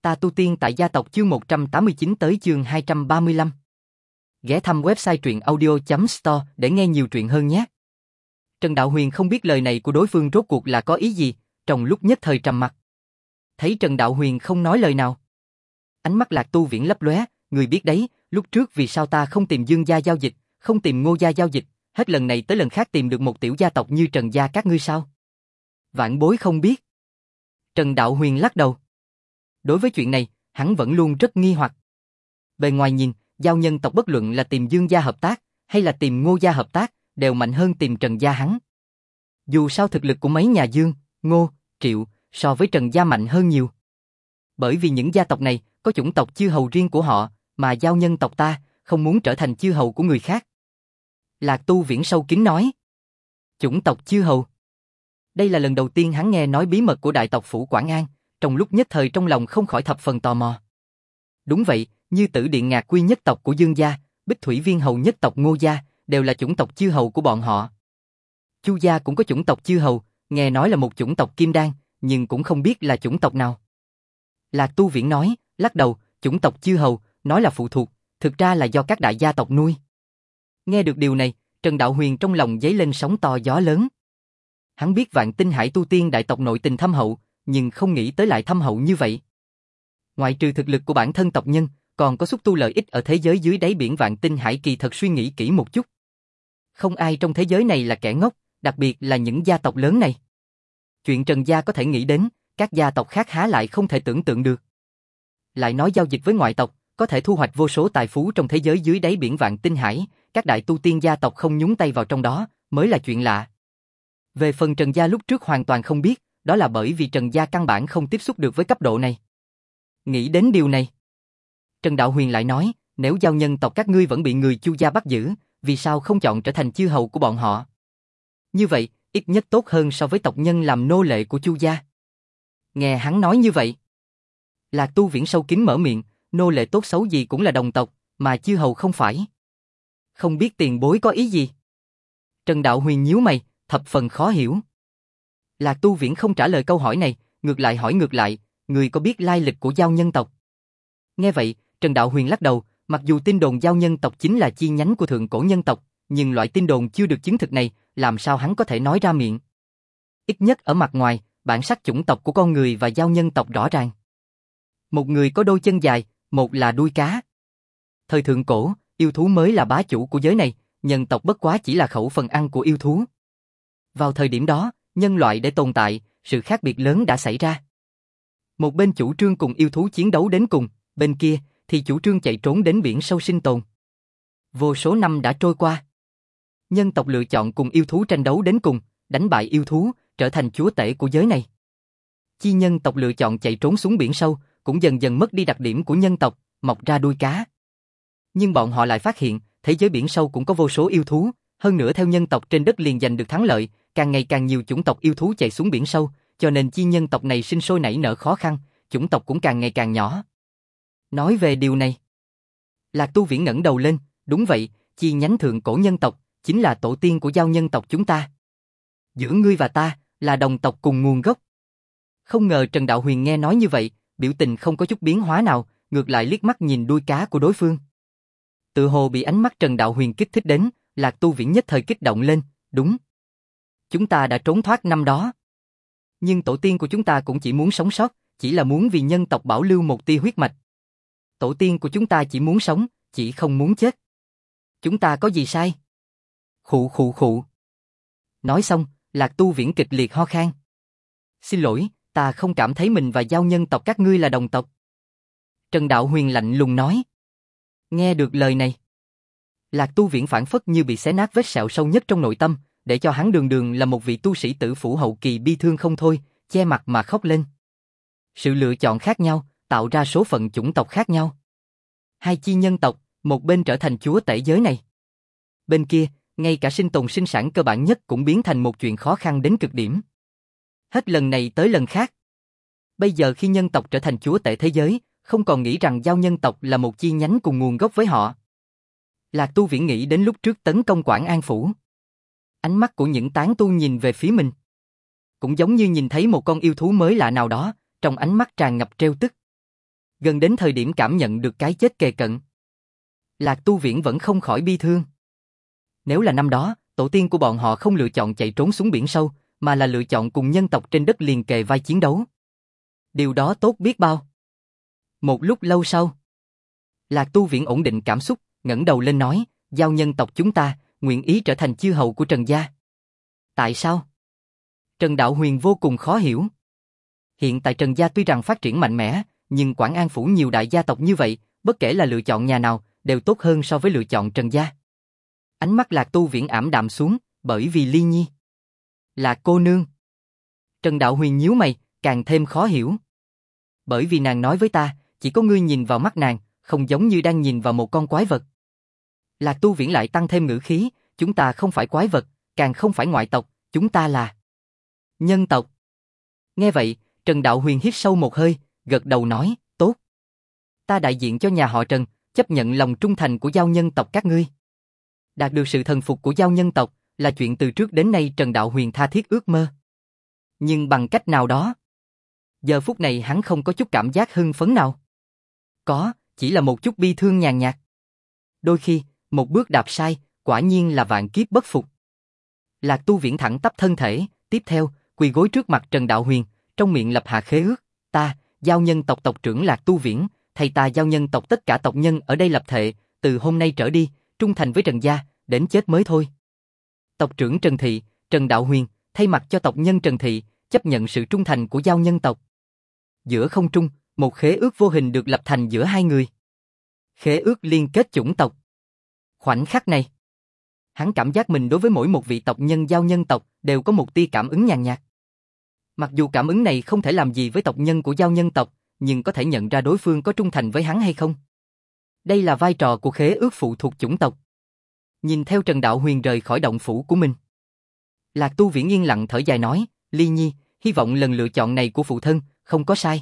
Ta tu tiên tại gia tộc chương 189 tới chương 235. Ghé thăm website truyện audio.store để nghe nhiều truyện hơn nhé. Trần Đạo Huyền không biết lời này của đối phương rốt cuộc là có ý gì, trong lúc nhất thời trầm mặc. Thấy Trần Đạo Huyền không nói lời nào, ánh mắt Lạc Tu Viễn lấp lóe, người biết đấy, lúc trước vì sao ta không tìm Dương gia giao dịch, không tìm Ngô gia giao dịch, hết lần này tới lần khác tìm được một tiểu gia tộc như Trần gia các ngươi sao? Vạn bối không biết. Trần Đạo Huyền lắc đầu. Đối với chuyện này, hắn vẫn luôn rất nghi hoặc. Bề ngoài nhìn, giao nhân tộc bất luận là tìm Dương gia hợp tác, hay là tìm Ngô gia hợp tác, đều mạnh hơn tìm Trần gia hắn. Dù sao thực lực của mấy nhà Dương, Ngô, Triệu, so với Trần gia mạnh hơn nhiều. Bởi vì những gia tộc này có chủng tộc chư hầu riêng của họ, mà giao nhân tộc ta không muốn trở thành chư hầu của người khác. Lạc Tu Viễn sâu kín nói. Chủng tộc chư hầu. Đây là lần đầu tiên hắn nghe nói bí mật của đại tộc phủ Quảng An, trong lúc nhất thời trong lòng không khỏi thập phần tò mò. Đúng vậy, như Tử Điện Ngạc Quy nhất tộc của Dương gia, Bích Thủy Viên Hầu nhất tộc Ngô gia, đều là chủng tộc chư hầu của bọn họ. Chu gia cũng có chủng tộc chư hầu, nghe nói là một chủng tộc kim đan, nhưng cũng không biết là chủng tộc nào. Lạc Tu Viễn nói, lắc đầu, chủng tộc chư hầu, nói là phụ thuộc, thực ra là do các đại gia tộc nuôi. Nghe được điều này, Trần Đạo Huyền trong lòng dấy lên sóng to gió lớn. Hắn biết Vạn Tinh Hải tu tiên đại tộc nội tình thâm hậu, nhưng không nghĩ tới lại thâm hậu như vậy. Ngoại trừ thực lực của bản thân tộc nhân, còn có xúc tu lợi ích ở thế giới dưới đáy biển Vạn Tinh Hải kỳ thật suy nghĩ kỹ một chút. Không ai trong thế giới này là kẻ ngốc, đặc biệt là những gia tộc lớn này. Chuyện Trần gia có thể nghĩ đến, các gia tộc khác há lại không thể tưởng tượng được. Lại nói giao dịch với ngoại tộc, có thể thu hoạch vô số tài phú trong thế giới dưới đáy biển Vạn Tinh Hải, các đại tu tiên gia tộc không nhúng tay vào trong đó, mới là chuyện lạ. Về phần Trần gia lúc trước hoàn toàn không biết, đó là bởi vì Trần gia căn bản không tiếp xúc được với cấp độ này. Nghĩ đến điều này, Trần Đạo Huyền lại nói, nếu giao nhân tộc các ngươi vẫn bị người Chu gia bắt giữ, vì sao không chọn trở thành chư hầu của bọn họ? Như vậy, ít nhất tốt hơn so với tộc nhân làm nô lệ của Chu gia. Nghe hắn nói như vậy, Lạc Tu Viễn sâu kín mở miệng, nô lệ tốt xấu gì cũng là đồng tộc, mà chư hầu không phải. Không biết tiền bối có ý gì? Trần Đạo Huyền nhíu mày, thập phần khó hiểu. Lạc Tu Viễn không trả lời câu hỏi này, ngược lại hỏi ngược lại, người có biết lai lịch của giao nhân tộc? Nghe vậy, Trần Đạo Huyền lắc đầu, mặc dù tin đồn giao nhân tộc chính là chi nhánh của thượng cổ nhân tộc, nhưng loại tin đồn chưa được chứng thực này, làm sao hắn có thể nói ra miệng? Ít nhất ở mặt ngoài, bản sắc chủng tộc của con người và giao nhân tộc rõ ràng. Một người có đôi chân dài, một là đuôi cá. Thời thượng cổ, yêu thú mới là bá chủ của giới này, nhân tộc bất quá chỉ là khẩu phần ăn của yêu thú. Vào thời điểm đó, nhân loại để tồn tại, sự khác biệt lớn đã xảy ra. Một bên chủ trương cùng yêu thú chiến đấu đến cùng, bên kia thì chủ trương chạy trốn đến biển sâu sinh tồn. Vô số năm đã trôi qua. Nhân tộc lựa chọn cùng yêu thú tranh đấu đến cùng, đánh bại yêu thú, trở thành chúa tể của giới này. Chi nhân tộc lựa chọn chạy trốn xuống biển sâu, cũng dần dần mất đi đặc điểm của nhân tộc, mọc ra đuôi cá. Nhưng bọn họ lại phát hiện, thế giới biển sâu cũng có vô số yêu thú, hơn nữa theo nhân tộc trên đất liền giành được thắng lợi, càng ngày càng nhiều chủng tộc yêu thú chạy xuống biển sâu, cho nên chi nhân tộc này sinh sôi nảy nở khó khăn, chủng tộc cũng càng ngày càng nhỏ. Nói về điều này, Lạc Tu Viễn ngẩng đầu lên, đúng vậy, chi nhánh thượng cổ nhân tộc, chính là tổ tiên của giao nhân tộc chúng ta. Giữa ngươi và ta, là đồng tộc cùng nguồn gốc. Không ngờ Trần Đạo Huyền nghe nói như vậy, biểu tình không có chút biến hóa nào, ngược lại liếc mắt nhìn đuôi cá của đối phương. Tự hồ bị ánh mắt Trần Đạo Huyền kích thích đến, Lạc Tu Viễn nhất thời kích động lên, đúng. Chúng ta đã trốn thoát năm đó. Nhưng tổ tiên của chúng ta cũng chỉ muốn sống sót, chỉ là muốn vì nhân tộc bảo lưu một tia huyết mạch. Tổ tiên của chúng ta chỉ muốn sống, chỉ không muốn chết. Chúng ta có gì sai? Khụ khụ khụ. Nói xong, Lạc Tu Viễn kịch liệt ho khan. Xin lỗi, ta không cảm thấy mình và giao nhân tộc các ngươi là đồng tộc. Trần Đạo Huyền lạnh lùng nói. Nghe được lời này, Lạc Tu Viễn phảng phất như bị xé nát vết sẹo sâu nhất trong nội tâm, để cho hắn đường đường là một vị tu sĩ tử phủ hậu kỳ bi thương không thôi, che mặt mà khóc lên. Sự lựa chọn khác nhau, tạo ra số phận chủng tộc khác nhau. Hai chi nhân tộc, một bên trở thành chúa tể giới này. Bên kia, ngay cả sinh tồn sinh sản cơ bản nhất cũng biến thành một chuyện khó khăn đến cực điểm. Hết lần này tới lần khác. Bây giờ khi nhân tộc trở thành chúa tể thế giới, không còn nghĩ rằng giao nhân tộc là một chi nhánh cùng nguồn gốc với họ. Lạc Tu Viễn nghĩ đến lúc trước tấn công Quảng An Phủ. Ánh mắt của những tán tu nhìn về phía mình. Cũng giống như nhìn thấy một con yêu thú mới lạ nào đó, trong ánh mắt tràn ngập trêu tức. Gần đến thời điểm cảm nhận được cái chết kề cận, Lạc Tu Viễn vẫn không khỏi bi thương. Nếu là năm đó, tổ tiên của bọn họ không lựa chọn chạy trốn xuống biển sâu, mà là lựa chọn cùng nhân tộc trên đất liền kề vai chiến đấu. Điều đó tốt biết bao. Một lúc lâu sau, Lạc Tu Viễn ổn định cảm xúc, ngẩng đầu lên nói, giao nhân tộc chúng ta, nguyện ý trở thành chư hầu của Trần gia. Tại sao? Trần Đạo Huyền vô cùng khó hiểu. Hiện tại Trần gia tuy rằng phát triển mạnh mẽ, nhưng Quảng An phủ nhiều đại gia tộc như vậy, bất kể là lựa chọn nhà nào, đều tốt hơn so với lựa chọn Trần gia. Ánh mắt Lạc Tu Viễn ảm đạm xuống, bởi vì Ly Nhi. Lạc cô nương. Trần Đạo Huyền nhíu mày, càng thêm khó hiểu. Bởi vì nàng nói với ta, chỉ có ngươi nhìn vào mắt nàng, không giống như đang nhìn vào một con quái vật. Lạc Tu Viễn lại tăng thêm ngữ khí, chúng ta không phải quái vật, càng không phải ngoại tộc, chúng ta là nhân tộc. Nghe vậy, Trần Đạo Huyền hít sâu một hơi, gật đầu nói, tốt. Ta đại diện cho nhà họ Trần, chấp nhận lòng trung thành của giao nhân tộc các ngươi. Đạt được sự thần phục của giao nhân tộc, là chuyện từ trước đến nay Trần Đạo Huyền tha thiết ước mơ. Nhưng bằng cách nào đó, giờ phút này hắn không có chút cảm giác hưng phấn nào. Có, chỉ là một chút bi thương nhàn nhạt. Đôi khi, một bước đạp sai, quả nhiên là vạn kiếp bất phục. Lạc Tu Viễn thẳng tắp thân thể, tiếp theo, quỳ gối trước mặt Trần Đạo Huyền, trong miệng lập hạ khế ước, ta, giao nhân tộc tộc trưởng Lạc Tu Viễn, thầy ta giao nhân tộc tất cả tộc nhân ở đây lập thệ, từ hôm nay trở đi, trung thành với Trần gia, đến chết mới thôi. Tộc trưởng Trần Thị, Trần Đạo Huyền, thay mặt cho tộc nhân Trần Thị, chấp nhận sự trung thành của giao nhân tộc. Giữa không trung, một khế ước vô hình được lập thành giữa hai người. Khế ước liên kết chủng tộc. Khoảnh khắc này, hắn cảm giác mình đối với mỗi một vị tộc nhân giao nhân tộc đều có một tia cảm ứng nhàn nhạt. Mặc dù cảm ứng này không thể làm gì với tộc nhân của giao nhân tộc, nhưng có thể nhận ra đối phương có trung thành với hắn hay không. Đây là vai trò của khế ước phụ thuộc chủng tộc. Nhìn theo Trần Đạo Huyền rời khỏi động phủ của mình, Lạc Tu Viễn yên lặng thở dài nói, Ly Nhi, hy vọng lần lựa chọn này của phụ thân không có sai.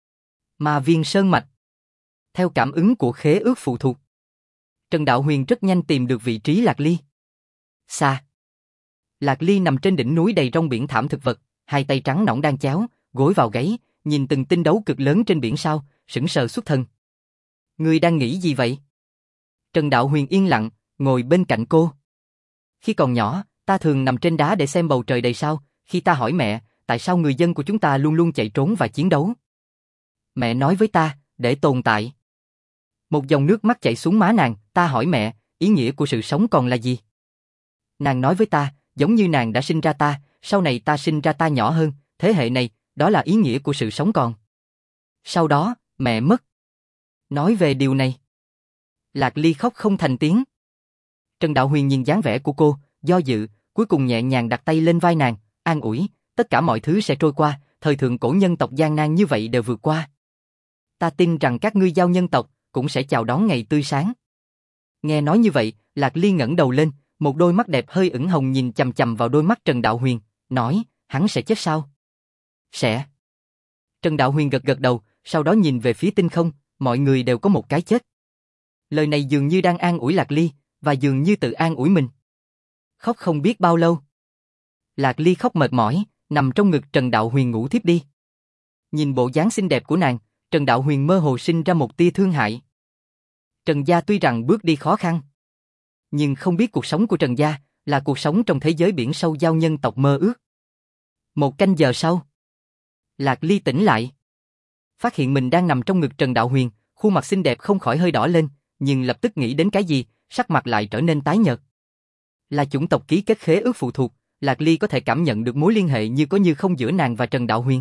Ma Viên Sơn Mạch. Theo cảm ứng của khế ước phụ thuộc, Trần Đạo Huyền rất nhanh tìm được vị trí Lạc Ly. Xa, Lạc Ly nằm trên đỉnh núi đầy rong biển thảm thực vật, hai tay trắng nõn đang chéo, gối vào gáy, nhìn từng tinh đấu cực lớn trên biển sao, sững sờ xuất thần. Ngươi đang nghĩ gì vậy? Trần Đạo Huyền yên lặng, ngồi bên cạnh cô. Khi còn nhỏ, ta thường nằm trên đá để xem bầu trời đầy sao, khi ta hỏi mẹ, tại sao người dân của chúng ta luôn luôn chạy trốn và chiến đấu? Mẹ nói với ta, để tồn tại. Một dòng nước mắt chảy xuống má nàng, ta hỏi mẹ, ý nghĩa của sự sống còn là gì? Nàng nói với ta, giống như nàng đã sinh ra ta, sau này ta sinh ra ta nhỏ hơn, thế hệ này, đó là ý nghĩa của sự sống còn. Sau đó, mẹ mất. Nói về điều này, Lạc Ly khóc không thành tiếng. Trần Đạo Huyền nhìn dáng vẻ của cô, do dự, cuối cùng nhẹ nhàng đặt tay lên vai nàng, an ủi, tất cả mọi thứ sẽ trôi qua, thời thượng cổ nhân tộc gian nan như vậy đều vượt qua. Ta tin rằng các ngươi giao nhân tộc cũng sẽ chào đón ngày tươi sáng. Nghe nói như vậy, Lạc Ly ngẩng đầu lên, một đôi mắt đẹp hơi ửng hồng nhìn chằm chằm vào đôi mắt Trần Đạo Huyền, nói, hắn sẽ chết sao? Sẽ. Trần Đạo Huyền gật gật đầu, sau đó nhìn về phía tinh không, mọi người đều có một cái chết. Lời này dường như đang an ủi Lạc Ly, và dường như tự an ủi mình. Khóc không biết bao lâu. Lạc Ly khóc mệt mỏi, nằm trong ngực Trần Đạo Huyền ngủ thiếp đi. Nhìn bộ dáng xinh đẹp của nàng, Trần Đạo Huyền mơ hồ sinh ra một tia thương hại. Trần gia tuy rằng bước đi khó khăn, nhưng không biết cuộc sống của Trần gia là cuộc sống trong thế giới biển sâu giao nhân tộc mơ ước. Một canh giờ sau, Lạc Ly tỉnh lại. Phát hiện mình đang nằm trong ngực Trần Đạo Huyền, khuôn mặt xinh đẹp không khỏi hơi đỏ lên, nhưng lập tức nghĩ đến cái gì, sắc mặt lại trở nên tái nhợt. Là chủng tộc ký kết khế ước phụ thuộc, Lạc Ly có thể cảm nhận được mối liên hệ như có như không giữa nàng và Trần Đạo Huyền.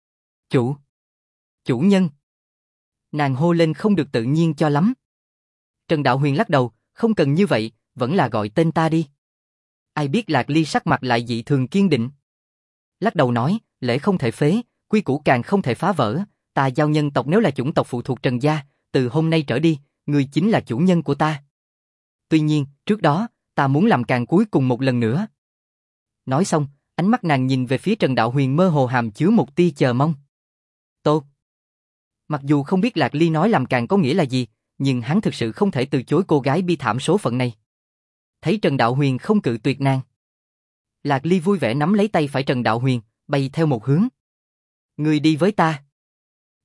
Chủ nhân. Nàng hô lên không được tự nhiên cho lắm. Trần Đạo Huyền lắc đầu, không cần như vậy, vẫn là gọi tên ta đi. Ai biết Lạc Ly sắc mặt lại dị thường kiên định. Lắc đầu nói, lễ không thể phế, quy củ càng không thể phá vỡ, ta giao nhân tộc nếu là chủng tộc phụ thuộc Trần gia, từ hôm nay trở đi, ngươi chính là chủ nhân của ta. Tuy nhiên, trước đó, ta muốn làm càng cuối cùng một lần nữa. Nói xong, ánh mắt nàng nhìn về phía Trần Đạo Huyền mơ hồ hàm chứa một tia chờ mong. Tốt. Mặc dù không biết Lạc Ly nói làm càng có nghĩa là gì, nhưng hắn thực sự không thể từ chối cô gái bi thảm số phận này. Thấy Trần Đạo Huyền không cự tuyệt nàng, Lạc Ly vui vẻ nắm lấy tay phải Trần Đạo Huyền, bay theo một hướng. Ngươi đi với ta.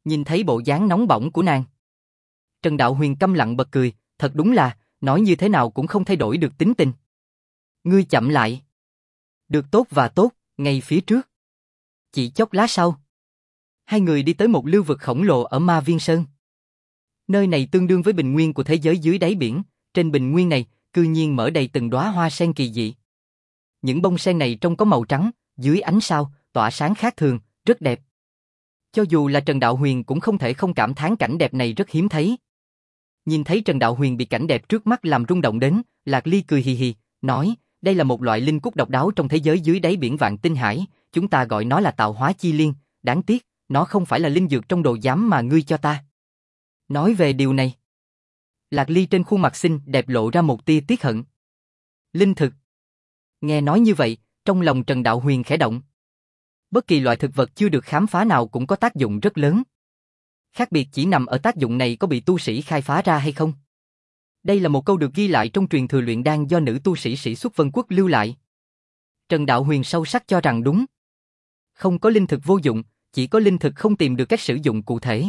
Nhìn thấy bộ dáng nóng bỏng của nàng, Trần Đạo Huyền câm lặng bật cười, thật đúng là, nói như thế nào cũng không thay đổi được tính tình. Ngươi chậm lại. Được tốt và tốt, ngay phía trước. Chỉ chốc lát sau, hai người đi tới một lưu vực khổng lồ ở Ma Viên Sơn. Nơi này tương đương với bình nguyên của thế giới dưới đáy biển, trên bình nguyên này, cư nhiên mở đầy từng đóa hoa sen kỳ dị. Những bông sen này trông có màu trắng, dưới ánh sao, tỏa sáng khác thường, rất đẹp. Cho dù là Trần Đạo Huyền cũng không thể không cảm thán cảnh đẹp này rất hiếm thấy. Nhìn thấy Trần Đạo Huyền bị cảnh đẹp trước mắt làm rung động đến, Lạc Ly cười hì hì, nói, đây là một loại linh cúc độc đáo trong thế giới dưới đáy biển Vạn Tinh Hải, chúng ta gọi nó là Tạo Hóa Chi Liên, đáng tiếc, nó không phải là linh dược trong đồ giám mà ngươi cho ta. Nói về điều này, Lạc Ly trên khuôn mặt xinh đẹp lộ ra một tia tiếc hận. Linh thực. Nghe nói như vậy, trong lòng Trần Đạo Huyền khẽ động. Bất kỳ loại thực vật chưa được khám phá nào cũng có tác dụng rất lớn. Khác biệt chỉ nằm ở tác dụng này có bị tu sĩ khai phá ra hay không. Đây là một câu được ghi lại trong truyền thừa luyện đan do nữ tu sĩ Sĩ Xuất Vân Quốc lưu lại. Trần Đạo Huyền sâu sắc cho rằng đúng. Không có linh thực vô dụng, chỉ có linh thực không tìm được cách sử dụng cụ thể.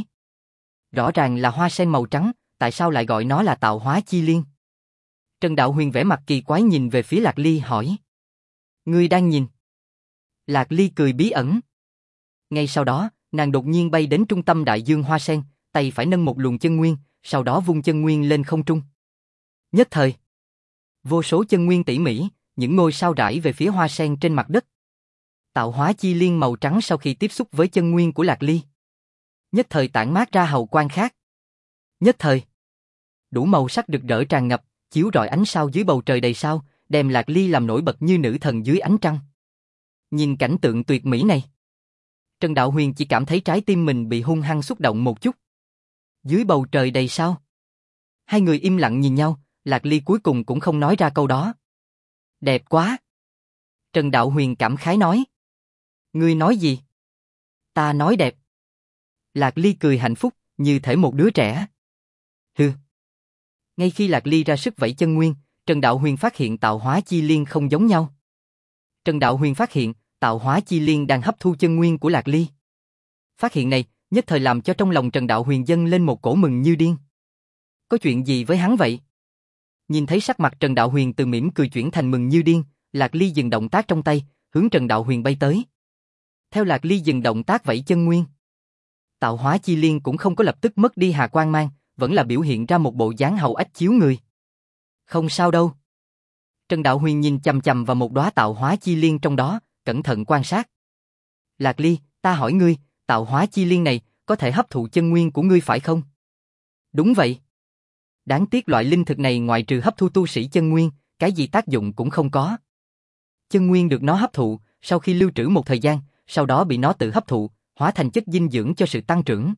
Rõ ràng là hoa sen màu trắng, tại sao lại gọi nó là Tạo Hóa Chi Liên? Trần Đạo Huyền vẻ mặt kỳ quái nhìn về phía Lạc Ly hỏi. Ngươi đang nhìn? Lạc Ly cười bí ẩn. Ngay sau đó, nàng đột nhiên bay đến trung tâm đại dương hoa sen, tay phải nâng một luồng chân nguyên, sau đó vung chân nguyên lên không trung. Nhất thời, vô số chân nguyên tỉ mỉ, những ngôi sao rải về phía hoa sen trên mặt đất. Tạo Hóa Chi Liên màu trắng sau khi tiếp xúc với chân nguyên của Lạc Ly, nhất thời tản mát ra hào quang khác. Nhất thời, đủ màu sắc rực rỡ tràn ngập, chiếu rọi ánh sao dưới bầu trời đầy sao, đem Lạc Ly làm nổi bật như nữ thần dưới ánh trăng. Nhìn cảnh tượng tuyệt mỹ này, Trần Đạo Huyền chỉ cảm thấy trái tim mình bị hung hăng xúc động một chút. Dưới bầu trời đầy sao. Hai người im lặng nhìn nhau, Lạc Ly cuối cùng cũng không nói ra câu đó. Đẹp quá. Trần Đạo Huyền cảm khái nói. Ngươi nói gì? Ta nói đẹp. Lạc Ly cười hạnh phúc, như thể một đứa trẻ. Hừ. Ngay khi Lạc Ly ra sức vẫy chân nguyên, Trần Đạo Huyền phát hiện Tạo Hóa Chi Liên không giống nhau. Trần Đạo Huyền phát hiện, Tạo Hóa Chi Liên đang hấp thu chân nguyên của Lạc Ly. Phát hiện này, nhất thời làm cho trong lòng Trần Đạo Huyền dâng lên một cổ mừng như điên. Có chuyện gì với hắn vậy? Nhìn thấy sắc mặt Trần Đạo Huyền từ mỉm cười chuyển thành mừng như điên, Lạc Ly dừng động tác trong tay, hướng Trần Đạo Huyền bay tới. Theo Lạc Ly dừng động tác vẫy chân nguyên, Tạo Hóa Chi Liên cũng không có lập tức mất đi hà quang mang, vẫn là biểu hiện ra một bộ dáng hầu ách chiếu người. Không sao đâu. Trần Đạo Huyền nhìn chằm chằm vào một đóa Tạo Hóa Chi Liên trong đó, cẩn thận quan sát. Lạc Ly, ta hỏi ngươi, Tạo Hóa Chi Liên này có thể hấp thụ chân nguyên của ngươi phải không? Đúng vậy. Đáng tiếc loại linh thực này ngoại trừ hấp thu tu sĩ chân nguyên, cái gì tác dụng cũng không có. Chân nguyên được nó hấp thụ, sau khi lưu trữ một thời gian, sau đó bị nó tự hấp thụ, hóa thành chất dinh dưỡng cho sự tăng trưởng.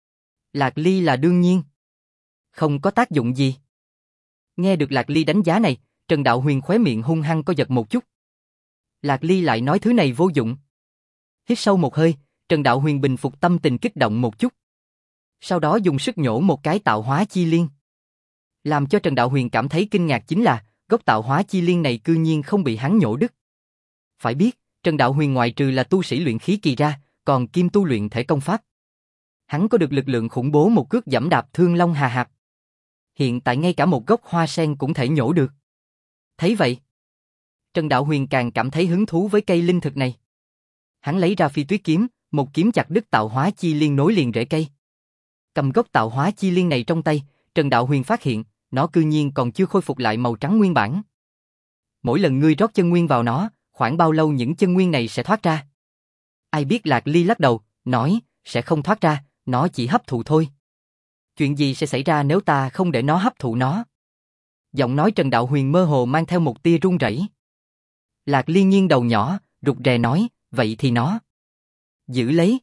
Lạc Ly là đương nhiên. Không có tác dụng gì. Nghe được Lạc Ly đánh giá này, Trần Đạo Huyền khóe miệng hung hăng co giật một chút. Lạc Ly lại nói thứ này vô dụng. Hít sâu một hơi, Trần Đạo Huyền bình phục tâm tình kích động một chút. Sau đó dùng sức nhổ một cái Tạo Hóa Chi Liên. Làm cho Trần Đạo Huyền cảm thấy kinh ngạc chính là, gốc Tạo Hóa Chi Liên này cư nhiên không bị hắn nhổ đứt. Phải biết, Trần Đạo Huyền ngoại trừ là tu sĩ luyện khí kỳ ra, còn kim tu luyện thể công pháp. Hắn có được lực lượng khủng bố một cước giẫm đạp Thương Long Hà Hạp. Hiện tại ngay cả một gốc hoa sen cũng thể nhổ được. Thấy vậy, Trần Đạo Huyền càng cảm thấy hứng thú với cây linh thực này. Hắn lấy ra Phi Tuyết kiếm, một kiếm chặt đứt Tạo Hóa Chi Liên nối liền rễ cây. Cầm gốc Tạo Hóa Chi Liên này trong tay, Trần Đạo Huyền phát hiện, nó cư nhiên còn chưa khôi phục lại màu trắng nguyên bản. Mỗi lần ngươi rót chân nguyên vào nó, khoảng bao lâu những chân nguyên này sẽ thoát ra? Ai biết. Lạc Ly lắc đầu, nói, sẽ không thoát ra, nó chỉ hấp thụ thôi. Chuyện gì sẽ xảy ra nếu ta không để nó hấp thụ nó? Giọng nói Trần Đạo Huyền mơ hồ mang theo một tia run rẩy. Lạc Ly nghiêng đầu nhỏ, rụt rè nói, vậy thì nó giữ lấy.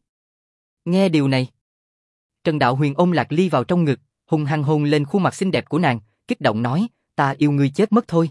Nghe điều này, Trần Đạo Huyền ôm Lạc Ly vào trong ngực, hung hăng hôn lên khuôn mặt xinh đẹp của nàng, kích động nói, ta yêu ngươi chết mất thôi.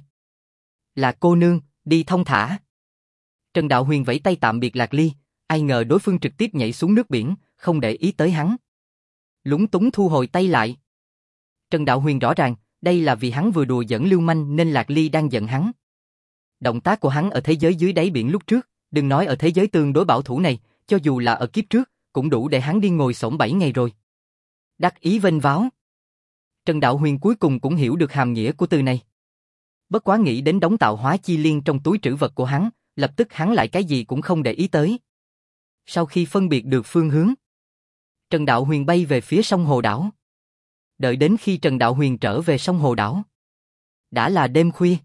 Lạc cô nương, đi thông thả. Trần Đạo Huyền vẫy tay tạm biệt Lạc Ly, ai ngờ đối phương trực tiếp nhảy xuống nước biển, không để ý tới hắn. Lúng túng thu hồi tay lại. Trần Đạo Huyền rõ ràng, đây là vì hắn vừa đùa giỡn lưu manh nên Lạc Ly đang giận hắn. Động tác của hắn ở thế giới dưới đáy biển lúc trước, đừng nói ở thế giới tương đối bảo thủ này, cho dù là ở kiếp trước, cũng đủ để hắn đi ngồi xổm 7 ngày rồi. Đắc ý vênh váo. Trần Đạo Huyền cuối cùng cũng hiểu được hàm nghĩa của từ này. Bất quá nghĩ đến đống tạo hóa chi liên trong túi trữ vật của hắn, lập tức hắn lại cái gì cũng không để ý tới. Sau khi phân biệt được phương hướng, Trần Đạo Huyền bay về phía sông Hồ Đảo. Đợi đến khi Trần Đạo Huyền trở về sông Hồ Đảo, đã là đêm khuya.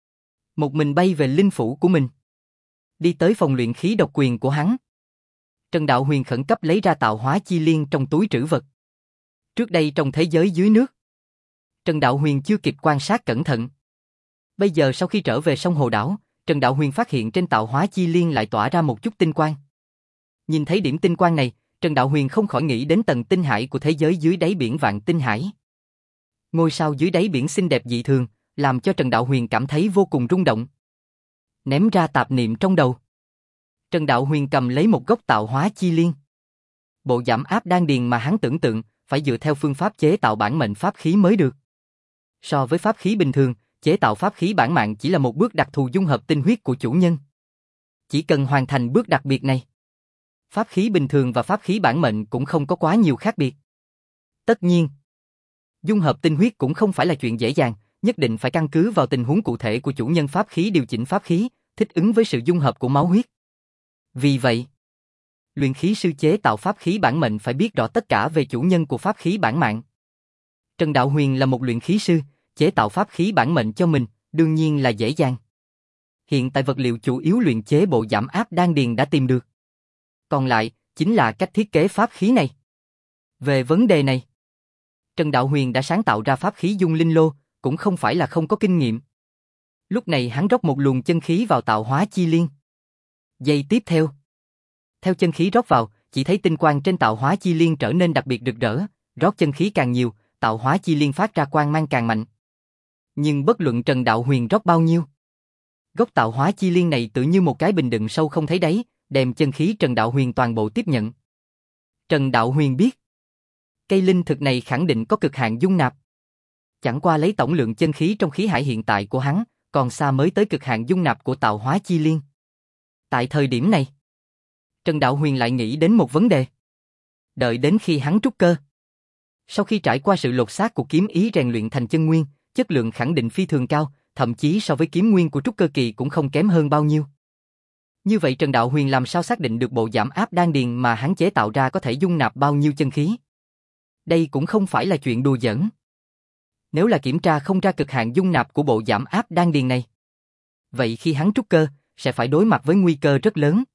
Một mình bay về linh phủ của mình. Đi tới phòng luyện khí độc quyền của hắn. Trần Đạo Huyền khẩn cấp lấy ra tạo hóa chi liên trong túi trữ vật. Trước đây trong thế giới dưới nước, Trần Đạo Huyền chưa kịp quan sát cẩn thận. Bây giờ sau khi trở về sông Hồ Đảo, Trần Đạo Huyền phát hiện trên tạo hóa chi liên lại tỏa ra một chút tinh quang. Nhìn thấy điểm tinh quang này, Trần Đạo Huyền không khỏi nghĩ đến tầng tinh hải của thế giới dưới đáy biển Vạn Tinh Hải. Ngôi sao dưới đáy biển xinh đẹp dị thường, làm cho Trần Đạo Huyền cảm thấy vô cùng rung động. Ném ra tạp niệm trong đầu, Trần Đạo Huyền cầm lấy một gốc tạo hóa chi liên. Bộ giảm áp đan điền mà hắn tưởng tượng, phải dựa theo phương pháp chế tạo bản mệnh pháp khí mới được. So với pháp khí bình thường, chế tạo pháp khí bản mạng chỉ là một bước đặc thù dung hợp tinh huyết của chủ nhân. Chỉ cần hoàn thành bước đặc biệt này, pháp khí bình thường và pháp khí bản mệnh cũng không có quá nhiều khác biệt. Tất nhiên, dung hợp tinh huyết cũng không phải là chuyện dễ dàng, nhất định phải căn cứ vào tình huống cụ thể của chủ nhân pháp khí điều chỉnh pháp khí, thích ứng với sự dung hợp của máu huyết. Vì vậy, luyện khí sư chế tạo pháp khí bản mệnh phải biết rõ tất cả về chủ nhân của pháp khí bản mạng. Trần Đạo Huyền là một luyện khí sư, chế tạo pháp khí bản mệnh cho mình, đương nhiên là dễ dàng. Hiện tại vật liệu chủ yếu luyện chế bộ giảm áp đan điền đã tìm được. Còn lại, chính là cách thiết kế pháp khí này. Về vấn đề này, Trần Đạo Huyền đã sáng tạo ra pháp khí dung linh lô, cũng không phải là không có kinh nghiệm. Lúc này hắn rót một luồng chân khí vào tạo hóa chi liên. Giây tiếp theo, theo chân khí rót vào, chỉ thấy tinh quang trên tạo hóa chi liên trở nên đặc biệt rực rỡ, rót chân khí càng nhiều, tạo hóa chi liên phát ra quang mang càng mạnh. Nhưng bất luận Trần Đạo Huyền rót bao nhiêu, gốc tạo hóa chi liên này tự như một cái bình đựng sâu không thấy đáy, đem chân khí Trần Đạo Huyền toàn bộ tiếp nhận. Trần Đạo Huyền biết, cây linh thực này khẳng định có cực hạn dung nạp. Chẳng qua lấy tổng lượng chân khí trong khí hải hiện tại của hắn, còn xa mới tới cực hạn dung nạp của tạo hóa chi liên. Tại thời điểm này, Trần Đạo Huyền lại nghĩ đến một vấn đề. Đợi đến khi hắn trúc cơ, sau khi trải qua sự lột xác của kiếm ý rèn luyện thành chân nguyên, chất lượng khẳng định phi thường cao, thậm chí so với kiếm nguyên của trúc cơ kỳ cũng không kém hơn bao nhiêu. Như vậy Trần Đạo Huyền làm sao xác định được bộ giảm áp đan điền mà hắn chế tạo ra có thể dung nạp bao nhiêu chân khí? Đây cũng không phải là chuyện đùa giỡn. Nếu là kiểm tra không ra cực hạn dung nạp của bộ giảm áp đan điền này, vậy khi hắn trúc cơ, sẽ phải đối mặt với nguy cơ rất lớn.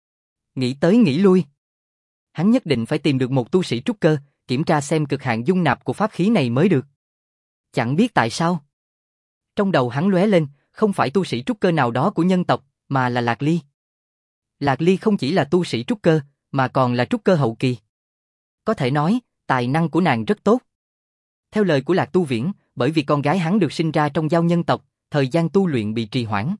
Nghĩ tới nghĩ lui, hắn nhất định phải tìm được một tu sĩ trúc cơ, kiểm tra xem cực hạn dung nạp của pháp khí này mới được. Chẳng biết tại sao, trong đầu hắn lóe lên, không phải tu sĩ trúc cơ nào đó của nhân tộc, mà là Lạc Ly. Lạc Ly không chỉ là tu sĩ trúc cơ, mà còn là trúc cơ hậu kỳ. Có thể nói, tài năng của nàng rất tốt. Theo lời của Lạc Tu Viễn, bởi vì con gái hắn được sinh ra trong giao nhân tộc, thời gian tu luyện bị trì hoãn.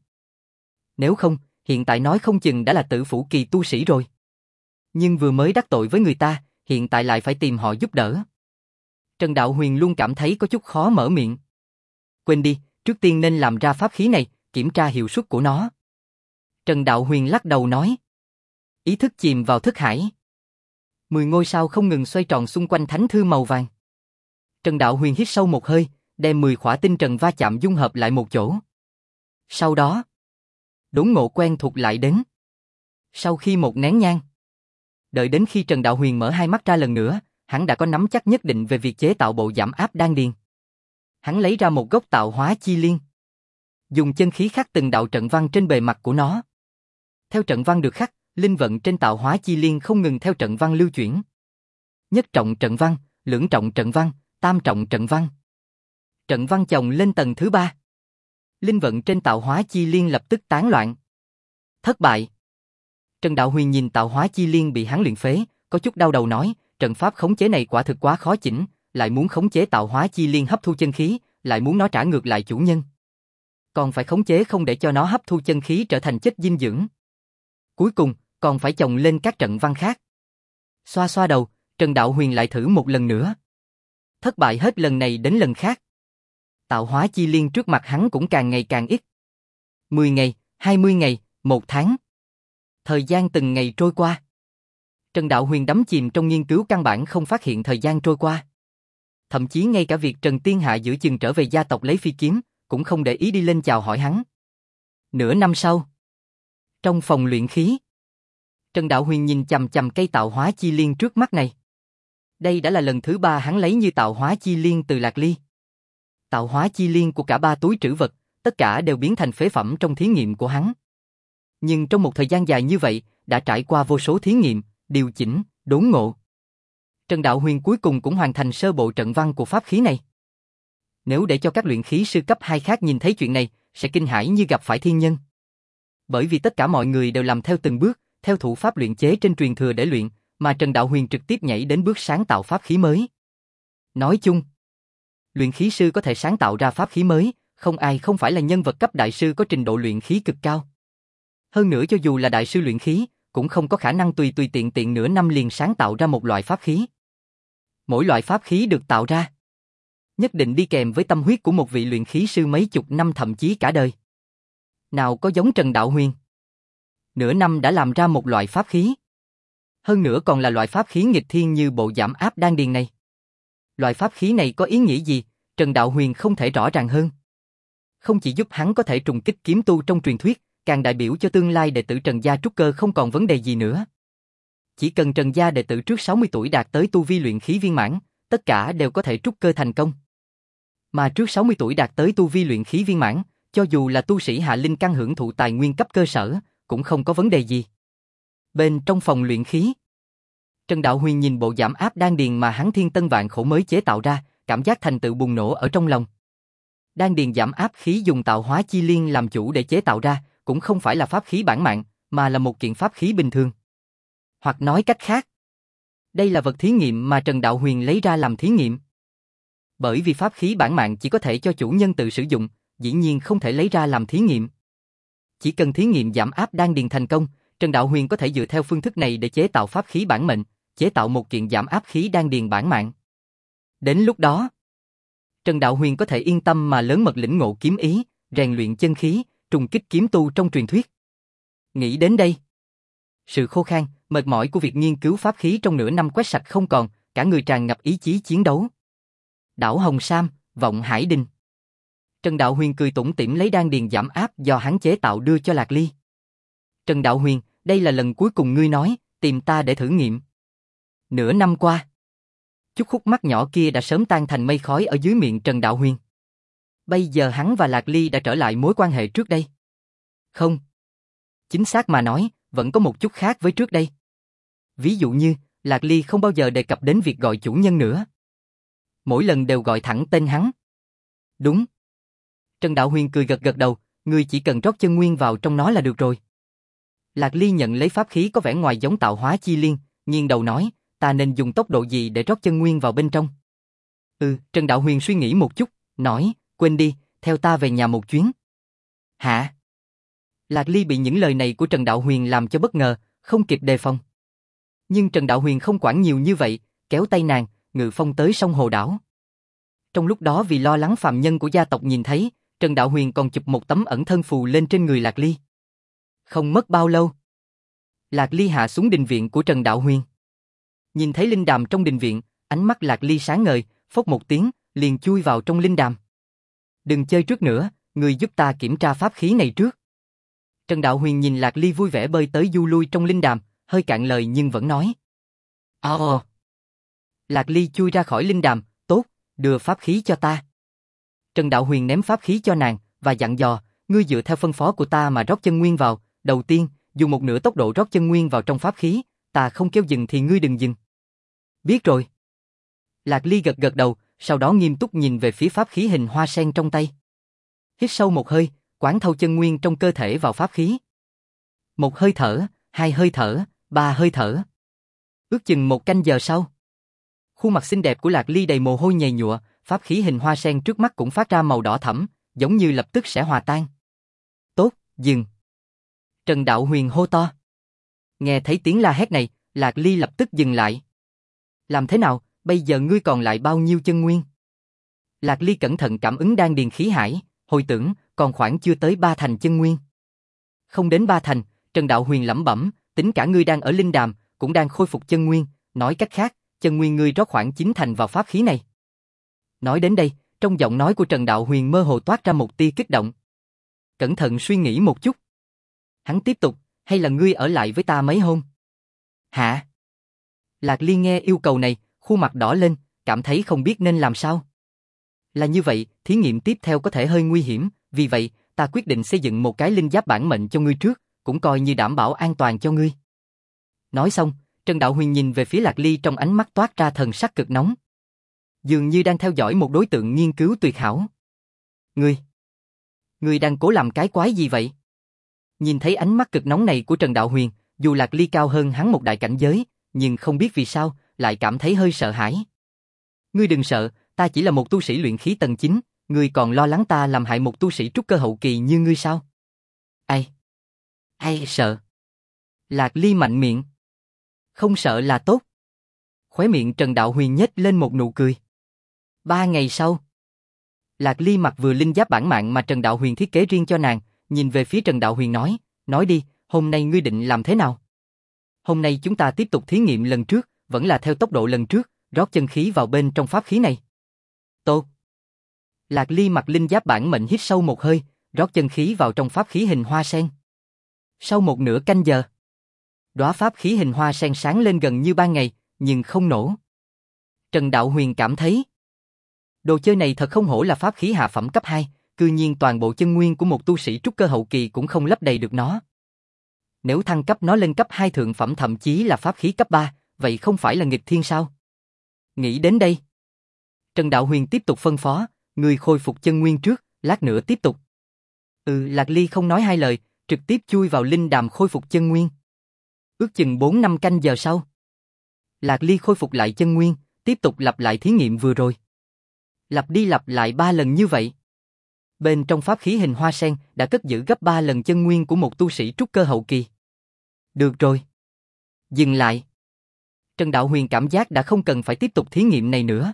Nếu không, hiện tại nói không chừng đã là tử phủ kỳ tu sĩ rồi. Nhưng vừa mới đắc tội với người ta, hiện tại lại phải tìm họ giúp đỡ. Trần Đạo Huyền luôn cảm thấy có chút khó mở miệng. Quên đi, trước tiên nên làm ra pháp khí này, kiểm tra hiệu suất của nó. Trần Đạo Huyền lắc đầu nói. Ý thức chìm vào thức hải. 10 ngôi sao không ngừng xoay tròn xung quanh thánh thư màu vàng. Trần Đạo Huyền hít sâu một hơi, đem 10 khỏa tinh trần va chạm dung hợp lại một chỗ. Sau đó, đốn ngộ quen thuộc lại đến. Sau khi một nén nhang, đợi đến khi Trần Đạo Huyền mở hai mắt ra lần nữa, hắn đã có nắm chắc nhất định về việc chế tạo bộ giảm áp đan điền. Hắn lấy ra một gốc tạo hóa chi liên, dùng chân khí khắc từng đạo trận văn trên bề mặt của nó. Theo trận văn được khắc, linh vận trên tạo hóa chi liên không ngừng theo trận văn lưu chuyển. Nhất trọng trận văn, lưỡng trọng trận văn, tam trọng trận văn. Trận văn chồng lên tầng thứ 3. Linh vận trên tạo hóa chi liên lập tức tán loạn. Thất bại. Trần Đạo Huyền nhìn tạo hóa chi liên bị hắn luyện phế, có chút đau đầu nói, trận pháp khống chế này quả thực quá khó chỉnh, lại muốn khống chế tạo hóa chi liên hấp thu chân khí, lại muốn nó trả ngược lại chủ nhân. Còn phải khống chế không để cho nó hấp thu chân khí trở thành chất dinh dưỡng. Cuối cùng, còn phải chồng lên các trận văn khác. Xoa xoa đầu, Trần Đạo Huyền lại thử một lần nữa. Thất bại hết lần này đến lần khác. Tạo hóa chi liên trước mặt hắn cũng càng ngày càng ít. 10 ngày, 20 ngày, 1 tháng. Thời gian từng ngày trôi qua. Trần Đạo Huyền đắm chìm trong nghiên cứu căn bản không phát hiện thời gian trôi qua. Thậm chí ngay cả việc Trần Tiên Hạ giữa chừng trở về gia tộc lấy phi kiếm, cũng không để ý đi lên chào hỏi hắn. Nửa năm sau, trong phòng luyện khí, Trần Đạo Huyền nhìn chằm chằm cây tạo hóa chi liên trước mắt này. Đây đã là lần thứ 3 hắn lấy như tạo hóa chi liên từ Lạc Ly. Tạo hóa chi liên của cả 3 túi trữ vật, tất cả đều biến thành phế phẩm trong thí nghiệm của hắn. Nhưng trong một thời gian dài như vậy, đã trải qua vô số thí nghiệm, điều chỉnh, đốn ngộ. Trần Đạo Huyền cuối cùng cũng hoàn thành sơ bộ trận văn của pháp khí này. Nếu để cho các luyện khí sư cấp 2 khác nhìn thấy chuyện này, sẽ kinh hãi như gặp phải thiên nhân. Bởi vì tất cả mọi người đều làm theo từng bước, theo thủ pháp luyện chế trên truyền thừa để luyện, mà Trần Đạo Huyền trực tiếp nhảy đến bước sáng tạo pháp khí mới. Nói chung, luyện khí sư có thể sáng tạo ra pháp khí mới, không ai không phải là nhân vật cấp đại sư có trình độ luyện khí cực cao. Hơn nữa cho dù là đại sư luyện khí, cũng không có khả năng tùy tiện nửa năm liền sáng tạo ra một loại pháp khí. Mỗi loại pháp khí được tạo ra, nhất định đi kèm với tâm huyết của một vị luyện khí sư mấy chục năm thậm chí cả đời. Nào có giống Trần Đạo Huyền. Nửa năm đã làm ra một loại pháp khí. Hơn nữa còn là loại pháp khí nghịch thiên như bộ giảm áp đan điền này. Loại pháp khí này có ý nghĩa gì, Trần Đạo Huyền không thể rõ ràng hơn. Không chỉ giúp hắn có thể trùng kích kiếm tu trong truyền thuyết, càng đại biểu cho tương lai đệ tử Trần gia trúc cơ không còn vấn đề gì nữa. Chỉ cần Trần gia đệ tử trước 60 tuổi đạt tới tu vi luyện khí viên mãn, tất cả đều có thể trúc cơ thành công. Mà trước 60 tuổi đạt tới tu vi luyện khí viên mãn, cho dù là tu sĩ hạ linh căn hưởng thụ tài nguyên cấp cơ sở, cũng không có vấn đề gì. Bên trong phòng luyện khí, Trần Đạo Huyền nhìn bộ giảm áp đan điền mà hắn thiên tân vạn khổ mới chế tạo ra, cảm giác thành tựu bùng nổ ở trong lòng. Đan điền giảm áp khí dùng tạo hóa chi liên làm chủ để chế tạo ra, cũng không phải là pháp khí bản mạng, mà là một kiện pháp khí bình thường. Hoặc nói cách khác, đây là vật thí nghiệm mà Trần Đạo Huyền lấy ra làm thí nghiệm. Bởi vì pháp khí bản mạng chỉ có thể cho chủ nhân tự sử dụng, dĩ nhiên không thể lấy ra làm thí nghiệm. Chỉ cần thí nghiệm giảm áp đan điền thành công, Trần Đạo Huyền có thể dựa theo phương thức này để chế tạo pháp khí bản mệnh, chế tạo một kiện giảm áp khí đan điền bản mạng. Đến lúc đó, Trần Đạo Huyền có thể yên tâm mà lớn mật lĩnh ngộ kiếm ý, rèn luyện chân khí, trùng kích kiếm tu trong truyền thuyết. Nghĩ đến đây, sự khô khan, mệt mỏi của việc nghiên cứu pháp khí trong nửa năm quét sạch không còn, cả người tràn ngập ý chí chiến đấu. Đảo Hồng Sam, Vọng Hải Đình. Trần Đạo Huyền cười tủm tỉm lấy đan điền giảm áp do hắn chế tạo đưa cho Lạc Ly. Trần Đạo Huyền, đây là lần cuối cùng ngươi nói, tìm ta để thử nghiệm. Nửa năm qua, chút khúc mắt nhỏ kia đã sớm tan thành mây khói ở dưới miệng Trần Đạo Huyền. Bây giờ hắn và Lạc Ly đã trở lại mối quan hệ trước đây. Không. Chính xác mà nói, vẫn có một chút khác với trước đây. Ví dụ như, Lạc Ly không bao giờ đề cập đến việc gọi chủ nhân nữa. Mỗi lần đều gọi thẳng tên hắn. Đúng. Trần Đạo Huyền cười gật đầu, ngươi chỉ cần rót chân nguyên vào trong nó là được rồi. Lạc Ly nhận lấy pháp khí có vẻ ngoài giống tạo hóa chi liên, nghiêng đầu nói, ta nên dùng tốc độ gì để rót chân nguyên vào bên trong? Trần Đạo Huyền suy nghĩ một chút, nói, quên đi, theo ta về nhà một chuyến. Hả? Lạc Ly bị những lời này của Trần Đạo Huyền làm cho bất ngờ, không kịp đề phòng. Nhưng Trần Đạo Huyền không quản nhiều như vậy, kéo tay nàng, ngự phong tới sông Hồ Đảo. Trong lúc đó vì lo lắng phàm nhân của gia tộc nhìn thấy, Trần Đạo Huyền còn chụp một tấm ẩn thân phù lên trên người Lạc Ly. Không mất bao lâu, Lạc Ly hạ xuống đình viện của Trần Đạo Huyền. Nhìn thấy linh đàm trong đình viện, ánh mắt Lạc Ly sáng ngời, phốc một tiếng, liền chui vào trong linh đàm. Đừng chơi trước nữa, người giúp ta kiểm tra pháp khí này trước. Trần Đạo Huyền nhìn Lạc Ly vui vẻ bơi tới du lui trong linh đàm, hơi cạn lời nhưng vẫn nói. Ồ! Lạc Ly chui ra khỏi linh đàm, tốt, đưa pháp khí cho ta. Trần Đạo Huyền ném pháp khí cho nàng, và dặn dò, ngươi dựa theo phân phó của ta mà rót chân nguyên vào, đầu tiên, dùng một nửa tốc độ rót chân nguyên vào trong pháp khí, ta không kêu dừng thì ngươi đừng dừng. Biết rồi. Lạc Ly gật đầu, sau đó nghiêm túc nhìn về phía pháp khí hình hoa sen trong tay. Hít sâu một hơi, quán thâu chân nguyên trong cơ thể vào pháp khí. Một hơi thở, hai hơi thở, ba hơi thở. Ước chừng một canh giờ sau, khuôn mặt xinh đẹp của Lạc Ly đầy mồ hôi nhầy nhụa, pháp khí hình hoa sen trước mắt cũng phát ra màu đỏ thẫm, giống như lập tức sẽ hòa tan. Tốt, dừng. Trần Đạo Huyền hô to. Nghe thấy tiếng la hét này, Lạc Ly lập tức dừng lại. Làm thế nào, bây giờ ngươi còn lại bao nhiêu chân nguyên? Lạc Ly cẩn thận cảm ứng đan điền khí hải, hồi tưởng, còn khoảng chưa tới 3 thành chân nguyên. Không đến 3 thành, Trần Đạo Huyền lẩm bẩm, tính cả ngươi đang ở linh đàm, cũng đang khôi phục chân nguyên, nói cách khác, chân nguyên ngươi rót khoảng 9 thành vào pháp khí này. Nói đến đây, trong giọng nói của Trần Đạo Huyền mơ hồ toát ra một tia kích động. Cẩn thận suy nghĩ một chút. Hắn tiếp tục, hay là ngươi ở lại với ta mấy hôm? Hả? Lạc Ly nghe yêu cầu này, khuôn mặt đỏ lên, cảm thấy không biết nên làm sao. Là như vậy, thí nghiệm tiếp theo có thể hơi nguy hiểm, vì vậy, ta quyết định xây dựng một cái linh giáp bản mệnh cho ngươi trước, cũng coi như đảm bảo an toàn cho ngươi. Nói xong, Trần Đạo Huyền nhìn về phía Lạc Ly trong ánh mắt toát ra thần sắc cực nóng. Dường như đang theo dõi một đối tượng nghiên cứu tuyệt hảo. Ngươi đang cố làm cái quái gì vậy? Nhìn thấy ánh mắt cực nóng này của Trần Đạo Huyền, dù Lạc Ly cao hơn hắn một đại cảnh giới, nhưng không biết vì sao, lại cảm thấy hơi sợ hãi. Ngươi đừng sợ, ta chỉ là một tu sĩ luyện khí tầng 9, ngươi còn lo lắng ta làm hại một tu sĩ trúc cơ hậu kỳ như ngươi sao? Ai sợ? Lạc Ly mạnh miệng. Không sợ là tốt. Khóe miệng Trần Đạo Huyền nhếch lên một nụ cười. 3 ngày sau, Lạc Ly mặc vừa linh giáp bản mạng mà Trần Đạo Huyền thiết kế riêng cho nàng, nhìn về phía Trần Đạo Huyền nói đi, hôm nay ngươi định làm thế nào? Hôm nay chúng ta tiếp tục thí nghiệm lần trước, vẫn là theo tốc độ lần trước, rót chân khí vào bên trong pháp khí này. Tốt. Lạc Ly mặc linh giáp bản mệnh hít sâu một hơi, rót chân khí vào trong pháp khí hình hoa sen. Sau một nửa canh giờ, đóa pháp khí hình hoa sen sáng lên gần như ban ngày, nhưng không nổ. Trần Đạo Huyền cảm thấy, đồ chơi này thật không hổ là pháp khí hạ phẩm cấp 2, cư nhiên toàn bộ chân nguyên của một tu sĩ trúc cơ hậu kỳ cũng không lấp đầy được nó. Nếu thăng cấp nó lên cấp 2 thượng phẩm thậm chí là pháp khí cấp 3, vậy không phải là nghịch thiên sao? Nghĩ đến đây, Trần Đạo Huyền tiếp tục phân phó, ngươi khôi phục chân nguyên trước, lát nữa tiếp tục. Lạc Ly không nói hai lời, trực tiếp chui vào linh đàm khôi phục chân nguyên. Ước chừng 4-5 canh giờ sau, Lạc Ly khôi phục lại chân nguyên, tiếp tục lặp lại thí nghiệm vừa rồi. Lặp đi lặp lại 3 lần như vậy. Bên trong pháp khí hình hoa sen đã cất giữ gấp 3 lần chân nguyên của một tu sĩ trúc cơ hậu kỳ. Được rồi. Dừng lại. Trần Đạo Huyền cảm giác đã không cần phải tiếp tục thí nghiệm này nữa.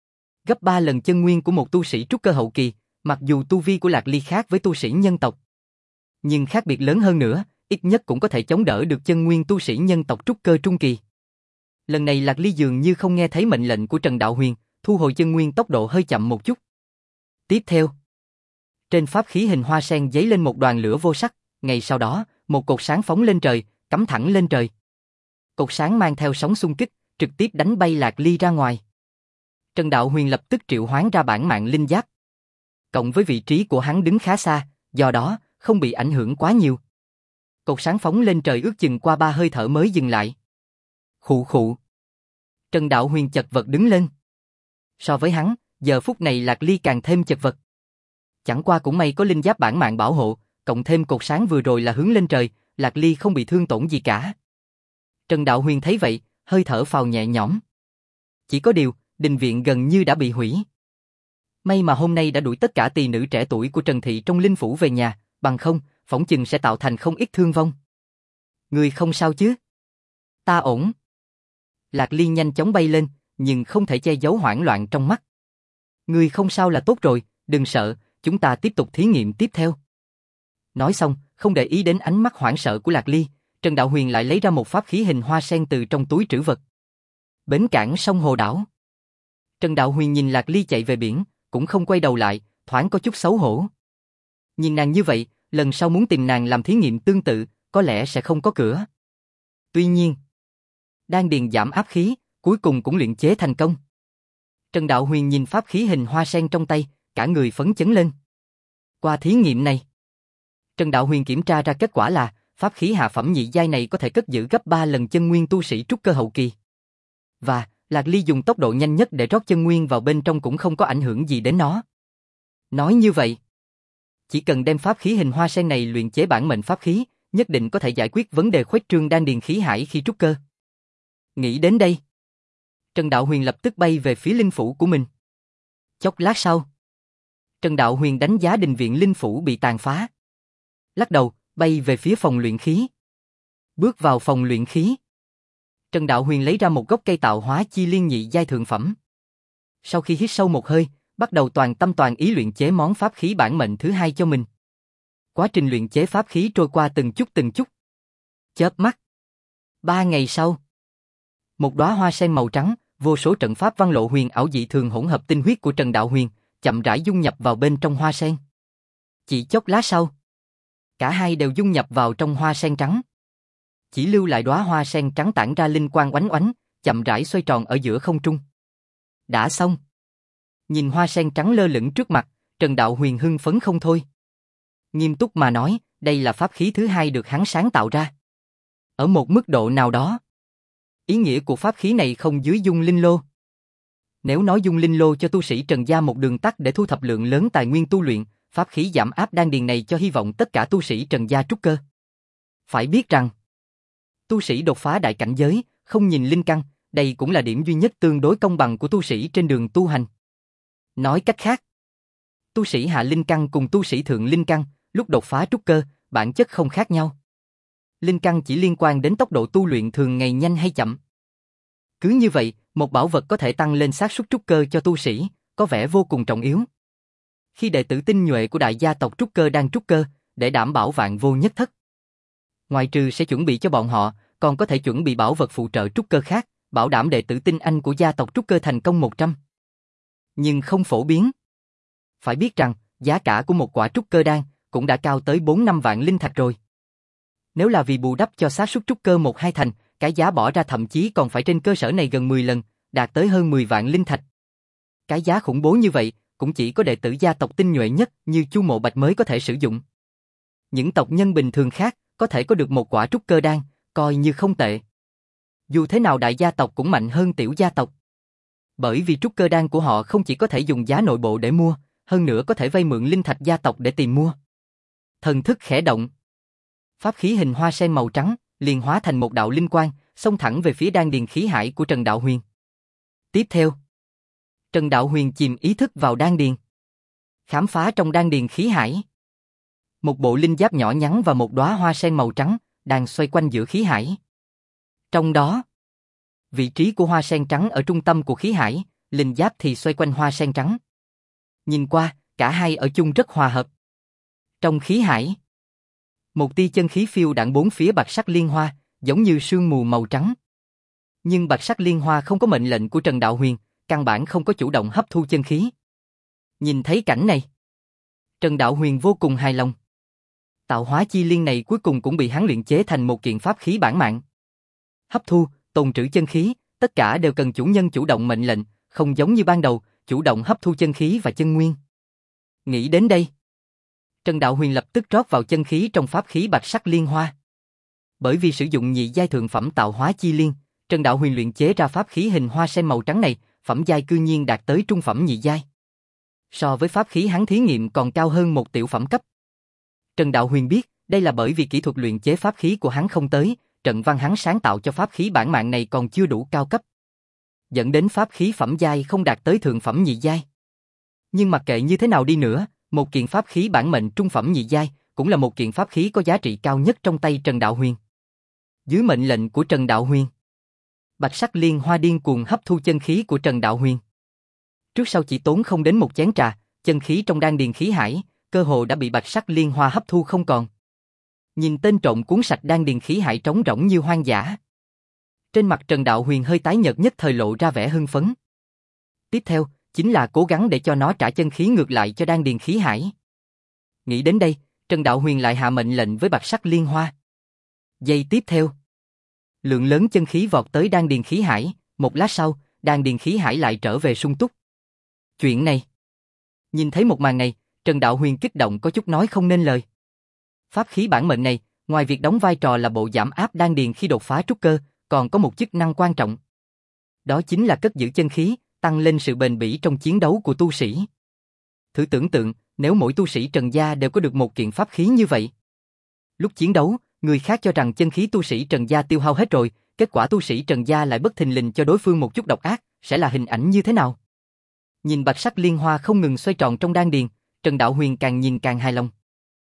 Gấp 3 lần chân nguyên của một tu sĩ trúc cơ hậu kỳ, mặc dù tu vi của Lạc Ly khác với tu sĩ nhân tộc, nhưng khác biệt lớn hơn nữa, ít nhất cũng có thể chống đỡ được chân nguyên tu sĩ nhân tộc trúc cơ trung kỳ. Lần này Lạc Ly dường như không nghe thấy mệnh lệnh của Trần Đạo Huyền, thu hồi chân nguyên tốc độ hơi chậm một chút. Tiếp theo, trên pháp khí hình hoa sen giấy lên một đoàn lửa vô sắc, ngay sau đó, một cột sáng phóng lên trời, cắm thẳng lên trời. Cột sáng mang theo sóng xung kích, trực tiếp đánh bay Lạc Ly ra ngoài. Trần Đạo Huyền lập tức triệu hoán ra bản mạng linh giáp. Cộng với vị trí của hắn đứng khá xa, do đó, không bị ảnh hưởng quá nhiều. Cột sáng phóng lên trời ước chừng qua 3 hơi thở mới dừng lại. Khụ khụ. Trần Đạo Huyền chật vật đứng lên. So với hắn, giờ phút này Lạc Ly càng thêm chật vật. Chẳng qua cũng may có linh giáp bản mạng bảo hộ, cộng thêm cột sáng vừa rồi là hướng lên trời, Lạc Ly không bị thương tổn gì cả. Trần Đạo Huyền thấy vậy, hơi thở phào nhẹ nhõm. Chỉ có điều, đình viện gần như đã bị hủy. May mà hôm nay đã đuổi tất cả tỳ nữ trẻ tuổi của Trần Thị trong linh phủ về nhà, bằng không, phỏng chừng sẽ tạo thành không ít thương vong. Ngươi không sao chứ? Ta ổn. Lạc Ly nhanh chóng bay lên, nhưng không thể che giấu hoảng loạn trong mắt. Ngươi không sao là tốt rồi, đừng sợ, chúng ta tiếp tục thí nghiệm tiếp theo. Nói xong, không để ý đến ánh mắt hoảng sợ của Lạc Ly, Trần Đạo Huyền lại lấy ra một pháp khí hình hoa sen từ trong túi trữ vật. Bến cảng sông Hồ Đảo. Trần Đạo Huyền nhìn Lạc Ly chạy về biển, cũng không quay đầu lại, thoáng có chút xấu hổ. Nhìn nàng như vậy, lần sau muốn tìm nàng làm thí nghiệm tương tự, có lẽ sẽ không có cửa. Tuy nhiên, đan điền giảm áp khí, cuối cùng cũng luyện chế thành công. Trần Đạo Huyền nhìn pháp khí hình hoa sen trong tay, cả người phấn chấn lên. Qua thí nghiệm này, Trần Đạo Huyền kiểm tra ra kết quả là pháp khí hạ phẩm nhị giai này có thể cất giữ gấp 3 lần chân nguyên tu sĩ trúc cơ hậu kỳ. Và Lạc Ly dùng tốc độ nhanh nhất để rót chân nguyên vào bên trong cũng không có ảnh hưởng gì đến nó. Nói như vậy, chỉ cần đem pháp khí hình hoa sen này luyện chế bản mệnh pháp khí, nhất định có thể giải quyết vấn đề khuếch trương đan điền khí hải khi trúc cơ. Nghĩ đến đây, Trần Đạo Huyền lập tức bay về phía linh phủ của mình. Chốc lát sau, Trần Đạo Huyền đánh giá đình viện linh phủ bị tàn phá. Lắc đầu, bay về phía phòng luyện khí. Bước vào phòng luyện khí, Trần Đạo Huyền lấy ra một gốc cây tạo hóa chi liên nhị giai thượng phẩm. Sau khi hít sâu một hơi, bắt đầu toàn tâm toàn ý luyện chế món pháp khí bản mệnh thứ hai cho mình. Quá trình luyện chế pháp khí trôi qua từng chút. Chớp mắt. 3 ngày sau, Một đóa hoa sen màu trắng, vô số trận pháp văn lộ huyền ảo dị thường hỗn hợp tinh huyết của Trần Đạo Huyền, chậm rãi dung nhập vào bên trong hoa sen. Chỉ chốc lát sau, cả hai đều dung nhập vào trong hoa sen trắng. Chỉ lưu lại đóa hoa sen trắng tản ra linh quang oánh oánh, chậm rãi xoay tròn ở giữa không trung. Đã xong. Nhìn hoa sen trắng lơ lửng trước mặt, Trần Đạo Huyền hưng phấn không thôi. Nghiêm túc mà nói, đây là pháp khí thứ hai được hắn sáng tạo ra. Ở một mức độ nào đó, ý nghĩa của pháp khí này không dưới dung linh lô. Nếu nói dung linh lô cho tu sĩ Trần gia một đường tắt để thu thập lượng lớn tài nguyên tu luyện, pháp khí giảm áp đan điền này cho hy vọng tất cả tu sĩ Trần gia trúc cơ. Phải biết rằng, tu sĩ đột phá đại cảnh giới, không nhìn linh căn, đây cũng là điểm duy nhất tương đối công bằng của tu sĩ trên đường tu hành. Nói cách khác, tu sĩ hạ linh căn cùng tu sĩ thượng linh căn, lúc đột phá trúc cơ, bản chất không khác nhau. Linh căn chỉ liên quan đến tốc độ tu luyện thường ngày nhanh hay chậm. Cứ như vậy, một bảo vật có thể tăng lên xác suất trúc cơ cho tu sĩ, có vẻ vô cùng trọng yếu. Khi đệ tử tinh nhuệ của đại gia tộc trúc cơ đang trúc cơ, để đảm bảo vạn vô nhất thất. Ngoài trừ sẽ chuẩn bị cho bọn họ, còn có thể chuẩn bị bảo vật phụ trợ trúc cơ khác, bảo đảm đệ tử tinh anh của gia tộc trúc cơ thành công 100. Nhưng không phổ biến. Phải biết rằng, giá cả của một quả trúc cơ đan cũng đã cao tới 4-5 vạn linh thạch rồi. Nếu là vì bù đắp cho xác suất trúc cơ 1-2 thành, cái giá bỏ ra thậm chí còn phải trên cơ sở này gần 10 lần, đạt tới hơn 10 vạn linh thạch. Cái giá khủng bố như vậy, cũng chỉ có đệ tử gia tộc tinh nhuệ nhất như Chu Mộ Bạch mới có thể sử dụng. Những tộc nhân bình thường khác, có thể có được một quả trúc cơ đan, coi như không tệ. Dù thế nào đại gia tộc cũng mạnh hơn tiểu gia tộc. Bởi vì trúc cơ đan của họ không chỉ có thể dùng giá nội bộ để mua, hơn nữa có thể vay mượn linh thạch gia tộc để tìm mua. Thần thức khẽ động. Pháp khí hình hoa sen màu trắng, liền hóa thành một đạo linh quang, xông thẳng về phía đan điền khí hải của Trần Đạo Huyền. Tiếp theo, Trần Đạo Huyền chìm ý thức vào đan điền. Khám phá trong đan điền khí hải. Một bộ linh giáp nhỏ nhắn và một đóa hoa sen màu trắng, đang xoay quanh giữa khí hải. Trong đó, vị trí của hoa sen trắng ở trung tâm của khí hải, linh giáp thì xoay quanh hoa sen trắng. Nhìn qua, cả hai ở chung rất hòa hợp. Trong khí hải, một tia chân khí phiêu đãng bốn phía bạch sắc liên hoa, giống như sương mù màu trắng. Nhưng bạch sắc liên hoa không có mệnh lệnh của Trần Đạo Huyền, căn bản không có chủ động hấp thu chân khí. Nhìn thấy cảnh này, Trần Đạo Huyền vô cùng hài lòng. Tạo hóa chi liên này cuối cùng cũng bị hắn luyện chế thành một kiện pháp khí bản mạng. Hấp thu, tồn trữ chân khí, tất cả đều cần chủ nhân chủ động mệnh lệnh, không giống như ban đầu, chủ động hấp thu chân khí và chân nguyên. Nghĩ đến đây, Trần Đạo Huyền lập tức rót vào chân khí trong pháp khí bạch sắc liên hoa. Bởi vì sử dụng nhị giai thượng phẩm tạo hóa chi liên, Trần Đạo Huyền luyện chế ra pháp khí hình hoa sen màu trắng này, phẩm giai cư nhiên đạt tới trung phẩm nhị giai. So với pháp khí hắn thí nghiệm còn cao hơn một tiểu phẩm cấp. Trần Đạo Huyền biết, đây là bởi vì kỹ thuật luyện chế pháp khí của hắn không tới, trận văn hắn sáng tạo cho pháp khí bản mạng này còn chưa đủ cao cấp, dẫn đến pháp khí phẩm giai không đạt tới thượng phẩm nhị giai. Nhưng mặc kệ như thế nào đi nữa, một kiện pháp khí bản mệnh trung phẩm nhị giai cũng là một kiện pháp khí có giá trị cao nhất trong tay Trần Đạo Huyền. Dưới mệnh lệnh của Trần Đạo Huyền, bạch sắc liên hoa điên cuồng hấp thu chân khí của Trần Đạo Huyền. Trước sau chỉ tốn không đến một chén trà, chân khí trong đan điền khí hải, cơ hồ đã bị bạch sắc liên hoa hấp thu không còn. Nhìn tên trộm cuốn sạch đan điền khí hải trống rỗng như hoang dã. Trên mặt Trần Đạo Huyền hơi tái nhợt nhất thời lộ ra vẻ hưng phấn. Tiếp theo, chính là cố gắng để cho nó trả chân khí ngược lại cho đan điền khí hải. Nghĩ đến đây, Trần Đạo Huyền lại hạ mệnh lệnh với bạch sắc liên hoa. Giây tiếp theo, lượng lớn chân khí vọt tới đan điền khí hải, một lát sau, đan điền khí hải lại trở về sung túc. Chuyện này, nhìn thấy một màn này, Trần Đạo Huyền kích động có chút nói không nên lời. Pháp khí bản mệnh này, ngoài việc đóng vai trò là bộ giảm áp đan điền khi đột phá trúc cơ, còn có một chức năng quan trọng. Đó chính là cất giữ chân khí, tăng lên sự bền bỉ trong chiến đấu của tu sĩ. Thử tưởng tượng, nếu mỗi tu sĩ Trần gia đều có được một kiện pháp khí như vậy. Lúc chiến đấu, người khác cho rằng chân khí tu sĩ Trần gia tiêu hao hết rồi, kết quả tu sĩ Trần gia lại bất thình lình cho đối phương một chút độc ác, sẽ là hình ảnh như thế nào? Nhìn bạch sắc liên hoa không ngừng xoay tròn trong đan điền, Trần Đạo Huyền càng nhìn càng hài lòng.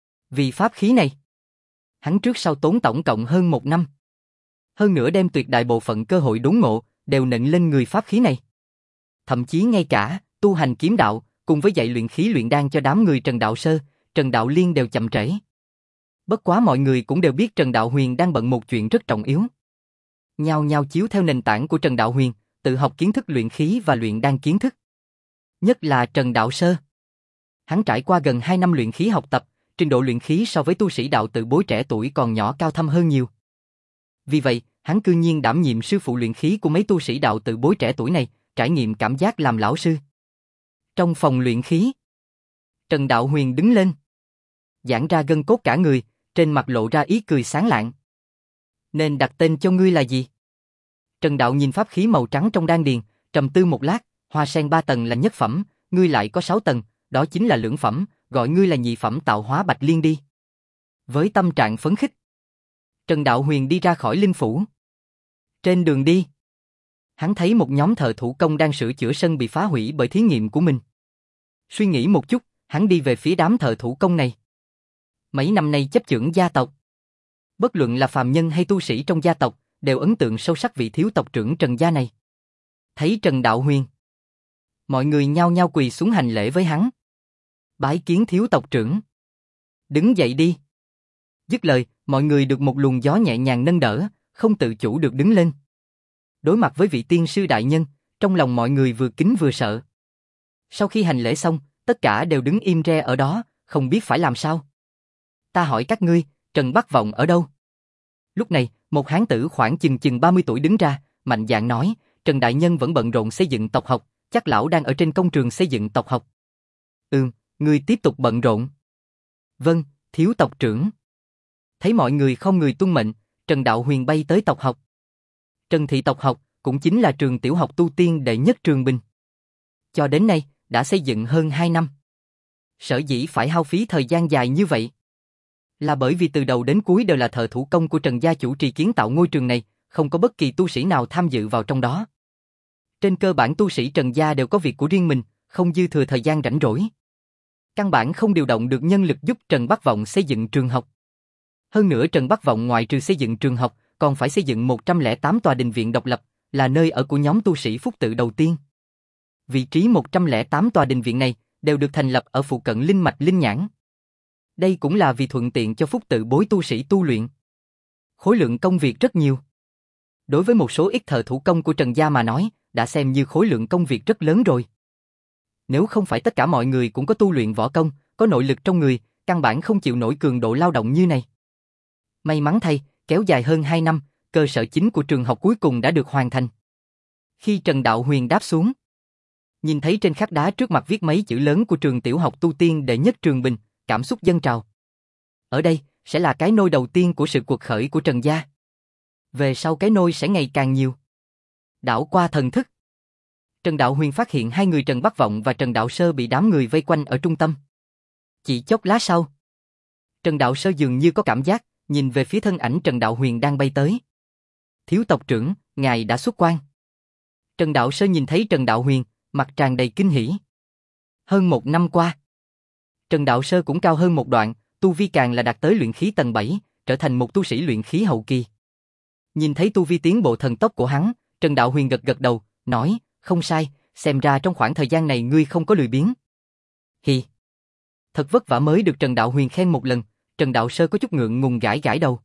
Vì pháp khí này, hắn trước sau tốn tổng cộng hơn 1 năm. Hơn nữa đem tuyệt đại bộ phận cơ hội đốn ngộ, đều nện lên người pháp khí này. Thậm chí ngay cả, tu hành kiếm đạo, cùng với dạy luyện khí luyện đan cho đám người Trần Đạo Sơ, Trần Đạo Liên đều chậm trễ. Bất quá mọi người cũng đều biết Trần Đạo Huyền đang bận một chuyện rất trọng yếu. nhao nhao chiếu theo nền tảng của Trần Đạo Huyền, tự học kiến thức luyện khí và luyện đan kiến thức. Nhất là Trần Đạo Sơ. Hắn trải qua gần 2 năm luyện khí học tập, trình độ luyện khí so với tu sĩ đạo tự bối trẻ tuổi còn nhỏ cao thâm hơn nhiều. Vì vậy, hắn cư nhiên đảm nhiệm sư phụ luyện khí của mấy tu sĩ đạo tự bối trẻ tuổi này, trải nghiệm cảm giác làm lão sư. Trong phòng luyện khí, Trần Đạo Huyền đứng lên, giãn ra gân cốt cả người, trên mặt lộ ra ý cười sáng lạng. Nên đặt tên cho ngươi là gì? Trần Đạo nhìn pháp khí màu trắng trong đan điền, trầm tư một lát, hoa sen 3 tầng là nhất phẩm, ngươi lại có 6 tầng, đó chính là lưỡng phẩm, gọi ngươi là nhị phẩm tạo hóa bạch liên đi. Với tâm trạng phấn khích, Trần Đạo Huyền đi ra khỏi linh phủ. Trên đường đi, hắn thấy một nhóm thợ thủ công đang sửa chữa sân bị phá hủy bởi thí nghiệm của mình. Suy nghĩ một chút, hắn đi về phía đám thợ thủ công này. Mấy năm nay chấp chưởng gia tộc, bất luận là phàm nhân hay tu sĩ trong gia tộc, đều ấn tượng sâu sắc vị thiếu tộc trưởng Trần gia này. Thấy Trần Đạo Huyền, mọi người nhao nhao quỳ xuống hành lễ với hắn. Bái kiến thiếu tộc trưởng. Đứng dậy đi. Dứt lời, mọi người được một luồng gió nhẹ nhàng nâng đỡ, không tự chủ được đứng lên. Đối mặt với vị tiên sư đại nhân, trong lòng mọi người vừa kính vừa sợ. Sau khi hành lễ xong, tất cả đều đứng im re ở đó, không biết phải làm sao. Ta hỏi các ngươi, Trần Bắc Vọng ở đâu? Lúc này, một hán tử khoảng chừng 30 tuổi đứng ra, mạnh dạn nói, Trần đại nhân vẫn bận rộn xây dựng tộc học, chắc lão đang ở trên công trường xây dựng tộc học. Ngươi tiếp tục bận rộn. Vâng, thiếu tộc trưởng. Thấy mọi người không người tuân mệnh, Trần Đạo Huyền bay tới tộc học. Trần thị tộc học cũng chính là trường tiểu học tu tiên đệ nhất Trường Bình. Cho đến nay, đã xây dựng hơn 2 năm. Sở dĩ phải hao phí thời gian dài như vậy, là bởi vì từ đầu đến cuối đều là thợ thủ công của Trần gia chủ trì kiến tạo ngôi trường này, không có bất kỳ tu sĩ nào tham dự vào trong đó. Trên cơ bản tu sĩ Trần gia đều có việc của riêng mình, không dư thừa thời gian rảnh rỗi. Căn bản không điều động được nhân lực giúp Trần Bắc Vọng xây dựng trường học. Hơn nữa Trần Bắc Vọng ngoại trừ xây dựng trường học, còn phải xây dựng 108 tòa đình viện độc lập, là nơi ở của nhóm tu sĩ Phúc Tự đầu tiên. Vị trí 108 tòa đình viện này đều được thành lập ở phụ cận linh mạch linh nhãn. Đây cũng là vì thuận tiện cho Phúc Tự bối tu sĩ tu luyện. Khối lượng công việc rất nhiều. Đối với một số ít thợ thủ công của Trần gia mà nói, đã xem như khối lượng công việc rất lớn rồi. Nếu không phải tất cả mọi người cũng có tu luyện võ công, có nội lực trong người, căn bản không chịu nổi cường độ lao động như này. May mắn thay, kéo dài hơn 2 năm, cơ sở chính của trường học cuối cùng đã được hoàn thành. Khi Trần Đạo Huyền đáp xuống, nhìn thấy trên khắc đá trước mặt viết mấy chữ lớn của trường tiểu học tu tiên đệ nhất Trường Bình, cảm xúc dâng trào. Ở đây, sẽ là cái nôi đầu tiên của sự cuộc khởi của Trần gia. Về sau cái nôi sẽ ngày càng nhiều. Đảo qua thần thức, Trần Đạo Huyền phát hiện hai người Trần Bắc Vọng và Trần Đạo Sơ bị đám người vây quanh ở trung tâm. Chỉ chốc lát sau, Trần Đạo Sơ dường như có cảm giác, nhìn về phía thân ảnh Trần Đạo Huyền đang bay tới. Thiếu tộc trưởng, ngài đã xuất quan. Trần Đạo Sơ nhìn thấy Trần Đạo Huyền, mặt tràn đầy kinh hỉ. Hơn 1 năm qua, Trần Đạo Sơ cũng cao hơn một đoạn, tu vi càng là đạt tới luyện khí tầng 7, trở thành một tu sĩ luyện khí hậu kỳ. Nhìn thấy tu vi tiến bộ thần tốc của hắn, Trần Đạo Huyền gật gật đầu, nói, không sai, xem ra trong khoảng thời gian này ngươi không có lười biếng. Hì. Thật vất vả mới được Trần Đạo Huyền khen một lần, Trần Đạo Sơ có chút ngượng ngùng gãi gãi đầu.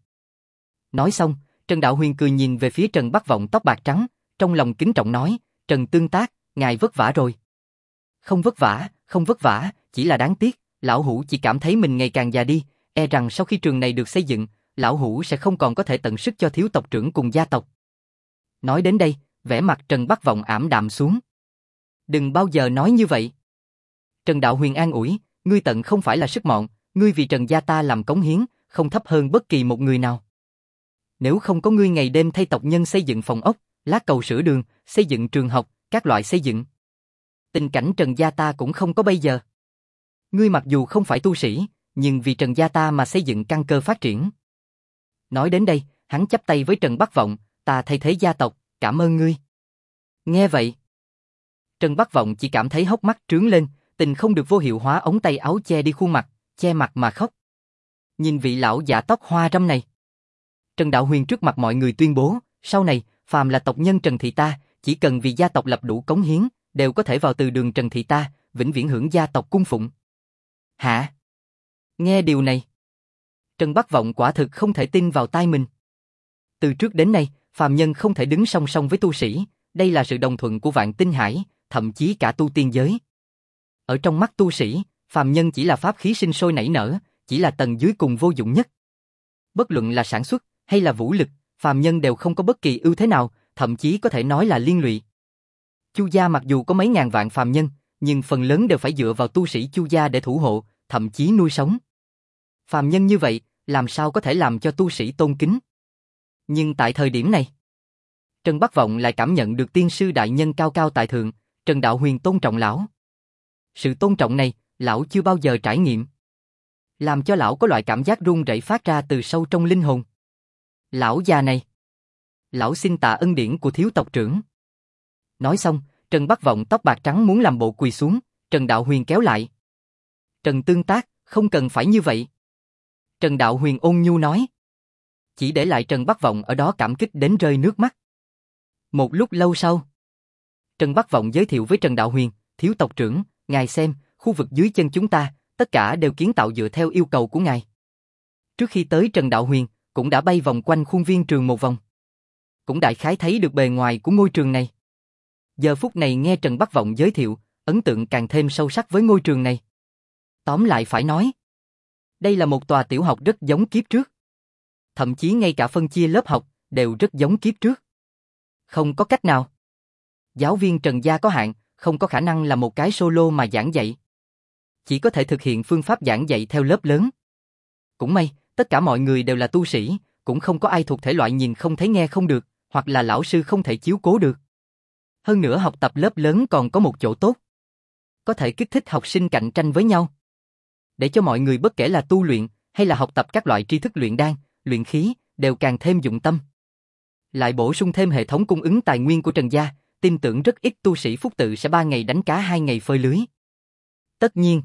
Nói xong, Trần Đạo Huyền cười nhìn về phía Trần Bắc Vọng tóc bạc trắng, trong lòng kính trọng nói, Trần tương tác, ngài vất vả rồi. Không vất vả, chỉ là đáng tiếc, lão hủ chỉ cảm thấy mình ngày càng già đi, e rằng sau khi trường này được xây dựng, lão hủ sẽ không còn có thể tận sức cho thiếu tộc trưởng cùng gia tộc. Nói đến đây, vẻ mặt Trần Bắc Vọng ảm đạm xuống. Đừng bao giờ nói như vậy. Trần Đạo Huyền an ủi, ngươi tận không phải là sức mọn, ngươi vì Trần gia ta làm cống hiến, không thấp hơn bất kỳ một người nào. Nếu không có ngươi ngày đêm thay tộc nhân xây dựng phòng ốc, lát cầu sửa đường, xây dựng trường học, các loại xây dựng, tình cảnh Trần gia ta cũng không có bây giờ. Ngươi mặc dù không phải tu sĩ, nhưng vì Trần gia ta mà xây dựng căn cơ phát triển. Nói đến đây, hắn chắp tay với Trần Bắc Vọng, ta thay thế gia tộc, cảm ơn ngươi. Nghe vậy, Trần Bắc Vọng chỉ cảm thấy hốc mắt trướng lên, tình không được vô hiệu hóa ống tay áo che đi khuôn mặt, che mặt mà khóc. Nhìn vị lão giả tóc hoa râm này, Trần Đạo Huyền trước mặt mọi người tuyên bố, sau này, phàm là tộc nhân Trần thị ta, chỉ cần vì gia tộc lập đủ cống hiến, đều có thể vào từ đường Trần thị ta, vĩnh viễn hưởng gia tộc cung phụng. Hả? Nghe điều này, Trần Bắc Vọng quả thực không thể tin vào tai mình. Từ trước đến nay, phàm nhân không thể đứng song song với tu sĩ, đây là sự đồng thuận của vạn tinh hải, thậm chí cả tu tiên giới. Ở trong mắt tu sĩ, phàm nhân chỉ là pháp khí sinh sôi nảy nở, chỉ là tầng dưới cùng vô dụng nhất. Bất luận là sản xuất hay là vũ lực, phàm nhân đều không có bất kỳ ưu thế nào, thậm chí có thể nói là liên lụy. Chu gia mặc dù có mấy ngàn vạn phàm nhân, nhưng phần lớn đều phải dựa vào tu sĩ Chu gia để thủ hộ, thậm chí nuôi sống. Phàm nhân như vậy, làm sao có thể làm cho tu sĩ tôn kính? Nhưng tại thời điểm này, Trần Bắc Vọng lại cảm nhận được tiên sư đại nhân cao cao tại thượng, Trần Đạo Huyền tôn trọng lão. Sự tôn trọng này, lão chưa bao giờ trải nghiệm, làm cho lão có loại cảm giác run rẩy phát ra từ sâu trong linh hồn. Lão già này, lão xin tạ ân điển của thiếu tộc trưởng. Nói xong, Trần Bắc Vọng tóc bạc trắng muốn làm bộ quỳ xuống, Trần Đạo Huyền kéo lại. Trần Tương Tác, không cần phải như vậy. Trần Đạo Huyền ôn nhu nói. Chỉ để lại Trần Bắc Vọng ở đó cảm kích đến rơi nước mắt. Một lúc lâu sau, Trần Bắc Vọng giới thiệu với Trần Đạo Huyền, thiếu tộc trưởng, ngài xem, khu vực dưới chân chúng ta, tất cả đều kiến tạo dựa theo yêu cầu của ngài. Trước khi tới Trần Đạo Huyền, cũng đã bay vòng quanh khuôn viên trường một vòng. Cũng đại khái thấy được bề ngoài của ngôi trường này. Giờ phút này nghe Trần Bắc Vọng giới thiệu, ấn tượng càng thêm sâu sắc với ngôi trường này. Tóm lại phải nói, đây là một tòa tiểu học rất giống kiếp trước. Thậm chí ngay cả phân chia lớp học, đều rất giống kiếp trước. Không có cách nào. Giáo viên Trần gia có hạn, không có khả năng là một cái solo mà giảng dạy. Chỉ có thể thực hiện phương pháp giảng dạy theo lớp lớn. Cũng may, tất cả mọi người đều là tu sĩ, cũng không có ai thuộc thể loại nhìn không thấy nghe không được, hoặc là lão sư không thể chiếu cố được. Hơn nữa học tập lớp lớn còn có một chỗ tốt. Có thể kích thích học sinh cạnh tranh với nhau. Để cho mọi người bất kể là tu luyện, hay là học tập các loại tri thức luyện đan, luyện khí, đều càng thêm dụng tâm. Lại bổ sung thêm hệ thống cung ứng tài nguyên của Trần gia, tin tưởng rất ít tu sĩ phúc tự sẽ 3 ngày đánh cá 2 ngày phơi lưới. Tất nhiên,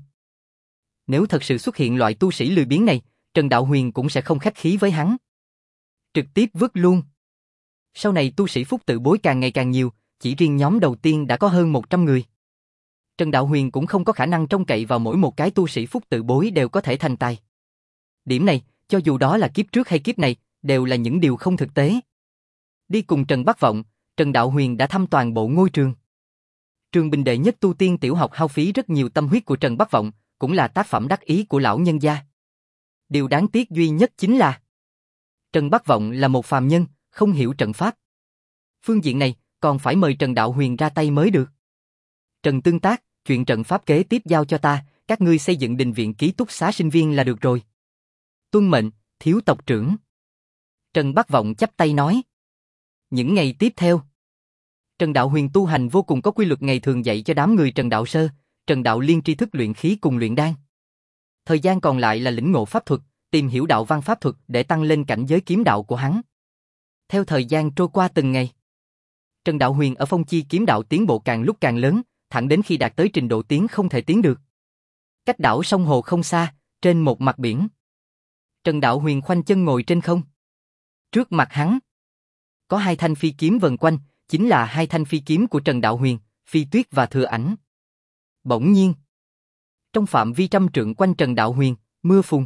nếu thật sự xuất hiện loại tu sĩ lười biếng này, Trần Đạo Huyền cũng sẽ không khách khí với hắn. Trực tiếp vứt luôn. Sau này tu sĩ phúc tự bối càng ngày càng nhiều, chỉ riêng nhóm đầu tiên đã có hơn 100 người. Trần Đạo Huyền cũng không có khả năng trông cậy vào mỗi một cái tu sĩ phúc tự bối đều có thể thành tài. Điểm này, cho dù đó là kiếp trước hay kiếp này, đều là những điều không thực tế. Đi cùng Trần Bắc Vọng, Trần Đạo Huyền đã thăm toàn bộ ngôi trường. Trường bình đệ nhất tu tiên tiểu học hao phí rất nhiều tâm huyết của Trần Bắc Vọng, cũng là tác phẩm đắc ý của lão nhân gia. Điều đáng tiếc duy nhất chính là Trần Bắc Vọng là một phàm nhân, không hiểu trận pháp. Phương diện này, còn phải mời Trần Đạo Huyền ra tay mới được. Trần Tương Tác, chuyện trận pháp kế tiếp giao cho ta, các ngươi xây dựng đình viện ký túc xá sinh viên là được rồi. Tuân mệnh, thiếu tộc trưởng. Trần Bắc Vọng chắp tay nói. Những ngày tiếp theo, Trần Đạo Huyền tu hành vô cùng có quy luật, ngày thường dạy cho đám người Trần Đạo Sơ, Trần Đạo Liên tri thức luyện khí cùng luyện đan. Thời gian còn lại là lĩnh ngộ pháp thuật, tìm hiểu đạo văn pháp thuật để tăng lên cảnh giới kiếm đạo của hắn. Theo thời gian trôi qua từng ngày, Trần Đạo Huyền ở phong chi kiếm đạo tiến bộ càng lúc càng lớn, thẳng đến khi đạt tới trình độ tiến không thể tiến được. Cách đảo sông hồ không xa, trên một mặt biển, Trần Đạo Huyền khoanh chân ngồi trên không. Trước mặt hắn, có 2 thanh phi kiếm vần quanh, chính là 2 thanh phi kiếm của Trần Đạo Huyền, Phi Tuyết và Thừa Ảnh. Bỗng nhiên, trong phạm vi 100 trượng quanh Trần Đạo Huyền, mưa phùn.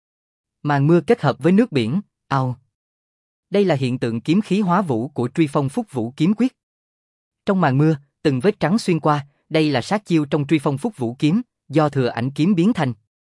Màn mưa kết hợp với nước biển, ào. Đây là hiện tượng kiếm khí hóa vũ của Truy Phong Phúc Vũ kiếm quyết. Trong màn mưa, từng vết trắng xuyên qua, đây là sát chiêu trong Truy Phong Phúc Vũ kiếm, do Thừa Ảnh kiếm biến thành.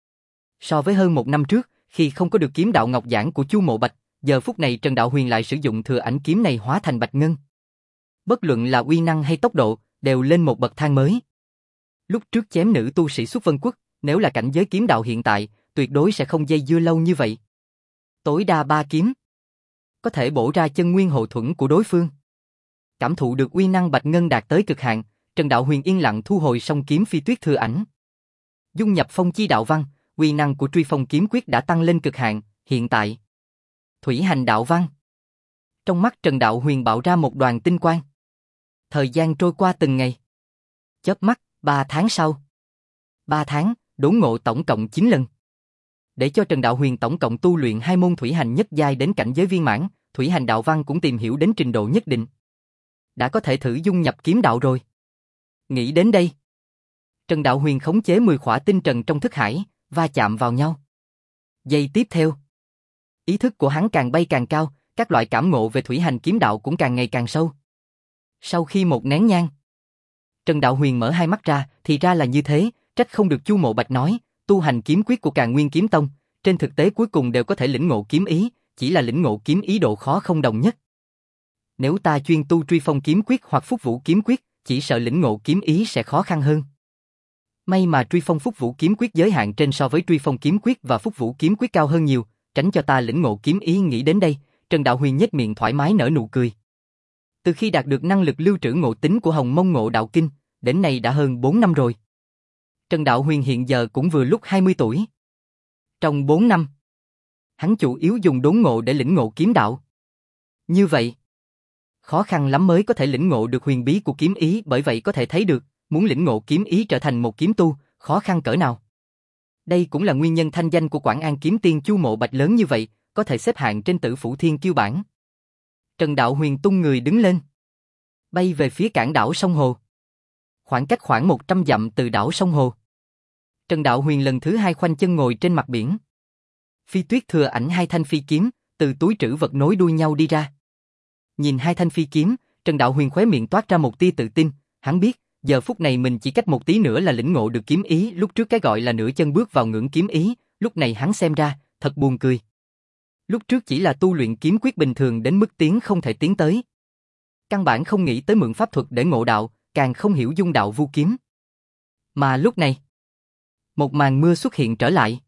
So với hơn 1 năm trước, khi không có được kiếm đạo ngọc giản của Chu Mộ Bạch, giờ phút này Trần Đạo Huyền lại sử dụng Thừa Ảnh kiếm này hóa thành bạch ngân. Bất luận là uy năng hay tốc độ, đều lên một bậc thang mới. Lúc trước chém nữ tu sĩ Xuất Vân Quốc, nếu là cảnh giới kiếm đạo hiện tại, tuyệt đối sẽ không dây dưa lâu như vậy. Tối đa 3 kiếm, có thể bổ ra chân nguyên hộ thuẫn của đối phương. Cảm thụ được uy năng bạch ngân đạt tới cực hạn, Trần Đạo Huyền yên lặng thu hồi song kiếm Phi Tuyết Thừa Ảnh. Dung nhập phong chi đạo văn, uy năng của Truy Phong kiếm quyết đã tăng lên cực hạn, hiện tại thủy hành đạo văn. Trong mắt Trần Đạo Huyền bạo ra một đoàn tinh quang. Thời gian trôi qua từng ngày. Chớp mắt, 3 tháng sau. 3 tháng, đốn ngộ tổng cộng 9 lần. Để cho Trần Đạo Huyền tổng cộng tu luyện 2 môn thủy hành nhất giai đến cảnh giới viên mãn, thủy hành đạo văn cũng tìm hiểu đến trình độ nhất định. Đã có thể thử dung nhập kiếm đạo rồi. Nghĩ đến đây, Trần Đạo Huyền khống chế 10 khỏa tinh trần trong thức hải, va chạm vào nhau. Giây tiếp theo, ý thức của hắn càng bay càng cao, Các loại cảm ngộ về thủy hành kiếm đạo cũng càng ngày càng sâu. Sau khi một nén nhang, Trần Đạo Huyền mở hai mắt ra, thì ra là như thế, trách không được Chu Mộ Bạch nói, tu hành kiếm quyết của Càn Nguyên Kiếm Tông, trên thực tế cuối cùng đều có thể lĩnh ngộ kiếm ý, chỉ là lĩnh ngộ kiếm ý độ khó không đồng nhất. Nếu ta chuyên tu Truy Phong kiếm quyết hoặc Phúc Vũ kiếm quyết, chỉ sợ lĩnh ngộ kiếm ý sẽ khó khăn hơn. May mà Truy Phong Phúc Vũ kiếm quyết giới hạn trên so với Truy Phong kiếm quyết và Phúc Vũ kiếm quyết cao hơn nhiều, tránh cho ta lĩnh ngộ kiếm ý. Nghĩ đến đây, Trần Đạo Huyền nhếch miệng thoải mái nở nụ cười. Từ khi đạt được năng lực lưu trữ ngộ tính của Hồng Mông Ngộ Đạo Kinh, đến nay đã hơn 4 năm rồi. Trần Đạo Huyền hiện giờ cũng vừa lúc 20 tuổi. Trong 4 năm, hắn chủ yếu dùng đốn ngộ để lĩnh ngộ kiếm đạo. Như vậy, khó khăn lắm mới có thể lĩnh ngộ được huyền bí của kiếm ý, bởi vậy có thể thấy được, muốn lĩnh ngộ kiếm ý trở thành một kiếm tu, khó khăn cỡ nào. Đây cũng là nguyên nhân thanh danh của Quảng An kiếm tiên Chu Mộ Bạch lớn như vậy, có thể xếp hạng trên Tử Phủ Thiên Kiêu bảng. Trần Đạo Huyền tung người đứng lên, bay về phía cảng đảo sông Hồ. Khoảng cách khoảng 100 dặm từ đảo sông Hồ, Trần Đạo Huyền lần thứ hai khoanh chân ngồi trên mặt biển. Phi Tuyết thừa ảnh hai thanh phi kiếm, từ túi trữ vật nối đuôi nhau đi ra. Nhìn hai thanh phi kiếm, Trần Đạo Huyền khóe miệng toát ra một tia tự tin, hắn biết, giờ phút này mình chỉ cách một tí nữa là lĩnh ngộ được kiếm ý, lúc trước cái gọi là nửa chân bước vào ngưỡng kiếm ý, lúc này hắn xem ra, thật buồn cười. Lúc trước chỉ là tu luyện kiếm quyết bình thường đến mức tiến không thể tiến tới. Căn bản không nghĩ tới mượn pháp thuật để ngộ đạo, càng không hiểu dung đạo vu kiếm. Mà lúc này, một màn mưa xuất hiện trở lại.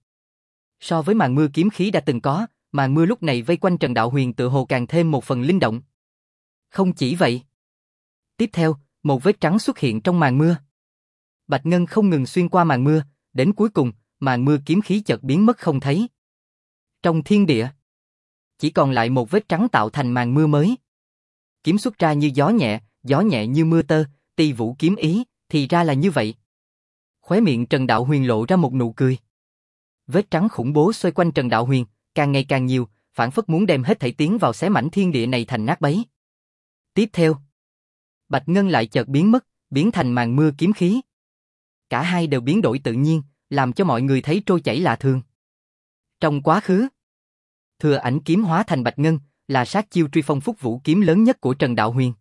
So với màn mưa kiếm khí đã từng có, màn mưa lúc này vây quanh Trần Đạo Huyền tựa hồ càng thêm một phần linh động. Không chỉ vậy. Tiếp theo, một vết trắng xuất hiện trong màn mưa. Bạch ngân không ngừng xuyên qua màn mưa, đến cuối cùng, màn mưa kiếm khí chợt biến mất không thấy. Trong thiên địa, chỉ còn lại một vết trắng tạo thành màn mưa mới. Kiếm xuất ra như gió nhẹ như mưa tơ, Ti Vũ kiếm ý, thì ra là như vậy. Khóe miệng Trần Đạo Huyền lộ ra một nụ cười. Vết trắng khủng bố xoay quanh Trần Đạo Huyền, càng ngày càng nhiều, phảng phất muốn đem hết thảy tiến vào xé mảnh thiên địa này thành nát bấy. Tiếp theo, Bạch Ngân lại chợt biến mất, biến thành màn mưa kiếm khí. Cả hai đều biến đổi tự nhiên, làm cho mọi người thấy trôi chảy lạ thường. Trong quá khứ, thừa ảnh kiếm hóa thành Bạch Ngân, là sát chiêu Truy Phong Phúc Vũ kiếm lớn nhất của Trần Đạo Huyền.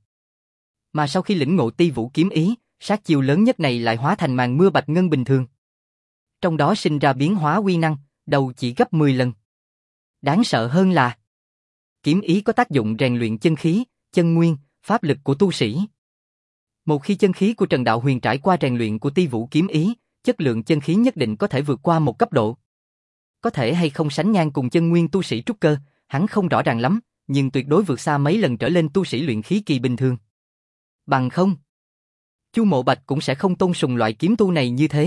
Mà sau khi lĩnh ngộ Ti Vũ kiếm ý, sát chiêu lớn nhất này lại hóa thành màn mưa Bạch Ngân bình thường. Trong đó sinh ra biến hóa uy năng, đầu chỉ gấp 10 lần. Đáng sợ hơn là, kiếm ý có tác dụng rèn luyện chân khí, chân nguyên, pháp lực của tu sĩ. Một khi chân khí của Trần Đạo Huyền trải qua rèn luyện của Ti Vũ kiếm ý, chất lượng chân khí nhất định có thể vượt qua một cấp độ. Có thể hay không sánh ngang cùng chân nguyên tu sĩ trúc cơ, hắn không rõ ràng lắm, nhưng tuyệt đối vượt xa mấy lần trở lên tu sĩ luyện khí kỳ bình thường. Bằng không, Chu Mộ Bạch cũng sẽ không tôn sùng loại kiếm tu này như thế.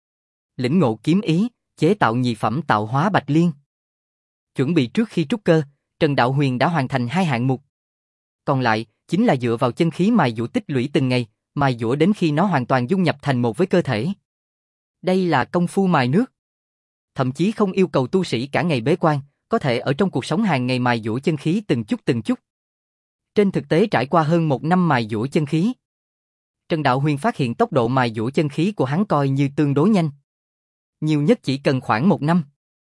Lĩnh ngộ kiếm ý, chế tạo nhị phẩm tạo hóa bạch liên. Chuẩn bị trước khi trúc cơ, Trần Đạo Huyền đã hoàn thành 2 hạng mục. Còn lại, chính là dựa vào chân khí mài dũa tích lũy từng ngày, mài dũa đến khi nó hoàn toàn dung nhập thành một với cơ thể. Đây là công phu mài nước. Thậm chí không yêu cầu tu sĩ cả ngày bế quan, có thể ở trong cuộc sống hàng ngày mài dũa chân khí từng chút. Trên thực tế trải qua hơn 1 năm mài dũa chân khí, Trần Đạo Huyền phát hiện tốc độ mài dũa chân khí của hắn coi như tương đối nhanh. Nhiều nhất chỉ cần khoảng 1 năm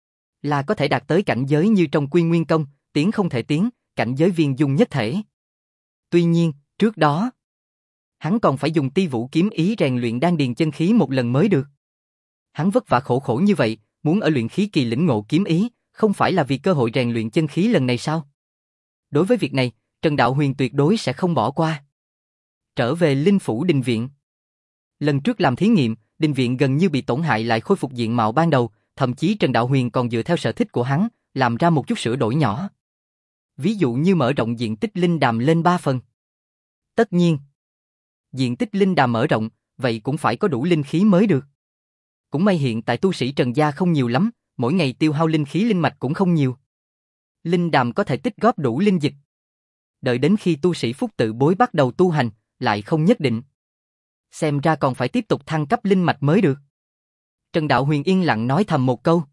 là có thể đạt tới cảnh giới như trong Quy Nguyên Công, tiến không thể tiến, cảnh giới viên dung nhất thể. Tuy nhiên, trước đó, hắn còn phải dùng Ti Vũ kiếm ý rèn luyện đan điền chân khí một lần mới được. Hắn vất vả khổ như vậy, muốn ở luyện khí kỳ lĩnh ngộ kiếm ý, không phải là vì cơ hội rèn luyện chân khí lần này sao? Đối với việc này, Trần Đạo Huyền tuyệt đối sẽ không bỏ qua. Trở về Linh Phủ Đình Viện. Lần trước làm thí nghiệm, Đình Viện gần như bị tổn hại lại khôi phục diện mạo ban đầu, thậm chí Trần Đạo Huyền còn dựa theo sở thích của hắn, làm ra một chút sửa đổi nhỏ. Ví dụ như mở rộng diện tích linh đàm lên 3 phần. Tất nhiên, diện tích linh đàm mở rộng, vậy cũng phải có đủ linh khí mới được. Cũng may hiện tại tu sĩ Trần gia không nhiều lắm, mỗi ngày tiêu hao linh khí linh mạch cũng không nhiều. Linh đàm có thể tích góp đủ linh dịch. Đợi đến khi tu sĩ Phúc Tự Bối bắt đầu tu hành, lại không nhất định. Xem ra còn phải tiếp tục thăng cấp linh mạch mới được. Trần Đạo Huyền yên lặng nói thầm một câu.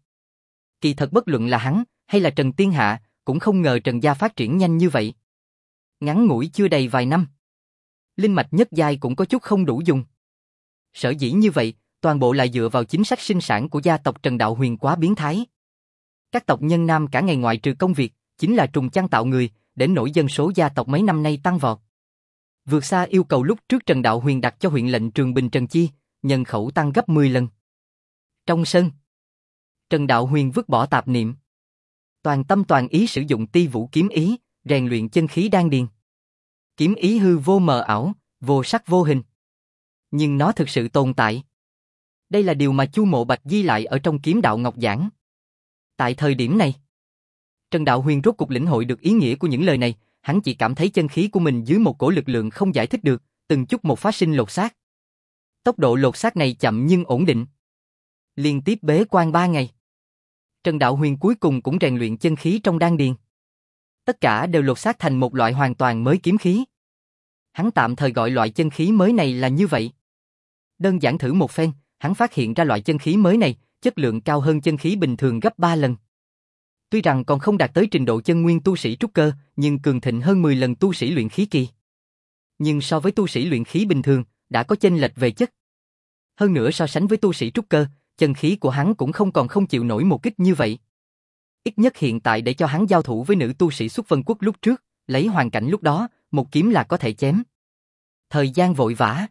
Kỳ thật bất luận là hắn, hay là Trần Tiên Hạ, cũng không ngờ Trần gia phát triển nhanh như vậy. Ngắn ngủi chưa đầy vài năm, linh mạch nhất giai cũng có chút không đủ dùng. Sở dĩ như vậy, toàn bộ là dựa vào chính sách sinh sản của gia tộc Trần Đạo Huyền quá biến thái. Các tộc nhân nam cả ngày ngoại trừ công việc, chính là trùng chăn tạo người, đến nỗi dân số gia tộc mấy năm nay tăng vọt. Vượt xa yêu cầu lúc trước Trần Đạo Huyền đặt cho huyện lệnh Trường Bình Trần Chi, nhân khẩu tăng gấp 10 lần. Trong sân, Trần Đạo Huyền vứt bỏ tạp niệm. Toàn tâm toàn ý sử dụng Ti Vũ kiếm ý, rèn luyện chân khí đan điền. Kiếm ý hư vô mờ ảo, vô sắc vô hình. Nhưng nó thực sự tồn tại. Đây là điều mà Chu Mộ Bạch ghi lại ở trong Kiếm Đạo Ngọc Giảng. Tại thời điểm này, Trần Đạo Huyền rốt cục lĩnh hội được ý nghĩa của những lời này, hắn chỉ cảm thấy chân khí của mình dưới một cổ lực lượng không giải thích được, từng chút một phát sinh lột xác. Tốc độ lột xác này chậm nhưng ổn định. Liên tiếp bế quan 3 ngày, Trần Đạo Huyền cuối cùng cũng rèn luyện chân khí trong đan điền. Tất cả đều lột xác thành một loại hoàn toàn mới kiếm khí. Hắn tạm thời gọi loại chân khí mới này là như vậy. Đơn giản thử một phen, hắn phát hiện ra loại chân khí mới này, chất lượng cao hơn chân khí bình thường gấp 3 lần. Tuy rằng còn không đạt tới trình độ chân nguyên tu sĩ trúc cơ, nhưng cường thịnh hơn 10 lần tu sĩ luyện khí kỳ. Nhưng so với tu sĩ luyện khí bình thường, đã có chênh lệch về chất. Hơn nữa so sánh với tu sĩ trúc cơ, chân khí của hắn cũng không chịu nổi một kích như vậy. Ít nhất hiện tại để cho hắn giao thủ với nữ tu sĩ Xuất Vân Quốc lúc trước, lấy hoàn cảnh lúc đó, một kiếm là có thể chém. Thời gian vội vã.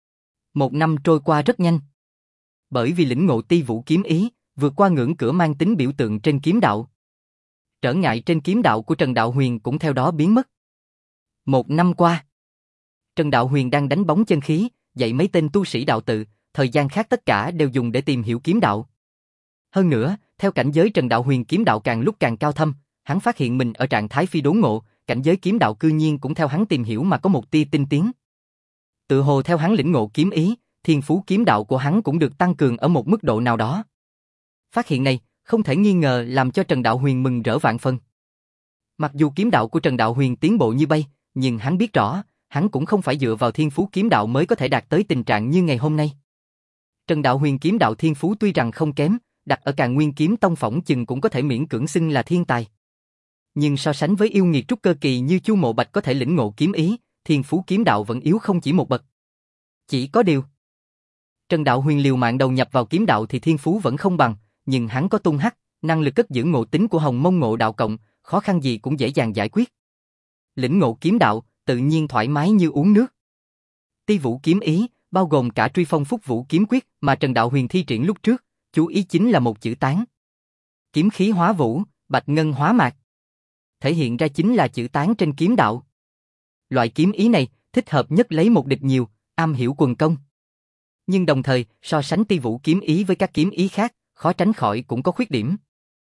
1 năm trôi qua rất nhanh. Bởi vì lĩnh ngộ Ti Vũ kiếm ý, vượt qua ngưỡng cửa mang tính biểu tượng trên kiếm đạo. Trở ngại trên kiếm đạo của Trần Đạo Huyền cũng theo đó biến mất. 1 năm qua, Trần Đạo Huyền đang đánh bóng chân khí, dạy mấy tên tu sĩ đạo tự, thời gian khác tất cả đều dùng để tìm hiểu kiếm đạo. Hơn nữa, theo cảnh giới Trần Đạo Huyền kiếm đạo càng lúc càng cao thâm, hắn phát hiện mình ở trạng thái phi đốn ngộ, cảnh giới kiếm đạo cư nhiên cũng theo hắn tìm hiểu mà có một tia tinh tiến. Tự hồ theo hắn lĩnh ngộ kiếm ý, thiên phú kiếm đạo của hắn cũng được tăng cường ở một mức độ nào đó. Phát hiện này, không thể nghi ngờ làm cho Trần Đạo Huyền mừng rỡ vạn phần. Mặc dù kiếm đạo của Trần Đạo Huyền tiến bộ như bay, nhưng hắn biết rõ, hắn cũng không phải dựa vào thiên phú kiếm đạo mới có thể đạt tới tình trạng như ngày hôm nay. Trần Đạo Huyền kiếm đạo thiên phú tuy rằng không kém, đặt ở Càn Nguyên kiếm tông phỏng chừng cũng có thể miễn cưỡng xưng là thiên tài. Nhưng so sánh với yêu nghiệt trúc cơ kỳ như Chu Mộ Bạch có thể lĩnh ngộ kiếm ý, thiên phú kiếm đạo vẫn yếu không chỉ một bậc. Chỉ có điều, Trần Đạo Huyền liều mạng đầu nhập vào kiếm đạo thì thiên phú vẫn không bằng, nhưng hắn có tung hắc, năng lực cất giữ ngộ tính của Hồng Mông Ngộ Đạo Cộng, khó khăn gì cũng dễ dàng giải quyết. Lĩnh ngộ kiếm đạo, tự nhiên thoải mái như uống nước. Ti Vũ kiếm ý, bao gồm cả Truy Phong Phúc Vũ kiếm quyết mà Trần Đạo Huyền thi triển lúc trước, chú ý chính là một chữ tán. Kiếm khí hóa vũ, bạch ngân hóa mạc. Thể hiện ra chính là chữ tán trên kiếm đạo. Loại kiếm ý này thích hợp nhất lấy một địch nhiều, am hiểu quần công. Nhưng đồng thời, so sánh Ti Vũ kiếm ý với các kiếm ý khác, khó tránh khỏi cũng có khuyết điểm.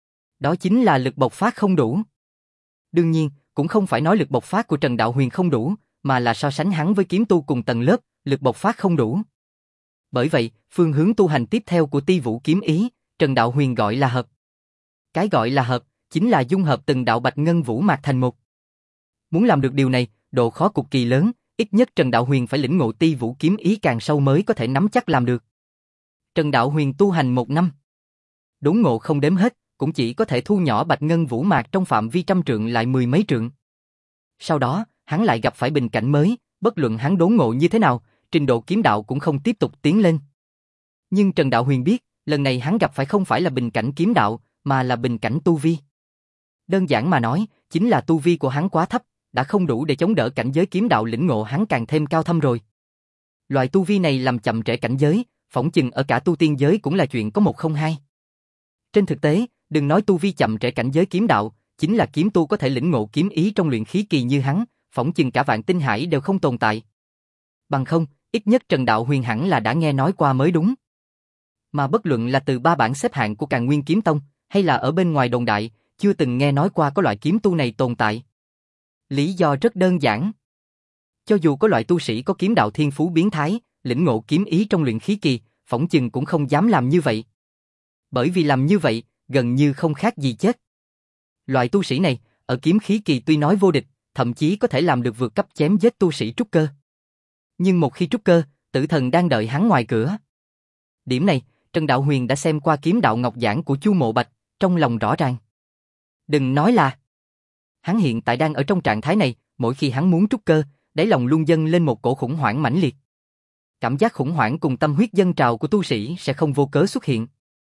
Đó chính là lực bộc phát không đủ. Đương nhiên, cũng không phải nói lực bộc phát của Trần Đạo Huyền không đủ, mà là so sánh hắn với kiếm tu cùng tầng lớp, lực bộc phát không đủ. Bởi vậy, phương hướng tu hành tiếp theo của Ti Vũ kiếm ý, Trần Đạo Huyền gọi là hợp. Cái gọi là hợp, chính là dung hợp từng đạo bạch ngân vũ mạc thành một. Muốn làm được điều này, độ khó cực kỳ lớn, ít nhất Trần Đạo Huyền phải lĩnh ngộ Ti Vũ kiếm ý càng sâu mới có thể nắm chắc làm được. Trần Đạo Huyền tu hành 1 năm. Đốn ngộ không đếm hết, cũng chỉ có thể thu nhỏ bạch ngân vũ mạc trong phạm vi trăm trượng lại 10 mấy trượng. Sau đó, hắn lại gặp phải bình cảnh mới, bất luận hắn đốn ngộ như thế nào, trình độ kiếm đạo cũng không tiếp tục tiến lên. Nhưng Trần Đạo Huyền biết, lần này hắn gặp phải không phải là bình cảnh kiếm đạo, mà là bình cảnh tu vi. Đơn giản mà nói, chính là tu vi của hắn quá thấp, đã không đủ để chống đỡ cảnh giới kiếm đạo lĩnh ngộ hắn càng thêm cao thâm rồi. Loại tu vi này làm chậm trễ cảnh giới, phỏng chừng ở cả tu tiên giới cũng là chuyện có một không hai. Trên thực tế, đừng nói tu vi chậm trễ cảnh giới kiếm đạo, chính là kiếm tu có thể lĩnh ngộ kiếm ý trong luyện khí kỳ như hắn, phỏng chừng cả vạn tinh hải đều không tồn tại. Bằng không, ít nhất Trần Đạo Huyền hẳn là đã nghe nói qua mới đúng. Mà bất luận là từ 3 bảng xếp hạng của Càn Nguyên kiếm tông, hay là ở bên ngoài đồn đại, chưa từng nghe nói qua có loại kiếm tu này tồn tại. Lý do rất đơn giản. Cho dù có loại tu sĩ có kiếm đạo thiên phú biến thái, lĩnh ngộ kiếm ý trong luyện khí kỳ, phỏng chừng cũng không dám làm như vậy. Bởi vì làm như vậy, gần như không khác gì chết. Loại tu sĩ này, ở kiếm khí kỳ tuy nói vô địch, thậm chí có thể làm được vượt cấp chém giết tu sĩ trúc cơ. Nhưng một khi trúc cơ, tử thần đang đợi hắn ngoài cửa. Điểm này, Trần Đạo Huyền đã xem qua Kiếm Đạo Ngọc Giảng của Chu Mộ Bạch, trong lòng rõ ràng. Đừng nói là hắn hiện tại đang ở trong trạng thái này, mỗi khi hắn muốn trúc cơ, đáy lòng luôn dâng lên một cổ khủng hoảng mãnh liệt. Cảm giác khủng hoảng cùng tâm huyết dâng trào của tu sĩ sẽ không vô cớ xuất hiện.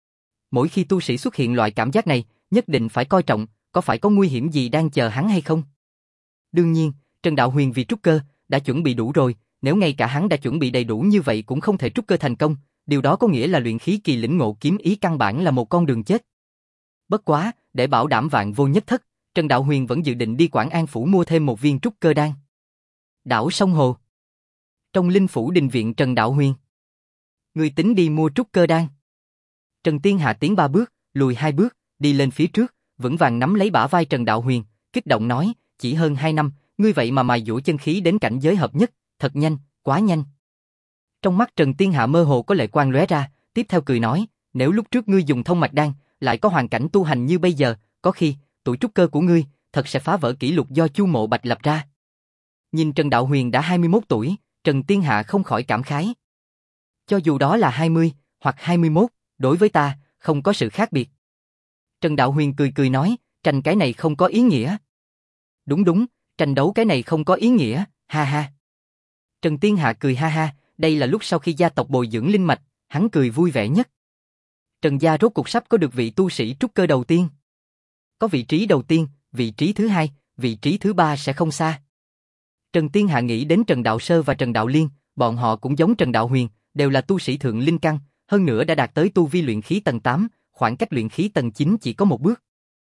Mỗi khi tu sĩ xuất hiện loại cảm giác này, nhất định phải coi trọng, có phải có nguy hiểm gì đang chờ hắn hay không? Đương nhiên, Trần Đạo Huyền vì trúc cơ, đã chuẩn bị đủ rồi, nếu ngay cả hắn đã chuẩn bị đầy đủ như vậy cũng không thể trúc cơ thành công, điều đó có nghĩa là luyện khí kỳ lĩnh ngộ kiếm ý căn bản là một con đường chết. Bất quá, để bảo đảm vạn vô nhất thất, Trần Đạo Huyền vẫn dự định đi Quảng An Phủ mua thêm một viên trúc cơ đan. Đảo Sông Hồ. Trong linh phủ đình viện Trần Đạo Huyền. Người tính đi mua trúc cơ đan. Trần Tiên Hạ tiến 3 bước, lùi 2 bước, đi lên phía trước, vững vàng nắm lấy bả vai Trần Đạo Huyền, kích động nói, chỉ hơn 2 năm, ngươi vậy mà mài dũa chân khí đến cảnh giới hợp nhất, thật nhanh, quá nhanh. Trong mắt Trần Tiên Hạ mơ hồ có lệ quang lóe ra, tiếp theo cười nói, nếu lúc trước ngươi dùng thông mạch đan, lại có hoàn cảnh tu hành như bây giờ, có khi, tuổi trúc cơ của ngươi, thật sẽ phá vỡ kỷ lục do Chu Mộ Bạch lập ra. Nhìn Trần Đạo Huyền đã 21 tuổi, Trần Tiên Hạ không khỏi cảm khái. Cho dù đó là 20, hoặc 21, đối với ta, không có sự khác biệt. Trần Đạo Huyền cười cười nói, tranh cái này không có ý nghĩa. Đúng, tranh đấu cái này không có ý nghĩa, ha ha. Trần Tiên Hạ cười ha ha, đây là lúc sau khi gia tộc bồi dưỡng linh mạch, hắn cười vui vẻ nhất. Trần gia rốt cuộc sắp có được vị tu sĩ trúc cơ đầu tiên. Có vị trí đầu tiên, vị trí thứ hai, vị trí thứ ba sẽ không xa. Trần Tiên Hạ nghĩ đến Trần Đạo Sơ và Trần Đạo Liên, bọn họ cũng giống Trần Đạo Huyền, đều là tu sĩ thượng linh căn, hơn nữa đã đạt tới tu vi luyện khí tầng 8, khoảng cách luyện khí tầng 9 chỉ có một bước.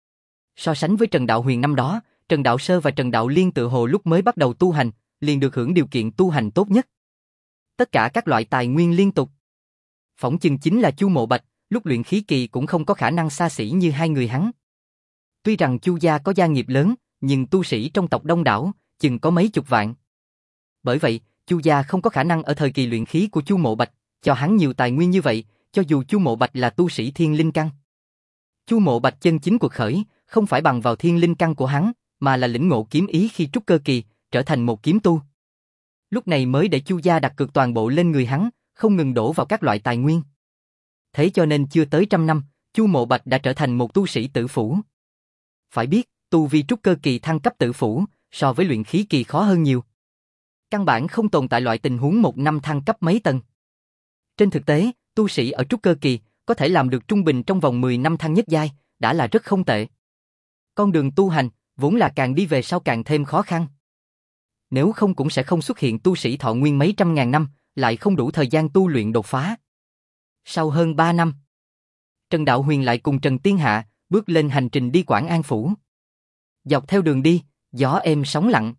So sánh với Trần Đạo Huyền năm đó, Trần Đạo Sơ và Trần Đạo Liên tự hồ lúc mới bắt đầu tu hành, liền được hưởng điều kiện tu hành tốt nhất. Tất cả các loại tài nguyên liên tục. Phỏng chừng chính là Chu Mộ Bạch, lúc luyện khí kỳ cũng không có khả năng xa xỉ như hai người hắn. Tuy rằng Chu gia có gia nghiệp lớn, nhưng tu sĩ trong tộc đông đảo, chừng có mấy chục vạn. Bởi vậy, Chu gia không có khả năng ở thời kỳ luyện khí của Chu Mộ Bạch, cho hắn nhiều tài nguyên như vậy, cho dù Chu Mộ Bạch là tu sĩ thiên linh căn. Chu Mộ Bạch chân chính cuộc khởi, không phải bằng vào thiên linh căn của hắn, mà là lĩnh ngộ kiếm ý khi trúc cơ kỳ, trở thành một kiếm tu. Lúc này mới để Chu gia đặt cược toàn bộ lên người hắn, không ngừng đổ vào các loại tài nguyên. Thế cho nên chưa tới 100 năm, Chu Mộ Bạch đã trở thành một tu sĩ tử phủ. Phải biết, tu vi trúc cơ kỳ thăng cấp tử phủ, so với luyện khí kỳ khó hơn nhiều. Căn bản không tồn tại loại tình huống một năm thăng cấp mấy tầng. Trên thực tế, tu sĩ ở trúc cơ kỳ có thể làm được trung bình trong vòng 10 năm thăng nhất giai, đã là rất không tệ. Con đường tu hành, vốn là càng đi về sau càng thêm khó khăn. Nếu không cũng sẽ không xuất hiện tu sĩ thọ nguyên mấy trăm ngàn năm, lại không đủ thời gian tu luyện đột phá. Sau hơn 3 năm, Trần Đạo Huyền lại cùng Trần Tiên Hạ bước lên hành trình đi Quảng An Phủ. Dọc theo đường đi, gió êm sóng lặng.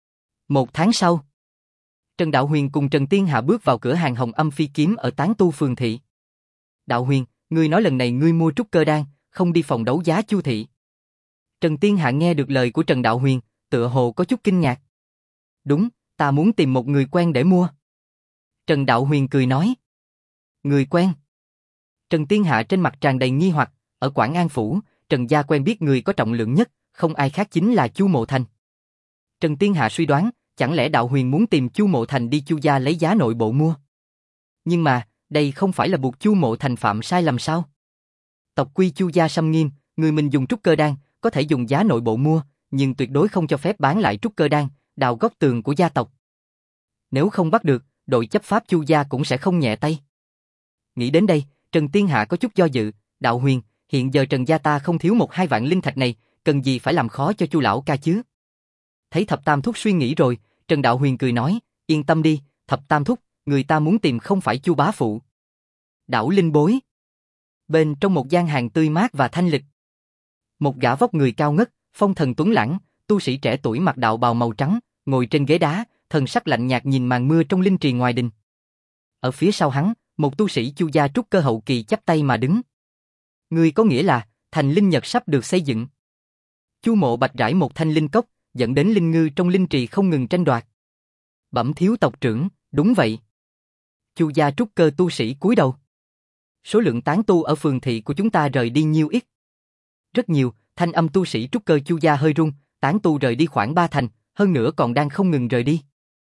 1 tháng sau, Trần Đạo Huyền cùng Trần Tiên Hạ bước vào cửa hàng Hồng Âm Phi Kiếm ở Tán Tu Phường Thị. Đạo Huyền, ngươi nói lần này ngươi mua trúc cơ đan, không đi phòng đấu giá Chu thị. Trần Tiên Hạ nghe được lời của Trần Đạo Huyền, tựa hồ có chút kinh ngạc. Đúng, ta muốn tìm một người quen để mua. Trần Đạo Huyền cười nói. Người quen? Trần Tiên Hạ trên mặt tràn đầy nghi hoặc, ở Quảng An Phủ, Trần gia quen biết người có trọng lượng nhất, không ai khác chính là Chu Mộ Thành. Trần Tiên Hạ suy đoán, chẳng lẽ Đạo Huyền muốn tìm Chu Mộ Thành đi Chu gia lấy giá nội bộ mua? Nhưng mà, đây không phải là buộc Chu Mộ Thành phạm sai lầm sao? Tộc quy Chu gia xâm nghiêm, người mình dùng trúc cơ đan, có thể dùng giá nội bộ mua, nhưng tuyệt đối không cho phép bán lại trúc cơ đan, đào góc tường của gia tộc. Nếu không bắt được, đội chấp pháp Chu gia cũng sẽ không nhẹ tay. Nghĩ đến đây, Trần Tiên Hạ có chút do dự, Đạo Huyền, hiện giờ Trần gia ta không thiếu 1-2 vạn linh thạch này, cần gì phải làm khó cho Chu lão ca chứ? Thấy Thập Tam Thúc suy nghĩ rồi, Trần Đạo Huyền cười nói, yên tâm đi, Thập Tam Thúc, người ta muốn tìm không phải Chu bá phụ. Đảo Linh Bối. Bên trong một gian hàng tươi mát và thanh lịch, một gã vóc người cao ngất, phong thần tuấn lãng, tu sĩ trẻ tuổi mặc đạo bào màu trắng, ngồi trên ghế đá, thần sắc lạnh nhạt nhìn màn mưa trong linh trì ngoài đình. Ở phía sau hắn, một tu sĩ Chu gia trúc cơ hậu kỳ chắp tay mà đứng. Người có nghĩa là, thành linh nhật sắp được xây dựng. Chu Mộ Bạch rải một thanh linh cốc, dẫn đến linh ngư trong linh trì không ngừng tranh đoạt. Bẩm thiếu tộc trưởng, đúng vậy. Chu gia trúc cơ tu sĩ cúi đầu. Số lượng tán tu ở phường thị của chúng ta rời đi nhiêu ít? Rất nhiều, thanh âm tu sĩ trúc cơ Chu gia hơi rung, tán tu rời đi khoảng 3 thành, hơn nữa còn đang không ngừng rời đi.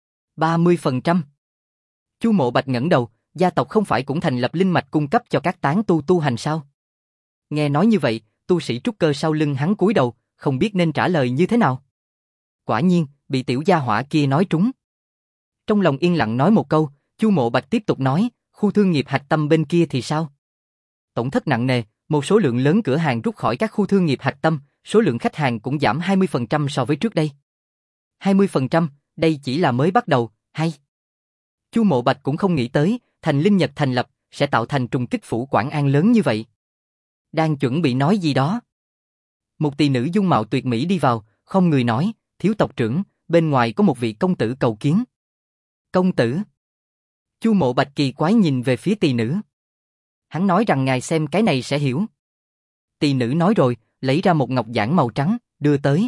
30%. Chu Mộ Bạch ngẩng đầu, gia tộc không phải cũng thành lập linh mạch cung cấp cho các tán tu tu hành sao? Nghe nói như vậy, tu sĩ trúc cơ sau lưng hắn cúi đầu, không biết nên trả lời như thế nào. Quả nhiên, bị tiểu gia hỏa kia nói trúng. Trong lòng yên lặng nói một câu, Chu Mộ Bạch tiếp tục nói, khu thương nghiệp hạch tâm bên kia thì sao? Tổn thất nặng nề, một số lượng lớn cửa hàng rút khỏi các khu thương nghiệp hạch tâm, số lượng khách hàng cũng giảm 20% so với trước đây. 20%, đây chỉ là mới bắt đầu, hay. Chu Mộ Bạch cũng không nghĩ tới, thành Linh Nhật thành lập, sẽ tạo thành trùng kích phủ Quảng An lớn như vậy. Đang chuẩn bị nói gì đó. Một tỳ nữ dung mạo tuyệt mỹ đi vào, không người nói, thiếu tộc trưởng, bên ngoài có một vị công tử cầu kiến. Công tử. Chu Mộ Bạch kỳ quái nhìn về phía tỳ nữ. Hắn nói rằng ngài xem cái này sẽ hiểu. Tỳ nữ nói rồi, lấy ra một ngọc giản màu trắng, đưa tới.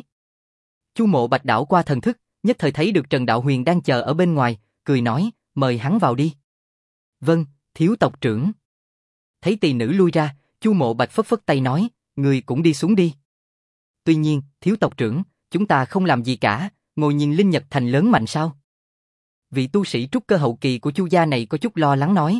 Chu Mộ Bạch đảo qua thần thức, nhất thời thấy được Trần Đạo Huyền đang chờ ở bên ngoài, cười nói, mời hắn vào đi. Vâng, thiếu tộc trưởng. Thấy tỳ nữ lui ra, Chu Mộ Bạch phất phất tay nói, người cũng đi xuống đi. Tuy nhiên, thiếu tộc trưởng, chúng ta không làm gì cả, ngồi nhìn Linh Nhật thành lớn mạnh sao? Vị tu sĩ trúc cơ hậu kỳ của Chu gia này có chút lo lắng nói.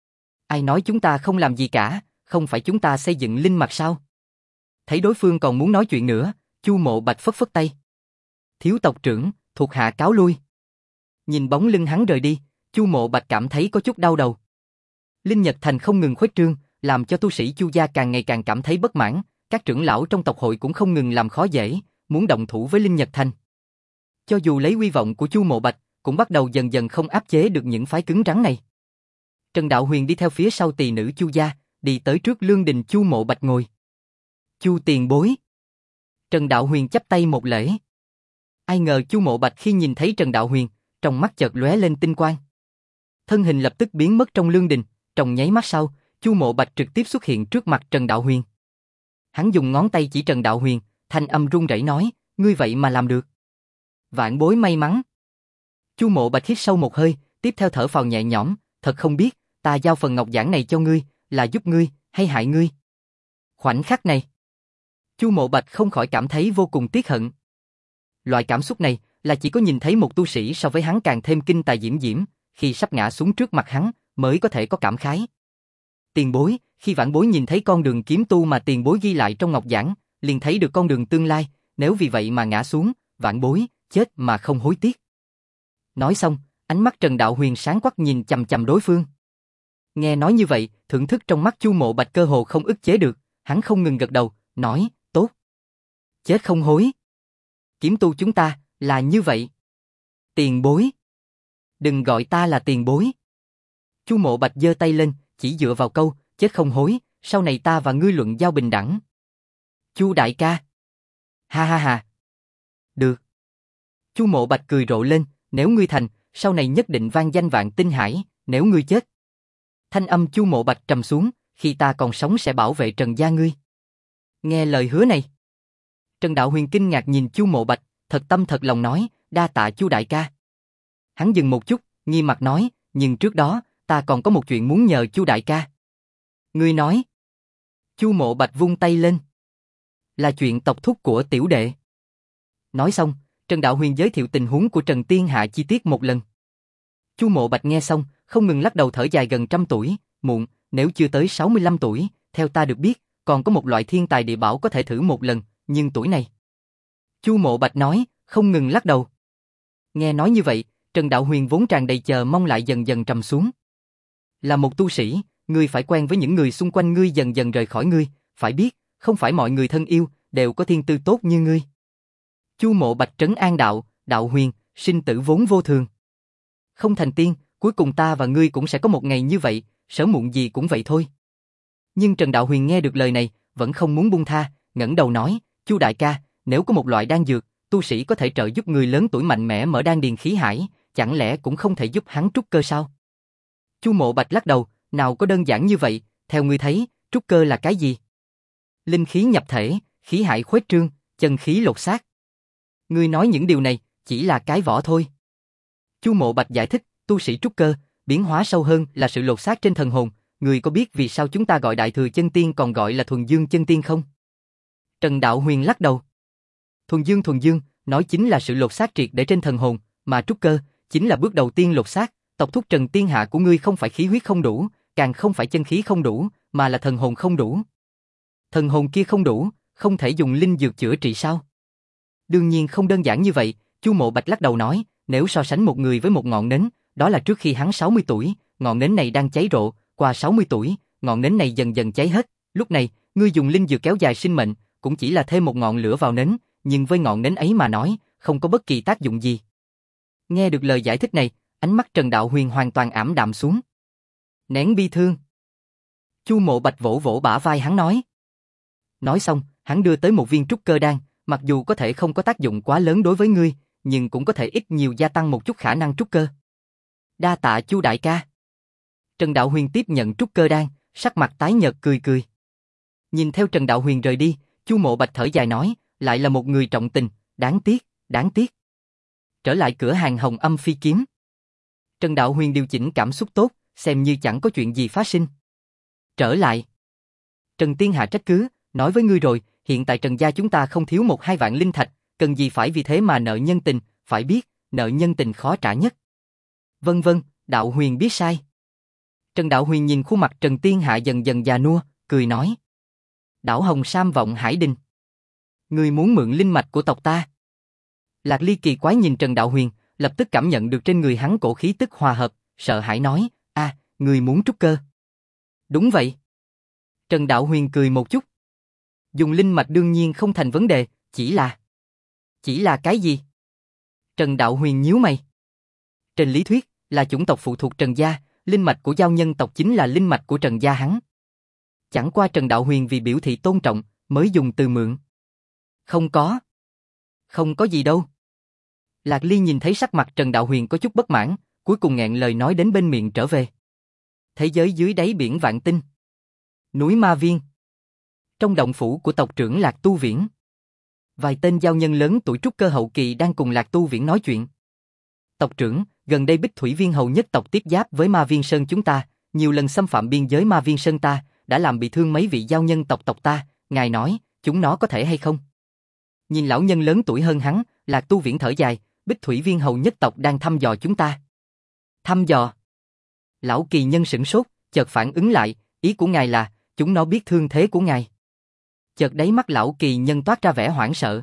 Ai nói chúng ta không làm gì cả, không phải chúng ta xây dựng linh mạch sao? Thấy đối phương còn muốn nói chuyện nữa, Chu Mộ Bạch phất phất tay. Thiếu tộc trưởng, thuộc hạ cáo lui. Nhìn bóng lưng hắn rời đi, Chu Mộ Bạch cảm thấy có chút đau đầu. Linh Nhật thành không ngừng khuếch trương, làm cho tu sĩ Chu gia càng ngày càng cảm thấy bất mãn, các trưởng lão trong tộc hội cũng không ngừng làm khó dễ, muốn động thủ với Linh Nhật thành. Cho dù lấy uy vọng của Chu Mộ Bạch, cũng bắt đầu dần dần không áp chế được những phái cứng rắn này. Trần Đạo Huyền đi theo phía sau tỳ nữ Chu gia, đi tới trước lương đình Chu Mộ Bạch ngồi. Chu tiền bối. Trần Đạo Huyền chắp tay một lễ. Ai ngờ Chu Mộ Bạch khi nhìn thấy Trần Đạo Huyền, trong mắt chợt lóe lên tinh quang. Thân hình lập tức biến mất trong lương đình, trong nháy mắt sau, Chu Mộ Bạch trực tiếp xuất hiện trước mặt Trần Đạo Huyền. Hắn dùng ngón tay chỉ Trần Đạo Huyền, thanh âm run rẩy nói, ngươi vậy mà làm được. Vạn bối may mắn. Chu Mộ Bạch hít sâu một hơi, tiếp theo thở phào nhẹ nhõm, thật không biết, ta giao phần ngọc giản này cho ngươi, là giúp ngươi, hay hại ngươi. Khoảnh khắc này, Chu Mộ Bạch không khỏi cảm thấy vô cùng tiếc hận. Loại cảm xúc này là chỉ có nhìn thấy một tu sĩ so với hắn càng thêm kinh tài diễm diễm, khi sắp ngã xuống trước mặt hắn, mới có thể có cảm khái. Tiền bối, khi vãn bối nhìn thấy con đường kiếm tu mà tiền bối ghi lại trong ngọc giản, liền thấy được con đường tương lai, nếu vì vậy mà ngã xuống, vãn bối, chết mà không hối tiếc. Nói xong, ánh mắt Trần Đạo Huyền sáng quắc nhìn chằm chằm đối phương. Nghe nói như vậy, thưởng thức trong mắt Chu Mộ Bạch cơ hồ không ức chế được, hắn không ngừng gật đầu, nói, tốt. Chết không hối. Kiếm tu chúng ta, là như vậy. Tiền bối. Đừng gọi ta là tiền bối. Chu Mộ Bạch giơ tay lên, chỉ dựa vào câu, chết không hối, sau này ta và ngươi luận giao bình đẳng. Chu đại ca. Ha ha ha. Được. Chu Mộ Bạch cười rộ lên, nếu ngươi thành, sau này nhất định vang danh vạn tinh hải, nếu ngươi chết. Thanh âm Chu Mộ Bạch trầm xuống, khi ta còn sống sẽ bảo vệ Trần gia ngươi. Nghe lời hứa này, Trần Đạo Huyền kinh ngạc nhìn Chu Mộ Bạch, thật tâm thật lòng nói, đa tạ Chu đại ca. Hắn dừng một chút, nghiêm mặt nói, nhưng trước đó, ta còn có một chuyện muốn nhờ Chu đại ca. Ngươi nói. Chu Mộ Bạch vung tay lên. Là chuyện tộc thúc của tiểu đệ. Nói xong, Trần Đạo Huyền giới thiệu tình huống của Trần Tiên Hạ chi tiết một lần. Chu Mộ Bạch nghe xong, không ngừng lắc đầu thở dài, gần trăm tuổi, muộn, nếu chưa tới 65 tuổi, theo ta được biết, còn có một loại thiên tài địa bảo có thể thử một lần, nhưng tuổi này. Chu Mộ Bạch nói, không ngừng lắc đầu. Nghe nói như vậy, Trần Đạo Huyền vốn tràn đầy chờ mong lại dần dần trầm xuống. Là một tu sĩ, ngươi phải quen với những người xung quanh ngươi dần dần rời khỏi ngươi, phải biết, không phải mọi người thân yêu, đều có thiên tư tốt như ngươi. Chu Mộ Bạch trấn an đạo, Đạo Huyền, sinh tử vốn vô thường. Không thành tiên, cuối cùng ta và ngươi cũng sẽ có một ngày như vậy, sớm muộn gì cũng vậy thôi. Nhưng Trần Đạo Huyền nghe được lời này, vẫn không muốn buông tha, ngẩng đầu nói, Chu đại ca, nếu có một loại đan dược, tu sĩ có thể trợ giúp người lớn tuổi mạnh mẽ mở đan điền khí hải, chẳng lẽ cũng không thể giúp hắn trúc cơ sao? Chu Mộ Bạch lắc đầu, nào có đơn giản như vậy, theo ngươi thấy, trúc cơ là cái gì? Linh khí nhập thể, khí hải khuếch trương, chân khí lột xác. Ngươi nói những điều này, chỉ là cái vỏ thôi. Chu Mộ Bạch giải thích, tu sĩ trúc cơ, biến hóa sâu hơn là sự lột xác trên thần hồn, ngươi có biết vì sao chúng ta gọi Đại Thừa Chân Tiên còn gọi là Thuần Dương Chân Tiên không? Trần Đạo Huyền lắc đầu. Thuần Dương, nói chính là sự lột xác triệt để trên thần hồn, mà trúc cơ, chính là bước đầu tiên lột xác, tộc thúc Trần Tiên Hạ của ngươi không phải khí huyết không đủ, càng không phải chân khí không đủ, mà là thần hồn không đủ. Thần hồn kia không đủ, không thể dùng linh dược chữa trị sao? Đương nhiên không đơn giản như vậy, Chu Mộ Bạch lắc đầu nói, nếu so sánh một người với một ngọn nến, đó là trước khi hắn 60 tuổi, ngọn nến này đang cháy rộ, qua 60 tuổi, ngọn nến này dần dần cháy hết, lúc này, ngươi dùng linh dược kéo dài sinh mệnh, cũng chỉ là thêm một ngọn lửa vào nến, nhưng với ngọn nến ấy mà nói, không có bất kỳ tác dụng gì. Nghe được lời giải thích này, ánh mắt Trần Đạo Huyền hoàn toàn ảm đạm xuống. Nén bi thương. Chu Mộ Bạch vỗ vỗ bả vai hắn nói. Nói xong, hắn đưa tới một viên trúc cơ đan, mặc dù có thể không có tác dụng quá lớn đối với ngươi, nhưng cũng có thể ít nhiều gia tăng một chút khả năng trúc cơ. Đa tạ Chu đại ca. Trần Đạo Huyền tiếp nhận trúc cơ đan, sắc mặt tái nhợt cười cười. Nhìn theo Trần Đạo Huyền rời đi, Chu Mộ Bạch thở dài nói, lại là một người trọng tình, đáng tiếc, đáng tiếc. Trở lại cửa hàng Hồng Âm Phi Kiếm. Trần Đạo Huyền điều chỉnh cảm xúc tốt, xem như chẳng có chuyện gì phát sinh. Trở lại. Trần Tiên Hạ trách cứ, nói với ngươi rồi, hiện tại Trần gia chúng ta không thiếu 1-2 vạn linh thạch, cần gì phải vì thế mà nợ nhân tình, phải biết, nợ nhân tình khó trả nhất. Vân vân, Đạo Huyền biết sai. Trần Đạo Huyền nhìn khuôn mặt Trần Tiên Hạ dần dần già nua, cười nói. Đảo Hồng Sam vọng Hải Đình. Ngươi muốn mượn linh mạch của tộc ta. Lạc Ly kỳ quái nhìn Trần Đạo Huyền, lập tức cảm nhận được trên người hắn cổ khí tức hòa hợp, sợ hãi nói, ngươi muốn trúc cơ. Đúng vậy. Trần Đạo Huyền cười một chút. Dùng linh mạch đương nhiên không thành vấn đề, chỉ là cái gì? Trần Đạo Huyền nhíu mày. Trên lý thuyết, là chủng tộc phụ thuộc Trần gia, linh mạch của giao nhân tộc chính là linh mạch của Trần gia hắn. Chẳng qua Trần Đạo Huyền vì biểu thị tôn trọng, mới dùng từ mượn. Không có gì đâu. Lạc Ly nhìn thấy sắc mặt Trần Đạo Huyền có chút bất mãn, cuối cùng nghẹn lời nói đến bên miệng trở về. Thế giới dưới đáy biển vạn tinh. Núi Ma Viên. Trong động phủ của tộc trưởng Lạc Tu Viễn. Vài tên giao nhân lớn tuổi trúc cơ hậu kỳ đang cùng Lạc Tu Viễn nói chuyện. Tộc trưởng, gần đây Bích Thủy Viên hầu nhất tộc tiếp giáp với Ma Viên Sơn chúng ta, nhiều lần xâm phạm biên giới Ma Viên Sơn ta, đã làm bị thương mấy vị giao nhân tộc ta, ngài nói, chúng nó có thể hay không? Nhìn lão nhân lớn tuổi hơn hắn, Lạc Tu Viễn thở dài, Bích Thủy Viên hầu nhất tộc đang thăm dò chúng ta. Thăm dò? Lão kỳ nhân sửng sốt, chợt phản ứng lại, ý của ngài là, chúng nó biết thương thế của ngài. Chợt đáy mắt lão kỳ nhân toát ra vẻ hoảng sợ.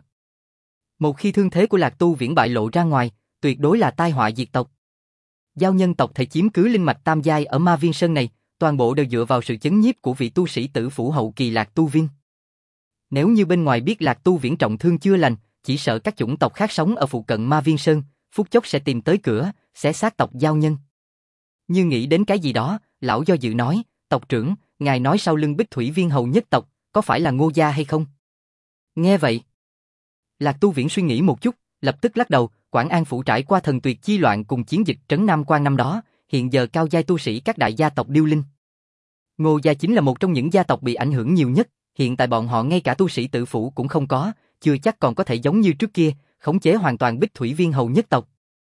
Một khi thương thế của Lạc Tu Viễn bại lộ ra ngoài, tuyệt đối là tai họa diệt tộc. Giao nhân tộc thể chiếm cứ linh mạch tam giai ở Ma Viên Sơn này, toàn bộ đều dựa vào sự chấn nhiếp của vị tu sĩ tử phủ hậu kỳ Lạc Tu Viên. Nếu như bên ngoài biết Lạc Tu Viễn trọng thương chưa lành, chỉ sợ các chủng tộc khác sống ở phụ cận Ma Viên Sơn, phút chốc sẽ tìm tới cửa, xé xác tộc giao nhân. Như nghĩ đến cái gì đó, lão do dự nói, tộc trưởng, ngài nói sau lưng Bích Thủy Viên hầu nhất tộc, có phải là Ngô gia hay không? Nghe vậy, Lạc Tu Viễn suy nghĩ một chút, lập tức lắc đầu, Quảng An phủ trải qua thần tuyệt chi loạn cùng chiến dịch trấn Nam Quan năm đó, hiện giờ cao giai tu sĩ các đại gia tộc điêu linh. Ngô gia chính là một trong những gia tộc bị ảnh hưởng nhiều nhất, hiện tại bọn họ ngay cả tu sĩ tự phủ cũng không có, chưa chắc còn có thể giống như trước kia, khống chế hoàn toàn Bích Thủy Viên hầu nhất tộc.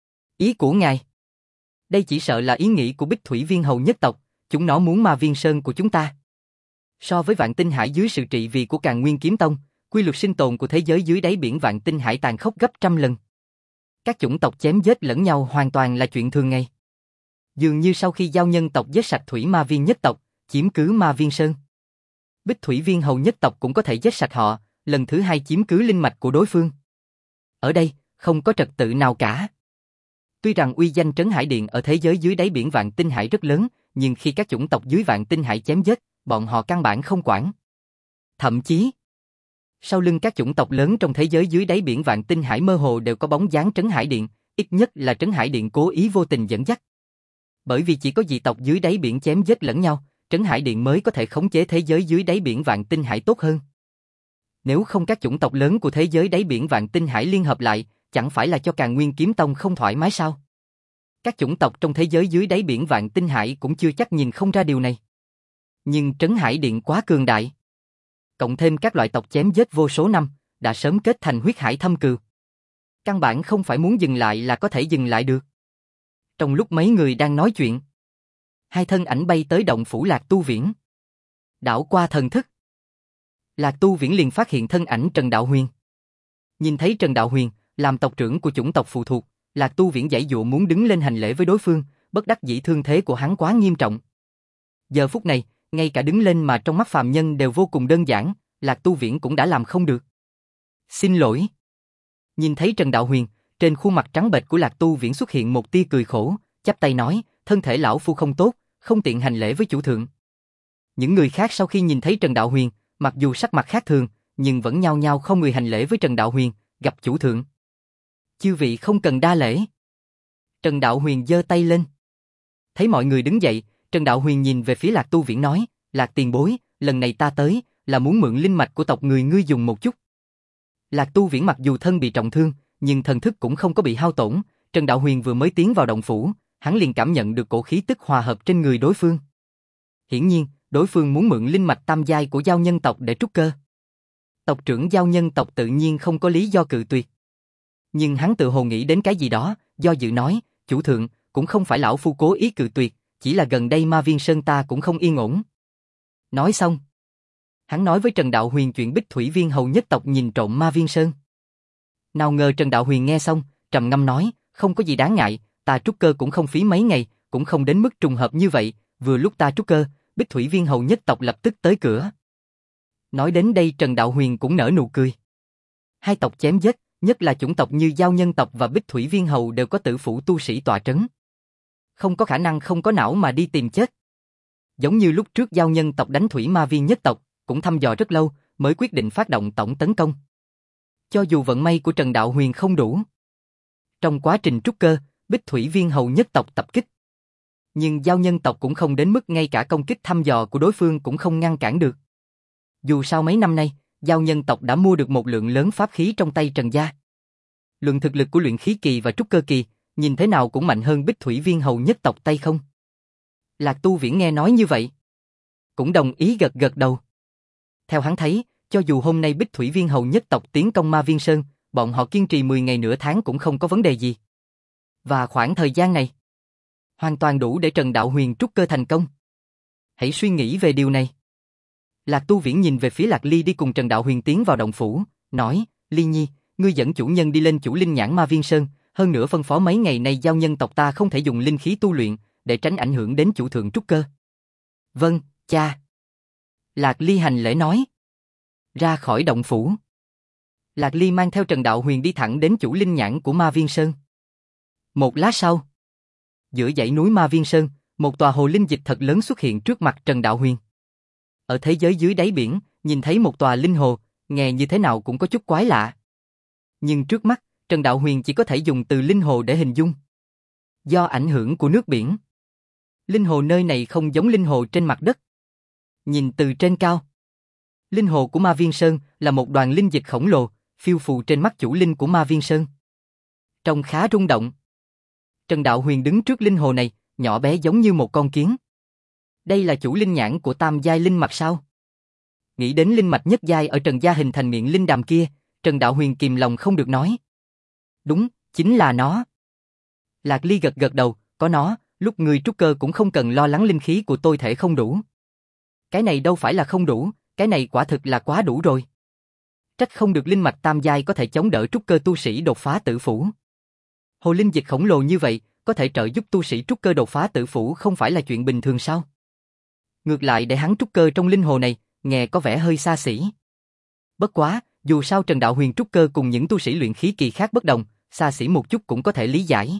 Ý của ngài? Đây chỉ sợ là ý nghĩ của Bích Thủy Viên hầu nhất tộc, chúng nó muốn Ma Viên Sơn của chúng ta. So với Vạn Tinh Hải dưới sự trị vì của Càn Nguyên Kiếm Tông, quy luật sinh tồn của thế giới dưới đáy biển Vạn Tinh Hải tàn khốc gấp trăm lần. Các chủng tộc chém giết lẫn nhau hoàn toàn là chuyện thường ngày. Dường như sau khi giao nhân tộc giết sạch Thủy Ma Viên nhất tộc, chiếm cứ Ma Viên Sơn, Bích Thủy Viên hầu nhất tộc cũng có thể giết sạch họ, lần thứ hai chiếm cứ linh mạch của đối phương. Ở đây, không có trật tự nào cả. Tuy rằng uy danh Trấn Hải Điện ở thế giới dưới đáy biển Vạn Tinh Hải rất lớn, nhưng khi các chủng tộc dưới Vạn Tinh Hải chém giết, bọn họ căn bản không quản. Thậm chí, sau lưng các chủng tộc lớn trong thế giới dưới đáy biển Vạn Tinh Hải mơ hồ đều có bóng dáng Trấn Hải Điện, ít nhất là Trấn Hải Điện cố ý vô tình dẫn dắt. Bởi vì chỉ có dị tộc dưới đáy biển chém giết lẫn nhau, Trấn Hải Điện mới có thể khống chế thế giới dưới đáy biển Vạn Tinh Hải tốt hơn. Nếu không các chủng tộc lớn của thế giới đáy biển Vạn Tinh Hải liên hợp lại, chẳng phải là cho Càn Nguyên Kiếm Tông không thoải mái sao? Các chủng tộc trong thế giới dưới đáy biển Vạn Tinh Hải cũng chưa chắc nhìn không ra điều này. Nhưng Trấn Hải Điện quá cường đại. Cộng thêm các loại tộc chém giết vô số năm, đã sớm kết thành huyết hải thâm cừu. Căn bản không phải muốn dừng lại là có thể dừng lại được. Trong lúc mấy người đang nói chuyện, hai thân ảnh bay tới động phủ Lạc Tu Viễn. Đảo qua thần thức, Lạc Tu Viễn liền phát hiện thân ảnh Trần Đạo Huyền. Nhìn thấy Trần Đạo Huyền, làm tộc trưởng của chủng tộc phụ thuộc, Lạc Tu Viễn giãy giụa muốn đứng lên hành lễ với đối phương, bất đắc dĩ thương thế của hắn quá nghiêm trọng. Giờ phút này, ngay cả đứng lên mà trong mắt phàm nhân đều vô cùng đơn giản, Lạc Tu Viễn cũng đã làm không được. Xin lỗi. Nhìn thấy Trần Đạo Huyền, trên khuôn mặt trắng bệch của Lạc Tu Viễn xuất hiện một tia cười khổ, chắp tay nói, thân thể lão phu không tốt, không tiện hành lễ với chủ thượng. Những người khác sau khi nhìn thấy Trần Đạo Huyền, mặc dù sắc mặt khác thường, nhưng vẫn nhao nhao không người hành lễ với Trần Đạo Huyền, gặp chủ thượng. Chư vị không cần đa lễ. Trần Đạo Huyền giơ tay lên. Thấy mọi người đứng dậy, Trần Đạo Huyền nhìn về phía Lạc Tu Viễn nói, Lạc tiền bối, lần này ta tới, là muốn mượn linh mạch của tộc người ngươi dùng một chút. Lạc Tu Viễn mặc dù thân bị trọng thương, nhưng thần thức cũng không có bị hao tổn. Trần Đạo Huyền vừa mới tiến vào động phủ, hắn liền cảm nhận được cổ khí tức hòa hợp trên người đối phương. Hiển nhiên, đối phương muốn mượn linh mạch tam giai của giao nhân tộc để trúc cơ. Tộc trưởng giao nhân tộc tự nhiên không có lý do cự tuyệt. Nhưng hắn tự hồ nghĩ đến cái gì đó, do dự nói, chủ thượng, cũng không phải lão phu cố ý cự tuyệt, chỉ là gần đây Ma Viên Sơn ta cũng không yên ổn. Nói xong, hắn nói với Trần Đạo Huyền chuyện Bích Thủy Viên hầu nhất tộc nhìn trộm Ma Viên Sơn. Nào ngờ Trần Đạo Huyền nghe xong, trầm ngâm nói, không có gì đáng ngại, ta trúc cơ cũng không phí mấy ngày, cũng không đến mức trùng hợp như vậy, vừa lúc ta trúc cơ, Bích Thủy Viên hầu nhất tộc lập tức tới cửa. Nói đến đây Trần Đạo Huyền cũng nở nụ cười. Hai tộc chém giết, nhất là chủng tộc như giao nhân tộc và Bích Thủy Viên hầu đều có tử phủ tu sĩ tọa trấn. Không có khả năng không có não mà đi tìm chết. Giống như lúc trước giao nhân tộc đánh Thủy Ma Viên nhất tộc, cũng thăm dò rất lâu, mới quyết định phát động tổng tấn công. Cho dù vận may của Trần Đạo Huyền không đủ. Trong quá trình trúc cơ, Bích Thủy Viên hầu nhất tộc tập kích. Nhưng giao nhân tộc cũng không đến mức ngay cả công kích thăm dò của đối phương cũng không ngăn cản được. Dù sao mấy năm nay, giao nhân tộc đã mua được một lượng lớn pháp khí trong tay Trần gia. Luận thực lực của luyện khí kỳ và trúc cơ kỳ, nhìn thế nào cũng mạnh hơn Bích Thủy Viên hầu nhất tộc Tây không. Lạc Tu Viễn nghe nói như vậy, cũng đồng ý gật gật đầu. Theo hắn thấy, cho dù hôm nay Bích Thủy Viên hầu nhất tộc tiến công Ma Viên Sơn, bọn họ kiên trì 10 ngày nửa tháng cũng không có vấn đề gì. Và khoảng thời gian này, hoàn toàn đủ để Trần Đạo Huyền trúc cơ thành công. Hãy suy nghĩ về điều này. Lạc Tu Viễn nhìn về phía Lạc Ly đi cùng Trần Đạo Huyền tiến vào động phủ, nói, Ly Nhi, ngươi dẫn chủ nhân đi lên chủ linh nhãn Ma Viên Sơn, hơn nữa phân phó mấy ngày nay giao nhân tộc ta không thể dùng linh khí tu luyện, để tránh ảnh hưởng đến chủ thượng trúc cơ. Vâng, cha. Lạc Ly hành lễ nói. Ra khỏi động phủ. Lạc Ly mang theo Trần Đạo Huyền đi thẳng đến chủ linh nhãn của Ma Viên Sơn. Một lát sau, giữa dãy núi Ma Viên Sơn, một tòa hồ linh dịch thật lớn xuất hiện trước mặt Trần Đạo Huyền. Ở thế giới dưới đáy biển, nhìn thấy một tòa linh hồ, nghe như thế nào cũng có chút quái lạ. Nhưng trước mắt, Trần Đạo Huyền chỉ có thể dùng từ linh hồ để hình dung. Do ảnh hưởng của nước biển, linh hồ nơi này không giống linh hồ trên mặt đất. Nhìn từ trên cao, linh hồ của Ma Viên Sơn là một đoàn linh dịch khổng lồ, phiêu phù trên mắt chủ linh của Ma Viên Sơn. Trông khá rung động. Trần Đạo Huyền đứng trước linh hồ này, nhỏ bé giống như một con kiến. Đây là chủ linh nhãn của tam giai linh mạch sao? Nghĩ đến linh mạch nhất giai ở Trần gia hình thành miệng linh đàm kia, Trần Đạo Huyền kìm lòng không được nói. Đúng, chính là nó. Lạc Ly gật gật đầu, có nó, lúc người trúc cơ cũng không cần lo lắng linh khí của tôi thể không đủ. Cái này đâu phải là không đủ, cái này quả thực là quá đủ rồi. Trách không được linh mạch tam giai có thể chống đỡ trúc cơ tu sĩ đột phá tử phủ. Hồ linh dịch khổng lồ như vậy, có thể trợ giúp tu sĩ trúc cơ đột phá tử phủ không phải là chuyện bình thường sao? Ngược lại để hắn trúc cơ trong linh hồ này, nghe có vẻ hơi xa xỉ. Bất quá, dù sao Trần Đạo Huyền trúc cơ cùng những tu sĩ luyện khí kỳ khác bất đồng, xa xỉ một chút cũng có thể lý giải.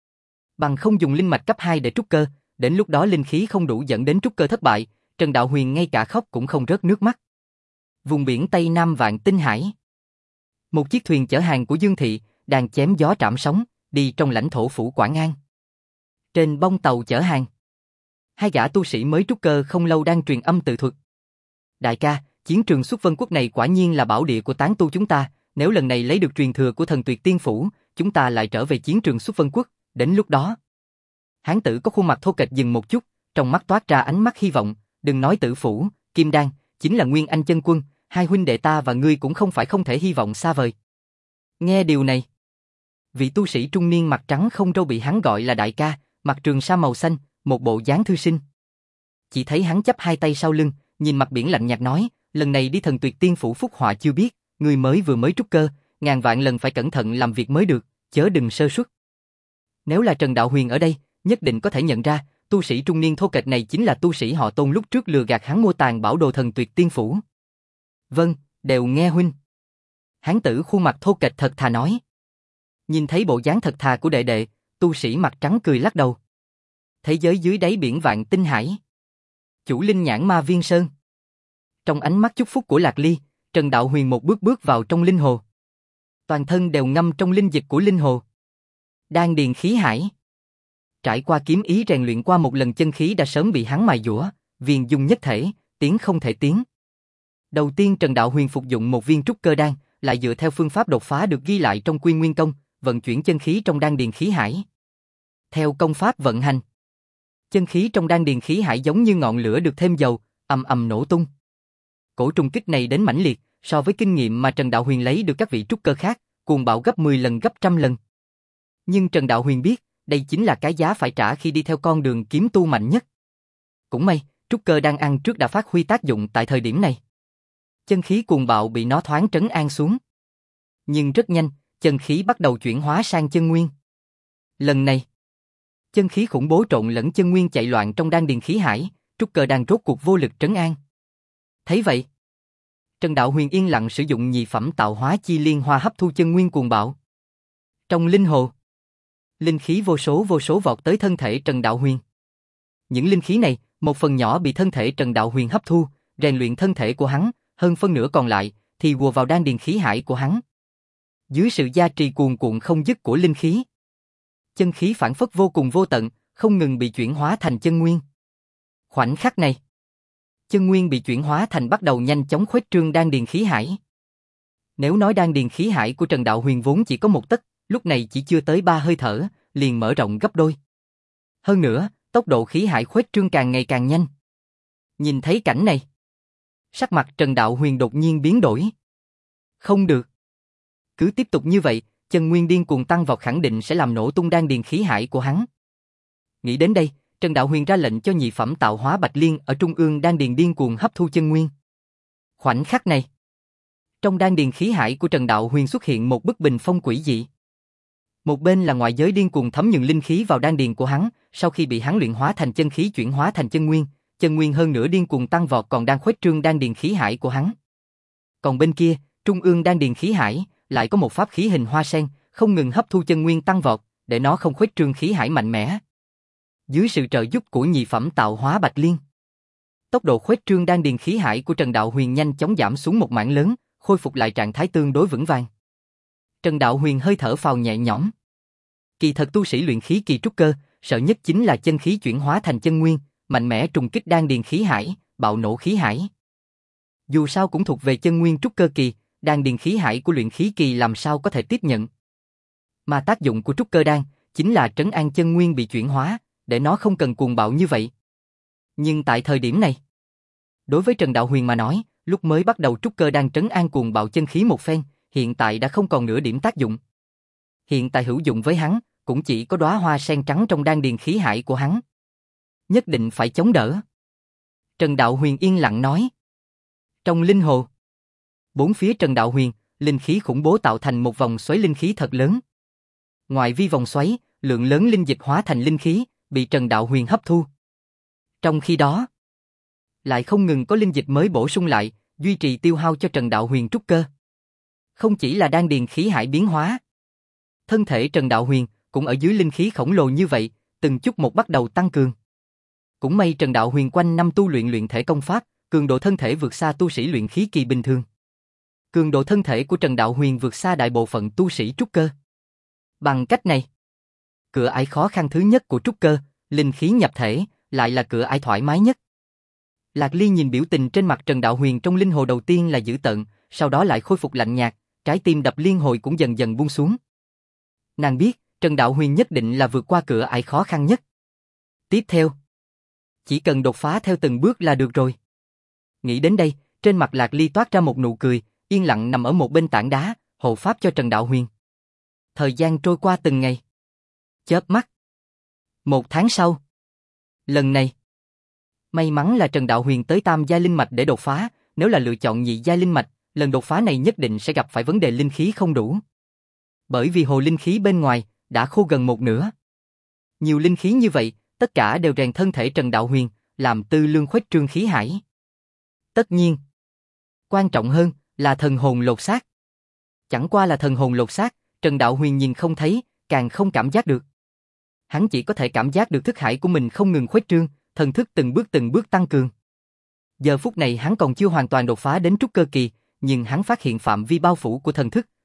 Bằng không dùng linh mạch cấp 2 để trúc cơ, đến lúc đó linh khí không đủ dẫn đến trúc cơ thất bại, Trần Đạo Huyền ngay cả khóc cũng không rớt nước mắt. Vùng biển Tây Nam Vạn Tinh Hải. Một chiếc thuyền chở hàng của Dương Thị, đang chém gió trảm sóng, đi trong lãnh thổ phủ Quảng An. Trên bông tàu chở hàng, hai gã tu sĩ mới trúc cơ không lâu đang truyền âm tự thuật. Đại ca, chiến trường Xuất Vân Quốc này quả nhiên là bảo địa của tán tu chúng ta, nếu lần này lấy được truyền thừa của thần Tuyệt Tiên Phủ, chúng ta lại trở về chiến trường Xuất Vân Quốc, đến lúc đó. Hán tử có khuôn mặt thô kệch dừng một chút, trong mắt toát ra ánh mắt hy vọng, đừng nói Tử Phủ, Kim Đan, chính là Nguyên Anh chân quân, hai huynh đệ ta và ngươi cũng không phải không thể hy vọng xa vời. Nghe điều này, vị tu sĩ trung niên mặt trắng không râu bị hắn gọi là đại ca, mặc trường sa màu xanh, một bộ dáng thư sinh. Chỉ thấy hắn chắp hai tay sau lưng, nhìn mặt biển lạnh nhạt nói, lần này đi thần Tuyệt Tiên Phủ phúc họa chưa biết, ngươi vừa mới trúc cơ, ngàn vạn lần phải cẩn thận làm việc mới được, chớ đừng sơ suất. Nếu là Trần Đạo Huyền ở đây, nhất định có thể nhận ra, tu sĩ trung niên thô kệch này chính là tu sĩ họ Tôn lúc trước lừa gạt hắn mua tàn bảo đồ thần Tuyệt Tiên Phủ. Vâng, đều nghe huynh. Hán tử khuôn mặt thô kệch thật thà nói. Nhìn thấy bộ dáng thật thà của đệ đệ, tu sĩ mặt trắng cười lắc đầu. Thế giới dưới đáy biển Vạn Tinh Hải. Chủ linh nhãn Ma Viên Sơn. Trong ánh mắt chúc phúc của Lạc Ly, Trần Đạo Huyền một bước bước vào trong linh hồ. Toàn thân đều ngâm trong linh dịch của linh hồ. Đan điền khí hải. Trải qua kiếm ý rèn luyện qua một lần, chân khí đã sớm bị hắn mài dũa, viên dung nhất thể, tiến không thể tiến. Đầu tiên Trần Đạo Huyền phục dụng một viên trúc cơ đan, lại dựa theo phương pháp đột phá được ghi lại trong Quy Nguyên Công, vận chuyển chân khí trong đan điền khí hải. Theo công pháp vận hành, chân khí trong đan điền khí hải giống như ngọn lửa được thêm dầu, ầm ầm nổ tung. Cổ trùng kích này đến mãnh liệt, so với kinh nghiệm mà Trần Đạo Huyền lấy được các vị trúc cơ khác, cuồng bạo gấp 10 lần, gấp trăm lần. Nhưng Trần Đạo Huyền biết, đây chính là cái giá phải trả khi đi theo con đường kiếm tu mạnh nhất. Cũng may, trúc cơ đang ăn trước đã phát huy tác dụng tại thời điểm này. Chân khí cuồng bạo bị nó thoáng trấn an xuống. Nhưng rất nhanh, chân khí bắt đầu chuyển hóa sang chân nguyên. Lần này, chân khí khủng bố trộn lẫn chân nguyên chạy loạn trong đan điền khí hải, trúc cơ đang rốt cuộc vô lực trấn an. Thấy vậy, Trần Đạo Huyền yên lặng sử dụng nhị phẩm tạo hóa chi liên hoa hấp thu chân nguyên cuồng bạo. Trong linh hồ, linh khí vô số vọt tới thân thể Trần Đạo Huyền. Những linh khí này, một phần nhỏ bị thân thể Trần Đạo Huyền hấp thu, rèn luyện thân thể của hắn, hơn phân nửa còn lại thì ùa vào đan điền khí hải của hắn. Dưới sự gia trì cuồn cuộn không dứt của linh khí, chân khí phản phất vô cùng vô tận, không ngừng bị chuyển hóa thành chân nguyên. Khoảnh khắc này, chân nguyên bị chuyển hóa thành bắt đầu nhanh chóng khuếch trương đan điền khí hải. Nếu nói đan điền khí hải của Trần Đạo Huyền vốn chỉ có một tấc, lúc này chỉ chưa tới 3 hơi thở, liền mở rộng gấp đôi. Hơn nữa, tốc độ khí hải khuếch trương càng ngày càng nhanh. Nhìn thấy cảnh này, sắc mặt Trần Đạo Huyền đột nhiên biến đổi. Không được. Cứ tiếp tục như vậy, chân nguyên điên cuồng tăng vọt khẳng định sẽ làm nổ tung đan điền khí hải của hắn. Nghĩ đến đây, Trần Đạo Huyền ra lệnh cho nhị phẩm tạo hóa bạch liên ở trung ương đan điền điên cuồng hấp thu chân nguyên. Khoảnh khắc này, trong đan điền khí hải của Trần Đạo Huyền xuất hiện một bức bình phong quỷ dị. Một bên là ngoại giới điên cuồng thấm nhuần linh khí vào đan điền của hắn, sau khi bị hắn luyện hóa thành chân khí chuyển hóa thành chân nguyên hơn nữa điên cuồng tăng vọt còn đang khuếch trương đan điền khí hải của hắn. Còn bên kia, trung ương đan điền khí hải lại có một pháp khí hình hoa sen, không ngừng hấp thu chân nguyên tăng vọt, để nó không khuếch trương khí hải mạnh mẽ. Dưới sự trợ giúp của nhị phẩm tạo hóa bạch liên, tốc độ khuếch trương đan điền khí hải của Trần Đạo Huyền nhanh chóng giảm xuống một mảng lớn, khôi phục lại trạng thái tương đối vững vàng. Trần Đạo Huyền hơi thở phào nhẹ nhõm. Kỳ thật tu sĩ luyện khí kỳ trúc cơ, sợ nhất chính là chân khí chuyển hóa thành chân nguyên, mạnh mẽ trùng kích đan điền khí hải, bạo nổ khí hải. Dù sao cũng thuộc về chân nguyên trúc cơ kỳ, đan điền khí hải của luyện khí kỳ làm sao có thể tiếp nhận. Mà tác dụng của trúc cơ đan chính là trấn an chân nguyên bị chuyển hóa, để nó không cần cuồng bạo như vậy. Nhưng tại thời điểm này, đối với Trần Đạo Huyền mà nói, lúc mới bắt đầu trúc cơ đan trấn an cuồng bạo chân khí một phen, hiện tại đã không còn nửa điểm tác dụng. Hiện tại hữu dụng với hắn, cũng chỉ có đóa hoa sen trắng trong đan điền khí hải của hắn. Nhất định phải chống đỡ. Trần Đạo Huyền yên lặng nói. Trong linh hồ, bốn phía Trần Đạo Huyền, linh khí khủng bố tạo thành một vòng xoáy linh khí thật lớn. Ngoài vi vòng xoáy, lượng lớn linh dịch hóa thành linh khí, bị Trần Đạo Huyền hấp thu. Trong khi đó, lại không ngừng có linh dịch mới bổ sung lại, duy trì tiêu hao cho Trần Đạo Huyền trúc cơ. Không chỉ là đan điền khí hải biến hóa, thân thể Trần Đạo Huyền cũng ở dưới linh khí khổng lồ như vậy, từng chút một bắt đầu tăng cường. Cũng may Trần Đạo Huyền quanh năm tu luyện luyện thể công pháp, cường độ thân thể vượt xa tu sĩ luyện khí kỳ bình thường. Cường độ thân thể của Trần Đạo Huyền vượt xa đại bộ phận tu sĩ trúc cơ. Bằng cách này, cửa ải khó khăn thứ nhất của trúc cơ, linh khí nhập thể, lại là cửa ải thoải mái nhất. Lạc Ly nhìn biểu tình trên mặt Trần Đạo Huyền trong linh hồ đầu tiên là dữ tợn, sau đó lại khôi phục lạnh nhạt, trái tim đập liên hồi cũng dần dần buông xuống. Nàng biết, Trần Đạo Huyền nhất định là vượt qua cửa ải khó khăn nhất. Tiếp theo, chỉ cần đột phá theo từng bước là được rồi. Nghĩ đến đây, trên mặt Lạc Ly toát ra một nụ cười, yên lặng nằm ở một bên tảng đá, hộ pháp cho Trần Đạo Huyền. Thời gian trôi qua từng ngày. Chớp mắt. 1 tháng sau. Lần này, may mắn là Trần Đạo Huyền tới tam giai linh mạch để đột phá, nếu là lựa chọn nhị giai linh mạch, lần đột phá này nhất định sẽ gặp phải vấn đề linh khí không đủ. Bởi vì hồ linh khí bên ngoài đã khô gần một nửa. Nhiều linh khí như vậy, tất cả đều rèn thân thể Trần Đạo Huyền, làm tư lương khuếch trương khí hải. Tất nhiên, quan trọng hơn là thần hồn lột xác. Chẳng qua là thần hồn lột xác, Trần Đạo Huyền nhìn không thấy, càng không cảm giác được. Hắn chỉ có thể cảm giác được thức hải của mình không ngừng khuếch trương, thần thức từng bước tăng cường. Giờ phút này hắn còn chưa hoàn toàn đột phá đến trúc cơ kỳ, nhưng hắn phát hiện phạm vi bao phủ của thần thức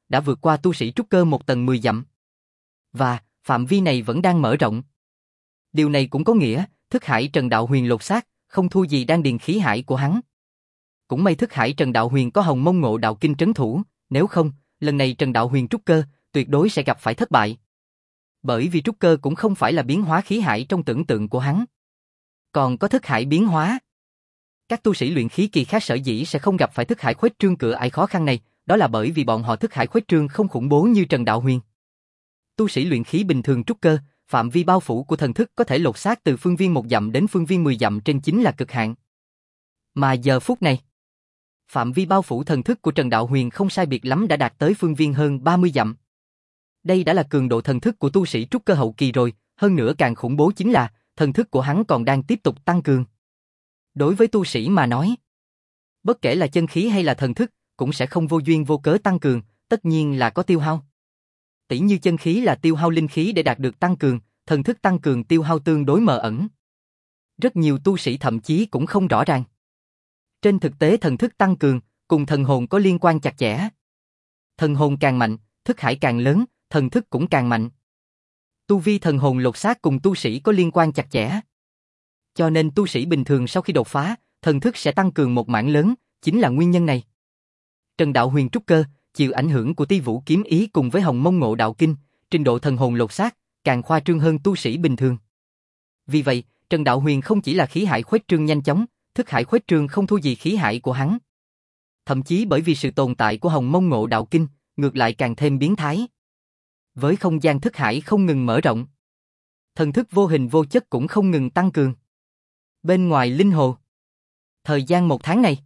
đã vượt qua tu sĩ trúc cơ một tầng 10 dặm. Và, phạm vi này vẫn đang mở rộng. Điều này cũng có nghĩa, thức hải Trần Đạo Huyền lột xác, không thua gì đan điền khí hải của hắn. Cũng may thức hải Trần Đạo Huyền có Hồng Mông Ngộ Đạo Kinh trấn thủ, nếu không, lần này Trần Đạo Huyền trúc cơ, tuyệt đối sẽ gặp phải thất bại. Bởi vì trúc cơ cũng không phải là biến hóa khí hải trong tưởng tượng của hắn. Còn có thức hải biến hóa. Các tu sĩ luyện khí kỳ khác sở dĩ sẽ không gặp phải thức hải khuếch trương cửa ải khó khăn này, đó là bởi vì bọn họ thức hải khuếch trương không khủng bố như Trần Đạo Huyền. Tu sĩ luyện khí bình thường trúc cơ, phạm vi bao phủ của thần thức có thể lột xác từ phương viên 1 dặm đến phương viên 10 dặm trên chính là cực hạn. Mà giờ phút này, phạm vi bao phủ thần thức của Trần Đạo Huyền không sai biệt lắm đã đạt tới phương viên hơn 30 dặm. Đây đã là cường độ thần thức của tu sĩ trúc cơ hậu kỳ rồi, hơn nữa càng khủng bố chính là, thần thức của hắn còn đang tiếp tục tăng cường. Đối với tu sĩ mà nói, bất kể là chân khí hay là thần thức, cũng sẽ không vô duyên vô cớ tăng cường, tất nhiên là có tiêu hao. Tỉ như chân khí là tiêu hao linh khí để đạt được tăng cường, thần thức tăng cường tiêu hao tương đối mờ ẩn. Rất nhiều tu sĩ thậm chí cũng không rõ ràng. Trên thực tế thần thức tăng cường, cùng thần hồn có liên quan chặt chẽ. Thần hồn càng mạnh, thức hải càng lớn, thần thức cũng càng mạnh. Tu vi thần hồn lột xác cùng tu sĩ có liên quan chặt chẽ. Cho nên tu sĩ bình thường sau khi đột phá, thần thức sẽ tăng cường một mảng lớn, chính là nguyên nhân này. Trần Đạo Huyền trúc cơ, chịu ảnh hưởng của Ti Vũ kiếm ý cùng với Hồng Mông Ngộ Đạo Kinh, trình độ thần hồn lột xác càng khoa trương hơn tu sĩ bình thường. Vì vậy, Trần Đạo Huyền không chỉ là khí hải khuếch trương nhanh chóng, thức hải khuếch trương không thua gì khí hải của hắn. Thậm chí bởi vì sự tồn tại của Hồng Mông Ngộ Đạo Kinh, ngược lại càng thêm biến thái. Với không gian thức hải không ngừng mở rộng, thần thức vô hình vô chất cũng không ngừng tăng cường. Bên ngoài linh hồ, thời gian 1 tháng này,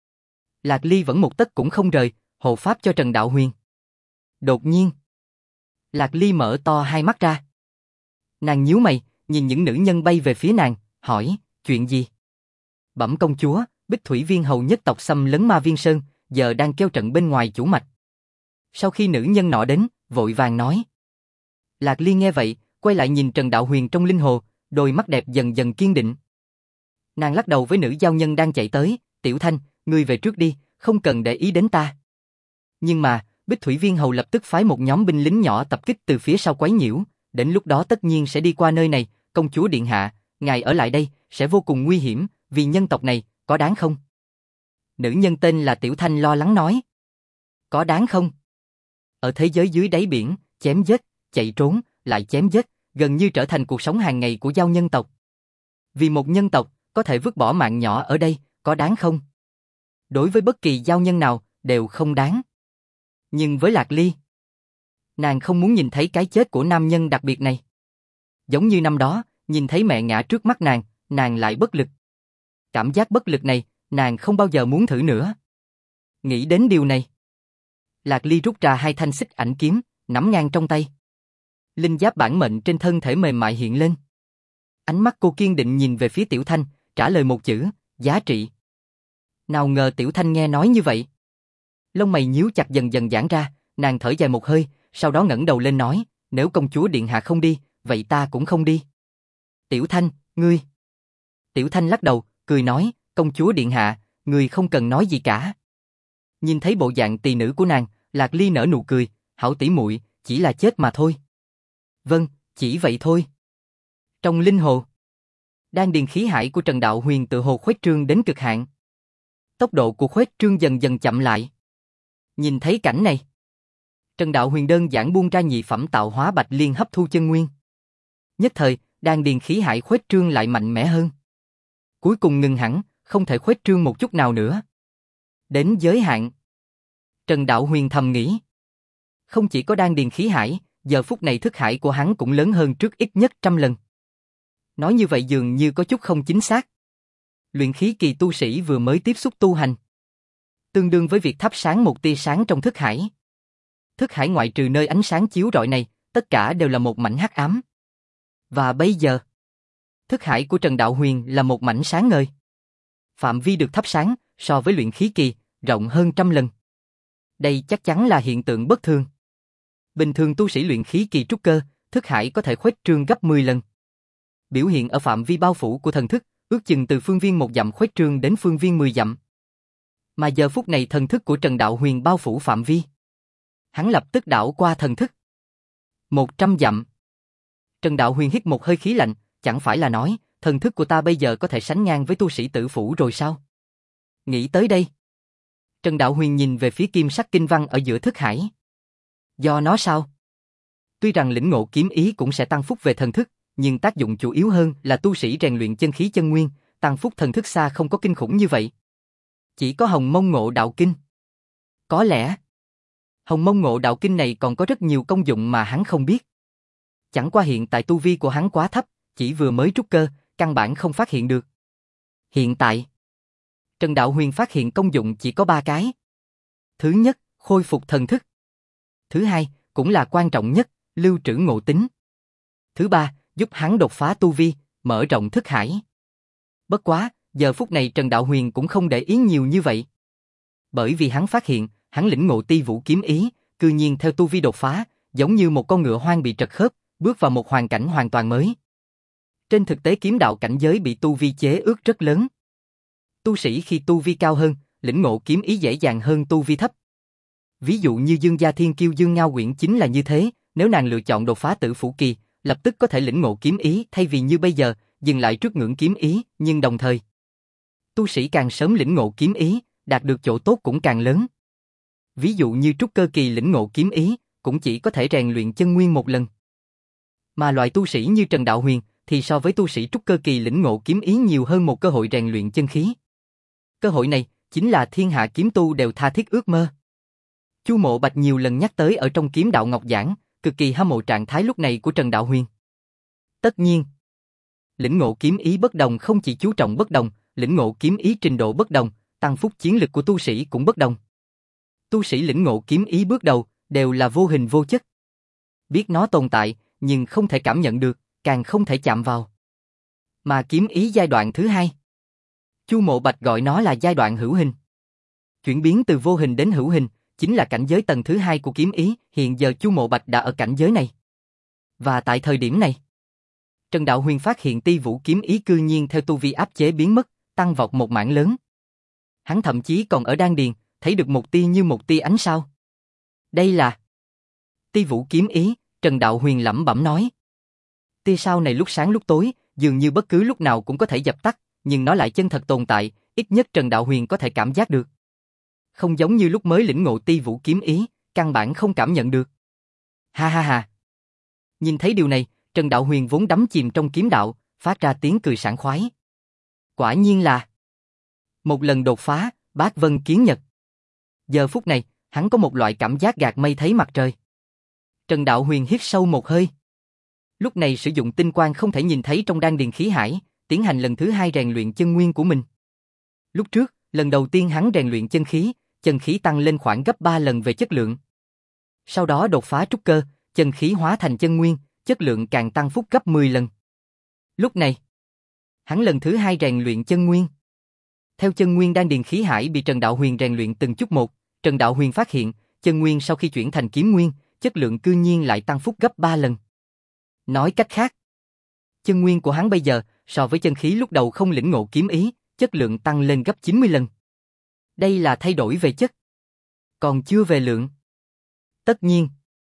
Lạc Ly vẫn một tấc cũng không rời, hộ pháp cho Trần Đạo Huyền. Đột nhiên, Lạc Ly mở to hai mắt ra. Nàng nhíu mày, nhìn những nữ nhân bay về phía nàng, hỏi, chuyện gì? Bẩm công chúa, Bích Thủy Viên hầu nhất tộc xâm lấn Ma Viên Sơn, giờ đang kêu trận bên ngoài chủ mạch. Sau khi nữ nhân nọ đến, vội vàng nói. Lạc Ly nghe vậy, quay lại nhìn Trần Đạo Huyền trong linh hồ, đôi mắt đẹp dần dần kiên định. Nàng lắc đầu với nữ giao nhân đang chạy tới, Tiểu Thanh, ngươi về trước đi, không cần để ý đến ta. Nhưng mà, Bích Thủy Viên hầu lập tức phái một nhóm binh lính nhỏ tập kích từ phía sau quấy nhiễu, đến lúc đó tất nhiên sẽ đi qua nơi này, công chúa điện hạ, ngài ở lại đây, sẽ vô cùng nguy hiểm, vì nhân tộc này, có đáng không? Nữ nhân tên là Tiểu Thanh lo lắng nói. Có đáng không? Ở thế giới dưới đáy biển, chém giết, chạy trốn, lại chém giết, gần như trở thành cuộc sống hàng ngày của giao nhân tộc. Vì một nhân tộc, có thể vứt bỏ mạng nhỏ ở đây, có đáng không? Đối với bất kỳ giao nhân nào, đều không đáng. Nhưng với Lạc Ly, nàng không muốn nhìn thấy cái chết của nam nhân đặc biệt này. Giống như năm đó, nhìn thấy mẹ ngã trước mắt nàng lại bất lực. Cảm giác bất lực này, nàng không bao giờ muốn thử nữa. Nghĩ đến điều này, Lạc Ly rút ra 2 thanh xích ảnh kiếm, nắm ngang trong tay. Linh giáp bản mệnh trên thân thể mềm mại hiện lên. Ánh mắt cô kiên định nhìn về phía Tiểu Thanh, trả lời một chữ, giá trị. Nào ngờ Tiểu Thanh nghe nói như vậy, lông mày nhíu chặt dần dần giãn ra, nàng thở dài một hơi, sau đó ngẩng đầu lên nói, nếu công chúa điện hạ không đi, vậy ta cũng không đi. Tiểu Thanh, ngươi. Tiểu Thanh lắc đầu, cười nói, công chúa điện hạ, ngươi không cần nói gì cả. Nhìn thấy bộ dạng tỳ nữ của nàng, Lạc Ly nở nụ cười, hảo tỷ muội, chỉ là chết mà thôi. Vâng, chỉ vậy thôi. Trong linh hồ, đan điền khí hải của Trần Đạo Huyền tự hồ khuếch trương đến cực hạn. Tốc độ của khuếch trương dần dần chậm lại. Nhìn thấy cảnh này, Trần Đạo Huyền đơn giản buông ra nhị phẩm tạo hóa bạch liên hấp thu chân nguyên. Nhất thời, đan điền khí hải khuếch trương lại mạnh mẽ hơn. Cuối cùng ngừng hẳn, không thể khuếch trương một chút nào nữa. Đến giới hạn, Trần Đạo Huyền thầm nghĩ. Không chỉ có đan điền khí hải, giờ phút này thức hải của hắn cũng lớn hơn trước ít nhất 100 lần. Nói như vậy dường như có chút không chính xác. Luyện khí kỳ tu sĩ vừa mới tiếp xúc tu hành, tương đương với việc thắp sáng một tia sáng trong thức hải. Thức hải ngoại trừ nơi ánh sáng chiếu rọi này, tất cả đều là một mảnh hắc ám. Và bây giờ, thức hải của Trần Đạo Huyền là một mảnh sáng ngời. Phạm vi được thắp sáng, so với luyện khí kỳ, rộng hơn 100 lần. Đây chắc chắn là hiện tượng bất thường. Bình thường tu sĩ luyện khí kỳ trúc cơ, thức hải có thể khuếch trương gấp 10 lần. Biểu hiện ở phạm vi bao phủ của thần thức, ước chừng từ phương viên 1 dặm khuếch trương đến phương viên 10 dặm. Mà giờ phút này thần thức của Trần Đạo Huyền bao phủ phạm vi Hắn lập tức đảo qua thần thức. 100 dặm. Trần Đạo Huyền hít một hơi khí lạnh, chẳng phải là nói, thần thức của ta bây giờ có thể sánh ngang với tu sĩ tử phủ rồi sao? Nghĩ tới đây. Trần Đạo Huyền nhìn về phía kim sắc kinh văn ở giữa thức hải. Do nó sao? Tuy rằng lĩnh ngộ kiếm ý cũng sẽ tăng phúc về thần thức, nhưng tác dụng chủ yếu hơn là tu sĩ rèn luyện chân khí chân nguyên, tăng phúc thần thức xa không có kinh khủng như vậy. Chỉ có Hồng Mông Ngộ Đạo Kinh. Có lẽ, Hồng Mông Ngộ Đạo Kinh này còn có rất nhiều công dụng mà hắn không biết. Chẳng qua hiện tại tu vi của hắn quá thấp, chỉ vừa mới trúc cơ, căn bản không phát hiện được. Hiện tại, Trần Đạo Huyền phát hiện công dụng chỉ có 3 cái. Thứ nhất, khôi phục thần thức. Thứ hai, cũng là quan trọng nhất, lưu trữ ngộ tính. Thứ ba, giúp hắn đột phá tu vi, mở rộng thức hải. Bất quá, giờ phút này Trần Đạo Huyền cũng không để ý nhiều như vậy. Bởi vì hắn phát hiện, hắn lĩnh ngộ Ti Vũ kiếm ý, cư nhiên theo tu vi đột phá, giống như một con ngựa hoang bị trật khớp, bước vào một hoàn cảnh hoàn toàn mới. Trên thực tế kiếm đạo cảnh giới bị tu vi chế ước rất lớn. Tu sĩ khi tu vi cao hơn, lĩnh ngộ kiếm ý dễ dàng hơn tu vi thấp. Ví dụ như Dương Gia Thiên Kiêu Dương Ngao Uyển chính là như thế, nếu nàng lựa chọn đột phá tử phủ kỳ, lập tức có thể lĩnh ngộ kiếm ý thay vì như bây giờ, dừng lại trước ngưỡng kiếm ý, nhưng đồng thời, tu sĩ càng sớm lĩnh ngộ kiếm ý, đạt được chỗ tốt cũng càng lớn. Ví dụ như trúc cơ kỳ lĩnh ngộ kiếm ý, cũng chỉ có thể rèn luyện chân nguyên một lần. Mà loại tu sĩ như Trần Đạo Huyền, thì so với tu sĩ trúc cơ kỳ lĩnh ngộ kiếm ý nhiều hơn một cơ hội rèn luyện chân khí. Cơ hội này, chính là thiên hạ kiếm tu đều tha thiết ước mơ. Chu Mộ Bạch nhiều lần nhắc tới ở trong Kiếm Đạo Ngọc Giảng, cực kỳ hâm mộ trạng thái lúc này của Trần Đạo Huyền. Tất nhiên, lĩnh ngộ kiếm ý bất đồng không chỉ chú trọng bất đồng, lĩnh ngộ kiếm ý trình độ bất đồng, tăng phúc chiến lực của tu sĩ cũng bất đồng. Tu sĩ lĩnh ngộ kiếm ý bước đầu đều là vô hình vô chất. Biết nó tồn tại, nhưng không thể cảm nhận được, càng không thể chạm vào. Mà kiếm ý giai đoạn thứ hai, Chu Mộ Bạch gọi nó là giai đoạn hữu hình. Chuyển biến từ vô hình đến hữu hình, chính là cảnh giới tầng thứ hai của kiếm ý, hiện giờ Chu Mộ Bạch đã ở cảnh giới này. Và tại thời điểm này, Trần Đạo Huyền phát hiện Ti Vũ kiếm ý cư nhiên theo tu vi áp chế biến mất, tăng vọt một mảng lớn. Hắn thậm chí còn ở đan điền, thấy được một tia như một tia ánh sao. Đây là Ti Vũ kiếm ý, Trần Đạo Huyền lẩm bẩm nói. Tia sao này lúc sáng lúc tối, dường như bất cứ lúc nào cũng có thể dập tắt, nhưng nó lại chân thật tồn tại, ít nhất Trần Đạo Huyền có thể cảm giác được. Không giống như lúc mới lĩnh ngộ Ti Vũ kiếm ý, căn bản không cảm nhận được. Ha ha ha. Nhìn thấy điều này, Trần Đạo Huyền vốn đắm chìm trong kiếm đạo, phát ra tiếng cười sảng khoái. Quả nhiên là một lần đột phá, bát vân kiến nhật. Giờ phút này, hắn có một loại cảm giác gạt mây thấy mặt trời. Trần Đạo Huyền hít sâu một hơi. Lúc này sử dụng tinh quang không thể nhìn thấy trong đan điền khí hải, tiến hành lần thứ hai rèn luyện chân nguyên của mình. Lúc trước, lần đầu tiên hắn rèn luyện chân khí tăng lên khoảng gấp 3 lần về chất lượng. Sau đó đột phá trúc cơ, chân khí hóa thành chân nguyên, chất lượng càng tăng phúc gấp 10 lần. Lúc này, hắn lần thứ hai rèn luyện chân nguyên. Theo chân nguyên đan điền khí hải bị Trần Đạo Huyền rèn luyện từng chút một, Trần Đạo Huyền phát hiện, chân nguyên sau khi chuyển thành kiếm nguyên, chất lượng cư nhiên lại tăng phúc gấp 3 lần. Nói cách khác, chân nguyên của hắn bây giờ, so với chân khí lúc đầu không lĩnh ngộ kiếm ý, chất lượng tăng lên gấp 90 lần. Đây là thay đổi về chất, còn chưa về lượng. Tất nhiên,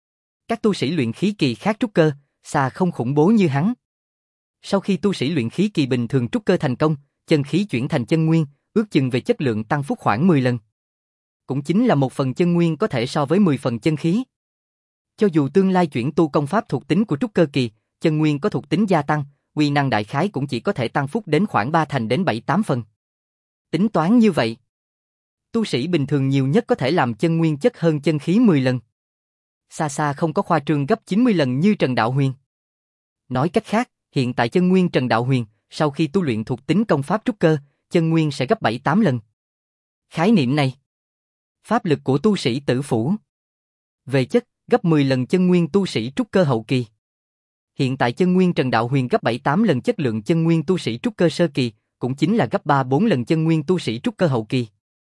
các tu sĩ luyện khí kỳ khác trúc cơ, xa không khủng bố như hắn. Sau khi tu sĩ luyện khí kỳ bình thường trúc cơ thành công, chân khí chuyển thành chân nguyên, ước chừng về chất lượng tăng phúc khoảng 10 lần. Cũng chính là 1 phần chân nguyên có thể so với 10 phần chân khí. Cho dù tương lai chuyển tu công pháp thuộc tính của trúc cơ kỳ, chân nguyên có thuộc tính gia tăng, uy năng đại khái cũng chỉ có thể tăng phúc đến khoảng 3 thành đến 7-8 phần. Tính toán như vậy, tu sĩ bình thường nhiều nhất có thể làm chân nguyên chất hơn chân khí 10 lần. Xa xa không có khoa trương gấp 90 lần như Trần Đạo Huyền. Nói cách khác, hiện tại chân nguyên Trần Đạo Huyền, sau khi tu luyện thuộc tính công pháp trúc cơ, chân nguyên sẽ gấp 7-8 lần. Khái niệm này, pháp lực của tu sĩ tử phủ. Về chất, gấp 10 lần chân nguyên tu sĩ trúc cơ hậu kỳ. Hiện tại chân nguyên Trần Đạo Huyền gấp 7-8 lần chất lượng chân nguyên tu sĩ trúc cơ sơ kỳ, cũng chính là gấp 3-4 lần chân nguyên tu sĩ trúc cơ hậu kỳ.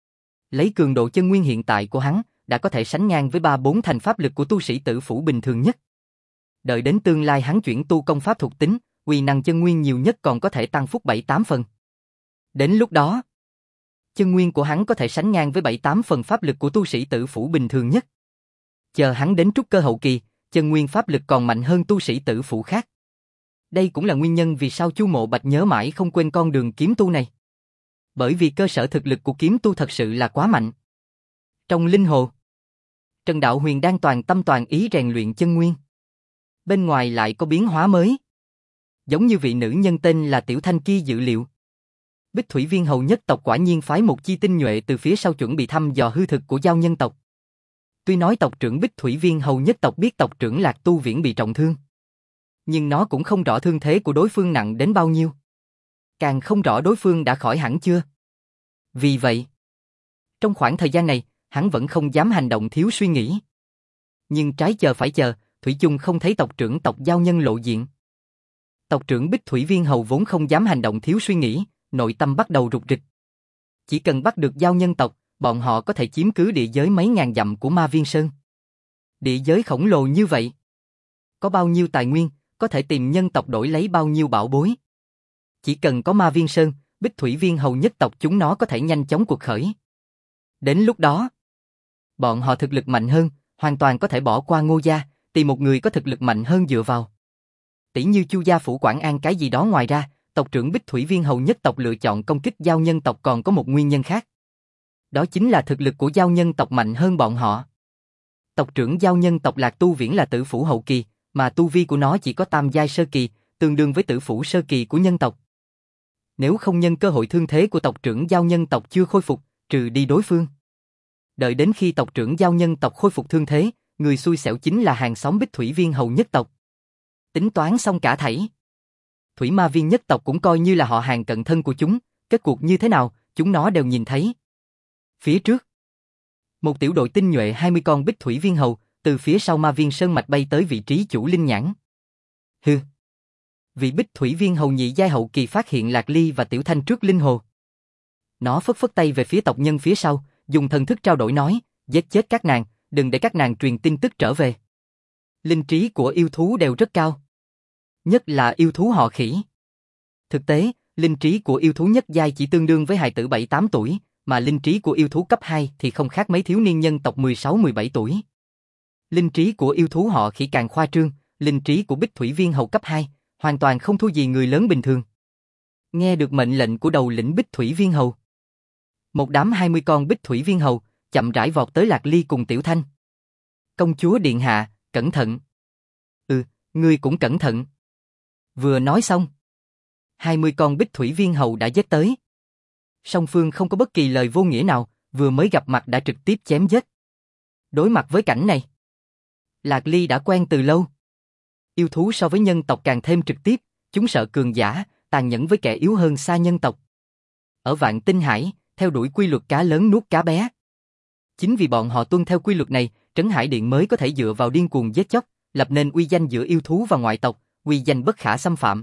Lấy cường độ chân nguyên hiện tại của hắn, đã có thể sánh ngang với 3-4 thành pháp lực của tu sĩ tử phủ bình thường nhất. Đợi đến tương lai hắn chuyển tu công pháp thuộc tính, uy năng chân nguyên nhiều nhất còn có thể tăng phúc 7-8 phần. Đến lúc đó, chân nguyên của hắn có thể sánh ngang với 7-8 phần pháp lực của tu sĩ tử phủ bình thường nhất. Chờ hắn đến trúc cơ hậu kỳ, chân nguyên pháp lực còn mạnh hơn tu sĩ tử phủ khác. Đây cũng là nguyên nhân vì sao Chu Mộ Bạch nhớ mãi không quên con đường kiếm tu này. Bởi vì cơ sở thực lực của kiếm tu thật sự là quá mạnh. Trong linh hồ, Trần Đạo Huyền đang toàn tâm toàn ý rèn luyện chân nguyên. Bên ngoài lại có biến hóa mới. Giống như vị nữ nhân tên là Tiểu Thanh kia dự liệu. Bích Thủy Viên Hầu nhất tộc quả nhiên phái một chi tinh nhuệ từ phía sau chuẩn bị thăm dò hư thực của giao nhân tộc. Tuy nói tộc trưởng Bích Thủy Viên Hầu nhất tộc biết tộc trưởng Lạc Tu Viễn bị trọng thương, nhưng nó cũng không rõ thương thế của đối phương nặng đến bao nhiêu. Càng không rõ đối phương đã khỏi hẳn chưa. Vì vậy, trong khoảng thời gian này, hắn vẫn không dám hành động thiếu suy nghĩ. Nhưng trái chờ phải chờ, thủy chung không thấy tộc trưởng tộc giao nhân lộ diện. Tộc trưởng Bích Thủy Viên Hầu vốn không dám hành động thiếu suy nghĩ, nội tâm bắt đầu rục rịch. Chỉ cần bắt được giao nhân tộc, bọn họ có thể chiếm cứ địa giới mấy ngàn dặm của Ma Viên Sơn. Địa giới khổng lồ như vậy, có bao nhiêu tài nguyên, có thể tìm nhân tộc đổi lấy bao nhiêu bảo bối. Chỉ cần có Ma Viên Sơn, Bích Thủy Viên Hầu nhất tộc chúng nó có thể nhanh chóng cuộc khởi. Đến lúc đó, bọn họ thực lực mạnh hơn, hoàn toàn có thể bỏ qua Ngô gia, tìm một người có thực lực mạnh hơn dựa vào. Tỷ như Chu gia phủ Quảng An cái gì đó. Ngoài ra, tộc trưởng Bích Thủy Viên Hầu nhất tộc lựa chọn công kích giao nhân tộc còn có một nguyên nhân khác. Đó chính là thực lực của giao nhân tộc mạnh hơn bọn họ. Tộc trưởng giao nhân tộc Lạc Tu Viễn là tử phủ hậu kỳ, mà tu vi của nó chỉ có tam giai sơ kỳ, tương đương với tử phủ sơ kỳ của nhân tộc. Nếu không nhân cơ hội thương thế của tộc trưởng giao nhân tộc chưa khôi phục, trừ đi đối phương. Đợi đến khi tộc trưởng giao nhân tộc khôi phục thương thế, người xui xẻo chính là hàng xóm Bích Thủy Viên Hầu nhất tộc. Tính toán xong cả thảy, Thủy Ma Viên nhất tộc cũng coi như là họ hàng cận thân của chúng, kết cuộc như thế nào, chúng nó đều nhìn thấy. Phía trước, một tiểu đội tinh nhuệ 20 con Bích Thủy Viên Hầu, từ phía sau Ma Viên Sơn Mạch bay tới vị trí chủ linh nhãn. Hừ. Vị Bích Thủy Viên Hầu nhị giai hậu kỳ phát hiện Lạc Ly và Tiểu Thanh trước linh hồ. Nó phất phất tay về phía tộc nhân phía sau, dùng thần thức trao đổi nói, giết chết các nàng, đừng để các nàng truyền tin tức trở về. Linh trí của yêu thú đều rất cao. Nhất là yêu thú họ Khỉ. Thực tế, linh trí của yêu thú nhất giai chỉ tương đương với hài tử 7-8 tuổi, mà linh trí của yêu thú cấp 2 thì không khác mấy thiếu niên nhân tộc 16-17 tuổi. Linh trí của yêu thú họ Khỉ càng khoa trương, linh trí của Bích Thủy Viên Hầu cấp 2, hoàn toàn không thua gì người lớn bình thường. Nghe được mệnh lệnh của đầu lĩnh Bích Thủy Viên Hầu, một đám 20 con Bích Thủy Viên Hầu chậm rãi vọt tới Lạc Ly cùng Tiểu Thanh. Công chúa điện hạ, cẩn thận. Ngươi cũng cẩn thận. Vừa nói xong, 20 con Bích Thủy Viên Hầu đã giết tới. Song phương không có bất kỳ lời vô nghĩa nào, vừa mới gặp mặt đã trực tiếp chém giết. Đối mặt với cảnh này, Lạc Ly đã quen từ lâu. Yêu thú so với nhân tộc càng thêm trực tiếp, chúng sợ cường giả, tàn nhẫn với kẻ yếu hơn xa nhân tộc. Ở Vạn Tinh Hải, theo đuổi quy luật cá lớn nuốt cá bé. Chính vì bọn họ tuân theo quy luật này, Trấn Hải Điện mới có thể dựa vào điên cuồng giết chóc, lập nên uy danh giữa yêu thú và ngoại tộc, uy danh bất khả xâm phạm.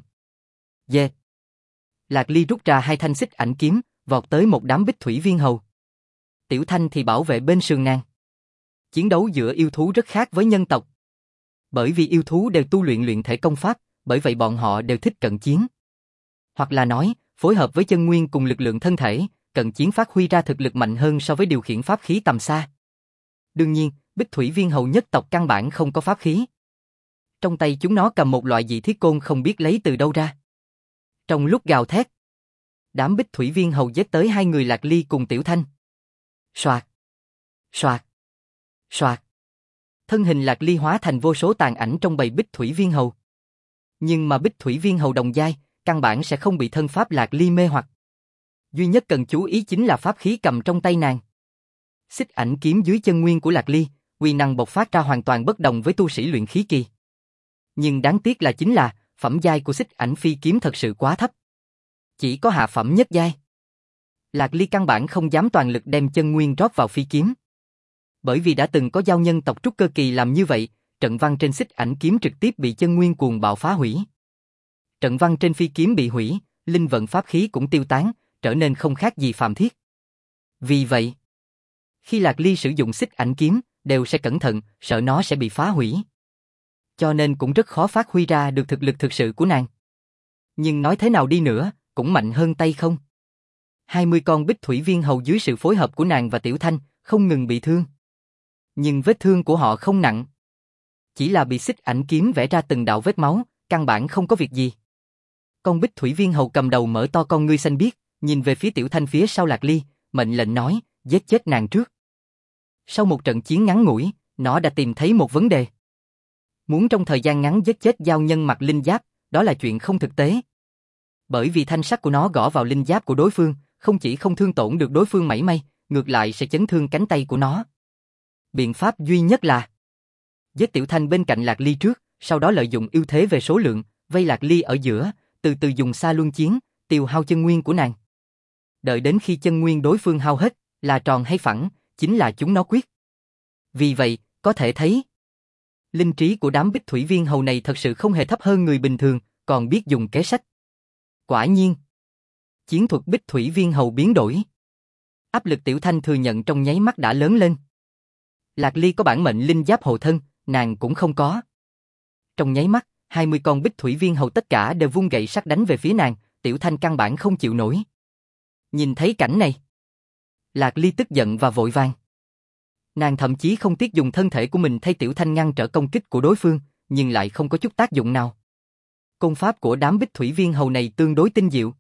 Lạc Ly rút ra 2 thanh xích ảnh kiếm, vọt tới một đám Bích Thủy Viên Hầu. Tiểu Thanh thì bảo vệ bên sườn nàng. Chiến đấu giữa yêu thú rất khác với nhân tộc. Bởi vì yêu thú đều tu luyện thể công pháp, bởi vậy bọn họ đều thích cận chiến. Hoặc là nói, phối hợp với chân nguyên cùng lực lượng thân thể, cận chiến phát huy ra thực lực mạnh hơn so với điều khiển pháp khí tầm xa. Đương nhiên, Bích Thủy Viên Hầu nhất tộc căn bản không có pháp khí. Trong tay chúng nó cầm một loại dị thiết côn không biết lấy từ đâu ra. Trong lúc gào thét, đám Bích Thủy Viên Hầu giết tới 2 người Lạc Ly cùng Tiểu Thanh. Soạt, soạt, soạt. Thân hình Lạc Ly hóa thành vô số tàn ảnh trong bầy Bích Thủy Viên Hầu. Nhưng mà Bích Thủy Viên Hầu đồng giai, căn bản sẽ không bị thân pháp Lạc Ly mê hoặc. Duy nhất cần chú ý chính là pháp khí cầm trong tay nàng. Xích ảnh kiếm dưới chân nguyên của Lạc Ly, uy năng bộc phát ra hoàn toàn bất đồng với tu sĩ luyện khí kỳ. Nhưng đáng tiếc là chính là, phẩm giai của xích ảnh phi kiếm thật sự quá thấp. Chỉ có hạ phẩm nhất giai. Lạc Ly căn bản không dám toàn lực đem chân nguyên rót vào phi kiếm. Bởi vì đã từng có giao nhân tộc trúc cơ kỳ làm như vậy, trận văn trên xích ảnh kiếm trực tiếp bị chân nguyên cuồng bạo phá hủy. Trận văn trên phi kiếm bị hủy, linh vận pháp khí cũng tiêu tán, trở nên không khác gì phàm thiết. Vì vậy, khi Lạc Ly sử dụng xích ảnh kiếm, đều sẽ cẩn thận, sợ nó sẽ bị phá hủy. Cho nên cũng rất khó phát huy ra được thực lực thực sự của nàng. Nhưng nói thế nào đi nữa, cũng mạnh hơn tay không. 20 con Bích Thủy Viên Hầu dưới sự phối hợp của nàng và Tiểu Thanh, không ngừng bị thương. Nhưng vết thương của họ không nặng. Chỉ là bị xích ảnh kiếm vẽ ra từng đạo vết máu, căn bản không có việc gì. Con Bích Thủy Viên Hầu cầm đầu mở to con ngươi xanh biếc, nhìn về phía Tiểu Thanh phía sau Lạc Ly, mệnh lệnh nói, giết chết nàng trước. Sau một trận chiến ngắn ngủi, nó đã tìm thấy một vấn đề. Muốn trong thời gian ngắn giết chết giao nhân mặc linh giáp, đó là chuyện không thực tế. Bởi vì thanh sắc của nó gõ vào linh giáp của đối phương, không chỉ không thương tổn được đối phương mảy may, ngược lại sẽ chấn thương cánh tay của nó. Biện pháp duy nhất là giết Tiểu Thanh bên cạnh Lạc Ly trước, sau đó lợi dụng ưu thế về số lượng, vây Lạc Ly ở giữa, từ từ dùng xa luân chiến, tiêu hao chân nguyên của nàng. Đợi đến khi chân nguyên đối phương hao hết, là tròn hay phẳng, chính là chúng nó quyết. Vì vậy, có thể thấy, linh trí của đám Bích Thủy Viên Hầu này thật sự không hề thấp hơn người bình thường, còn biết dùng kế sách. Quả nhiên, chiến thuật Bích Thủy Viên Hầu biến đổi. Áp lực Tiểu Thanh thừa nhận trong nháy mắt đã lớn lên. Lạc Ly có bản mệnh linh giáp hộ thân, nàng cũng không có. Trong nháy mắt, 20 con Bích Thủy Viên Hầu tất cả đều vung gậy sắt đánh về phía nàng, Tiểu Thanh căn bản không chịu nổi. Nhìn thấy cảnh này, Lạc Ly tức giận và vội vàng. Nàng thậm chí không tiếc dùng thân thể của mình thay Tiểu Thanh ngăn trở công kích của đối phương, nhưng lại không có chút tác dụng nào. Công pháp của đám Bích Thủy Viên Hầu này tương đối tinh diệu,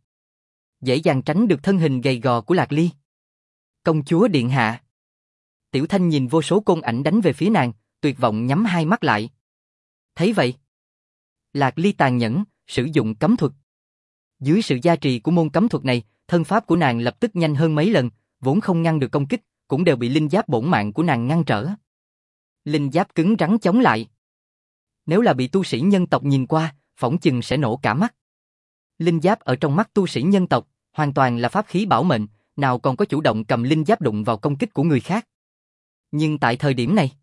dễ dàng tránh được thân hình gầy gò của Lạc Ly. Công chúa điện hạ. Tiểu Thanh nhìn vô số côn ảnh đánh về phía nàng, tuyệt vọng nhắm hai mắt lại. Thấy vậy, Lạc Ly tàn nhẫn, sử dụng cấm thuật. Dưới sự gia trì của môn cấm thuật này, thân pháp của nàng lập tức nhanh hơn mấy lần, vốn không ngăn được công kích, cũng đều bị linh giáp bổn mạng của nàng ngăn trở. Linh giáp cứng rắn chống lại. Nếu là bị tu sĩ nhân tộc nhìn qua, phỏng chừng sẽ nổ cả mắt. Linh giáp ở trong mắt tu sĩ nhân tộc, hoàn toàn là pháp khí bảo mệnh, nào còn có chủ động cầm linh giáp đụng vào công kích của người khác. Nhưng tại thời điểm này,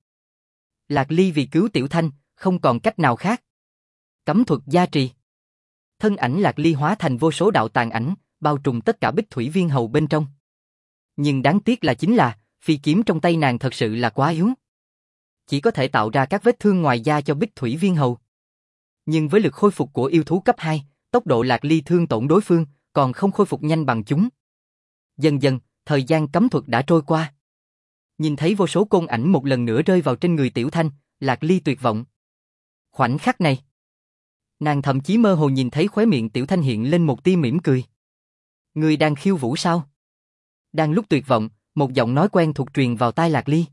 Lạc Ly vì cứu Tiểu Thanh, không còn cách nào khác. Cấm thuật gia trì. Thân ảnh Lạc Ly hóa thành vô số đạo tàn ảnh, bao trùm tất cả Bích Thủy Viên Hầu bên trong. Nhưng đáng tiếc là chính là, phi kiếm trong tay nàng thật sự là quá yếu. Chỉ có thể tạo ra các vết thương ngoài da cho Bích Thủy Viên Hầu. Nhưng với lực khôi phục của yêu thú cấp 2, tốc độ Lạc Ly thương tổn đối phương, còn không khôi phục nhanh bằng chúng. Dần dần, thời gian cấm thuật đã trôi qua. Nhìn thấy vô số côn ảnh một lần nữa rơi vào trên người Tiểu Thanh, Lạc Ly tuyệt vọng. Khoảnh khắc này, nàng thậm chí mơ hồ nhìn thấy khóe miệng Tiểu Thanh hiện lên một tia mỉm cười. Người đang khiêu vũ sao? Đang lúc tuyệt vọng, một giọng nói quen thuộc truyền vào tai Lạc Ly.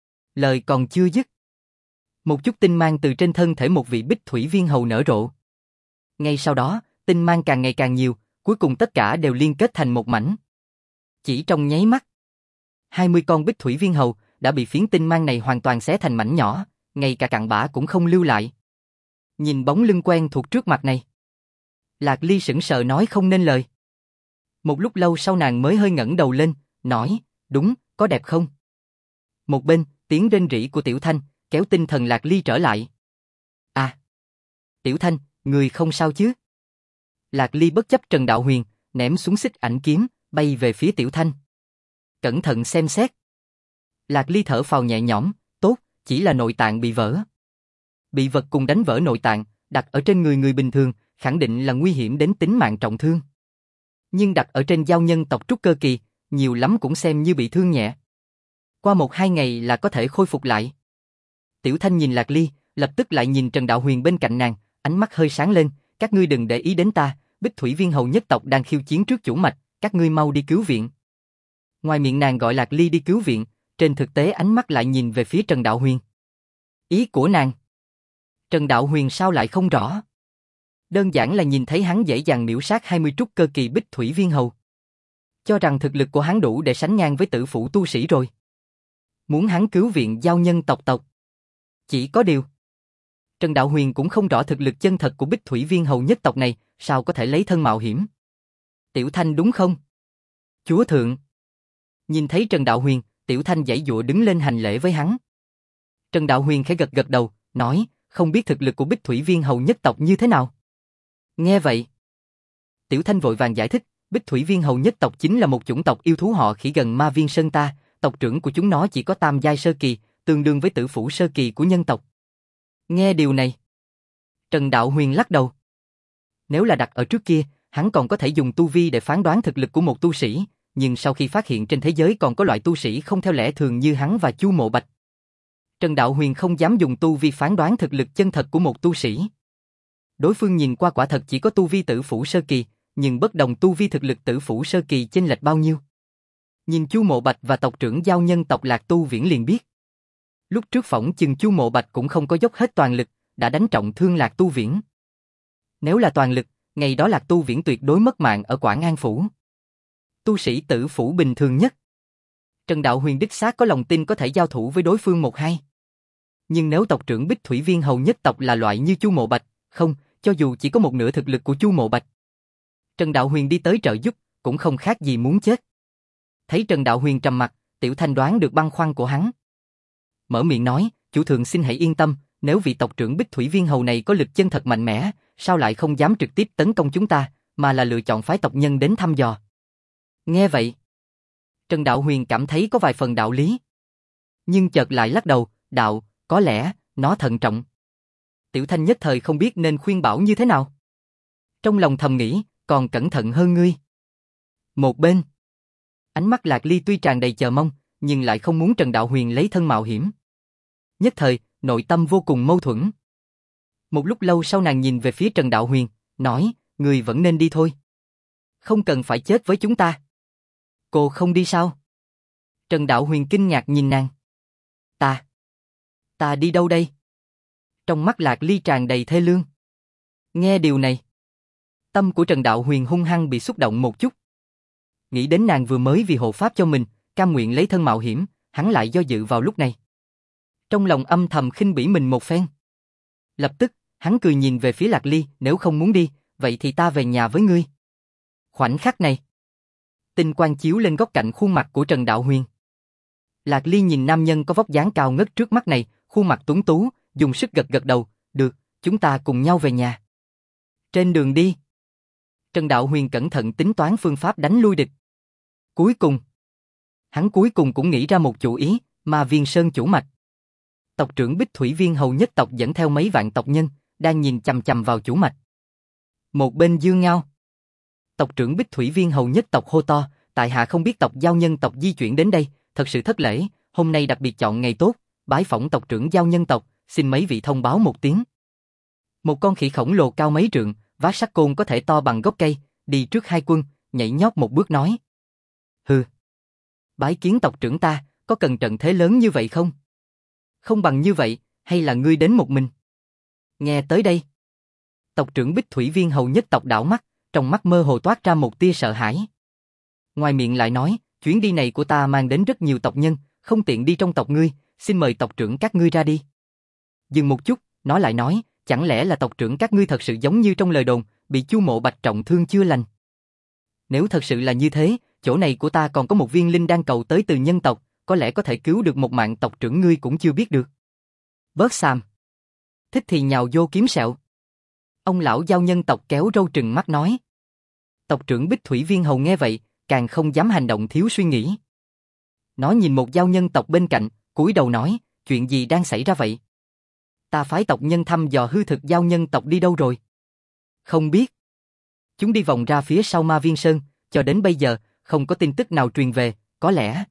Lời còn chưa dứt, một chút tinh mang từ trên thân thể một vị Bích Thủy Viên Hầu nở rộ. Ngay sau đó, tinh mang càng ngày càng nhiều, cuối cùng tất cả đều liên kết thành một mảnh. Chỉ trong nháy mắt, 20 con Bích Thủy Viên Hầu đã bị phiến tinh mang này hoàn toàn xé thành mảnh nhỏ, ngay cả cặn bã cũng không lưu lại. Nhìn bóng lưng quen thuộc trước mặt này, Lạc Ly sững sờ nói không nên lời. Một lúc lâu sau nàng mới hơi ngẩng đầu lên, nói, đúng, có đẹp không? Một bên, tiếng rên rỉ của Tiểu Thanh, kéo tinh thần Lạc Ly trở lại. À! Tiểu Thanh, người không sao chứ? Lạc Ly bất chấp Trần Đạo Huyền, ném xuống xích ảnh kiếm, bay về phía Tiểu Thanh. Cẩn thận xem xét. Lạc Ly thở phào nhẹ nhõm, tốt, chỉ là nội tạng bị vỡ. Bị vật cùng đánh vỡ nội tạng, đặt ở trên người bình thường, khẳng định là nguy hiểm đến tính mạng trọng thương. Nhưng đặt ở trên giao nhân tộc trúc cơ kỳ, nhiều lắm cũng xem như bị thương nhẹ. Qua 1-2 ngày là có thể khôi phục lại. Tiểu Thanh nhìn Lạc Ly, lập tức lại nhìn Trần Đạo Huyền bên cạnh nàng, ánh mắt hơi sáng lên, các ngươi đừng để ý đến ta, Bích Thủy Viên Hầu nhất tộc đang khiêu chiến trước chủ mạch, các ngươi mau đi cứu viện. Ngoài miệng nàng gọi Lạc Ly đi cứu viện, trên thực tế ánh mắt lại nhìn về phía Trần Đạo Huyền. Ý của nàng, Trần Đạo Huyền sao lại không rõ? Đơn giản là nhìn thấy hắn dễ dàng miểu sát 20 trúc cơ kỳ Bích Thủy Viên Hầu. Cho rằng thực lực của hắn đủ để sánh ngang với tử phủ tu sĩ rồi. Muốn hắn cứu viện giao nhân tộc. Chỉ có điều, Trần Đạo Huyền cũng không rõ thực lực chân thật của Bích Thủy Viên Hầu nhất tộc này, sao có thể lấy thân mạo hiểm. Tiểu Thanh đúng không? Chúa thượng. Nhìn thấy Trần Đạo Huyền, Tiểu Thanh giãy giụa đứng lên hành lễ với hắn. Trần Đạo Huyền khẽ gật gật đầu, nói, không biết thực lực của Bích Thủy Viên Hầu nhất tộc như thế nào. Nghe vậy, Tiểu Thanh vội vàng giải thích, Bích Thủy Viên Hầu nhất tộc chính là một chủng tộc yêu thú họ khỉ gần Ma Viên Sơn ta, tộc trưởng của chúng nó chỉ có tam giai sơ kỳ, tương đương với tử phủ sơ kỳ của nhân tộc. Nghe điều này, Trần Đạo Huyền lắc đầu. Nếu là đặt ở trước kia, hắn còn có thể dùng tu vi để phán đoán thực lực của một tu sĩ, nhưng sau khi phát hiện trên thế giới còn có loại tu sĩ không theo lẽ thường như hắn và Chu Mộ Bạch, Trần Đạo Huyền không dám dùng tu vi phán đoán thực lực chân thật của một tu sĩ. Đối phương nhìn qua quả thật chỉ có tu vi tử phủ sơ kỳ, nhưng bất đồng tu vi thực lực tử phủ sơ kỳ chênh lệch bao nhiêu. Nhìn Chu Mộ Bạch và tộc trưởng giao nhân tộc Lạc Tu Viễn liền biết. Lúc trước phỏng chừng Chu Mộ Bạch cũng không có dốc hết toàn lực, đã đánh trọng thương Lạc Tu Viễn. Nếu là toàn lực, ngày đó Lạc Tu Viễn tuyệt đối mất mạng ở Quảng An Phủ. Tu sĩ tử phủ bình thường nhất. Trần Đạo Huyền đích xác có lòng tin có thể giao thủ với đối phương 1-2. Nhưng nếu tộc trưởng Bích Thủy Viên hầu nhất tộc là loại như Chu Mộ Bạch, không, cho dù chỉ có một nửa thực lực của Chu Mộ Bạch, Trần Đạo Huyền đi tới trợ giúp, cũng không khác gì muốn chết. Thấy Trần Đạo Huyền trầm mặt, Tiểu Thanh đoán được băn khoăn của hắn. Mở miệng nói, chủ thượng xin hãy yên tâm, nếu vị tộc trưởng Bích Thủy Viên hầu này có lực chân thật mạnh mẽ, sao lại không dám trực tiếp tấn công chúng ta, mà là lựa chọn phái tộc nhân đến thăm dò. Nghe vậy, Trần Đạo Huyền cảm thấy có vài phần đạo lý. Nhưng chợt lại lắc đầu, đạo, có lẽ, nó thận trọng. Tiểu Thanh nhất thời không biết nên khuyên bảo như thế nào. Trong lòng thầm nghĩ, còn cẩn thận hơn ngươi. Một bên, ánh mắt Lạc Ly tuy tràn đầy chờ mong, nhưng lại không muốn Trần Đạo Huyền lấy thân mạo hiểm. Nhất thời, nội tâm vô cùng mâu thuẫn. Một lúc lâu sau nàng nhìn về phía Trần Đạo Huyền, nói, người vẫn nên đi thôi. Không cần phải chết với chúng ta. Cô không đi sao? Trần Đạo Huyền kinh ngạc nhìn nàng. Ta đi đâu đây? Trong mắt Lạc Ly tràn đầy thê lương. Nghe điều này, tâm của Trần Đạo Huyền hung hăng bị xúc động một chút. Nghĩ đến nàng vừa mới vì hộ pháp cho mình, cam nguyện lấy thân mạo hiểm, hắn lại do dự vào lúc này. Trong lòng âm thầm khinh bỉ mình một phen. Lập tức, hắn cười nhìn về phía Lạc Ly, nếu không muốn đi, vậy thì ta về nhà với ngươi. Khoảnh khắc này, tinh quang chiếu lên góc cạnh khuôn mặt của Trần Đạo Huyền. Lạc Ly nhìn nam nhân có vóc dáng cao ngất trước mắt này, khuôn mặt tuấn tú, dùng sức gật gật đầu, được, chúng ta cùng nhau về nhà. Trên đường đi, Trần Đạo Huyền cẩn thận tính toán phương pháp đánh lui địch. Cuối cùng, hắn cũng nghĩ ra một chủ ý, mà Viên Sơn chủ mạch. Tộc trưởng Bích Thủy Viên hầu nhất tộc dẫn theo mấy vạn tộc nhân, đang nhìn chằm chằm vào chủ mạch. Một bên Dương Ngao, tộc trưởng Bích Thủy Viên hầu nhất tộc hô to, tại hạ không biết tộc giao nhân tộc di chuyển đến đây, thật sự thất lễ, hôm nay đặc biệt chọn ngày tốt, bái phỏng tộc trưởng giao nhân tộc, xin mấy vị thông báo một tiếng. Một con khỉ khổng lồ cao mấy trượng, vác sắt côn có thể to bằng gốc cây, đi trước hai quân, nhảy nhót một bước nói. Hừ, bái kiến tộc trưởng ta, có cần trận thế lớn như vậy không? Không bằng như vậy, hay là ngươi đến một mình? Nghe tới đây, tộc trưởng Bích Thủy Viên hầu nhất tộc đảo mắt, trong mắt mơ hồ toát ra một tia sợ hãi. Ngoài miệng lại nói, chuyến đi này của ta mang đến rất nhiều tộc nhân, không tiện đi trong tộc ngươi, xin mời tộc trưởng các ngươi ra đi. Dừng một chút, nó lại nói, chẳng lẽ là tộc trưởng các ngươi thật sự giống như trong lời đồn, bị Chu Mộ Bạch trọng thương chưa lành? Nếu thật sự là như thế, chỗ này của ta còn có một viên linh đang cầu tới từ nhân tộc, có lẽ có thể cứu được một mạng tộc trưởng ngươi cũng chưa biết được. Bớt xàm. Thích thì nhào vô kiếm sẹo. Ông lão giao nhân tộc kéo râu trừng mắt nói. Tộc trưởng Bích Thủy Viên hầu nghe vậy, càng không dám hành động thiếu suy nghĩ. Nó nhìn một giao nhân tộc bên cạnh, cúi đầu nói, chuyện gì đang xảy ra vậy? Ta phái tộc nhân thăm dò hư thực giao nhân tộc đi đâu rồi? Không biết. Chúng đi vòng ra phía sau Ma Viên Sơn, cho đến bây giờ, không có tin tức nào truyền về, có lẽ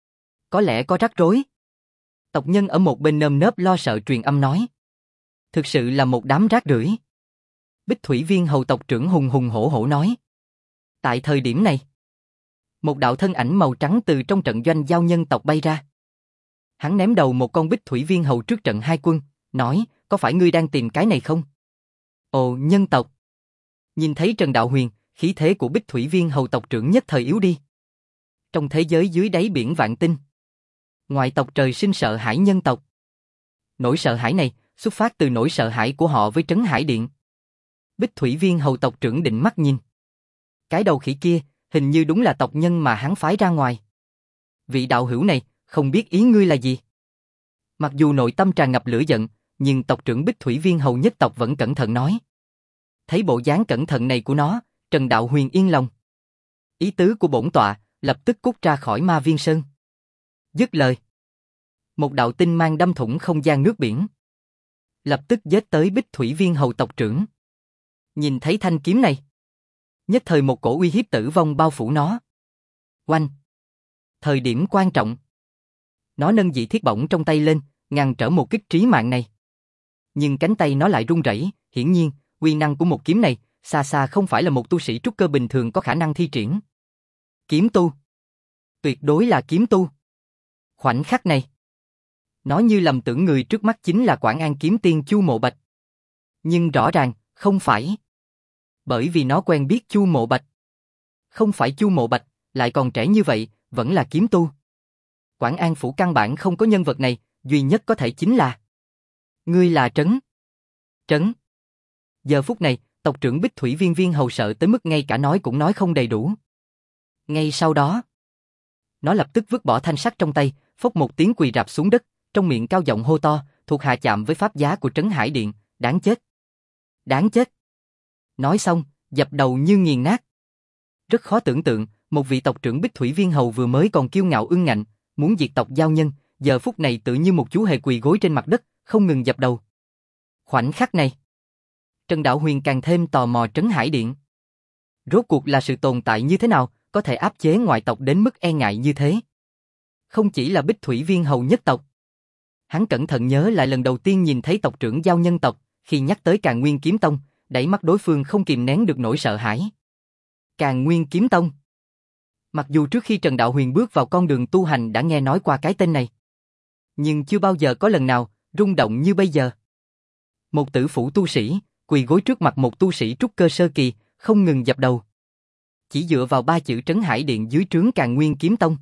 có rắc rối. Tộc nhân ở một bên nơm nớp lo sợ truyền âm nói. Thực sự là một đám rác rưởi. Bích Thủy Viên hầu tộc trưởng hùng hùng hổ hổ nói. Tại thời điểm này, một đạo thân ảnh màu trắng từ trong trận doanh giao nhân tộc bay ra. Hắn ném đầu một con Bích Thủy Viên hầu trước trận hai quân, nói, có phải ngươi đang tìm cái này không? Ồ, nhân tộc. Nhìn thấy Trần Đạo Huyền, khí thế của Bích Thủy Viên hầu tộc trưởng nhất thời yếu đi. Trong thế giới dưới đáy biển vạn tinh, ngoại tộc trời sinh sợ hãi nhân tộc. Nỗi sợ hãi này xuất phát từ nỗi sợ hãi của họ với Trấn Hải Điện. Bích Thủy Viên hầu tộc trưởng định mắt nhìn. Cái đầu khỉ kia, hình như đúng là tộc nhân mà hắn phái ra ngoài. Vị đạo hữu này, không biết ý ngươi là gì? Mặc dù nội tâm tràn ngập lửa giận, nhưng tộc trưởng Bích Thủy Viên hầu nhất tộc vẫn cẩn thận nói. Thấy bộ dáng cẩn thận này của nó, Trần Đạo Huyền yên lòng. Ý tứ của bổn tọa, lập tức cút ra khỏi Ma Viên Sơn. Dứt lời, một đạo tinh mang đâm thủng không gian nước biển, lập tức giết tới Bích Thủy Viên hầu tộc trưởng. Nhìn thấy thanh kiếm này, nhất thời một cổ uy hiếp tử vong bao phủ nó. Oanh! Thời điểm quan trọng, nó nâng dị thiết bổng trong tay lên, ngăn trở một kích trí mạng này. Nhưng cánh tay nó lại run rẩy, hiển nhiên, uy năng của một kiếm này, xa xa không phải là một tu sĩ trúc cơ bình thường có khả năng thi triển. Kiếm tu. Tuyệt đối là kiếm tu. Khoảnh khắc này, nó như lầm tưởng người trước mắt chính là Quảng An kiếm tiên Chu Mộ Bạch. Nhưng rõ ràng, không phải. Bởi vì nó quen biết Chu Mộ Bạch. Không phải Chu Mộ Bạch, lại còn trẻ như vậy, vẫn là kiếm tu. Quảng An phủ căn bản không có nhân vật này, duy nhất có thể chính là... Ngươi là Trấn. Trấn. Giờ phút này, tộc trưởng Bích Thủy Viên Viên hầu sợ tới mức ngay cả nói cũng nói không đầy đủ. Ngay sau đó, nó lập tức vứt bỏ thanh sắt trong tay, phốc một tiếng quỳ rạp xuống đất, trong miệng cao giọng hô to, thuộc hạ chạm với pháp giá của Trấn Hải Điện, đáng chết. Đáng chết. Nói xong, dập đầu như nghiền nát. Rất khó tưởng tượng, một vị tộc trưởng Bích Thủy Viên hầu vừa mới còn kiêu ngạo ương ngạnh, muốn diệt tộc Giao Nhân, giờ phút này tự như một chú hề quỳ gối trên mặt đất, không ngừng dập đầu. Khoảnh khắc này, Trần Đạo Huyền càng thêm tò mò Trấn Hải Điện. Rốt cuộc là sự tồn tại như thế nào, có thể áp chế ngoại tộc đến mức e ngại như thế? Không chỉ là Bích Thủy Viên hầu nhất tộc. Hắn cẩn thận nhớ lại lần đầu tiên nhìn thấy tộc trưởng Giao Nhân tộc, khi nhắc tới Càn Nguyên Kiếm Tông, đáy mắt đối phương không kìm nén được nỗi sợ hãi. Càn Nguyên Kiếm Tông. Mặc dù trước khi Trần Đạo Huyền bước vào con đường tu hành đã nghe nói qua cái tên này, nhưng chưa bao giờ có lần nào rung động như bây giờ. Một tử phủ tu sĩ, quỳ gối trước mặt một tu sĩ trúc cơ sơ kỳ, không ngừng dập đầu. Chỉ dựa vào 3 chữ Trấn Hải Điện dưới trướng Càn Nguyên Kiếm Tông.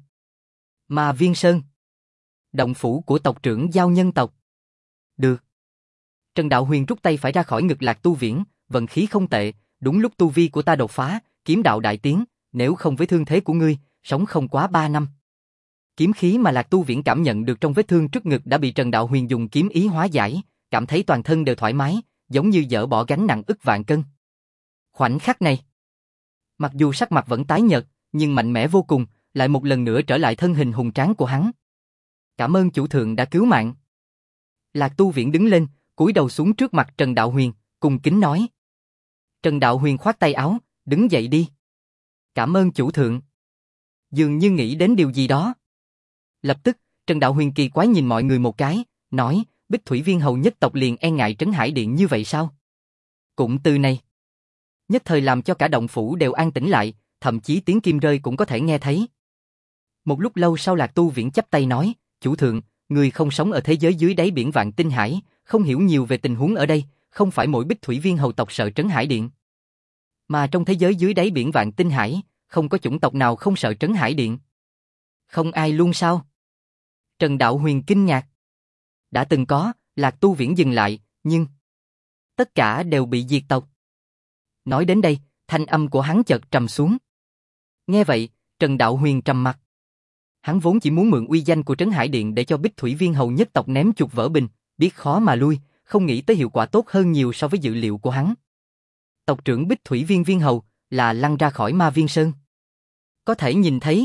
Ma Viên Sơn. Động phủ của tộc trưởng Giao Nhân tộc. Được. Trần Đạo Huyền rút tay phải ra khỏi ngực Lạc Tu Viễn, vận khí không tệ, đúng lúc tu vi của ta đột phá, kiếm đạo đại tiến, nếu không với thương thế của ngươi, sống không quá 3 năm. Kiếm khí mà Lạc Tu Viễn cảm nhận được trong vết thương trước ngực đã bị Trần Đạo Huyền dùng kiếm ý hóa giải, cảm thấy toàn thân đều thoải mái, giống như dỡ bỏ gánh nặng ức vạn cân. Khoảnh khắc này, mặc dù sắc mặt vẫn tái nhợt, nhưng mạnh mẽ vô cùng, lại một lần nữa trở lại thân hình hùng tráng của hắn. Cảm ơn chủ thượng đã cứu mạng. Lạc Tu Viễn đứng lên, cúi đầu xuống trước mặt Trần Đạo Huyền, cung kính nói. Trần Đạo Huyền khoát tay áo, đứng dậy đi. Cảm ơn chủ thượng. Dường như nghĩ đến điều gì đó. Lập tức, Trần Đạo Huyền kỳ quái nhìn mọi người một cái, nói, Bích Thủy Viên hầu nhất tộc liền e ngại Trấn Hải Điện như vậy sao? Cũng từ này, nhất thời làm cho cả động phủ đều an tĩnh lại, thậm chí tiếng kim rơi cũng có thể nghe thấy. Một lúc lâu sau Lạc Tu Viễn chắp tay nói, chủ thượng, người không sống ở thế giới dưới đáy biển Vạn Tinh Hải, không hiểu nhiều về tình huống ở đây, không phải mỗi Bích Thủy Viên hầu tộc sợ Trấn Hải Điện. Mà trong thế giới dưới đáy biển Vạn Tinh Hải, không có chủng tộc nào không sợ Trấn Hải Điện. Không ai luôn sao? Trần Đạo Huyền kinh ngạc. Đã từng có, Lạc Tu Viễn dừng lại, nhưng tất cả đều bị diệt tộc. Nói đến đây, thanh âm của hắn chợt trầm xuống. Nghe vậy, Trần Đạo Huyền trầm mặt. Hắn vốn chỉ muốn mượn uy danh của Trấn Hải Điện để cho Bích Thủy Viên hầu nhất tộc ném chuột vỡ bình, biết khó mà lui, không nghĩ tới hiệu quả tốt hơn nhiều so với dự liệu của hắn. Tộc trưởng Bích Thủy Viên hầu là lăn ra khỏi Ma Viên Sơn. Có thể nhìn thấy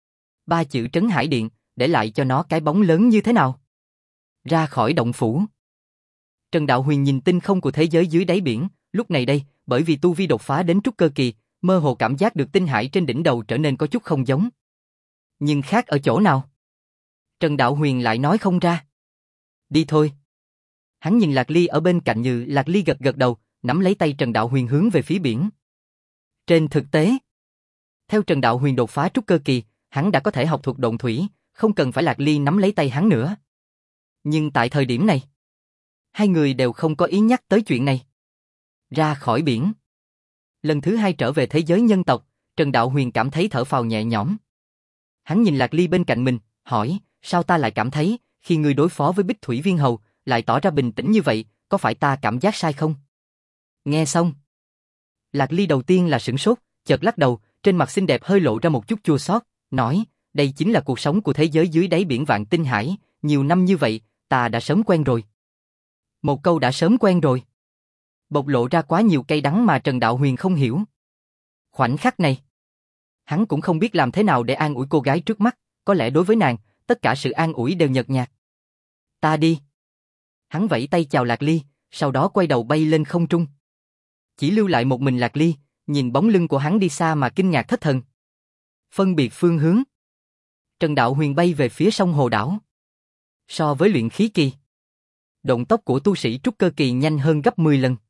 3 chữ Trấn Hải Điện, để lại cho nó cái bóng lớn như thế nào. Ra khỏi động phủ. Trần Đạo Huyền nhìn tinh không của thế giới dưới đáy biển, lúc này đây, bởi vì tu vi đột phá đến trúc cơ kỳ, mơ hồ cảm giác được tinh hải trên đỉnh đầu trở nên có chút không giống. Nhưng khác ở chỗ nào? Trần Đạo Huyền lại nói không ra. Đi thôi. Hắn nhìn Lạc Ly ở bên cạnh như Lạc Ly gật gật đầu, nắm lấy tay Trần Đạo Huyền hướng về phía biển. Trên thực tế, theo Trần Đạo Huyền đột phá trúc cơ kỳ, hắn đã có thể học thuật độn thủy, không cần phải Lạc Ly nắm lấy tay hắn nữa. Nhưng tại thời điểm này, hai người đều không có ý nhắc tới chuyện này. Ra khỏi biển. Lần thứ 2 trở về thế giới nhân tộc, Trần Đạo Huyền cảm thấy thở phào nhẹ nhõm. Hắn nhìn Lạc Ly bên cạnh mình, hỏi, sao ta lại cảm thấy, khi ngươi đối phó với Bích Thủy Viên hầu, lại tỏ ra bình tĩnh như vậy, có phải ta cảm giác sai không? Nghe xong, Lạc Ly đầu tiên là sửng sốt, chợt lắc đầu, trên mặt xinh đẹp hơi lộ ra một chút chua xót, nói, đây chính là cuộc sống của thế giới dưới đáy biển Vạn Tinh Hải, nhiều năm như vậy, ta đã sớm quen rồi. Một câu đã sớm quen rồi. Bộc lộ ra quá nhiều cay đắng mà Trần Đạo Huyền không hiểu. Khoảnh khắc này, hắn cũng không biết làm thế nào để an ủi cô gái trước mắt, có lẽ đối với nàng, tất cả sự an ủi đều nhợt nhạt. Ta đi. Hắn vẫy tay chào Lạc Ly, sau đó quay đầu bay lên không trung. Chỉ lưu lại một mình Lạc Ly, nhìn bóng lưng của hắn đi xa mà kinh ngạc thất thần. Phân biệt phương hướng. Trần Đạo Huyền bay về phía sông Hồ Đảo. So với luyện khí kỳ, động tốc của tu sĩ trúc cơ kỳ nhanh hơn gấp 10 lần.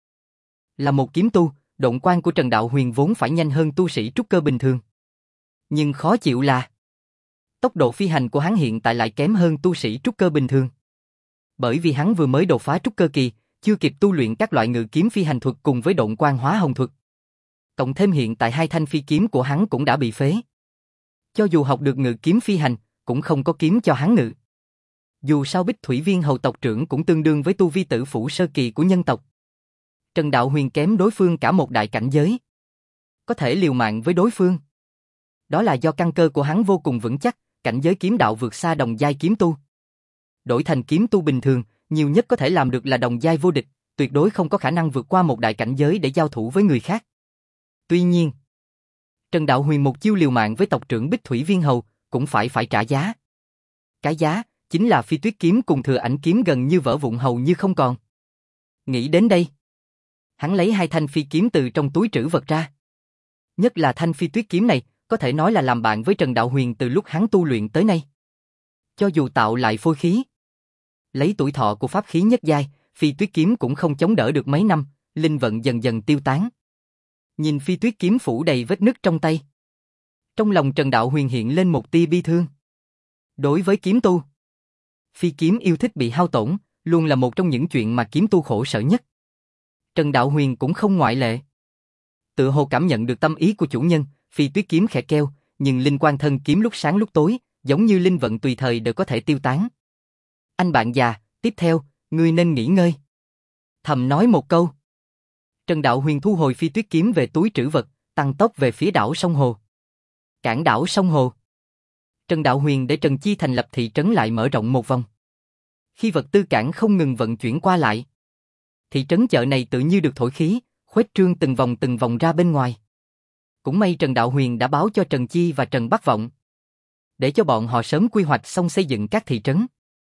Là một kiếm tu, động quan của Trần Đạo Huyền vốn phải nhanh hơn tu sĩ trúc cơ bình thường. Nhưng khó chịu là tốc độ phi hành của hắn hiện tại lại kém hơn tu sĩ trúc cơ bình thường. Bởi vì hắn vừa mới đột phá trúc cơ kỳ, chưa kịp tu luyện các loại ngự kiếm phi hành thuật cùng với độn quang hóa hồng thuật. Cộng thêm hiện tại hai thanh phi kiếm của hắn cũng đã bị phế. Cho dù học được ngự kiếm phi hành, cũng không có kiếm cho hắn ngự. Dù sao Bích Thủy Viên hầu tộc trưởng cũng tương đương với tu vi tử phủ sơ kỳ của nhân tộc. Trần Đạo Huyền kém đối phương cả một đại cảnh giới. Có thể liều mạng với đối phương. Đó là do căn cơ của hắn vô cùng vững chắc, cảnh giới kiếm đạo vượt xa đồng giai kiếm tu. Đổi thành kiếm tu bình thường, nhiều nhất có thể làm được là đồng giai vô địch, tuyệt đối không có khả năng vượt qua một đại cảnh giới để giao thủ với người khác. Tuy nhiên, Trần Đạo Huyền một chiêu liều mạng với tộc trưởng Bích Thủy Viên hầu, cũng phải trả giá. Cái giá chính là phi tuyết kiếm cùng thừa ảnh kiếm gần như vỡ vụn hầu như không còn. Nghĩ đến đây, hắn lấy hai thanh phi kiếm từ trong túi trữ vật ra. Nhất là thanh phi tuyết kiếm này, có thể nói là làm bạn với Trần Đạo Huyền từ lúc hắn tu luyện tới nay. Cho dù tạo lại phôi khí, lấy tuổi thọ của pháp khí nhất giai, phi tuyết kiếm cũng không chống đỡ được mấy năm, linh vận dần dần tiêu tán. Nhìn phi tuyết kiếm phủ đầy vết nứt trong tay, trong lòng Trần Đạo Huyền hiện lên một tia bi thương. Đối với kiếm tu, phi kiếm yêu thích bị hao tổn, luôn là một trong những chuyện mà kiếm tu khổ sở nhất. Trần Đạo Huyền cũng không ngoại lệ. Tự hồ cảm nhận được tâm ý của chủ nhân, phi tuyết kiếm khẽ kêu, nhưng linh quang thân kiếm lúc sáng lúc tối, giống như linh vận tùy thời đều có thể tiêu tán. Anh bạn già, tiếp theo, ngươi nên nghỉ ngơi. Thầm nói một câu. Trần Đạo Huyền thu hồi phi tuyết kiếm về túi trữ vật, tăng tốc về phía đảo sông Hồ. Cảng đảo sông Hồ. Trần Đạo Huyền để Trần Chi thành lập thị trấn lại mở rộng một vòng. Khi vật tư cảng không ngừng vận chuyển qua lại, thị trấn chợ này tự như được thổi khí, khuếch trương từng vòng ra bên ngoài. Cũng may Trần Đạo Huyền đã báo cho Trần Chi và Trần Bắc Vọng, để cho bọn họ sớm quy hoạch xong xây dựng các thị trấn.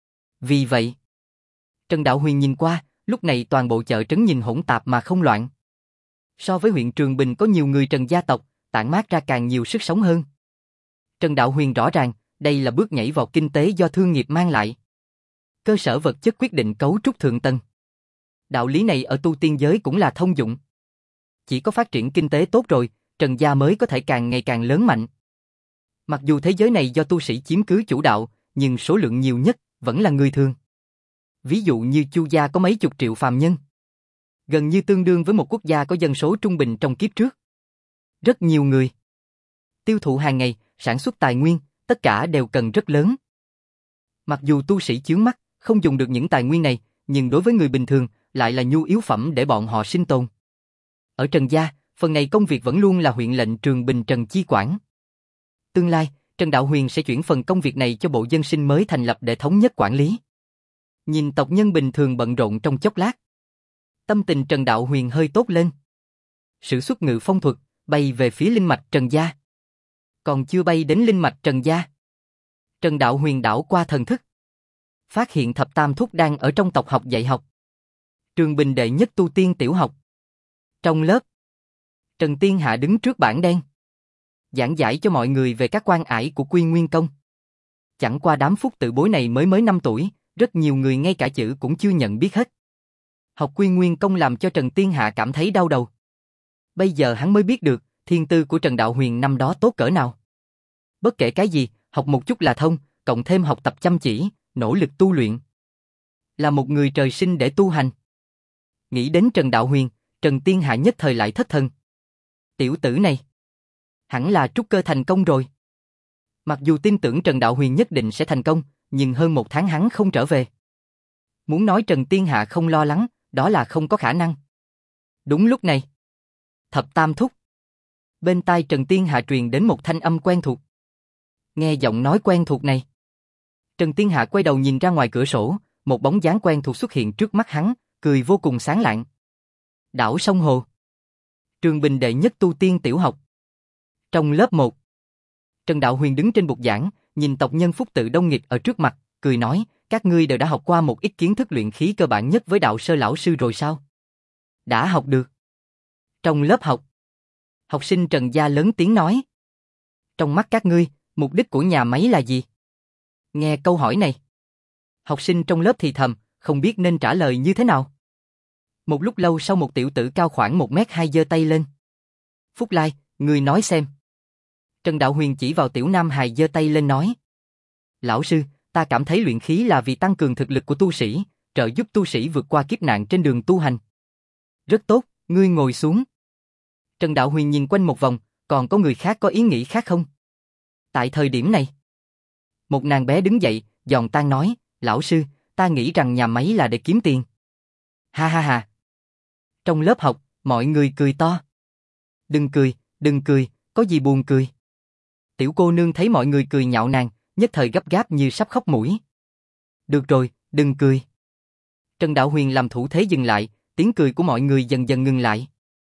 Vì vậy, Trần Đạo Huyền nhìn qua, lúc này toàn bộ chợ trấn nhìn hỗn tạp mà không loạn. So với huyện Trường Bình có nhiều người Trần gia tộc, tản mát ra càng nhiều sức sống hơn. Trần Đạo Huyền rõ ràng, đây là bước nhảy vọt kinh tế do thương nghiệp mang lại. Cơ sở vật chất quyết định cấu trúc thượng tầng. Đạo lý này ở tu tiên giới cũng là thông dụng. Chỉ có phát triển kinh tế tốt rồi, Trần gia mới có thể càng ngày càng lớn mạnh. Mặc dù thế giới này do tu sĩ chiếm cứ chủ đạo, nhưng số lượng nhiều nhất vẫn là người thường. Ví dụ như Chu gia có mấy chục triệu phàm nhân, gần như tương đương với một quốc gia có dân số trung bình trong kiếp trước. Rất nhiều người tiêu thụ hàng ngày, sản xuất tài nguyên, tất cả đều cần rất lớn. Mặc dù tu sĩ chướng mắt, không dùng được những tài nguyên này, nhưng đối với người bình thường lại là nhu yếu phẩm để bọn họ sinh tồn. Ở Trần gia, phần này công việc vẫn luôn là huyện lệnh Trường Bình Trần chi quản. Tương lai, Trần Đạo Huyền sẽ chuyển phần công việc này cho bộ dân sinh mới thành lập để thống nhất quản lý. Nhìn tộc nhân bình thường bận rộn trong chốc lát, tâm tình Trần Đạo Huyền hơi tốt lên. Sử xuất ngự phong thuật, bay về phía linh mạch Trần gia. Còn chưa bay đến linh mạch Trần gia, Trần Đạo Huyền đảo qua thần thức, phát hiện thập tam thúc đang ở trong tộc học dạy học. Trường Bình đệ nhất tu tiên tiểu học. Trong lớp, Trần Tiên Hạ đứng trước bảng đen, giảng giải cho mọi người về các quan ải của Quy Nguyên Công. Chẳng qua đám phúc tự bối này mới 5 tuổi, rất nhiều người ngay cả chữ cũng chưa nhận biết hết. Học Quy Nguyên Công làm cho Trần Tiên Hạ cảm thấy đau đầu. Bây giờ hắn mới biết được, thiên tư của Trần Đạo Huyền năm đó tốt cỡ nào. Bất kể cái gì, học một chút là thông, cộng thêm học tập chăm chỉ, nỗ lực tu luyện. Là một người trời sinh để tu hành. Nghĩ đến Trần Đạo Huyền, Trần Tiên Hạ nhất thời lại thất thần. Tiểu tử này, hẳn là trúc cơ thành công rồi. Mặc dù tin tưởng Trần Đạo Huyền nhất định sẽ thành công, nhưng hơn 1 tháng hắn không trở về. Muốn nói Trần Tiên Hạ không lo lắng, đó là không có khả năng. Đúng lúc này, thập tam thúc. Bên tai Trần Tiên Hạ truyền đến một thanh âm quen thuộc. Nghe giọng nói quen thuộc này, Trần Tiên Hạ quay đầu nhìn ra ngoài cửa sổ, một bóng dáng quen thuộc xuất hiện trước mắt hắn, cười vô cùng sáng lạng. Đảo sông Hồ. Trường Bình đệ nhất tu tiên tiểu học. Trong lớp 1, Trần Đạo Huyền đứng trên bục giảng, nhìn tộc nhân phúc tự đông nghịt ở trước mặt, cười nói, các ngươi đều đã học qua một ít kiến thức luyện khí cơ bản nhất với đạo sơ lão sư rồi sao? Đã học được. Trong lớp học, học sinh Trần gia lớn tiếng nói. Trong mắt các ngươi, mục đích của nhà máy là gì? Nghe câu hỏi này, Học sinh trong lớp thì thầm, không biết nên trả lời như thế nào. Một lúc lâu sau một tiểu tử cao khoảng 1m2 giơ tay lên. Phúc Lai, ngươi nói xem. Trần Đạo Huyền chỉ vào tiểu nam hài giơ tay lên nói. Lão sư, ta cảm thấy luyện khí là vì tăng cường thực lực của tu sĩ, trợ giúp tu sĩ vượt qua kiếp nạn trên đường tu hành. Rất tốt, ngươi ngồi xuống. Trần Đạo Huyền nhìn quanh một vòng, còn có người khác có ý nghĩ khác không? Tại thời điểm này, một nàng bé đứng dậy, giòn tan nói, lão sư, ta nghĩ rằng nhà máy là để kiếm tiền. Ha ha ha. Trong lớp học, mọi người cười to. Đừng cười, có gì buồn cười. Tiểu cô nương thấy mọi người cười nhạo nàng, nhất thời gấp gáp như sắp khóc mũi. Được rồi, đừng cười. Trần Đạo Huyền làm thủ thế dừng lại, tiếng cười của mọi người dần dần ngừng lại.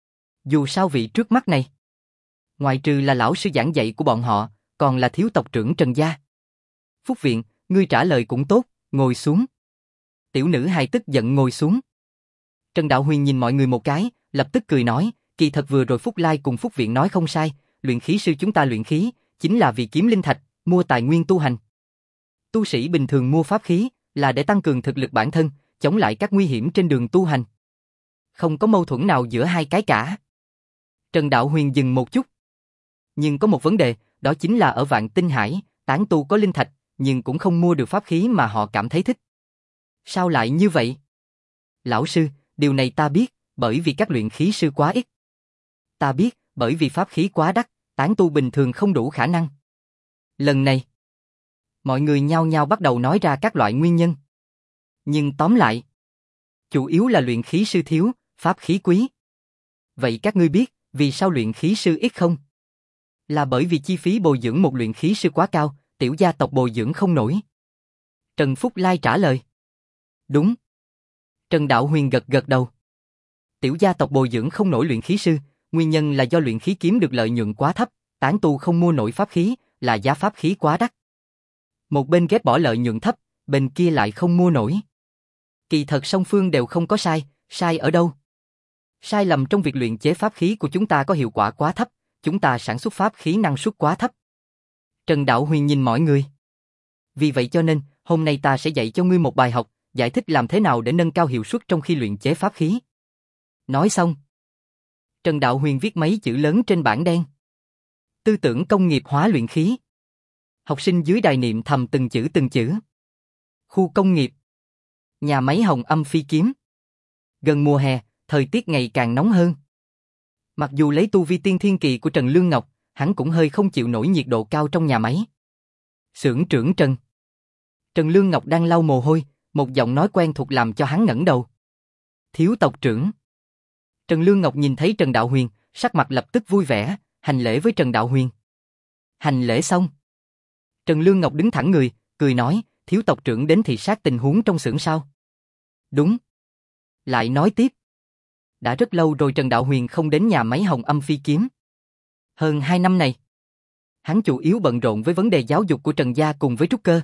Dù sao vị trước mắt này, ngoại trừ là lão sư giảng dạy của bọn họ, còn là thiếu tộc trưởng Trần gia. Phúc Viện, ngươi trả lời cũng tốt, ngồi xuống. Tiểu nữ hài tức giận ngồi xuống. Trần Đạo Huyền nhìn mọi người một cái, lập tức cười nói, kỳ thật vừa rồi Phúc Lai cùng Phúc Viện nói không sai, luyện khí sư chúng ta luyện khí, chính là vì kiếm linh thạch, mua tài nguyên tu hành. Tu sĩ bình thường mua pháp khí, là để tăng cường thực lực bản thân, chống lại các nguy hiểm trên đường tu hành. Không có mâu thuẫn nào giữa hai cái cả. Trần Đạo Huyền dừng một chút. Nhưng có một vấn đề, đó chính là ở Vạn Tinh Hải, tán tu có linh thạch, nhưng cũng không mua được pháp khí mà họ cảm thấy thích. Sao lại như vậy? Lão sư, điều này ta biết, bởi vì các luyện khí sư quá ít. Ta biết, bởi vì pháp khí quá đắt, tán tu bình thường không đủ khả năng. Lần này, mọi người nhao nhao bắt đầu nói ra các loại nguyên nhân. Nhưng tóm lại, chủ yếu là luyện khí sư thiếu, pháp khí quý. Vậy các ngươi biết, vì sao luyện khí sư ít không? Là bởi vì chi phí bồi dưỡng một luyện khí sư quá cao, tiểu gia tộc bồi dưỡng không nổi. Trần Phúc Lai trả lời. Đúng. Trần Đạo Huyền gật gật đầu. Tiểu gia tộc bồi dưỡng không nổi luyện khí sư, nguyên nhân là do luyện khí kiếm được lợi nhuận quá thấp, tán tu không mua nổi pháp khí, là giá pháp khí quá đắt. Một bên ghét bỏ lợi nhuận thấp, bên kia lại không mua nổi. Kỳ thật song phương đều không có sai, sai ở đâu? Sai lầm trong việc luyện chế pháp khí của chúng ta có hiệu quả quá thấp, chúng ta sản xuất pháp khí năng suất quá thấp. Trần Đạo Huyền nhìn mọi người. Vì vậy cho nên, hôm nay ta sẽ dạy cho ngươi một bài học, giải thích làm thế nào để nâng cao hiệu suất trong khi luyện chế pháp khí. Nói xong, Trần Đạo Huyền viết mấy chữ lớn trên bảng đen. Tư tưởng công nghiệp hóa luyện khí. Học sinh dưới đài niệm thầm từng chữ từng chữ. Khu công nghiệp. Nhà máy Hồng Âm Phi Kiếm. Gần mùa hè, thời tiết ngày càng nóng hơn. Mặc dù lấy tu vi tiên thiên kỳ của Trần Lương Ngọc, hắn cũng hơi không chịu nổi nhiệt độ cao trong nhà máy. Xưởng trưởng Trần. Trần Lương Ngọc đang lau mồ hôi, một giọng nói quen thuộc làm cho hắn ngẩng đầu. Thiếu tộc trưởng. Trần Lương Ngọc nhìn thấy Trần Đạo Huyền, sắc mặt lập tức vui vẻ, hành lễ với Trần Đạo Huyền. Hành lễ xong, Trần Lương Ngọc đứng thẳng người, cười nói, thiếu tộc trưởng đến thị sát tình huống trong xưởng sao? Đúng. Lại nói tiếp. Đã rất lâu rồi Trần Đạo Huyền không đến nhà máy Hồng Âm Phi Kiếm. Hơn 2 năm này, hắn chủ yếu bận rộn với vấn đề giáo dục của Trần gia cùng với trúc cơ.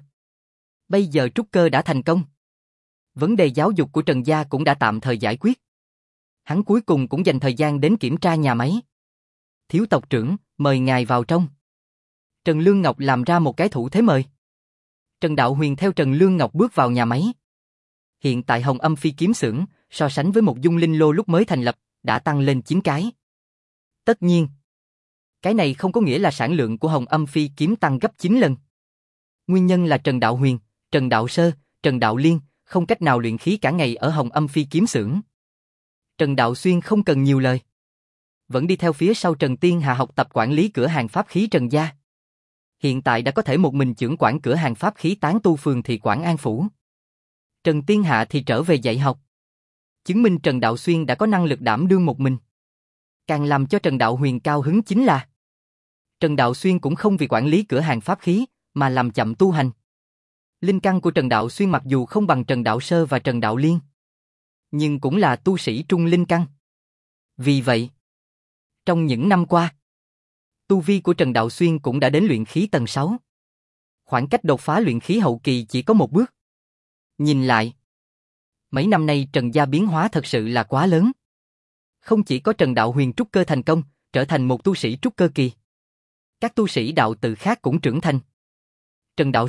Bây giờ trúc cơ đã thành công. Vấn đề giáo dục của Trần gia cũng đã tạm thời giải quyết. Hắn cuối cùng cũng dành thời gian đến kiểm tra nhà máy. Thiếu tộc trưởng, mời ngài vào trong. Trần Lương Ngọc làm ra một cái thủ thế mời. Trần Đạo Huyền theo Trần Lương Ngọc bước vào nhà máy. Hiện tại Hồng Âm Phi Kiếm xưởng, so sánh với một dung linh lô lúc mới thành lập, đã tăng lên 9 cái. Tất nhiên, cái này không có nghĩa là sản lượng của Hồng Âm Phi Kiếm tăng gấp 9 lần. Nguyên nhân là Trần Đạo Huyền, Trần Đạo Sơ, Trần Đạo Liên không cách nào luyện khí cả ngày ở Hồng Âm Phi Kiếm xưởng. Trần Đạo Xuyên không cần nhiều lời, vẫn đi theo phía sau Trần Tiên Hà học tập quản lý cửa hàng pháp khí Trần gia. Hiện tại đã có thể một mình chưởng quản cửa hàng pháp khí tán tu phường thị Quảng An phủ. Trần Tiên Hạ thì trở về dạy học, chứng minh Trần Đạo Xuyên đã có năng lực đảm đương một mình. Càng làm cho Trần Đạo Huyền cao hứng chính là Trần Đạo Xuyên cũng không vì quản lý cửa hàng pháp khí mà làm chậm tu hành. Linh căn của Trần Đạo Xuyên mặc dù không bằng Trần Đạo Sơ và Trần Đạo Liên, nhưng cũng là tu sĩ trung linh căn. Vì vậy, trong những năm qua, tu vi của Trần Đạo Xuyên cũng đã đến luyện khí tầng 6. Khoảng cách đột phá luyện khí hậu kỳ chỉ có một bước. Nhìn lại, mấy năm nay Trần gia biến hóa thật sự là quá lớn. Không chỉ có Trần Đạo Huyền trúc cơ thành công, trở thành một tu sĩ trúc cơ kỳ. Các tu sĩ đạo tự khác cũng trưởng thành. Trần Đạo Sơ,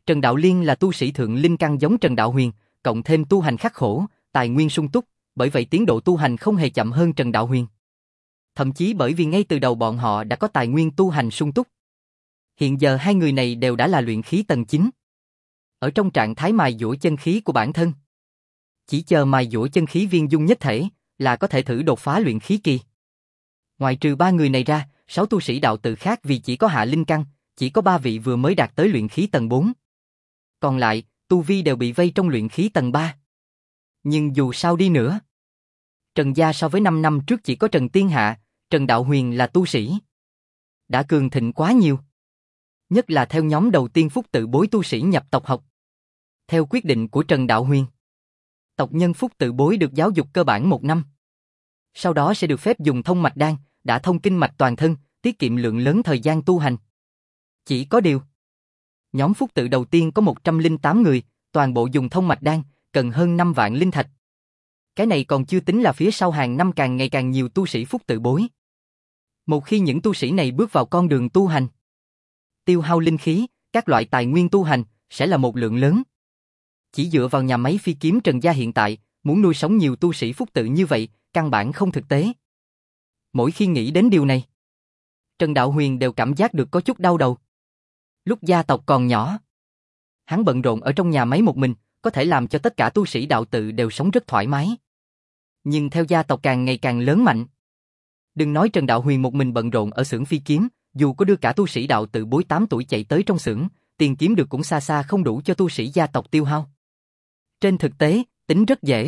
Trần Đạo Liên là tu sĩ thượng linh căn giống Trần Đạo Huyền, cộng thêm tu hành khắc khổ, tài nguyên sung túc, bởi vậy tiến độ tu hành không hề chậm hơn Trần Đạo Huyền. Thậm chí bởi vì ngay từ đầu bọn họ đã có tài nguyên tu hành sung túc. Hiện giờ hai người này đều đã là luyện khí tầng 9. Ở trong trạng thái mài dũa chân khí của bản thân. Chỉ chờ mài dũa chân khí viên dung nhất thể, là có thể thử đột phá luyện khí kỳ. Ngoài trừ ba người này ra, 6 tu sĩ đạo tự khác vì chỉ có hạ linh căn, chỉ có 3 vị vừa mới đạt tới luyện khí tầng 4. Còn lại, tu vi đều bị vây trong luyện khí tầng 3. Nhưng dù sao đi nữa, Trần gia so với 5 năm trước chỉ có Trần Tiên Hạ, Trần Đạo Huyền là tu sĩ. Đã cường thịnh quá nhiều. Nhất là theo nhóm đầu tiên Phúc Tự Bối tu sĩ nhập tộc học. Theo quyết định của Trần Đạo Huyền, tộc nhân Phúc Tự Bối được giáo dục cơ bản 1 năm. Sau đó sẽ được phép dùng thông mạch đan, đã thông kinh mạch toàn thân, tiết kiệm lượng lớn thời gian tu hành. Chỉ có điều, nhóm Phúc Tự đầu tiên có 108 người, toàn bộ dùng thông mạch đan, cần hơn 5 vạn linh thạch. Cái này còn chưa tính là phía sau hàng năm càng ngày càng nhiều tu sĩ Phúc Tự Bối. Một khi những tu sĩ này bước vào con đường tu hành, tiêu hao linh khí, các loại tài nguyên tu hành, sẽ là một lượng lớn. Chỉ dựa vào nhà máy phi kiếm Trần gia hiện tại, muốn nuôi sống nhiều tu sĩ Phúc Tự như vậy, căn bản không thực tế. Mỗi khi nghĩ đến điều này, Trần Đạo Huyền đều cảm giác được có chút đau đầu. Lúc gia tộc còn nhỏ, hắn bận rộn ở trong nhà máy một mình, có thể làm cho tất cả tu sĩ đạo tự đều sống rất thoải mái. Nhưng theo gia tộc càng ngày càng lớn mạnh, đừng nói Trần Đạo Huyền một mình bận rộn ở xưởng phi kiếm, dù có đưa cả tu sĩ đạo tự Bối 8 tuổi chạy tới trong xưởng, tiền kiếm được cũng xa xa không đủ cho tu sĩ gia tộc tiêu hao. Trên thực tế, tính rất dễ.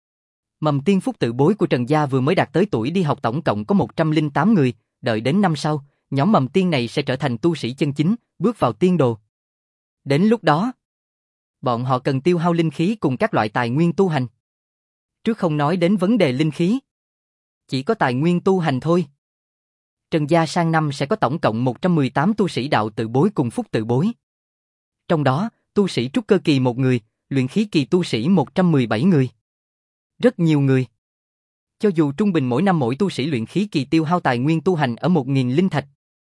Mầm tiên Phúc Tự Bối của Trần gia vừa mới đạt tới tuổi đi học tổng cộng có 108 người, đợi đến năm sau, nhóm mầm tiên này sẽ trở thành tu sĩ chân chính, bước vào tiên đồ. Đến lúc đó, bọn họ cần tiêu hao linh khí cùng các loại tài nguyên tu hành. Trước không nói đến vấn đề linh khí, chỉ có tài nguyên tu hành thôi. Trần gia sang năm sẽ có tổng cộng 118 tu sĩ đạo tự Bối cùng Phúc Tự Bối. Trong đó, tu sĩ trúc cơ kỳ 1 người, luyện khí kỳ tu sĩ 117 người. Rất nhiều người. Cho dù trung bình mỗi năm mỗi tu sĩ luyện khí kỳ tiêu hao tài nguyên tu hành ở 1.000 linh thạch,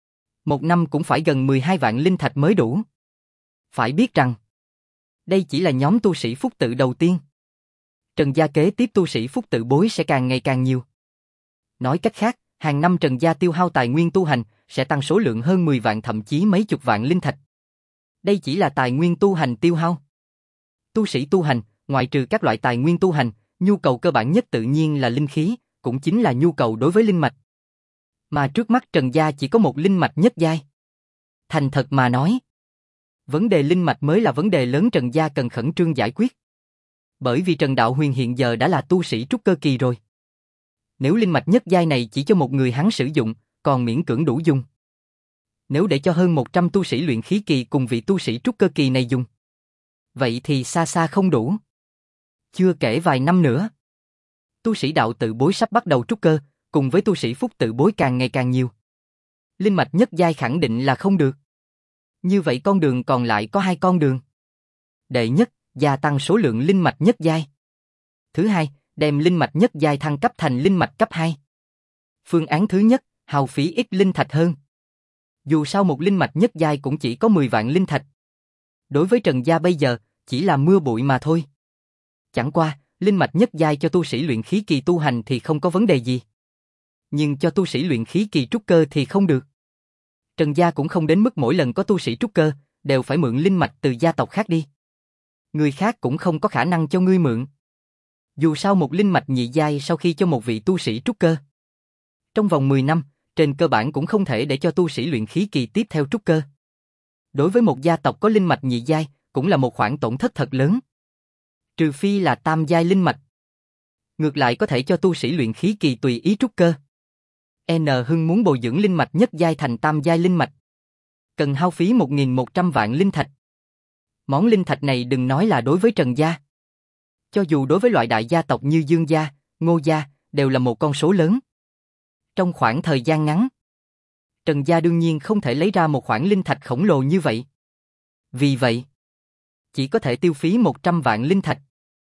một năm cũng phải gần 12 vạn linh thạch mới đủ. Phải biết rằng, đây chỉ là nhóm tu sĩ Phúc Tự đầu tiên. Trần gia kế tiếp tu sĩ Phúc Tự Bối sẽ càng ngày càng nhiều. Nói cách khác, hàng năm Trần gia tiêu hao tài nguyên tu hành sẽ tăng số lượng hơn 10 vạn thậm chí mấy chục vạn linh thạch. Đây chỉ là tài nguyên tu hành tiêu hao. Tu sĩ tu hành, ngoại trừ các loại tài nguyên tu hành, nhu cầu cơ bản nhất tự nhiên là linh khí, cũng chính là nhu cầu đối với linh mạch. Mà trước mắt Trần gia chỉ có một linh mạch nhất giai. Thành thật mà nói, vấn đề linh mạch mới là vấn đề lớn Trần gia cần khẩn trương giải quyết. Bởi vì Trần Đạo Huyền hiện giờ đã là tu sĩ trúc cơ kỳ rồi. Nếu linh mạch nhất giai này chỉ cho một người hắn sử dụng, còn miễn cưỡng đủ dùng. Nếu để cho hơn 100 tu sĩ luyện khí kỳ cùng vị tu sĩ trúc cơ kỳ này dùng, vậy thì xa xa không đủ. Chưa kể vài năm nữa, tu sĩ đạo tự Bối sắp bắt đầu trúc cơ, cùng với tu sĩ Phúc Tự Bối càng ngày càng nhiều. Linh mạch nhất giai khẳng định là không được. Như vậy con đường còn lại có 2 con đường. Đệ nhất, gia tăng số lượng linh mạch nhất giai. Thứ hai, đem linh mạch nhất giai thăng cấp thành linh mạch cấp 2. Phương án thứ nhất, hao phí ít linh thạch hơn. Dù sao một linh mạch nhất giai cũng chỉ có 10 vạn linh thạch. Đối với Trần gia bây giờ, chỉ là mưa bụi mà thôi. Chẳng qua, linh mạch nhất giai cho tu sĩ luyện khí kỳ tu hành thì không có vấn đề gì. Nhưng cho tu sĩ luyện khí kỳ trúc cơ thì không được. Trần gia cũng không đến mức mỗi lần có tu sĩ trúc cơ, đều phải mượn linh mạch từ gia tộc khác đi. Người khác cũng không có khả năng cho ngươi mượn. Dù sao một linh mạch nhị giai sau khi cho một vị tu sĩ trúc cơ, trong vòng 10 năm, trên cơ bản cũng không thể để cho tu sĩ luyện khí kỳ tiếp theo trúc cơ. Đối với một gia tộc có linh mạch nhị giai, cũng là một khoản tổn thất thật lớn. Trừ phi là tam giai linh mạch. Ngược lại có thể cho tu sĩ luyện khí kỳ tùy ý trúc cơ. N Hưng muốn bồi dưỡng linh mạch nhất giai thành tam giai linh mạch, cần hao phí 1.100 vạn linh thạch. Món linh thạch này đừng nói là đối với Trần gia. Cho dù đối với loại đại gia tộc như Dương gia, Ngô gia, đều là một con số lớn. Trong khoảng thời gian ngắn, Trần gia đương nhiên không thể lấy ra một khoản linh thạch khổng lồ như vậy. Vì vậy, chỉ có thể tiêu phí 100 vạn linh thạch,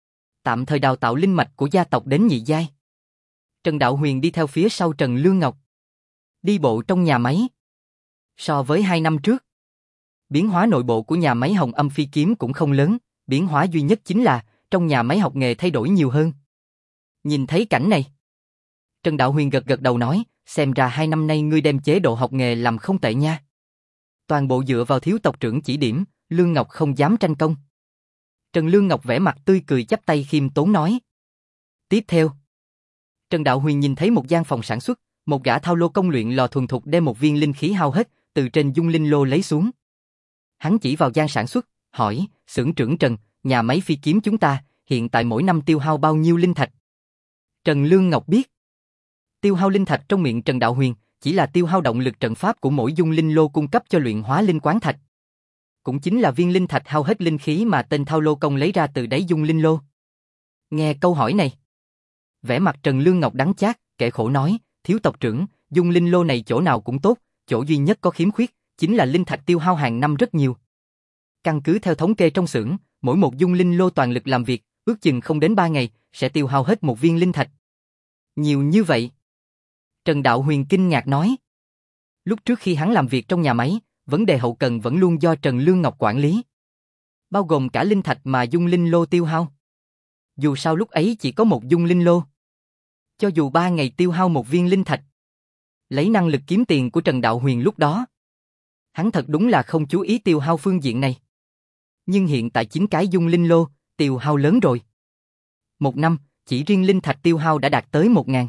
tạm thời đào tạo linh mạch của gia tộc đến nhị giai. Trần Đạo Huyền đi theo phía sau Trần Lương Ngọc, đi bộ trong nhà máy. So với 2 năm trước, Biến hóa nội bộ của nhà máy Hồng Âm Phi Kiếm cũng không lớn, biến hóa duy nhất chính là trong nhà máy học nghề thay đổi nhiều hơn. Nhìn thấy cảnh này, Trần Đạo Huyền gật gật đầu nói, xem ra 2 năm nay ngươi đem chế độ học nghề làm không tệ nha. Toàn bộ dựa vào thiếu tộc trưởng chỉ điểm, Lương Ngọc không dám tranh công. Trần Lương Ngọc vẻ mặt tươi cười chắp tay khiêm tốn nói. Tiếp theo, Trần Đạo Huyền nhìn thấy một gian phòng sản xuất, một gã thao lô công luyện lò thuần thục đem một viên linh khí hao hết, từ trên dung linh lô lấy xuống. Hắn chỉ vào gian sản xuất, hỏi, xưởng trưởng Trần, nhà máy phi kiếm chúng ta, hiện tại mỗi năm tiêu hao bao nhiêu linh thạch? Trần Lương Ngọc biết. Tiêu hao linh thạch trong miệng Trần Đạo Huyền, chỉ là tiêu hao động lực trận pháp của mỗi dung linh lô cung cấp cho luyện hóa linh quán thạch. Cũng chính là viên linh thạch hao hết linh khí mà tên thao lô công lấy ra từ đáy dung linh lô. Nghe câu hỏi này, vẻ mặt Trần Lương Ngọc đắng chát, kẻ khổ nói, thiếu tộc trưởng, dung linh lô này chỗ nào cũng tốt, chỗ duy nhất có khiếm khuyết, chính là linh thạch tiêu hao hàng năm rất nhiều. Căn cứ theo thống kê trong xưởng, mỗi một dung linh lô toàn lực làm việc, ước chừng không đến 3 ngày, sẽ tiêu hao hết một viên linh thạch. Nhiều như vậy. Trần Đạo Huyền kinh ngạc nói. Lúc trước khi hắn làm việc trong nhà máy, vấn đề hậu cần vẫn luôn do Trần Lương Ngọc quản lý. Bao gồm cả linh thạch mà dung linh lô tiêu hao. Dù sao lúc ấy chỉ có một dung linh lô. Cho dù 3 ngày tiêu hao một viên linh thạch. Lấy năng lực kiếm tiền của Trần Đạo Huyền lúc đó, hắn thật đúng là không chú ý tiêu hao phương diện này. Nhưng hiện tại 9 cái dung linh lô, tiêu hao lớn rồi. Một năm, chỉ riêng linh thạch tiêu hao đã đạt tới 1.000.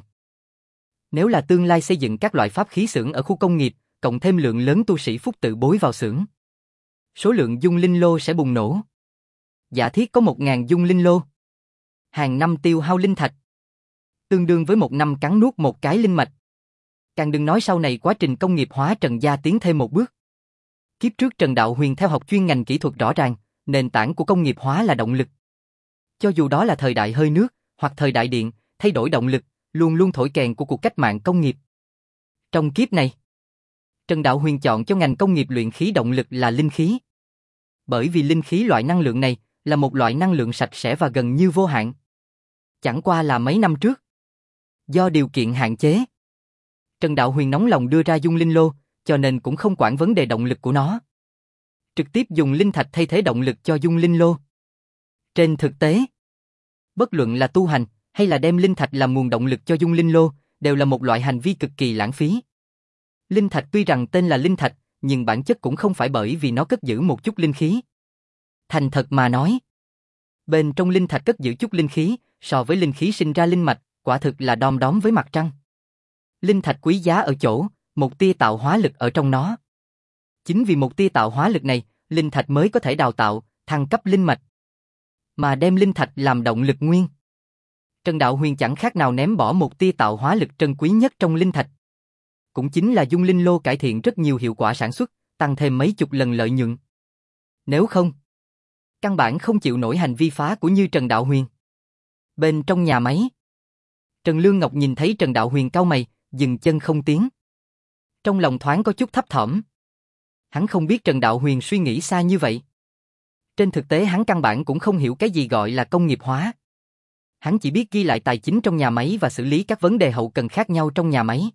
Nếu là tương lai xây dựng các loại pháp khí xưởng ở khu công nghiệp, cộng thêm lượng lớn tu sĩ phúc tự bối vào xưởng, số lượng dung linh lô sẽ bùng nổ. Giả thiết có 1.000 dung linh lô. Hàng năm tiêu hao linh thạch, tương đương với một năm cắn nuốt một cái linh mạch. Càng đừng nói sau này quá trình công nghiệp hóa Trần gia tiến thêm một bước. Kiếp trước Trần Đạo Huyền theo học chuyên ngành kỹ thuật rõ ràng, nền tảng của công nghiệp hóa là động lực. Cho dù đó là thời đại hơi nước, hoặc thời đại điện, thay đổi động lực, luôn luôn thổi kèn của cuộc cách mạng công nghiệp. Trong kiếp này, Trần Đạo Huyền chọn cho ngành công nghiệp luyện khí động lực là linh khí. Bởi vì linh khí loại năng lượng này là một loại năng lượng sạch sẽ và gần như vô hạn. Chẳng qua là mấy năm trước, do điều kiện hạn chế, Trần Đạo Huyền nóng lòng đưa ra dung linh lô, cho nên cũng không quản vấn đề động lực của nó. Trực tiếp dùng linh thạch thay thế động lực cho dung linh lô. Trên thực tế, bất luận là tu hành hay là đem linh thạch làm nguồn động lực cho dung linh lô, đều là một loại hành vi cực kỳ lãng phí. Linh thạch tuy rằng tên là linh thạch, nhưng bản chất cũng không phải bởi vì nó cất giữ một chút linh khí. Thành thật mà nói, bên trong linh thạch cất giữ chút linh khí, so với linh khí sinh ra linh mạch, quả thực là đom đóm với mặt trăng. Linh thạch quý giá ở chỗ, một tia tạo hóa lực ở trong nó. Chính vì một tia tạo hóa lực này, linh thạch mới có thể đào tạo, thăng cấp linh mạch. Mà đem linh thạch làm động lực nguyên. Trần Đạo Huyền chẳng khác nào ném bỏ một tia tạo hóa lực trân quý nhất trong linh thạch. Cũng chính là dung linh lô cải thiện rất nhiều hiệu quả sản xuất, tăng thêm mấy chục lần lợi nhuận. Nếu không, căn bản không chịu nổi hành vi phá của như Trần Đạo Huyền. Bên trong nhà máy, Trần Lương Ngọc nhìn thấy Trần Đạo Huyền cau mày, dừng chân không tiến. Trong lòng thoáng có chút thấp thỏm. Hắn không biết Trần Đạo Huyền suy nghĩ xa như vậy. Trên thực tế hắn căn bản cũng không hiểu cái gì gọi là công nghiệp hóa. Hắn chỉ biết ghi lại tài chính trong nhà máy và xử lý các vấn đề hậu cần khác nhau trong nhà máy.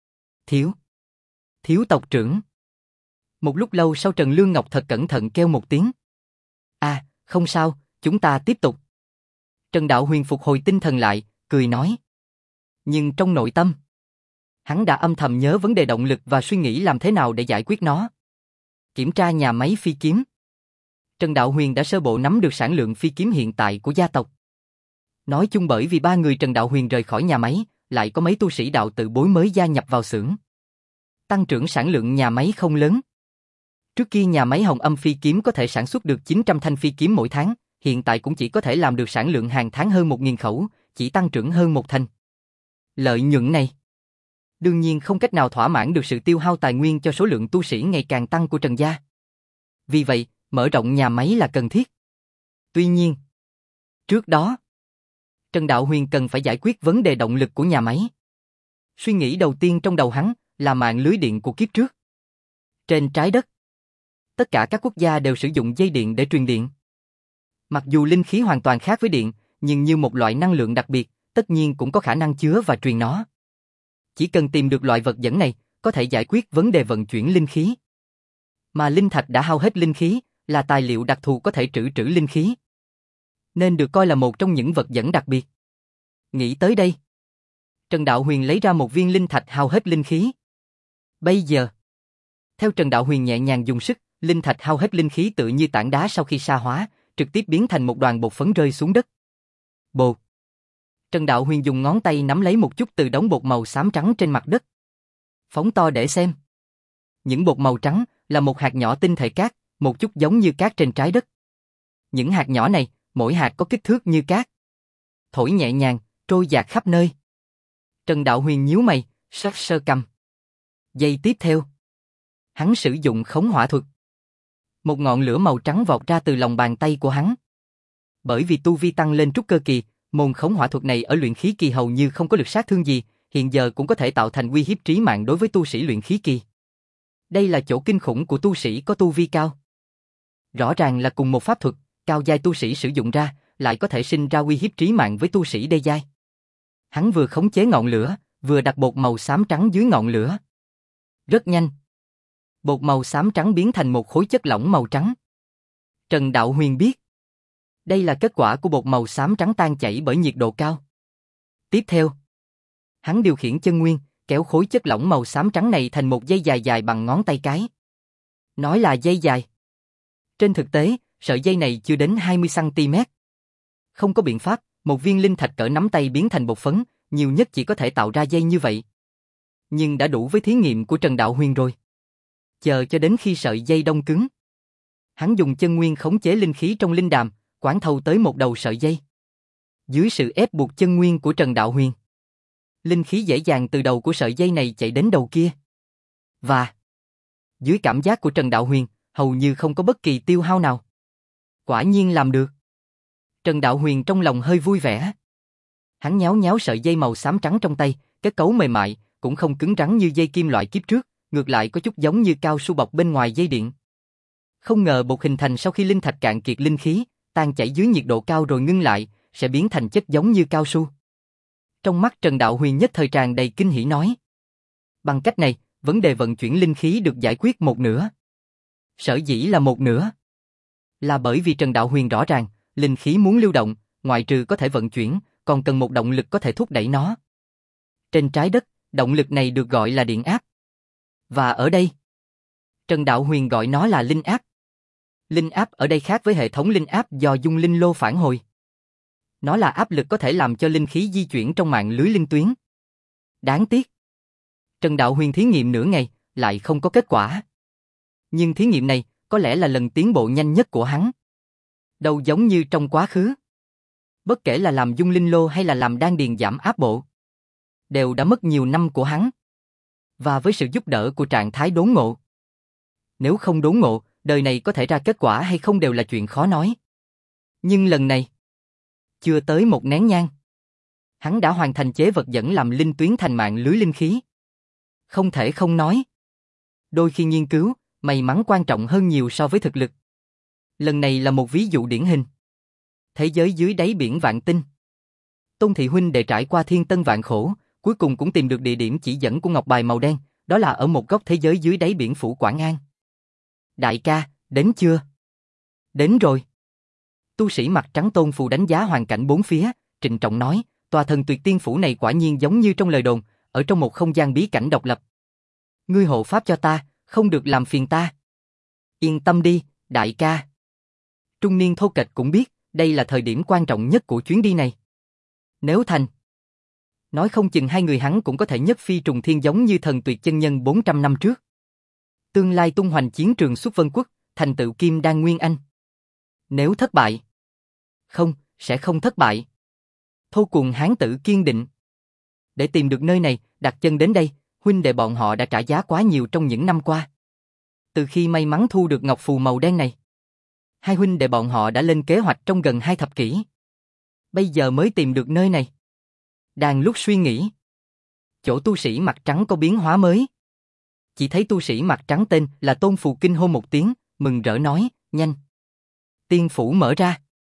Thiếu tộc trưởng. Một lúc lâu sau Trần Lương Ngọc thật cẩn thận kêu một tiếng. À, không sao, chúng ta tiếp tục. Trần Đạo Huyền phục hồi tinh thần lại, cười nói. Nhưng trong nội tâm, hắn đã âm thầm nhớ vấn đề động lực và suy nghĩ làm thế nào để giải quyết nó. Kiểm tra nhà máy phi kiếm. Trần Đạo Huyền đã sơ bộ nắm được sản lượng phi kiếm hiện tại của gia tộc. Nói chung bởi vì 3 người Trần Đạo Huyền rời khỏi nhà máy, lại có mấy tu sĩ đạo tự bối mới gia nhập vào xưởng. Tăng trưởng sản lượng nhà máy không lớn. Trước kia nhà máy Hồng Âm phi kiếm có thể sản xuất được 900 thanh phi kiếm mỗi tháng, hiện tại cũng chỉ có thể làm được sản lượng hàng tháng hơn 1.000 khẩu, chỉ tăng trưởng hơn 1 thành. Lợi nhuận này đương nhiên không cách nào thỏa mãn được sự tiêu hao tài nguyên cho số lượng tu sĩ ngày càng tăng của Trần gia. Vì vậy, mở rộng nhà máy là cần thiết. Tuy nhiên, trước đó, Trần Đạo Huyền cần phải giải quyết vấn đề động lực của nhà máy. Suy nghĩ đầu tiên trong đầu hắn là mạng lưới điện của kiếp trước. Trên trái đất, tất cả các quốc gia đều sử dụng dây điện để truyền điện. Mặc dù linh khí hoàn toàn khác với điện, nhưng như một loại năng lượng đặc biệt, tất nhiên cũng có khả năng chứa và truyền nó. Chỉ cần tìm được loại vật dẫn này, có thể giải quyết vấn đề vận chuyển linh khí. Mà linh thạch đã hao hết linh khí, là tài liệu đặc thù có thể trữ linh khí, nên được coi là một trong những vật dẫn đặc biệt. Nghĩ tới đây, Trần Đạo Huyền lấy ra một viên linh thạch hao hết linh khí. Bây giờ, theo Trần Đạo Huyền nhẹ nhàng dùng sức, linh thạch hao hết linh khí tựa như tảng đá sau khi sa hóa, trực tiếp biến thành một đoàn bột phấn rơi xuống đất. Bột. Trần Đạo Huyền dùng ngón tay nắm lấy một chút từ đống bột màu xám trắng trên mặt đất. Phóng to để xem. Những bột màu trắng là một hạt nhỏ tinh thể cát, một chút giống như cát trên trái đất. Những hạt nhỏ này, mỗi hạt có kích thước như cát. Thổi nhẹ nhàng, trôi dạt khắp nơi. Trần Đạo Huyền nhíu mày, sơ cầm. Giây tiếp theo, hắn sử dụng khống hỏa thuật. Một ngọn lửa màu trắng vọt ra từ lòng bàn tay của hắn. Bởi vì tu vi tăng lên trúc cơ kỳ, môn khống hỏa thuật này ở luyện khí kỳ hầu như không có lực sát thương gì, hiện giờ cũng có thể tạo thành uy hiếp trí mạng đối với tu sĩ luyện khí kỳ. Đây là chỗ kinh khủng của tu sĩ có tu vi cao. Rõ ràng là cùng một pháp thuật, cao giai tu sĩ sử dụng ra, lại có thể sinh ra uy hiếp trí mạng với tu sĩ đê giai. Hắn vừa khống chế ngọn lửa, vừa đặt bột màu xám trắng dưới ngọn lửa. Rất nhanh, bột màu xám trắng biến thành một khối chất lỏng màu trắng. Trần Đạo Huyền biết, đây là kết quả của bột màu xám trắng tan chảy bởi nhiệt độ cao. Tiếp theo, hắn điều khiển chân nguyên, kéo khối chất lỏng màu xám trắng này thành một dây dài dài bằng ngón tay cái. Nói là dây dài. Trên thực tế, sợi dây này chưa đến 20 cm. Không có biện pháp, một viên linh thạch cỡ nắm tay biến thành bột phấn, nhiều nhất chỉ có thể tạo ra dây như vậy. Nhưng đã đủ với thí nghiệm của Trần Đạo Huyền rồi. Chờ cho đến khi sợi dây đông cứng, hắn dùng chân nguyên khống chế linh khí trong linh đàm, quán thâu tới một đầu sợi dây. Dưới sự ép buộc chân nguyên của Trần Đạo Huyền, linh khí dễ dàng từ đầu của sợi dây này chạy đến đầu kia. Và dưới cảm giác của Trần Đạo Huyền, hầu như không có bất kỳ tiêu hao nào. Quả nhiên làm được. Trần Đạo Huyền trong lòng hơi vui vẻ. Hắn nhéo nhéo sợi dây màu xám trắng trong tay, kết cấu mềm mại, cũng không cứng rắn như dây kim loại kiếp trước, ngược lại có chút giống như cao su bọc bên ngoài dây điện. Không ngờ bột hình thành sau khi linh thạch cạn kiệt linh khí, tan chảy dưới nhiệt độ cao rồi ngưng lại, sẽ biến thành chất giống như cao su. Trong mắt Trần Đạo Huyền nhất thời tràn đầy kinh hỉ nói. Bằng cách này, vấn đề vận chuyển linh khí được giải quyết một nửa. Sở dĩ là một nửa, là bởi vì Trần Đạo Huyền rõ ràng, linh khí muốn lưu động, ngoại trừ có thể vận chuyển, còn cần một động lực có thể thúc đẩy nó. Trên trái đất, động lực này được gọi là điện áp. Và ở đây, Trần Đạo Huyền gọi nó là linh áp. Linh áp ở đây khác với hệ thống linh áp do dung linh lô phản hồi. Nó là áp lực có thể làm cho linh khí di chuyển trong mạng lưới linh tuyến. Đáng tiếc, Trần Đạo Huyền thí nghiệm nửa ngày, lại không có kết quả. Nhưng thí nghiệm này, có lẽ là lần tiến bộ nhanh nhất của hắn. Đâu giống như trong quá khứ. Bất kể là làm dung linh lô hay là làm đan điền giảm áp bộ, đều đã mất nhiều năm của hắn. Và với sự giúp đỡ của trạng thái đốn ngộ. Nếu không đốn ngộ, đời này có thể ra kết quả hay không đều là chuyện khó nói. Nhưng lần này, chưa tới một nén nhang, hắn đã hoàn thành chế vật dẫn làm linh tuyến thành mạng lưới linh khí. Không thể không nói. Đôi khi nghiên cứu, may mắn quan trọng hơn nhiều so với thực lực. Lần này là một ví dụ điển hình. Thế giới dưới đáy biển vạn tinh. Tôn thị huynh đệ trải qua thiên tân vạn khổ, cuối cùng cũng tìm được địa điểm chỉ dẫn của ngọc bài màu đen, đó là ở một góc thế giới dưới đáy biển phủ Quảng An. Đại ca, đến chưa? Đến rồi. Tu sĩ mặt trắng Tôn Phù đánh giá hoàn cảnh bốn phía, trịnh trọng nói, tòa thần tuyệt tiên phủ này quả nhiên giống như trong lời đồn, ở trong một không gian bí cảnh độc lập. Ngươi hộ pháp cho ta, không được làm phiền ta. Yên tâm đi, đại ca. Trung niên thô kệch cũng biết, đây là thời điểm quan trọng nhất của chuyến đi này. Nếu thành, nói không chừng hai người hắn cũng có thể nhất phi trùng thiên giống như thần tuyệt chân nhân 400 năm trước. Tương lai tung hoành chiến trường xuất vân quốc, thành tựu kim đan nguyên anh. Nếu thất bại, không, sẽ không thất bại. Thô Cuồng hán tử kiên định. Để tìm được nơi này, đặt chân đến đây, huynh đệ bọn họ đã trả giá quá nhiều trong những năm qua. Từ khi may mắn thu được ngọc phù màu đen này, hai huynh đệ bọn họ đã lên kế hoạch trong gần 2 thập kỷ. Bây giờ mới tìm được nơi này. Đang lúc suy nghĩ, chỗ tu sĩ mặt trắng có biến hóa mới. Chỉ thấy tu sĩ mặt trắng tên là Tôn Phù kinh hô một tiếng, mừng rỡ nói, nhanh. Tiên phủ mở ra.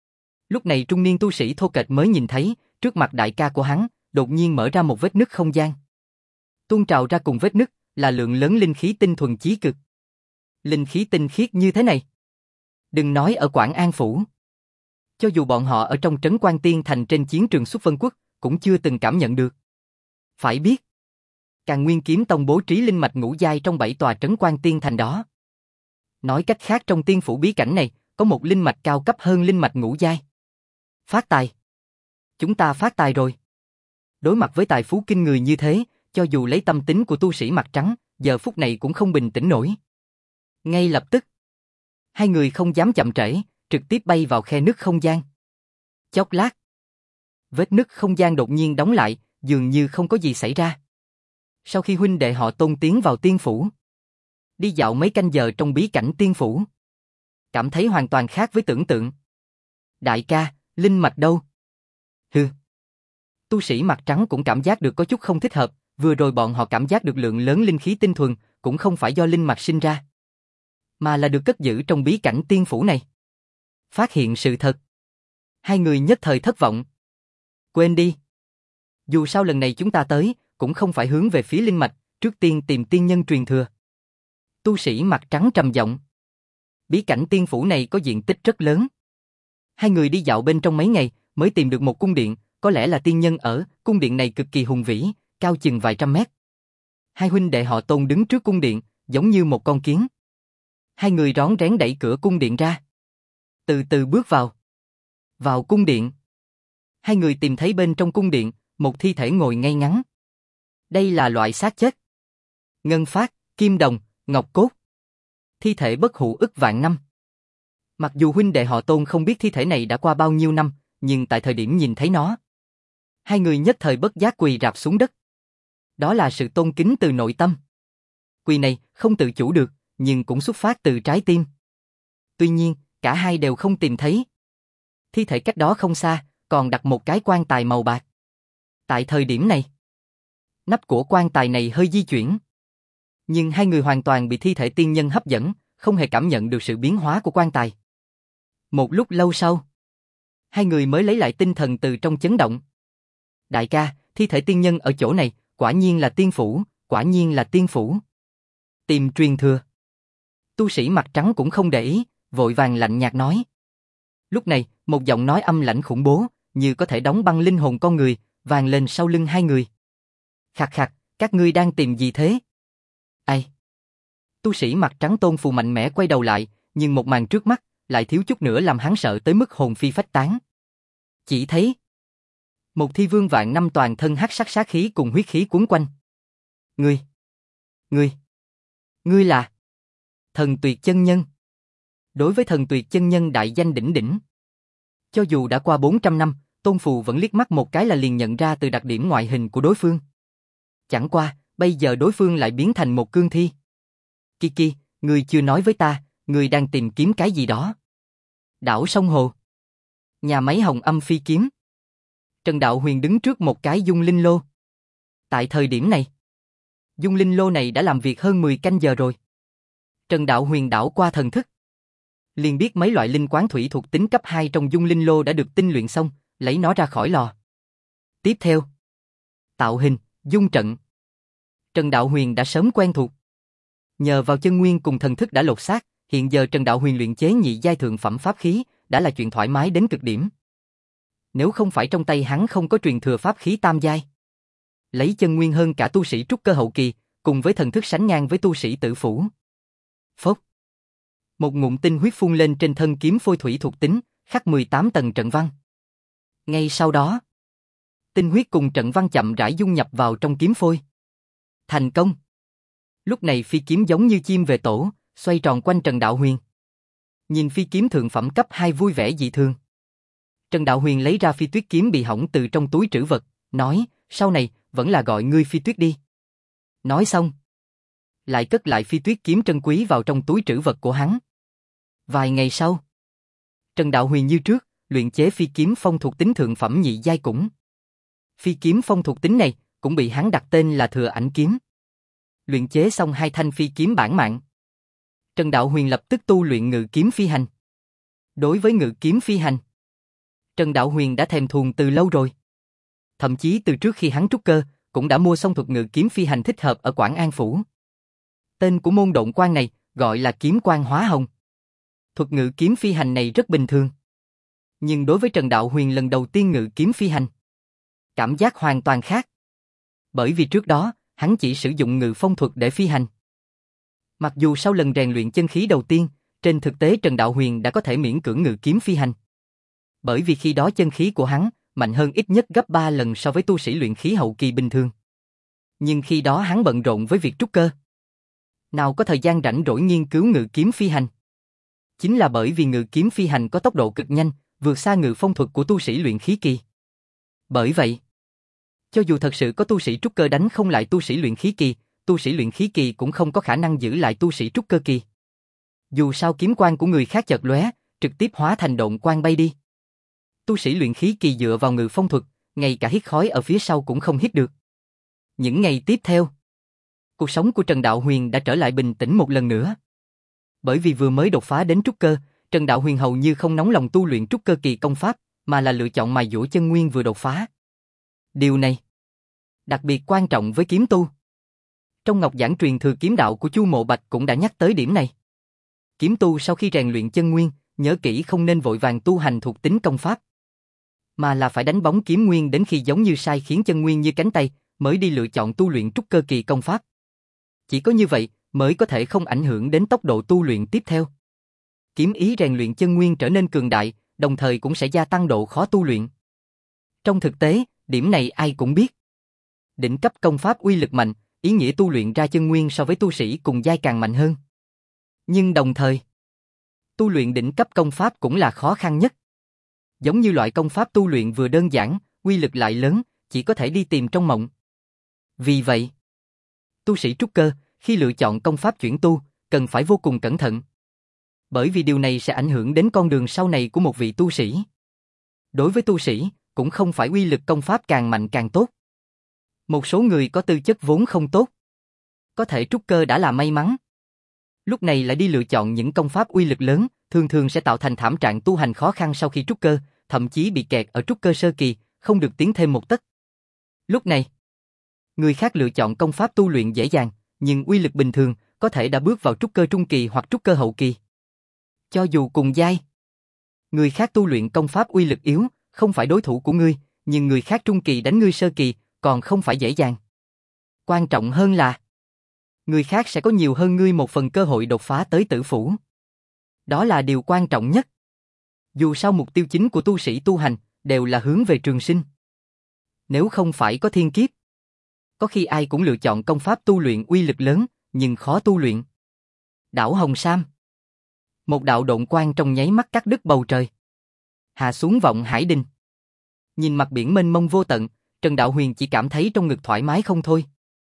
Lúc này trung niên tu sĩ thô kệch mới nhìn thấy, trước mặt đại ca của hắn, đột nhiên mở ra một vết nứt không gian. Tuôn trào ra cùng vết nứt, là lượng lớn linh khí tinh thuần chí cực. Linh khí tinh khiết như thế này. Đừng nói ở Quảng An Phủ. Cho dù bọn họ ở trong trấn Quan Tiên Thành trên chiến trường Xuất Vân Quốc, cũng chưa từng cảm nhận được. Phải biết, Càn Nguyên Kiếm Tông bố trí linh mạch ngũ giai trong 7 tòa trấn Quan Tiên Thành đó. Nói cách khác trong tiên phủ bí cảnh này, có một linh mạch cao cấp hơn linh mạch ngũ giai. Phát tài. Chúng ta phát tài rồi. Đối mặt với tài phú kinh người như thế, cho dù lấy tâm tính của tu sĩ mặt trắng, giờ phút này cũng không bình tĩnh nổi. Ngay lập tức, hai người không dám chậm trễ, trực tiếp bay vào khe nứt không gian. Chốc lát, vết nứt không gian đột nhiên đóng lại, dường như không có gì xảy ra. Sau khi huynh đệ họ Tôn tiến vào tiên phủ, đi dạo mấy canh giờ trong bí cảnh tiên phủ, cảm thấy hoàn toàn khác với tưởng tượng. Đại ca, linh mạch đâu? Hừ. Tu sĩ mặt trắng cũng cảm giác được có chút không thích hợp, vừa rồi bọn họ cảm giác được lượng lớn linh khí tinh thuần, cũng không phải do linh mạch sinh ra, mà là được cất giữ trong bí cảnh tiên phủ này. Phát hiện sự thật, hai người nhất thời thất vọng. Quên đi. Dù sao lần này chúng ta tới, cũng không phải hướng về phía linh mạch, trước tiên tìm tiên nhân truyền thừa. Tu sĩ mặt trắng trầm giọng. Bí cảnh tiên phủ này có diện tích rất lớn. Hai người đi dạo bên trong mấy ngày, mới tìm được một cung điện, có lẽ là tiên nhân ở, cung điện này cực kỳ hùng vĩ, cao chừng vài trăm mét. Hai huynh đệ họ Tôn đứng trước cung điện, giống như một con kiến. Hai người rón rén đẩy cửa cung điện ra. Từ từ bước vào. Vào cung điện. Hai người tìm thấy bên trong cung điện, một thi thể ngồi ngay ngắn. Đây là loại xác chết. Ngân phát, kim đồng, ngọc cốt. Thi thể bất hủ ức vạn năm. Mặc dù huynh đệ họ Tôn không biết thi thể này đã qua bao nhiêu năm, nhưng tại thời điểm nhìn thấy nó, hai người nhất thời bất giác quỳ rạp xuống đất. Đó là sự tôn kính từ nội tâm. Quỳ này không tự chủ được, nhưng cũng xuất phát từ trái tim. Tuy nhiên, cả hai đều không tìm thấy. Thi thể cách đó không xa, còn đặt một cái quan tài màu bạc. Tại thời điểm này, nắp của quan tài này hơi di chuyển. Nhưng hai người hoàn toàn bị thi thể tiên nhân hấp dẫn, không hề cảm nhận được sự biến hóa của quan tài. Một lúc lâu sau, hai người mới lấy lại tinh thần từ trong chấn động. Đại ca, thi thể tiên nhân ở chỗ này, quả nhiên là tiên phủ, quả nhiên là tiên phủ. Tìm truyền thừa. Tu sĩ mặt trắng cũng không để ý, vội vàng lạnh nhạt nói. Lúc này, một giọng nói âm lãnh khủng bố, như có thể đóng băng linh hồn con người, vang lên sau lưng hai người. Khạc khạc, các ngươi đang tìm gì thế? Ai? Tu sĩ mặt trắng Tôn Phù mạnh mẽ quay đầu lại, nhưng một màn trước mắt, lại thiếu chút nữa làm hắn sợ tới mức hồn phi phách tán. Chỉ thấy một thi vương vạn năm toàn thân hắc sắc sát khí cùng huyết khí cuốn quanh. Ngươi là Thần Tuyệt chân nhân. Đối với Thần Tuyệt chân nhân đại danh đỉnh đỉnh, cho dù đã qua 400 năm, Tôn Phù vẫn liếc mắt một cái là liền nhận ra từ đặc điểm ngoại hình của đối phương. Chẳng qua, bây giờ đối phương lại biến thành một cương thi. Kiki, ngươi chưa nói với ta, ngươi đang tìm kiếm cái gì đó. Đảo Sông Hồ. Nhà máy Hồng Âm Phi Kiếm. Trần Đạo Huyền đứng trước một cái dung linh lô. Tại thời điểm này, dung linh lô này đã làm việc hơn 10 canh giờ rồi. Trần Đạo Huyền đảo qua thần thức, liền biết mấy loại linh quán thủy thuộc tính cấp 2 trong dung linh lô đã được tinh luyện xong, lấy nó ra khỏi lò. Tiếp theo, tạo hình, dung trận. Trần Đạo Huyền đã sớm quen thuộc. Nhờ vào chân nguyên cùng thần thức đã lột xác, hiện giờ Trần Đạo Huyền luyện chế nhị giai thượng phẩm pháp khí đã là chuyện thoải mái đến cực điểm. Nếu không phải trong tay hắn không có truyền thừa pháp khí tam giai, lấy chân nguyên hơn cả tu sĩ trúc cơ hậu kỳ, cùng với thần thức sánh ngang với tu sĩ tử phủ. Phốc. Một ngụm tinh huyết phun lên trên thân kiếm phôi thủy thuộc tính, khắc 18 tầng trận văn. Ngay sau đó, tinh huyết cùng trận văn chậm rãi dung nhập vào trong kiếm phôi. Thành công. Lúc này phi kiếm giống như chim về tổ, xoay tròn quanh Trần Đạo Huyền. Nhìn phi kiếm thượng phẩm cấp 2 vui vẻ dị thường. Trần Đạo Huyền lấy ra phi tuyết kiếm bị hỏng từ trong túi trữ vật, nói, sau này, vẫn là gọi ngươi phi tuyết đi. Nói xong, lại cất lại phi tuyết kiếm trân quý vào trong túi trữ vật của hắn. Vài ngày sau, Trần Đạo Huyền như trước, luyện chế phi kiếm phong thuộc tính thượng phẩm nhị giai cũng. Phi kiếm phong thuộc tính này, cũng bị hắn đặt tên là Thừa Ảnh Kiếm. Luyện chế xong hai thanh phi kiếm bản mạng, Trần Đạo Huyền lập tức tu luyện ngự kiếm phi hành. Đối với ngự kiếm phi hành, Trần Đạo Huyền đã thèm thuồng từ lâu rồi. Thậm chí từ trước khi hắn trúc cơ, cũng đã mua xong thuật ngự kiếm phi hành thích hợp ở Quảng An Phủ. Tên của môn độn quan này, gọi là kiếm quang hóa hồng. Thuật ngự kiếm phi hành này rất bình thường. Nhưng đối với Trần Đạo Huyền lần đầu tiên ngự kiếm phi hành, cảm giác hoàn toàn khác. Bởi vì trước đó, hắn chỉ sử dụng ngự phong thuật để phi hành. Mặc dù sau lần rèn luyện chân khí đầu tiên, trên thực tế Trần Đạo Huyền đã có thể miễn cưỡng ngự kiếm phi hành. Bởi vì khi đó chân khí của hắn mạnh hơn ít nhất gấp 3 lần so với tu sĩ luyện khí hậu kỳ bình thường. Nhưng khi đó hắn bận rộn với việc trúc cơ. Nào có thời gian rảnh rỗi nghiên cứu ngự kiếm phi hành. Chính là bởi vì ngự kiếm phi hành có tốc độ cực nhanh, vượt xa ngự phong thuật của tu sĩ luyện khí kỳ. Bởi vậy, cho dù thật sự có tu sĩ trúc cơ đánh không lại tu sĩ luyện khí kỳ, tu sĩ luyện khí kỳ cũng không có khả năng giữ lại tu sĩ trúc cơ kỳ. Dù sao kiếm quang của người khác chợt lóe, trực tiếp hóa thành độn quang bay đi. Tu sĩ luyện khí kỳ dựa vào ngự phong thuật, ngay cả hít khói ở phía sau cũng không hít được. Những ngày tiếp theo, cuộc sống của Trần Đạo Huyền đã trở lại bình tĩnh một lần nữa. Bởi vì vừa mới đột phá đến trúc cơ, Trần Đạo Huyền hầu như không nóng lòng tu luyện trúc cơ kỳ công pháp, mà là lựa chọn mài dũa chân nguyên vừa đột phá. Điều này đặc biệt quan trọng với kiếm tu. Trong ngọc giảng truyền thừa kiếm đạo của Chu Mộ Bạch cũng đã nhắc tới điểm này. Kiếm tu sau khi rèn luyện chân nguyên, nhớ kỹ không nên vội vàng tu hành thuộc tính công pháp, mà là phải đánh bóng kiếm nguyên đến khi giống như sai khiến chân nguyên như cánh tay, mới đi lựa chọn tu luyện trúc cơ kỳ công pháp. Chỉ có như vậy mới có thể không ảnh hưởng đến tốc độ tu luyện tiếp theo. Kiếm ý rèn luyện chân nguyên trở nên cường đại, đồng thời cũng sẽ gia tăng độ khó tu luyện. Trong thực tế, điểm này ai cũng biết. Đỉnh cấp công pháp uy lực mạnh, ý nghĩa tu luyện ra chân nguyên so với tu sĩ cùng giai càng mạnh hơn. Nhưng đồng thời, tu luyện đỉnh cấp công pháp cũng là khó khăn nhất. Giống như loại công pháp tu luyện vừa đơn giản, uy lực lại lớn, chỉ có thể đi tìm trong mộng. Vì vậy, tu sĩ trúc cơ, khi lựa chọn công pháp chuyển tu, cần phải vô cùng cẩn thận. Bởi vì điều này sẽ ảnh hưởng đến con đường sau này của một vị tu sĩ. Đối với tu sĩ, cũng không phải uy lực công pháp càng mạnh càng tốt. Một số người có tư chất vốn không tốt, có thể trúc cơ đã là may mắn. Lúc này lại đi lựa chọn những công pháp uy lực lớn, thường thường sẽ tạo thành thảm trạng tu hành khó khăn sau khi trúc cơ, thậm chí bị kẹt ở trúc cơ sơ kỳ, không được tiến thêm một tấc. Lúc này, người khác lựa chọn công pháp tu luyện dễ dàng, nhưng uy lực bình thường, có thể đã bước vào trúc cơ trung kỳ hoặc trúc cơ hậu kỳ. Cho dù cùng giai, người khác tu luyện công pháp uy lực yếu, không phải đối thủ của ngươi, nhưng người khác trung kỳ đánh ngươi sơ kỳ, còn không phải dễ dàng. Quan trọng hơn là, người khác sẽ có nhiều hơn ngươi một phần cơ hội đột phá tới tử phủ. Đó là điều quan trọng nhất. Dù sao mục tiêu chính của tu sĩ tu hành, đều là hướng về trường sinh. Nếu không phải có thiên kiếp, có khi ai cũng lựa chọn công pháp tu luyện uy lực lớn, nhưng khó tu luyện. Đảo Hồng Sam. Một đạo độn quang trong nháy mắt cắt đứt bầu trời, hạ xuống vọng hải đình. Nhìn mặt biển mênh mông vô tận, Trần Đạo Huyền chỉ cảm thấy trong ngực thoải mái không thôi.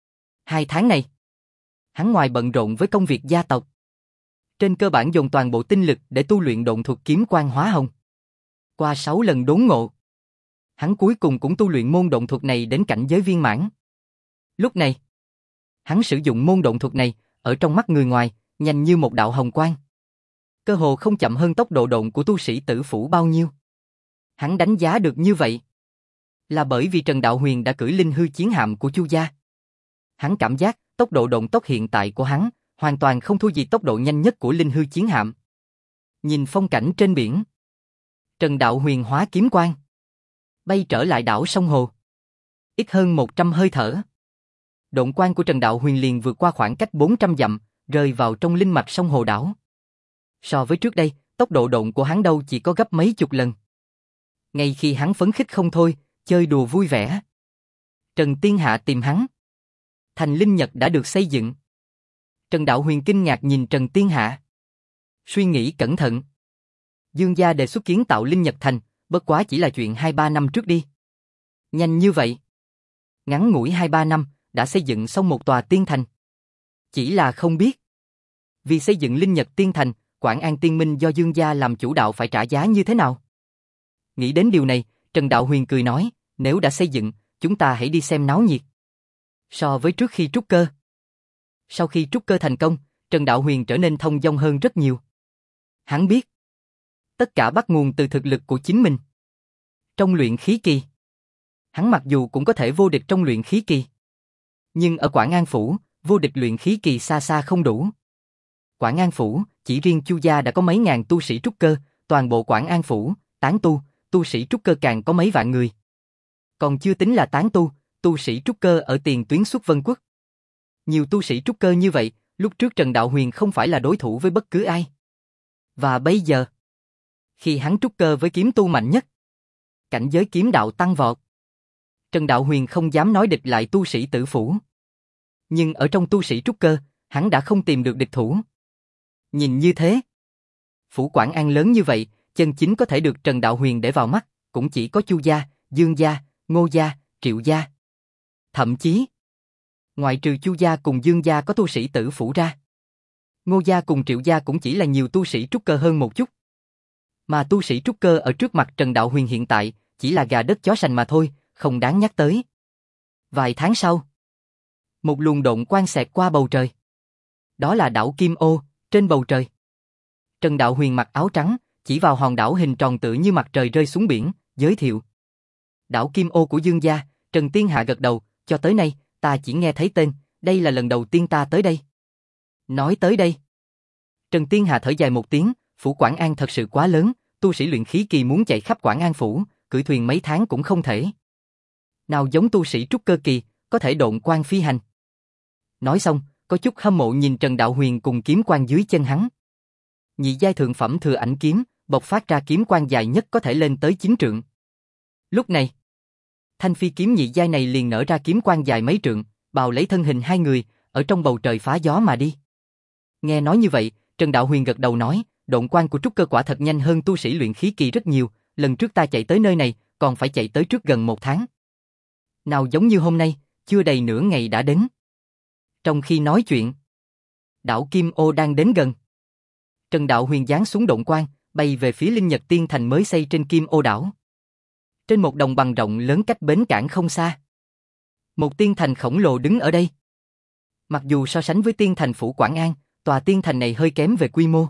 2 tháng này, hắn ngoài bận rộn với công việc gia tộc, trên cơ bản dồn toàn bộ tinh lực để tu luyện độn thuật kiếm quang hóa hồng. Qua 6 lần đốn ngộ, hắn cuối cùng cũng tu luyện môn độn thuật này đến cảnh giới viên mãn. Lúc này, hắn sử dụng môn độn thuật này, ở trong mắt người ngoài, nhanh như một đạo hồng quang. Cơ hồ không chậm hơn tốc độ độn của tu sĩ tử phủ bao nhiêu. Hắn đánh giá được như vậy, là bởi vì Trần Đạo Huyền đã cưỡi linh hư chiến hạm của Chu gia. Hắn cảm giác, tốc độ độn tốc hiện tại của hắn, hoàn toàn không thua gì tốc độ nhanh nhất của linh hư chiến hạm. Nhìn phong cảnh trên biển, Trần Đạo Huyền hóa kiếm quang, bay trở lại đảo sông hồ. Ít hơn 100 hơi thở, độn quang của Trần Đạo Huyền liền vượt qua khoảng cách 400 dặm, rơi vào trong linh mạch sông hồ đảo. So với trước đây, tốc độ độn của hắn đâu chỉ có gấp mấy chục lần. Ngay khi hắn phấn khích không thôi, chơi đùa vui vẻ, Trần Tiên Hạ tìm hắn. Thành Linh Nhật đã được xây dựng. Trần Đạo Huyền kinh ngạc nhìn Trần Tiên Hạ. Suy nghĩ cẩn thận. Dương gia đề xuất kiến tạo Linh Nhật Thành, bất quá chỉ là chuyện 2-3 năm trước đi. Nhanh như vậy. Ngắn ngủi 2-3 năm, đã xây dựng xong một tòa tiên thành. Chỉ là không biết, vì xây dựng Linh Nhật Tiên Thành, Quảng An Tiên Minh do Dương gia làm chủ đạo phải trả giá như thế nào? Nghĩ đến điều này, Trần Đạo Huyền cười nói, nếu đã xây dựng, chúng ta hãy đi xem náo nhiệt. So với trước khi trúc cơ, sau khi trúc cơ thành công, Trần Đạo Huyền trở nên thông dong hơn rất nhiều. Hắn biết, tất cả bắt nguồn từ thực lực của chính mình. Trong luyện khí kỳ, hắn mặc dù cũng có thể vô địch trong luyện khí kỳ, nhưng ở Quảng An Phủ, vô địch luyện khí kỳ xa xa không đủ. Quảng An Phủ, chỉ riêng Chu gia đã có mấy ngàn tu sĩ trúc cơ, toàn bộ Quảng An Phủ, tán tu sĩ trúc cơ càng có mấy vạn người. Còn chưa tính là tán tu sĩ trúc cơ ở tiền tuyến xuất Vân Quốc. Nhiều tu sĩ trúc cơ như vậy, lúc trước Trần Đạo Huyền không phải là đối thủ với bất cứ ai. Và bây giờ, khi hắn trúc cơ với kiếm tu mạnh nhất, cảnh giới kiếm đạo tăng vọt, Trần Đạo Huyền không dám nói địch lại tu sĩ Tử Phủ. Nhưng ở trong tu sĩ trúc cơ, hắn đã không tìm được địch thủ. Nhìn như thế, phủ Quảng An lớn như vậy, chân chính có thể được Trần Đạo Huyền để vào mắt, cũng chỉ có Chu gia, Dương gia, Ngô gia, Triệu gia. Thậm chí, ngoại trừ Chu gia cùng Dương gia có tu sĩ Tử Phủ ra, Ngô gia cùng Triệu gia cũng chỉ là nhiều tu sĩ trúc cơ hơn một chút. Mà tu sĩ trúc cơ ở trước mặt Trần Đạo Huyền hiện tại, chỉ là gà đất chó sành mà thôi, không đáng nhắc tới. Vài tháng sau, một luồng độn quang xẹt qua bầu trời. Đó là đảo Kim Ô, trên bầu trời. Trần Đạo Huyền mặc áo trắng, chỉ vào hòn đảo hình tròn tựa như mặt trời rơi xuống biển, giới thiệu. Đảo Kim Ô của Dương gia, Trần Tiên Hạ gật đầu, cho tới nay, ta chỉ nghe thấy tên, đây là lần đầu tiên ta tới đây. Nói tới đây, Trần Tiên Hạ thở dài một tiếng, phủ Quảng An thật sự quá lớn, tu sĩ luyện khí kỳ muốn chạy khắp Quảng An phủ, cưỡi thuyền mấy tháng cũng không thể. Nào giống tu sĩ trúc cơ kỳ, có thể độn quang phi hành. Nói xong, có chút hâm mộ nhìn Trần Đạo Huyền cùng kiếm quang dưới chân hắn. Nhị giai thượng phẩm thừa ảnh kiếm, bộc phát ra kiếm quang dài nhất có thể lên tới 9 trượng. Lúc này, thanh phi kiếm nhị giai này liền nở ra kiếm quang dài mấy trượng, bào lấy thân hình hai người, ở trong bầu trời phá gió mà đi. Nghe nói như vậy, Trần Đạo Huyền gật đầu nói, độn quang của trúc cơ quả thật nhanh hơn tu sĩ luyện khí kỳ rất nhiều, lần trước ta chạy tới nơi này, còn phải chạy tới trước gần 1 tháng. Nào giống như hôm nay, chưa đầy nửa ngày đã đến. Trong khi nói chuyện, đảo Kim Ô đang đến gần. Trần Đạo Huyền giáng xuống độn quang, bay về phía Linh Nhật Tiên Thành mới xây trên Kim Ô đảo. Trên một đồng bằng rộng lớn cách bến cảng không xa, một tiên thành khổng lồ đứng ở đây. Mặc dù so sánh với tiên thành phủ Quảng An, tòa tiên thành này hơi kém về quy mô,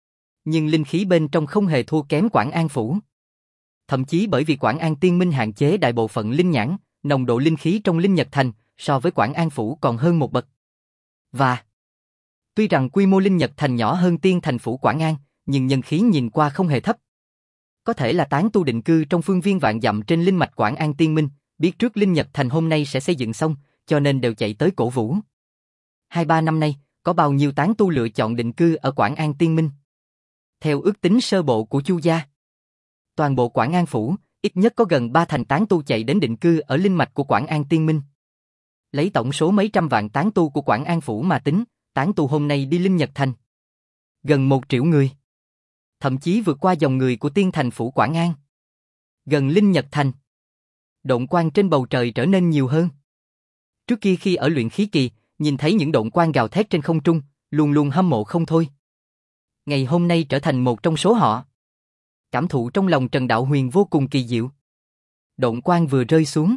nhưng linh khí bên trong không hề thua kém Quảng An phủ. Thậm chí bởi vì Quảng An Tiên Minh hạn chế đại bộ phận linh nhãn, nồng độ linh khí trong Linh Nhật Thành so với Quảng An phủ còn hơn một bậc. Và tuy rằng quy mô Linh Nhật Thành nhỏ hơn tiên thành phủ Quảng An, nhưng nhân khí nhìn qua không hề thấp. Có thể là tán tu định cư trong phương viên vạn dặm trên linh mạch Quảng An Tiên Minh, biết trước Linh Nhật Thành hôm nay sẽ xây dựng xong, cho nên đều chạy tới cổ vũ. 2-3 năm nay, có bao nhiêu tán tu lựa chọn định cư ở Quảng An Tiên Minh? Theo ước tính sơ bộ của Chu gia, toàn bộ Quảng An phủ, ít nhất có gần 3 thành tán tu chạy đến định cư ở linh mạch của Quảng An Tiên Minh. Lấy tổng số mấy trăm vạn tán tu của Quảng An phủ mà tính, tán tu hôm nay đi Linh Nhật Thành gần 1 triệu người. Thậm chí vượt qua dòng người của tiên thành phủ Quảng An. Gần Linh Nhật Thành, độn quang trên bầu trời trở nên nhiều hơn. Trước kia khi ở luyện khí kỳ, nhìn thấy những độn quang gào thét trên không trung, luôn luôn hâm mộ không thôi. Ngày hôm nay trở thành một trong số họ. Cảm thụ trong lòng Trần Đạo Huyền vô cùng kỳ diệu. Độn quang vừa rơi xuống,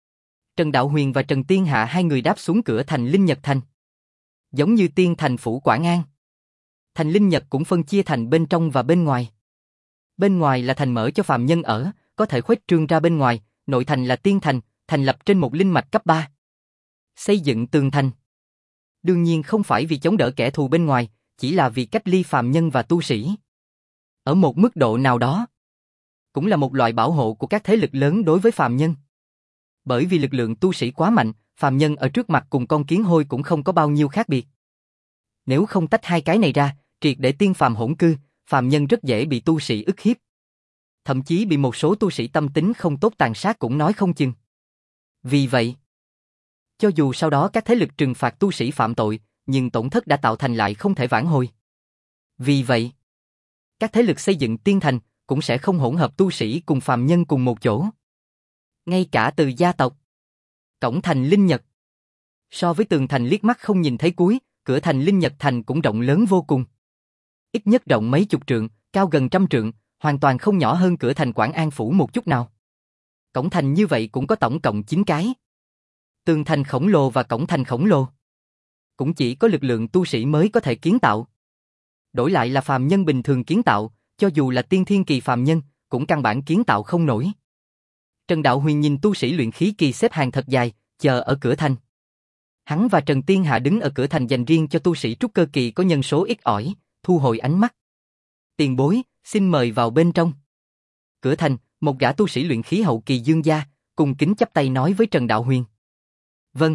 Trần Đạo Huyền và Trần Tiên Hạ hai người đáp xuống cửa thành Linh Nhật Thành. Giống như tiên thành phủ Quảng An, thành Linh Nhật cũng phân chia thành bên trong và bên ngoài. Bên ngoài là thành mở cho phàm nhân ở, có thể khuếch trương ra bên ngoài, nội thành là tiên thành, thành lập trên một linh mạch cấp 3. Xây dựng tường thành, đương nhiên không phải vì chống đỡ kẻ thù bên ngoài, chỉ là vì cách ly phàm nhân và tu sĩ. Ở một mức độ nào đó, cũng là một loại bảo hộ của các thế lực lớn đối với phàm nhân. Bởi vì lực lượng tu sĩ quá mạnh, phàm nhân ở trước mặt cùng con kiến hôi cũng không có bao nhiêu khác biệt. Nếu không tách hai cái này ra, triệt để tiên phàm hỗn cư, phàm nhân rất dễ bị tu sĩ ức hiếp. Thậm chí bị một số tu sĩ tâm tính không tốt tàn sát cũng nói không chừng. Vì vậy, cho dù sau đó các thế lực trừng phạt tu sĩ phạm tội, nhưng tổn thất đã tạo thành lại không thể vãn hồi. Vì vậy, các thế lực xây dựng tiên thành cũng sẽ không hỗn hợp tu sĩ cùng phàm nhân cùng một chỗ. Ngay cả từ gia tộc, cổng thành Linh Nhật, so với tường thành liếc mắt không nhìn thấy cuối, cửa thành Linh Nhật Thành cũng rộng lớn vô cùng. Ít nhất rộng mấy chục trượng, cao gần 100 trượng, hoàn toàn không nhỏ hơn cửa thành Quảng An phủ một chút nào. Cổng thành như vậy cũng có tổng cộng 9 cái. Tường thành khổng lồ và cổng thành khổng lồ, cũng chỉ có lực lượng tu sĩ mới có thể kiến tạo. Đổi lại là phàm nhân bình thường kiến tạo, cho dù là tiên thiên kỳ phàm nhân, cũng căn bản kiến tạo không nổi. Trần Đạo Huyền nhìn tu sĩ luyện khí kỳ xếp hàng thật dài, chờ ở cửa thành. Hắn và Trần Tiên Hạ đứng ở cửa thành dành riêng cho tu sĩ trúc cơ kỳ có nhân số ít ỏi, thu hồi ánh mắt. Tiền bối, xin mời vào bên trong. Cửa thành, một gã tu sĩ luyện khí hậu kỳ dương gia, cùng kính chắp tay nói với Trần Đạo Huyền. Vâng.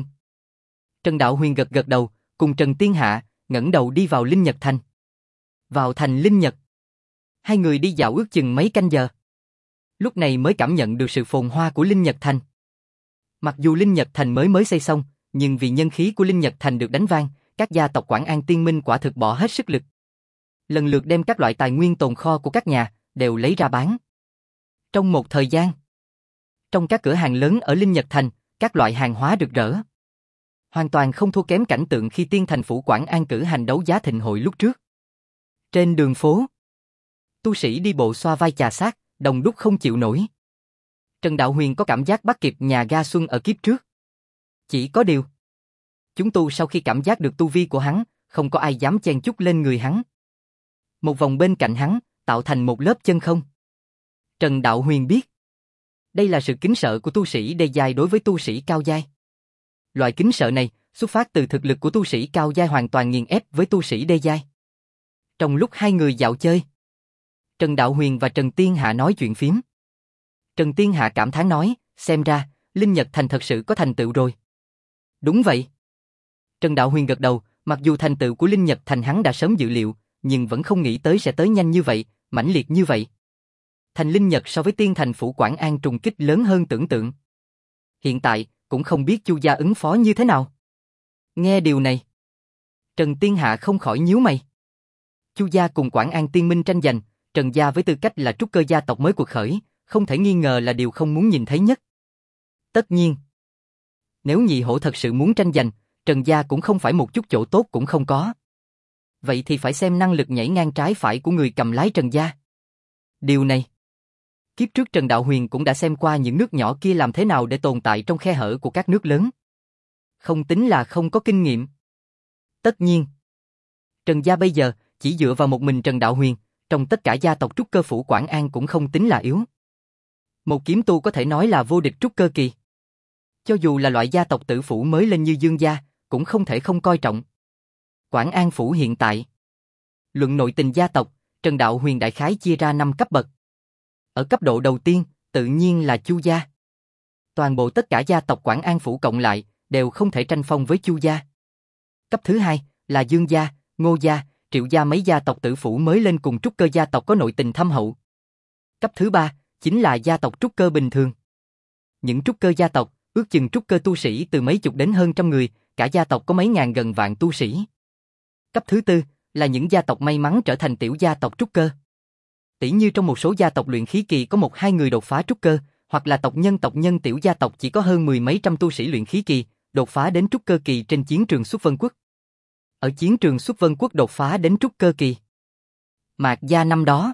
Trần Đạo Huyền gật gật đầu, cùng Trần Tiên Hạ, ngẩng đầu đi vào Linh Nhật Thành. Vào thành Linh Nhật. Hai người đi dạo ước chừng mấy canh giờ. Lúc này mới cảm nhận được sự phồn hoa của Linh Nhật Thành. Mặc dù Linh Nhật Thành mới xây xong, nhưng vì nhân khí của Linh Nhật Thành được đánh vang, các gia tộc Quảng An Tiên Minh quả thực bỏ hết sức lực. Lần lượt đem các loại tài nguyên tồn kho của các nhà, đều lấy ra bán. Trong một thời gian, trong các cửa hàng lớn ở Linh Nhật Thành, các loại hàng hóa rực rỡ. Hoàn toàn không thua kém cảnh tượng khi Tiên Thành phủ Quảng An cử hành đấu giá thịnh hội lúc trước. Trên đường phố, tu sĩ đi bộ xoa vai chà sát, đông đúc không chịu nổi. Trần Đạo Huyền có cảm giác bắt kịp nhà ga xuân ở kiếp trước. Chỉ có điều, chúng tu sau khi cảm giác được tu vi của hắn, không có ai dám chen chúc lên người hắn. Một vòng bên cạnh hắn, tạo thành một lớp chân không. Trần Đạo Huyền biết, đây là sự kính sợ của tu sĩ đê giai đối với tu sĩ cao giai. Loại kính sợ này xuất phát từ thực lực của tu sĩ cao giai hoàn toàn nghiền ép với tu sĩ đê giai. Trong lúc hai người dạo chơi, Trần Đạo Huyền và Trần Tiên Hạ nói chuyện phiếm. Trần Tiên Hạ cảm thán nói, xem ra, Linh Nhật Thành thật sự có thành tựu rồi. Đúng vậy. Trần Đạo Huyền gật đầu, mặc dù thành tựu của Linh Nhật Thành hắn đã sớm dự liệu, nhưng vẫn không nghĩ tới sẽ tới nhanh như vậy, mãnh liệt như vậy. Thành Linh Nhật so với Tiên Thành phủ Quảng An trùng kích lớn hơn tưởng tượng. Hiện tại, cũng không biết Chu gia ứng phó như thế nào. Nghe điều này, Trần Tiên Hạ không khỏi nhíu mày. Chu gia cùng Quảng An Tiên Minh tranh giành, Trần gia với tư cách là trúc cơ gia tộc mới cuộc khởi, không thể nghi ngờ là điều không muốn nhìn thấy nhất. Tất nhiên, nếu nhị hổ thật sự muốn tranh giành, Trần gia cũng không phải một chút chỗ tốt cũng không có. Vậy thì phải xem năng lực nhảy ngang trái phải của người cầm lái Trần gia. Điều này, kiếp trước Trần Đạo Huyền cũng đã xem qua những nước nhỏ kia làm thế nào để tồn tại trong khe hở của các nước lớn. Không tính là không có kinh nghiệm. Tất nhiên, Trần gia bây giờ chỉ dựa vào một mình Trần Đạo Huyền, trong tất cả gia tộc trúc cơ phủ Quảng An cũng không tính là yếu. Một kiếm tu có thể nói là vô địch trúc cơ kỳ. Cho dù là loại gia tộc tử phủ mới lên như Dương gia, cũng không thể không coi trọng. Quảng An phủ hiện tại, luận nội tình gia tộc, Trần Đạo Huyền đại khái chia ra 5 cấp bậc. Ở cấp độ đầu tiên, tự nhiên là Chu gia. Toàn bộ tất cả gia tộc Quảng An phủ cộng lại, đều không thể tranh phong với Chu gia. Cấp thứ hai là Dương gia, Ngô gia, Triệu gia mấy gia tộc tử phủ mới lên cùng trúc cơ gia tộc có nội tình thâm hậu. Cấp thứ ba chính là gia tộc trúc cơ bình thường. Những trúc cơ gia tộc, ước chừng trúc cơ tu sĩ từ mấy chục đến hơn trăm người, cả gia tộc có mấy ngàn gần vạn tu sĩ. Cấp thứ tư là những gia tộc may mắn trở thành tiểu gia tộc trúc cơ. Tỉ như trong một số gia tộc luyện khí kỳ có 1-2 người đột phá trúc cơ, hoặc là tộc nhân tiểu gia tộc chỉ có hơn 10 mấy trăm tu sĩ luyện khí kỳ, đột phá đến trúc cơ kỳ trên chiến trường Xuất Vân Quốc. Ở chiến trường Xuất Vân Quốc đột phá đến trúc cơ kỳ. Mạc gia năm đó,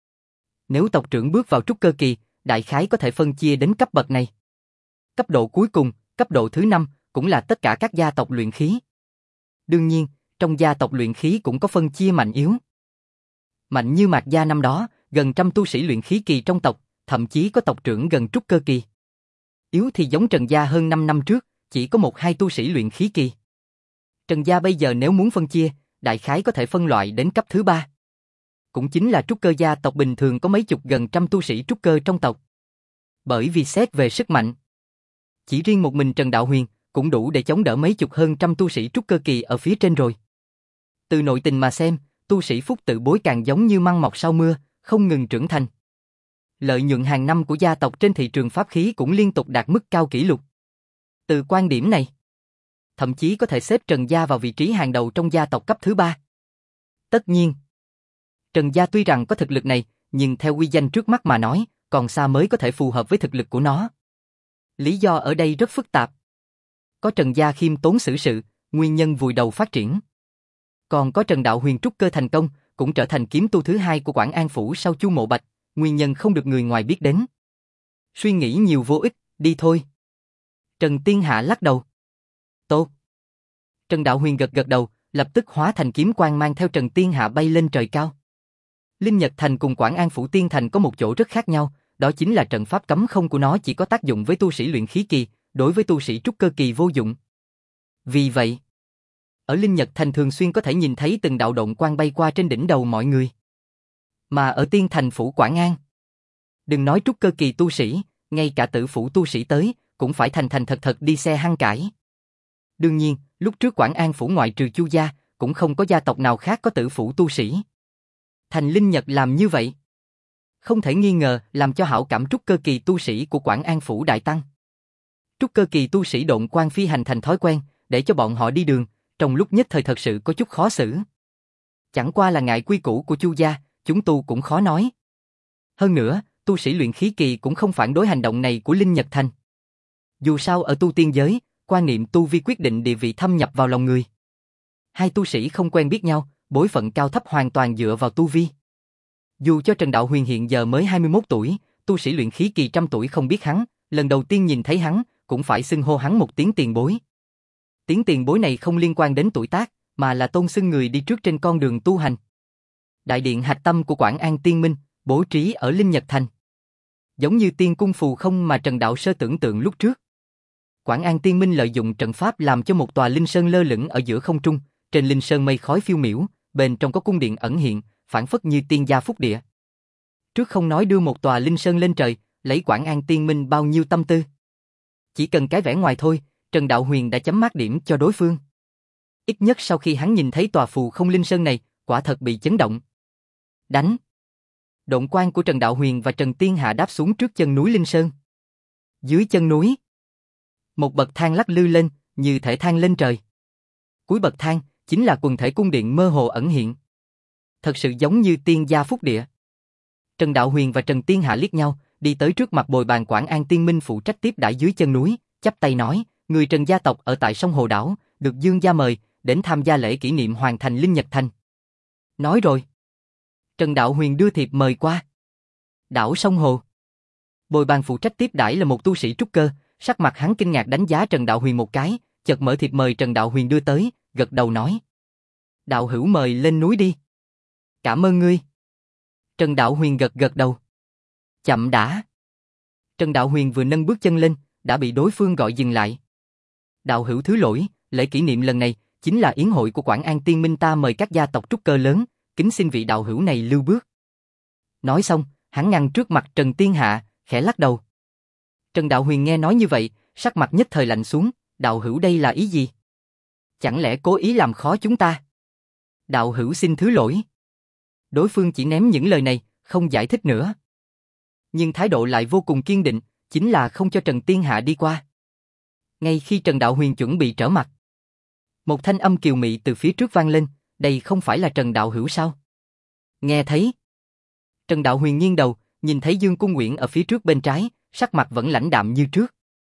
nếu tộc trưởng bước vào trúc cơ kỳ, đại khái có thể phân chia đến cấp bậc này. Cấp độ cuối cùng, cấp độ thứ 5, cũng là tất cả các gia tộc luyện khí. Đương nhiên, trong gia tộc luyện khí cũng có phân chia mạnh yếu. Mạnh như Mạc gia năm đó, gần trăm tu sĩ luyện khí kỳ trong tộc, thậm chí có tộc trưởng gần trúc cơ kỳ. Yếu thì giống Trần gia hơn 5 năm trước, chỉ có 1-2 tu sĩ luyện khí kỳ. Trần gia bây giờ nếu muốn phân chia, đại khái có thể phân loại đến cấp thứ 3. Cũng chính là trúc cơ gia tộc bình thường có mấy chục gần trăm tu sĩ trúc cơ trong tộc. Bởi vì xét về sức mạnh, chỉ riêng một mình Trần Đạo Huyền cũng đủ để chống đỡ mấy chục hơn trăm tu sĩ trúc cơ kỳ ở phía trên rồi. Từ nội tình mà xem, tu sĩ phúc tự bối càng giống như măng mọc sau mưa, không ngừng trưởng thành. Lợi nhuận hàng năm của gia tộc trên thị trường pháp khí cũng liên tục đạt mức cao kỷ lục. Từ quan điểm này, thậm chí có thể xếp Trần gia vào vị trí hàng đầu trong gia tộc cấp thứ 3. Tất nhiên, Trần gia tuy rằng có thực lực này, nhưng theo uy danh trước mắt mà nói, còn xa mới có thể phù hợp với thực lực của nó. Lý do ở đây rất phức tạp. Có Trần gia khiêm tốn xử sự, nguyên nhân vùi đầu phát triển. Còn có Trần Đạo Huyền trúc cơ thành công, cũng trở thành kiếm tu thứ 2 của Quảng An phủ sau Chu Mộ Bạch, nguyên nhân không được người ngoài biết đến. Suy nghĩ nhiều vô ích, đi thôi. Trần Tiên Hạ lắc đầu. Tốt. Trần Đạo Huyền gật gật đầu, lập tức hóa thành kiếm quang mang theo Trần Tiên Hạ bay lên trời cao. Linh Nhật Thành cùng Quảng An phủ Tiên Thành có một chỗ rất khác nhau, đó chính là trận pháp cấm không của nó chỉ có tác dụng với tu sĩ luyện khí kỳ, đối với tu sĩ trúc cơ kỳ vô dụng. Vì vậy, ở Linh Nhật Thành thường xuyên có thể nhìn thấy từng đạo động quang bay qua trên đỉnh đầu mọi người. Mà ở Tiên Thành phủ Quảng An, đừng nói trúc cơ kỳ tu sĩ, ngay cả tử phủ tu sĩ tới, cũng phải thành thành thật thật đi xe hăng cải. Đương nhiên, lúc trước Quảng An phủ ngoại trừ Chu gia, cũng không có gia tộc nào khác có tử phủ tu sĩ. Thành Linh Nhật làm như vậy, không thể nghi ngờ làm cho hảo cảm trúc cơ kỳ tu sĩ của Quảng An phủ đại tăng. Trúc cơ kỳ tu sĩ độn quang phi hành thành thói quen, để cho bọn họ đi đường, trong lúc nhất thời thật sự có chút khó xử. Chẳng qua là ngại quy củ của Chu gia, chúng tu cũng khó nói. Hơn nữa, tu sĩ luyện khí kỳ cũng không phản đối hành động này của Linh Nhật Thành. Dù sao ở tu tiên giới, quan niệm tu vi quyết định địa vị thâm nhập vào lòng người. Hai tu sĩ không quen biết nhau, bối phận cao thấp hoàn toàn dựa vào tu vi. Dù cho Trần Đạo Huyền hiện giờ mới 21 tuổi, tu sĩ luyện khí kỳ trăm tuổi không biết hắn, lần đầu tiên nhìn thấy hắn, cũng phải xưng hô hắn một tiếng tiền bối. Tiếng tiền bối này không liên quan đến tuổi tác, mà là tôn xưng người đi trước trên con đường tu hành. Đại điện hạch tâm của Quảng An Tiên Minh, bố trí ở Linh Nhật Thành. Giống như tiên cung phù không mà Trần Đạo Sơ tưởng tượng lúc trước. Quảng An Tiên Minh lợi dụng trận pháp làm cho một tòa linh sơn lơ lửng ở giữa không trung, trên linh sơn mây khói phiêu miểu, bên trong có cung điện ẩn hiện, phảng phất như tiên gia phúc địa. Trước không nói đưa một tòa linh sơn lên trời, lấy Quảng An Tiên Minh bao nhiêu tâm tư. Chỉ cần cái vẻ ngoài thôi, Trần Đạo Huyền đã chấm mát điểm cho đối phương. Ít nhất sau khi hắn nhìn thấy tòa phù không linh sơn này, quả thật bị chấn động. Đánh! Độn quang của Trần Đạo Huyền và Trần Tiên Hạ đáp xuống trước chân núi Linh Sơn. Dưới chân núi, một bậc thang lắc lư lên, như thể thang lên trời. Cuối bậc thang chính là quần thể cung điện mơ hồ ẩn hiện. Thật sự giống như tiên gia phúc địa. Trần Đạo Huyền và Trần Tiên Hạ liếc nhau, đi tới trước mặt bồi bàn Quảng An Tiên Minh phụ trách tiếp đãi dưới chân núi, chắp tay nói, người Trần gia tộc ở tại sông Hồ Đảo, được Dương gia mời, đến tham gia lễ kỷ niệm hoàn thành Linh Nhật Thành. Nói rồi. Trần Đạo Huyền đưa thiệp mời qua. Đảo sông Hồ. Bồi bàn phụ trách tiếp đãi là một tu sĩ trúc cơ, sắc mặt hắn kinh ngạc đánh giá Trần Đạo Huyền một cái, chợt mở thiệp mời Trần Đạo Huyền đưa tới, gật đầu nói. Đạo hữu mời lên núi đi. Cảm ơn ngươi. Trần Đạo Huyền gật gật đầu. Chậm đã. Trần Đạo Huyền vừa nâng bước chân lên, đã bị đối phương gọi dừng lại. Đạo hữu thứ lỗi, lễ kỷ niệm lần này, chính là yến hội của Quảng An Tiên Minh ta mời các gia tộc trúc cơ lớn, kính xin vị đạo hữu này lưu bước. Nói xong, hắn ngăn trước mặt Trần Tiên Hạ, khẽ lắc đầu. Trần Đạo Huyền nghe nói như vậy, sắc mặt nhất thời lạnh xuống, đạo hữu đây là ý gì? Chẳng lẽ cố ý làm khó chúng ta? Đạo hữu xin thứ lỗi. Đối phương chỉ ném những lời này, không giải thích nữa. Nhưng thái độ lại vô cùng kiên định, chính là không cho Trần Tiên Hạ đi qua. Ngay khi Trần Đạo Huyền chuẩn bị trở mặt, một thanh âm kiều mị từ phía trước vang lên, đây không phải là Trần đạo hữu sao? Nghe thấy. Trần Đạo Huyền nghiêng đầu, nhìn thấy Dương Cung Uyển ở phía trước bên trái, sắc mặt vẫn lãnh đạm như trước.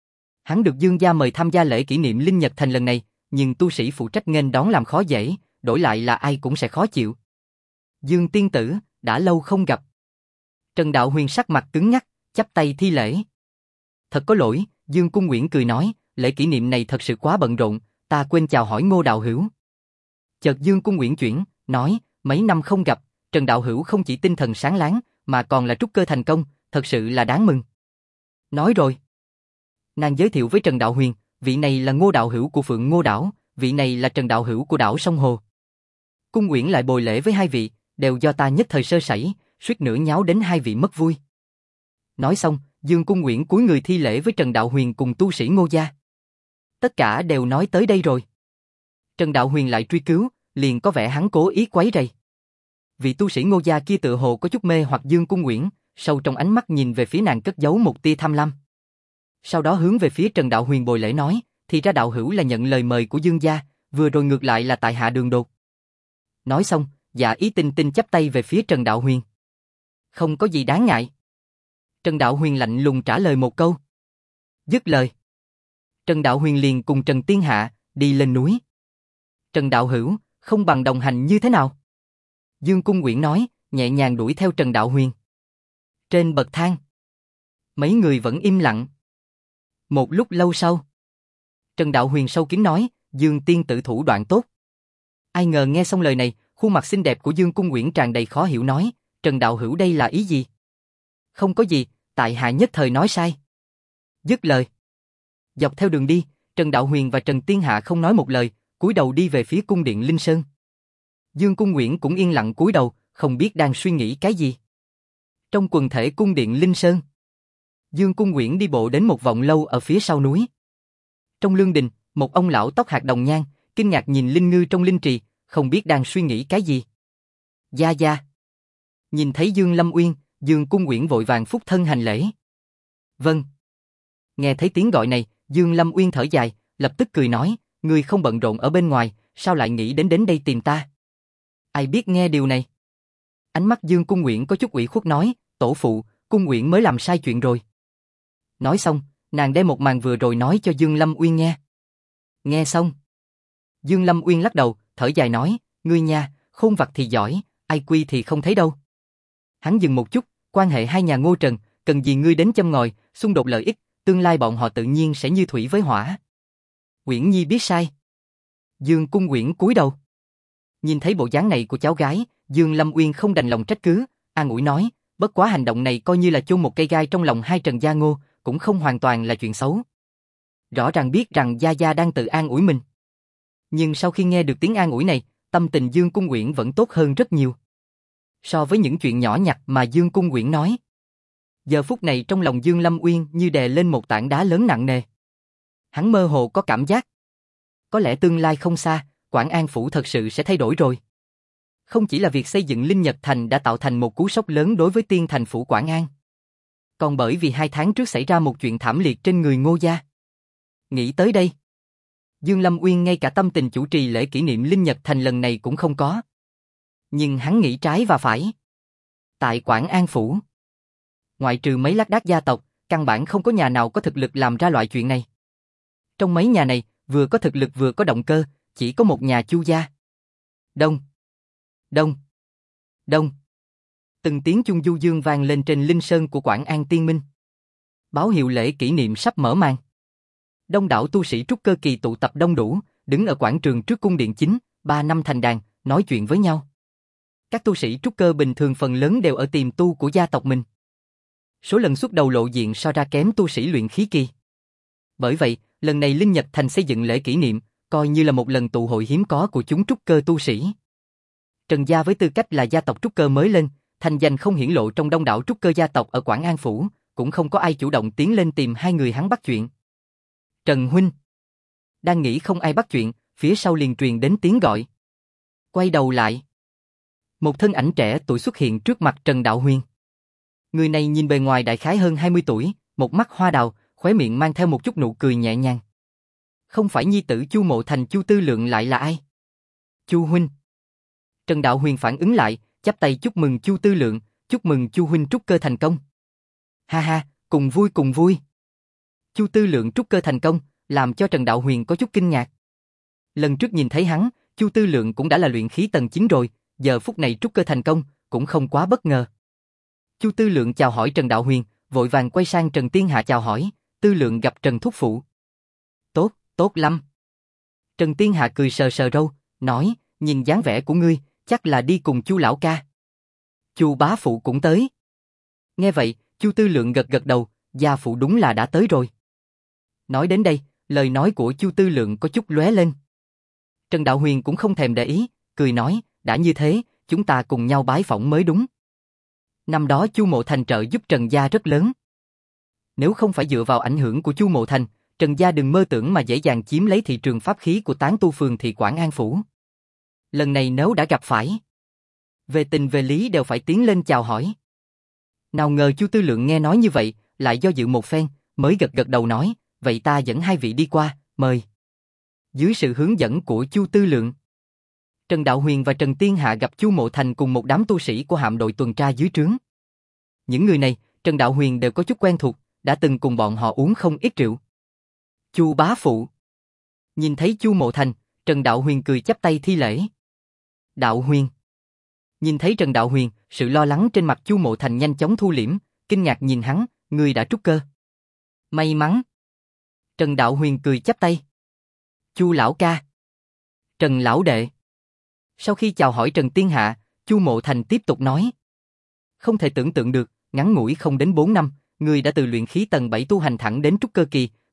Hắn được Dương gia mời tham gia lễ kỷ niệm Linh Nhật Thành lần này, nhưng tu sĩ phụ trách nghênh đón làm khó dễ, đổi lại là ai cũng sẽ khó chịu. Dương tiên tử, đã lâu không gặp. Trần Đạo Huyền sắc mặt cứng nhắc, chắp tay thi lễ. Thật có lỗi, Dương Cung Uyển cười nói, lễ kỷ niệm này thật sự quá bận rộn, ta quên chào hỏi Ngô đạo hữu. Chợt Dương Cung Uyển chuyển, nói, mấy năm không gặp, Trần đạo hữu không chỉ tinh thần sáng láng, mà còn là trúc cơ thành công, thật sự là đáng mừng. Nói rồi. Nàng giới thiệu với Trần Đạo Huyền, vị này là Ngô đạo hữu của Phượng Ngô đảo, vị này là Trần đạo hữu của đảo sông Hồ. Cung Uyển lại bồi lễ với hai vị, đều do ta nhất thời sơ sẩy, suýt nữa nháo đến hai vị mất vui. Nói xong, Dương Cung Uyển cúi người thi lễ với Trần Đạo Huyền cùng tu sĩ Ngô gia. Tất cả đều nói tới đây rồi. Trần Đạo Huyền lại truy cứu, liền có vẻ hắn cố ý quấy rầy. Vị tu sĩ Ngô gia kia tựa hồ có chút mê hoặc Dương Cung Uyển, sâu trong ánh mắt nhìn về phía nàng cất giấu một tia tham lam. Sau đó hướng về phía Trần Đạo Huyền bồi lễ nói, thì ra đạo hữu là nhận lời mời của Dương gia, vừa rồi ngược lại là tại hạ đường đột. Nói xong, Dạ Ý Tinh Tinh chắp tay về phía Trần Đạo Huyền. Không có gì đáng ngại. Trần Đạo Huyền lạnh lùng trả lời một câu. Dứt lời, Trần Đạo Huyền liền cùng Trần Tiên Hạ đi lên núi. Trần đạo hữu, không bằng đồng hành như thế nào? Dương Cung Uyển nói, nhẹ nhàng đuổi theo Trần Đạo Huyền. Trên bậc thang, mấy người vẫn im lặng. Một lúc lâu sau, Trần Đạo Huyền sâu kín nói, Dương tiên tử thủ đoạn tốt. Ai ngờ nghe xong lời này, khuôn mặt xinh đẹp của Dương Cung Uyển tràn đầy khó hiểu nói, Trần đạo hữu đây là ý gì? Không có gì, tại hạ nhất thời nói sai. Dứt lời, dọc theo đường đi, Trần Đạo Huyền và Trần Tiên Hạ không nói một lời, cúi đầu đi về phía cung điện Linh Sơn. Dương Cung Nguyễn cũng yên lặng cúi đầu, không biết đang suy nghĩ cái gì. Trong quần thể cung điện Linh Sơn, Dương Cung Nguyễn đi bộ đến một vọng lâu ở phía sau núi. Trong lương đình, một ông lão tóc hạt đồng nhang, kinh ngạc nhìn linh ngư trong linh trì, không biết đang suy nghĩ cái gì. Gia gia. Nhìn thấy Dương Lâm Uyên, Dương Cung Nguyễn vội vàng phúc thân hành lễ. Vâng. Nghe thấy tiếng gọi này, Dương Lâm Uyên thở dài, lập tức cười nói, ngươi không bận rộn ở bên ngoài, sao lại nghĩ đến đây tìm ta? Ai biết nghe điều này? Ánh mắt Dương Cung Nguyễn có chút ủy khuất nói, tổ phụ, Cung Nguyễn mới làm sai chuyện rồi. Nói xong, nàng đem một màn vừa rồi nói cho Dương Lâm Uyên nghe. Nghe xong, Dương Lâm Uyên lắc đầu, thở dài nói, ngươi nha, khôn vặt thì giỏi, ai quy thì không thấy đâu. Hắn dừng một chút, quan hệ hai nhà Ngô Trần, cần gì ngươi đến châm ngòi, xung đột lợi ích, tương lai bọn họ tự nhiên sẽ như thủy với hỏa. Uyển Nhi biết sai. Dương Cung Uyển cúi đầu. Nhìn thấy bộ dáng này của cháu gái, Dương Lâm Uyên không đành lòng trách cứ, an ủi nói, bất quá hành động này coi như là chôn một cây gai trong lòng hai Trần gia Ngô, cũng không hoàn toàn là chuyện xấu. Rõ ràng biết rằng Gia Gia đang tự an ủi mình. Nhưng sau khi nghe được tiếng an ủi này, tâm tình Dương Cung Uyển vẫn tốt hơn rất nhiều. So với những chuyện nhỏ nhặt mà Dương Cung Uyển nói. Giờ phút này trong lòng Dương Lâm Uyên như đè lên một tảng đá lớn nặng nề. Hắn mơ hồ có cảm giác. Có lẽ tương lai không xa, Quảng An Phủ thật sự sẽ thay đổi rồi. Không chỉ là việc xây dựng Linh Nhật Thành đã tạo thành một cú sốc lớn đối với Tiên Thành Phủ Quảng An. Còn bởi vì 2 tháng trước xảy ra một chuyện thảm liệt trên người Ngô gia. Nghĩ tới đây, Dương Lâm Uyên ngay cả tâm tình chủ trì lễ kỷ niệm Linh Nhật Thành lần này cũng không có. Nhưng hắn nghĩ trái và phải. Tại Quảng An Phủ, ngoại trừ mấy lác đác gia tộc, căn bản không có nhà nào có thực lực làm ra loại chuyện này. Trong mấy nhà này, vừa có thực lực vừa có động cơ, chỉ có một nhà Chu gia. Đông, đông, đông. Từng tiếng chuông du dương vang lên trên linh sơn của Quảng An Tiên Minh. Báo hiệu lễ kỷ niệm sắp mở màn. Đông đảo tu sĩ trúc cơ kỳ tụ tập đông đủ, đứng ở quảng trường trước cung điện chính, 3 năm thành đàn, nói chuyện với nhau. Các tu sĩ trúc cơ bình thường phần lớn đều ở tiềm tu của gia tộc mình. Số lần xuất đầu lộ diện so ra kém tu sĩ luyện khí kỳ. Bởi vậy, lần này Linh Nhật Thành xây dựng lễ kỷ niệm, coi như là một lần tụ hội hiếm có của chúng trúc cơ tu sĩ. Trần gia với tư cách là gia tộc trúc cơ mới lên, thành danh không hiển lộ trong đông đảo trúc cơ gia tộc ở Quảng An Phủ, cũng không có ai chủ động tiến lên tìm hai người hắn bắt chuyện. Trần huynh. Đang nghĩ không ai bắt chuyện, phía sau liền truyền đến tiếng gọi. Quay đầu lại. Một thân ảnh trẻ tuổi xuất hiện trước mặt Trần Đạo Huyền. Người này nhìn bề ngoài đại khái hơn 20 tuổi, một mắt hoa đào, khóe miệng mang theo một chút nụ cười nhẹ nhàng. Không phải nhi tử Chu Mộ Thành Chu Tư Lượng lại là ai? Chu huynh. Trần Đạo Huyền phản ứng lại, chắp tay chúc mừng Chu Tư Lượng, chúc mừng Chu huynh trúc cơ thành công. Ha ha, cùng vui cùng vui. Chu Tư Lượng trúc cơ thành công, làm cho Trần Đạo Huyền có chút kinh ngạc. Lần trước nhìn thấy hắn, Chu Tư Lượng cũng đã là luyện khí tầng 9 rồi, giờ phút này trúc cơ thành công, cũng không quá bất ngờ. Chu Tư Lượng chào hỏi Trần Đạo Huyền, vội vàng quay sang Trần Tiên Hạ chào hỏi, Tư Lượng gặp Trần thúc phụ. Tốt, tốt lắm. Trần Tiên Hạ cười sờ sờ râu, nói, nhìn dáng vẻ của ngươi, chắc là đi cùng Chu lão ca. Chu bá phụ cũng tới. Nghe vậy, Chu Tư Lượng gật gật đầu, gia phụ đúng là đã tới rồi. Nói đến đây, lời nói của Chu Tư Lượng có chút lóe lên. Trần Đạo Huyền cũng không thèm để ý, cười nói, đã như thế, chúng ta cùng nhau bái phỏng mới đúng. Năm đó Chu Mộ Thành trợ giúp Trần gia rất lớn. Nếu không phải dựa vào ảnh hưởng của Chu Mộ Thành, Trần gia đừng mơ tưởng mà dễ dàng chiếm lấy thị trường pháp khí của tán tu phường thị Quảng An Phủ. Lần này nếu đã gặp phải, về tình về lý đều phải tiến lên chào hỏi. Nào ngờ Chu Tư Lượng nghe nói như vậy, lại do dự một phen, mới gật gật đầu nói, vậy ta dẫn hai vị đi qua, mời. Dưới sự hướng dẫn của Chu Tư Lượng, Trần Đạo Huyền và Trần Tiên Hạ gặp Chu Mộ Thành cùng một đám tu sĩ của hạm đội tuần tra dưới trướng. Những người này, Trần Đạo Huyền đều có chút quen thuộc, đã từng cùng bọn họ uống không ít rượu. Chu bá phụ. Nhìn thấy Chu Mộ Thành, Trần Đạo Huyền cười chắp tay thi lễ. Đạo Huyền. Nhìn thấy Trần Đạo Huyền, sự lo lắng trên mặt Chu Mộ Thành nhanh chóng thu liễm, kinh ngạc nhìn hắn, ngươi đã trúc cơ. May mắn. Trần Đạo Huyền cười chắp tay. Chu lão ca. Trần lão đệ. Sau khi chào hỏi Trần Tiên Hạ, Chu Mộ Thành tiếp tục nói. Không thể tưởng tượng được, ngắn ngủi không đến 4 năm, ngươi đã từ luyện khí tầng 7 tu hành thẳng đến trúc cơ kỳ,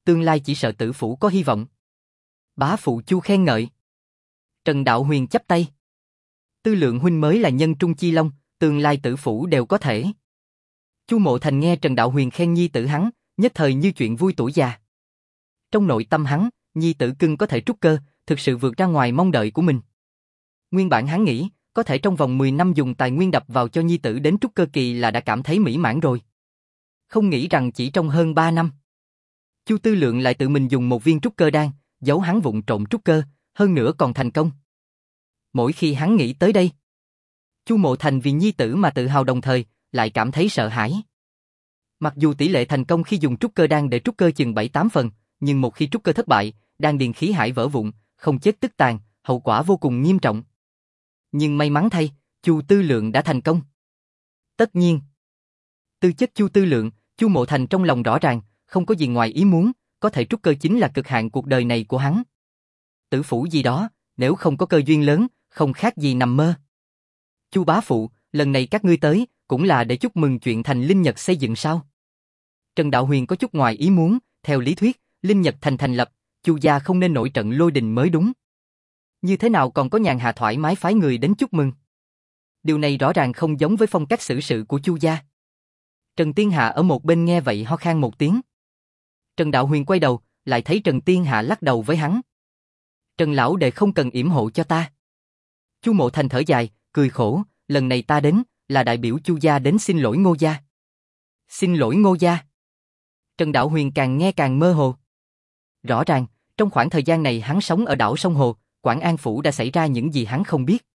tương lai chỉ sợ Tử phủ có hy vọng. Bá phụ Chu khen ngợi. Trần Đạo Huyền chắp tay. Tư Lượng huynh mới là nhân trung chi long, tương lai Tử phủ đều có thể. Chu Mộ Thành nghe Trần Đạo Huyền khen nhi tử hắn, nhất thời như chuyện vui tuổi già. Trong nội tâm hắn, nhi tử cưng có thể trúc cơ, thực sự vượt ra ngoài mong đợi của mình. Nguyên bản hắn nghĩ, có thể trong vòng 10 năm dùng tài nguyên đập vào cho nhi tử đến trúc cơ kỳ là đã cảm thấy mỹ mãn rồi. Không nghĩ rằng chỉ trong hơn 3 năm, Chu Tư Lượng lại tự mình dùng một viên trúc cơ đan, giấu hắn vụng trộm trúc cơ, hơn nữa còn thành công. Mỗi khi hắn nghĩ tới đây, Chu Mộ Thành vì nhi tử mà tự hào đồng thời, lại cảm thấy sợ hãi. Mặc dù tỷ lệ thành công khi dùng trúc cơ đan để trúc cơ chừng 7-8 phần, nhưng một khi trúc cơ thất bại, đan điền khí hải vỡ vụn, không chết tức tàn, hậu quả vô cùng nghiêm trọng. Nhưng may mắn thay, Chu Tư Lượng đã thành công. Tất nhiên, tư chất Chu Tư Lượng, Chu Mộ Thành trong lòng rõ ràng, không có gì ngoài ý muốn, có thể trúc cơ chính là cực hạn cuộc đời này của hắn. Tử phủ gì đó, nếu không có cơ duyên lớn, không khác gì nằm mơ. Chu bá phụ, lần này các ngươi tới, cũng là để chúc mừng chuyện thành Linh Nhật xây dựng sao? Trần Đạo Huyền có chút ngoài ý muốn, theo lý thuyết, Linh Nhật thành lập, Chu gia không nên nổi trận lôi đình mới đúng. Như thế nào còn có nhàn hạ thoải mái phái người đến chúc mừng? Điều này rõ ràng không giống với phong cách xử sự của Chu gia. Trần Tiên Hạ ở một bên nghe vậy ho khan một tiếng. Trần Đạo Huyền quay đầu, lại thấy Trần Tiên Hạ lắc đầu với hắn. Trần lão đệ không cần yểm hộ cho ta. Chu Mộ Thành thở dài, cười khổ, lần này ta đến, là đại biểu Chu gia đến xin lỗi Ngô gia. Xin lỗi Ngô gia. Trần Đạo Huyền càng nghe càng mơ hồ. Rõ ràng, trong khoảng thời gian này hắn sống ở đảo sông Hồ, Quảng An Phủ đã xảy ra những gì hắn không biết.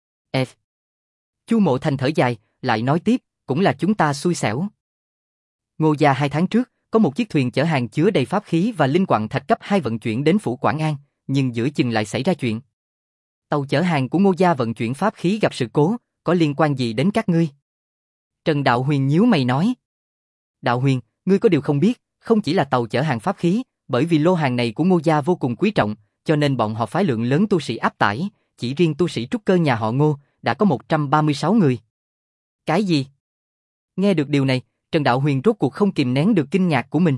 Chu Mộ Thành thở dài, lại nói tiếp, cũng là chúng ta xui xẻo. Ngô gia 2 tháng trước, có một chiếc thuyền chở hàng chứa đầy pháp khí và linh quặng thạch cấp 2 vận chuyển đến phủ Quảng An, nhưng giữa chừng lại xảy ra chuyện. Tàu chở hàng của Ngô gia vận chuyển pháp khí gặp sự cố, có liên quan gì đến các ngươi? Trần Đạo Huyền nhíu mày nói. Đạo Huyền, ngươi có điều không biết, không chỉ là tàu chở hàng pháp khí, bởi vì lô hàng này của Ngô gia vô cùng quý trọng, cho nên bọn họ phái lượng lớn tu sĩ áp tải, chỉ riêng tu sĩ trúc cơ nhà họ Ngô, đã có 136 người. Cái gì? Nghe được điều này, Trần Đạo Huyền rốt cuộc không kìm nén được kinh ngạc của mình.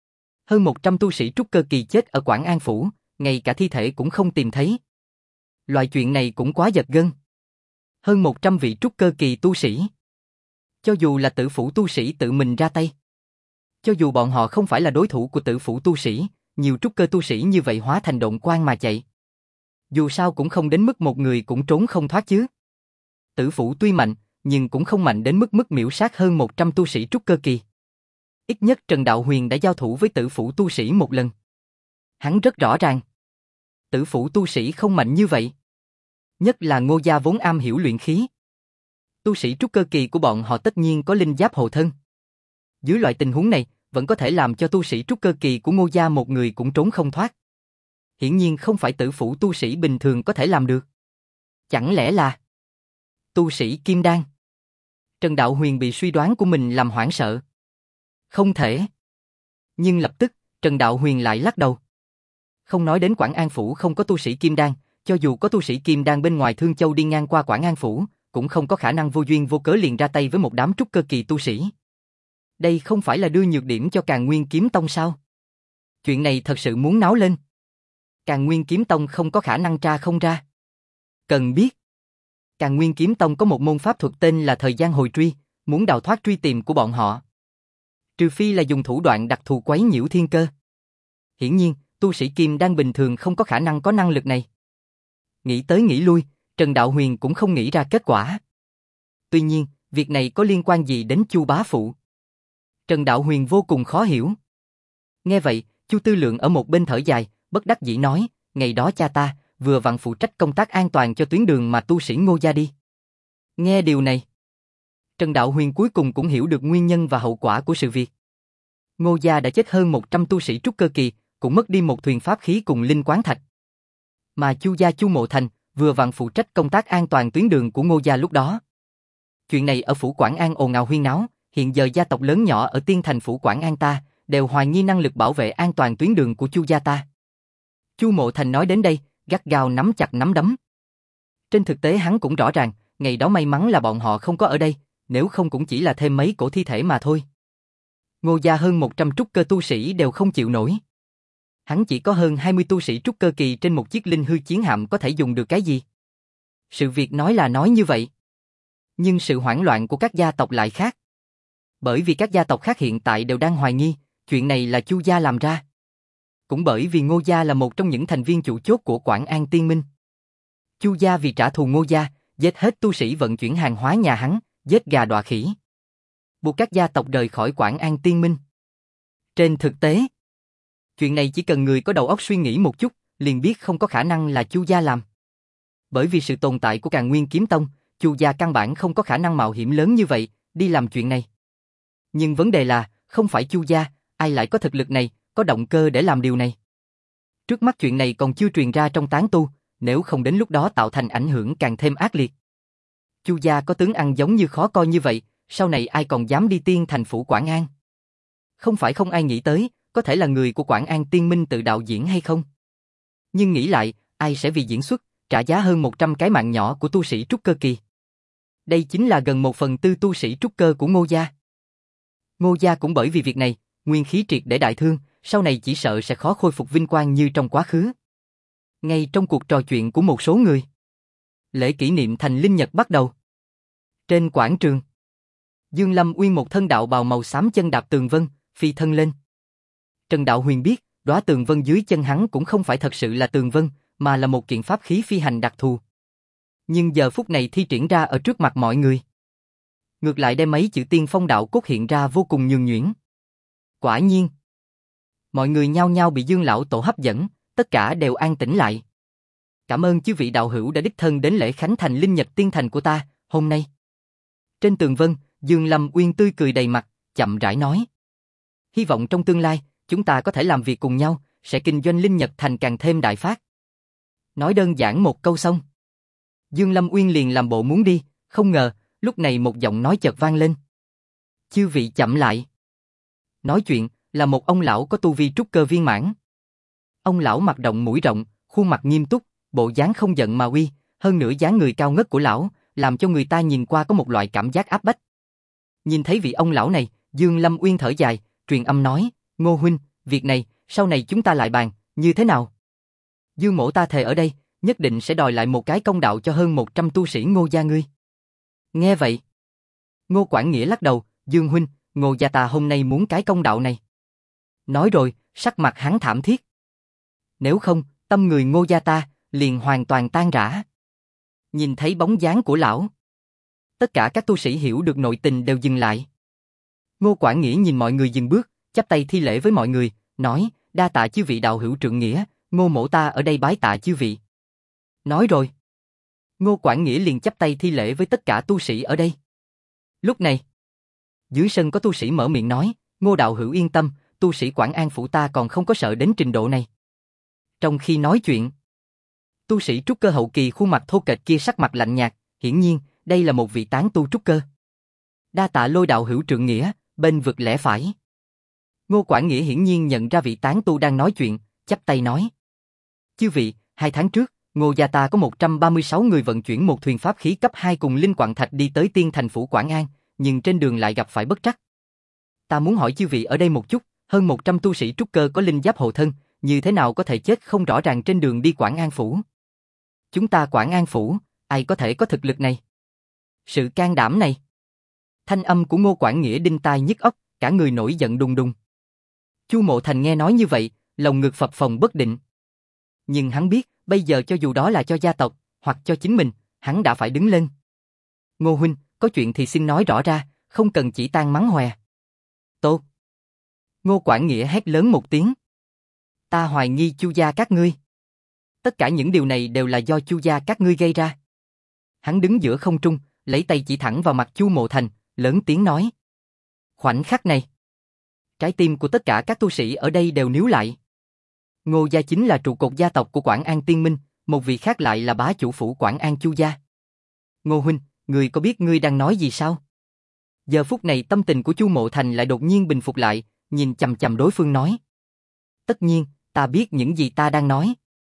Hơn 100 tu sĩ trúc cơ kỳ chết ở Quảng An Phủ, ngay cả thi thể cũng không tìm thấy. Loại chuyện này cũng quá giật gân. Hơn 100 vị trúc cơ kỳ tu sĩ. Cho dù là Tử phủ tu sĩ tự mình ra tay. Cho dù bọn họ không phải là đối thủ của Tử phủ tu sĩ, nhiều trúc cơ tu sĩ như vậy hóa thành độn quang mà chạy. Dù sao cũng không đến mức một người cũng trốn không thoát chứ. Tử phủ tuy mạnh, nhưng cũng không mạnh đến mức miểu sát hơn 100 tu sĩ trúc cơ kỳ. Ít nhất Trần Đạo Huyền đã giao thủ với Tử phủ tu sĩ một lần. Hắn rất rõ ràng. Tử phủ tu sĩ không mạnh như vậy. Nhất là Ngô gia vốn am hiểu luyện khí. Tu sĩ trúc cơ kỳ của bọn họ tất nhiên có linh giáp hộ thân. Dưới loại tình huống này, vẫn có thể làm cho tu sĩ trúc cơ kỳ của Ngô gia một người cũng trốn không thoát. Hiển nhiên không phải Tử phủ tu sĩ bình thường có thể làm được. Chẳng lẽ là tu sĩ kim đan? Trần Đạo Huyền bị suy đoán của mình làm hoảng sợ. Không thể. Nhưng lập tức, Trần Đạo Huyền lại lắc đầu. Không nói đến Quảng An Phủ không có tu sĩ kim đan, cho dù có tu sĩ kim đan bên ngoài Thương Châu đi ngang qua Quảng An Phủ, cũng không có khả năng vô duyên vô cớ liền ra tay với một đám trúc cơ kỳ tu sĩ. Đây không phải là đưa nhược điểm cho Càn Nguyên Kiếm Tông sao? Chuyện này thật sự muốn náo lên. Càn Nguyên Kiếm Tông không có khả năng tra không ra. Cần biết, Càn Nguyên Kiếm Tông có một môn pháp thuật tên là thời gian hồi truy, muốn đào thoát truy tìm của bọn họ. Trừ phi là dùng thủ đoạn đặc thù quấy nhiễu thiên cơ. Hiển nhiên, tu sĩ kim đan bình thường không có khả năng có năng lực này. Nghĩ tới nghĩ lui, Trần Đạo Huyền cũng không nghĩ ra kết quả. Tuy nhiên, việc này có liên quan gì đến Chu bá phụ? Trần Đạo Huyền vô cùng khó hiểu. Nghe vậy, Chu Tư Lượng ở một bên thở dài, bất đắc dĩ nói, ngày đó cha ta vừa vặn phụ trách công tác an toàn cho tuyến đường mà tu sĩ Ngô gia đi. Nghe điều này, Trần Đạo Huyền cuối cùng cũng hiểu được nguyên nhân và hậu quả của sự việc. Ngô gia đã chết hơn 100 tu sĩ trúc cơ kỳ, cũng mất đi một thuyền pháp khí cùng linh quán thạch. Mà Chu gia Chu Mộ Thành vừa vặn phụ trách công tác an toàn tuyến đường của Ngô gia lúc đó. Chuyện này ở phủ Quảng An ồn ào huyên náo, hiện giờ gia tộc lớn nhỏ ở Tiên Thành phủ Quảng An ta đều hoài nghi năng lực bảo vệ an toàn tuyến đường của Chu gia ta. Chu Mộ Thành nói đến đây, gắt gao nắm chặt nắm đấm. Trên thực tế hắn cũng rõ ràng, ngày đó may mắn là bọn họ không có ở đây, nếu không cũng chỉ là thêm mấy cổ thi thể mà thôi. Ngô gia hơn 100 trúc cơ tu sĩ đều không chịu nổi. Hắn chỉ có hơn 20 tu sĩ trúc cơ kỳ trên một chiếc linh hư chiến hạm có thể dùng được cái gì? Sự việc nói là nói như vậy. Nhưng sự hoảng loạn của các gia tộc lại khác. Bởi vì các gia tộc khác hiện tại đều đang hoài nghi, chuyện này là Chu gia làm ra. Cũng bởi vì Ngô gia là một trong những thành viên chủ chốt của Quảng An Tiên Minh. Chu gia vì trả thù Ngô gia, giết hết tu sĩ vận chuyển hàng hóa nhà hắn, giết gà dọa khỉ. Buộc các gia tộc rời khỏi Quảng An Tiên Minh. Trên thực tế, chuyện này chỉ cần người có đầu óc suy nghĩ một chút, liền biết không có khả năng là Chu gia làm. Bởi vì sự tồn tại của Càn Nguyên Kiếm Tông, Chu gia căn bản không có khả năng mạo hiểm lớn như vậy, đi làm chuyện này. Nhưng vấn đề là, không phải Chu gia, ai lại có thực lực này, có động cơ để làm điều này. Trước mắt chuyện này còn chưa truyền ra trong tán tu, nếu không đến lúc đó tạo thành ảnh hưởng càng thêm ác liệt. Chu gia có tướng ăn giống như khó coi như vậy, sau này ai còn dám đi tiên thành phủ Quảng An? Không phải không ai nghĩ tới, có thể là người của Quảng An Tiên Minh tự đạo diễn hay không? Nhưng nghĩ lại, ai sẽ vì diễn xuất, trả giá hơn 100 cái mạng nhỏ của tu sĩ trúc cơ kỳ? Đây chính là gần 1/4 tu sĩ trúc cơ của Ngô gia. Ngô gia cũng bởi vì việc này, nguyên khí triệt để đại thương, sau này chỉ sợ sẽ khó khôi phục vinh quang như trong quá khứ. Ngay trong cuộc trò chuyện của một số người, lễ kỷ niệm thành linh nhật bắt đầu. Trên quảng trường, Dương Lâm Uyên một thân đạo bào màu xám chân đạp tường vân, phi thân lên. Trần Đạo Huyền biết, đóa tường vân dưới chân hắn cũng không phải thật sự là tường vân, mà là một kiện pháp khí phi hành đặc thù. Nhưng giờ phút này thi triển ra ở trước mặt mọi người, ngược lại đem mấy chữ tiên phong đạo cốt hiện ra vô cùng nhường nhuyễn. Quả nhiên, mọi người nhao nhao bị Dương lão tổ hấp dẫn, tất cả đều an tĩnh lại. Cảm ơn chư vị đạo hữu đã đích thân đến lễ khánh thành linh nhật tiên thành của ta, hôm nay. Trên tường vân, Dương Lâm Uyên tươi cười đầy mặt, chậm rãi nói. Hy vọng trong tương lai, chúng ta có thể làm việc cùng nhau, sẽ kinh doanh linh nhật thành càng thêm đại phát. Nói đơn giản một câu xong, Dương Lâm Uyên liền làm bộ muốn đi, không ngờ, lúc này một giọng nói chợt vang lên. Chư vị chậm lại. Nói chuyện, là một ông lão có tu vi trúc cơ viên mãn. Ông lão mặt rộng mũi rộng, khuôn mặt nghiêm túc, bộ dáng không giận mà uy, hơn nữa dáng người cao ngất của lão, làm cho người ta nhìn qua có một loại cảm giác áp bách. Nhìn thấy vị ông lão này, Dương Lâm Uyên thở dài, truyền âm nói, Ngô huynh, việc này, sau này chúng ta lại bàn, như thế nào? Dương mỗ ta thề ở đây, nhất định sẽ đòi lại một cái công đạo cho hơn 100 tu sĩ Ngô gia ngươi. Nghe vậy, Ngô Quảng Nghĩa lắc đầu, Dương huynh, Ngô gia ta hôm nay muốn cái công đạo này. Nói rồi, sắc mặt hắn thảm thiết. Nếu không, tâm người Ngô gia ta liền hoàn toàn tan rã. Nhìn thấy bóng dáng của lão, tất cả các tu sĩ hiểu được nội tình đều dừng lại. Ngô Quảng Nghĩa nhìn mọi người dừng bước, chắp tay thi lễ với mọi người, nói, đa tạ chư vị đạo hữu trượng nghĩa, Ngô mỗ ta ở đây bái tạ chư vị. Nói rồi, Ngô Quảng Nghĩa liền chắp tay thi lễ với tất cả tu sĩ ở đây. Lúc này, dưới sân có tu sĩ mở miệng nói, Ngô đạo hữu yên tâm, tu sĩ Quảng An phủ ta còn không có sợ đến trình độ này. Trong khi nói chuyện, tu sĩ trúc cơ hậu kỳ khuôn mặt thô kệch kia sắc mặt lạnh nhạt, hiển nhiên, đây là một vị tán tu trúc cơ. Đa tạ Lôi đạo hữu trượng nghĩa, bên vực lẽ phải. Ngô Quảng Nghĩa hiển nhiên nhận ra vị tán tu đang nói chuyện, chắp tay nói. Chư vị, 2 tháng trước, Ngô gia ta có 136 người vận chuyển một thuyền pháp khí cấp 2 cùng linh quặng thạch đi tới tiên thành phủ Quảng An, nhưng trên đường lại gặp phải bất trắc. Ta muốn hỏi chư vị ở đây một chút, hơn 100 tu sĩ trúc cơ có linh giáp hộ thân, như thế nào có thể chết không rõ ràng trên đường đi Quảng An phủ? Chúng ta Quảng An phủ, ai có thể có thực lực này? Sự can đảm này. Thanh âm của Ngô Quảng Nghĩa đinh tai nhức óc, cả người nổi giận đùng đùng. Chu Mộ Thành nghe nói như vậy, lòng ngực phập phồng bất định. Nhưng hắn biết, bây giờ cho dù đó là cho gia tộc, hoặc cho chính mình, hắn đã phải đứng lên. Ngô huynh, có chuyện thì xin nói rõ ra, không cần chỉ than mắng hòe. Tốt. Ngô Quảng Nghĩa hét lớn một tiếng. Ta hoài nghi Chu gia các ngươi. Tất cả những điều này đều là do Chu gia các ngươi gây ra. Hắn đứng giữa không trung, lấy tay chỉ thẳng vào mặt Chu Mộ Thành, lớn tiếng nói. Khoảnh khắc này, trái tim của tất cả các tu sĩ ở đây đều níu lại. Ngô gia chính là trụ cột gia tộc của Quảng An Tiên Minh, một vị khác lại là bá chủ phủ Quảng An Chu gia. Ngô huynh, ngươi có biết ngươi đang nói gì sao? Giờ phút này tâm tình của Chu Mộ Thành lại đột nhiên bình phục lại, nhìn chằm chằm đối phương nói. Tất nhiên, ta biết những gì ta đang nói.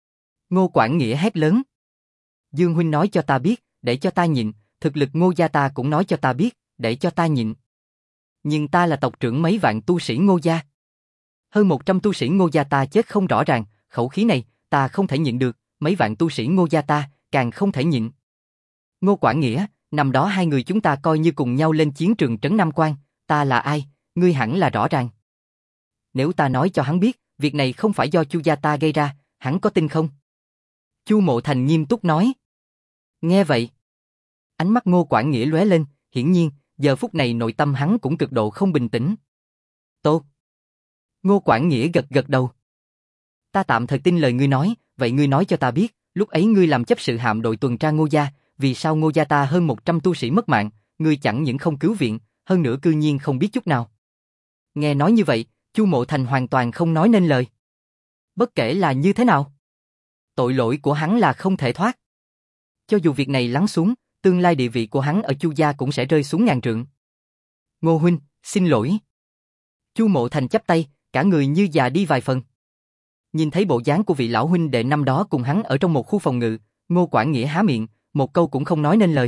Ngô Quảng Nghĩa hét lớn. Dương huynh nói cho ta biết, để cho ta nhịn, thực lực Ngô gia ta cũng nói cho ta biết, để cho ta nhịn. Nhưng ta là tộc trưởng mấy vạn tu sĩ Ngô gia. Hơn 100 tu sĩ Ngô gia ta chết không rõ ràng, khẩu khí này, ta không thể nhịn được, mấy vạn tu sĩ Ngô gia ta, càng không thể nhịn. Ngô Quảng Nghĩa, năm đó hai người chúng ta coi như cùng nhau lên chiến trường trấn Nam Quan, ta là ai, ngươi hẳn là rõ ràng. Nếu ta nói cho hắn biết, việc này không phải do Chu gia ta gây ra, hắn có tin không? Chu Mộ Thành nghiêm túc nói. Nghe vậy, ánh mắt Ngô Quảng Nghĩa lóe lên, hiển nhiên, giờ phút này nội tâm hắn cũng cực độ không bình tĩnh. Tốt. Ngô Quảng Nghĩa gật gật đầu. Ta tạm thời tin lời ngươi nói, vậy ngươi nói cho ta biết, lúc ấy ngươi làm chấp sự hạm đội tuần tra Ngô gia, vì sao Ngô gia ta hơn 100 tu sĩ mất mạng, ngươi chẳng những không cứu viện, hơn nữa cư nhiên không biết chút nào. Nghe nói như vậy, Chu Mộ Thành hoàn toàn không nói nên lời. Bất kể là như thế nào, tội lỗi của hắn là không thể thoát. Cho dù việc này lắng xuống, tương lai địa vị của hắn ở Chu gia cũng sẽ rơi xuống ngàn trượng. Ngô huynh, xin lỗi. Chu Mộ Thành chắp tay, cả người như già đi vài phần. Nhìn thấy bộ dáng của vị lão huynh đệ năm đó cùng hắn ở trong một khu phòng ngự, Ngô Quảng Nghĩa há miệng, một câu cũng không nói nên lời.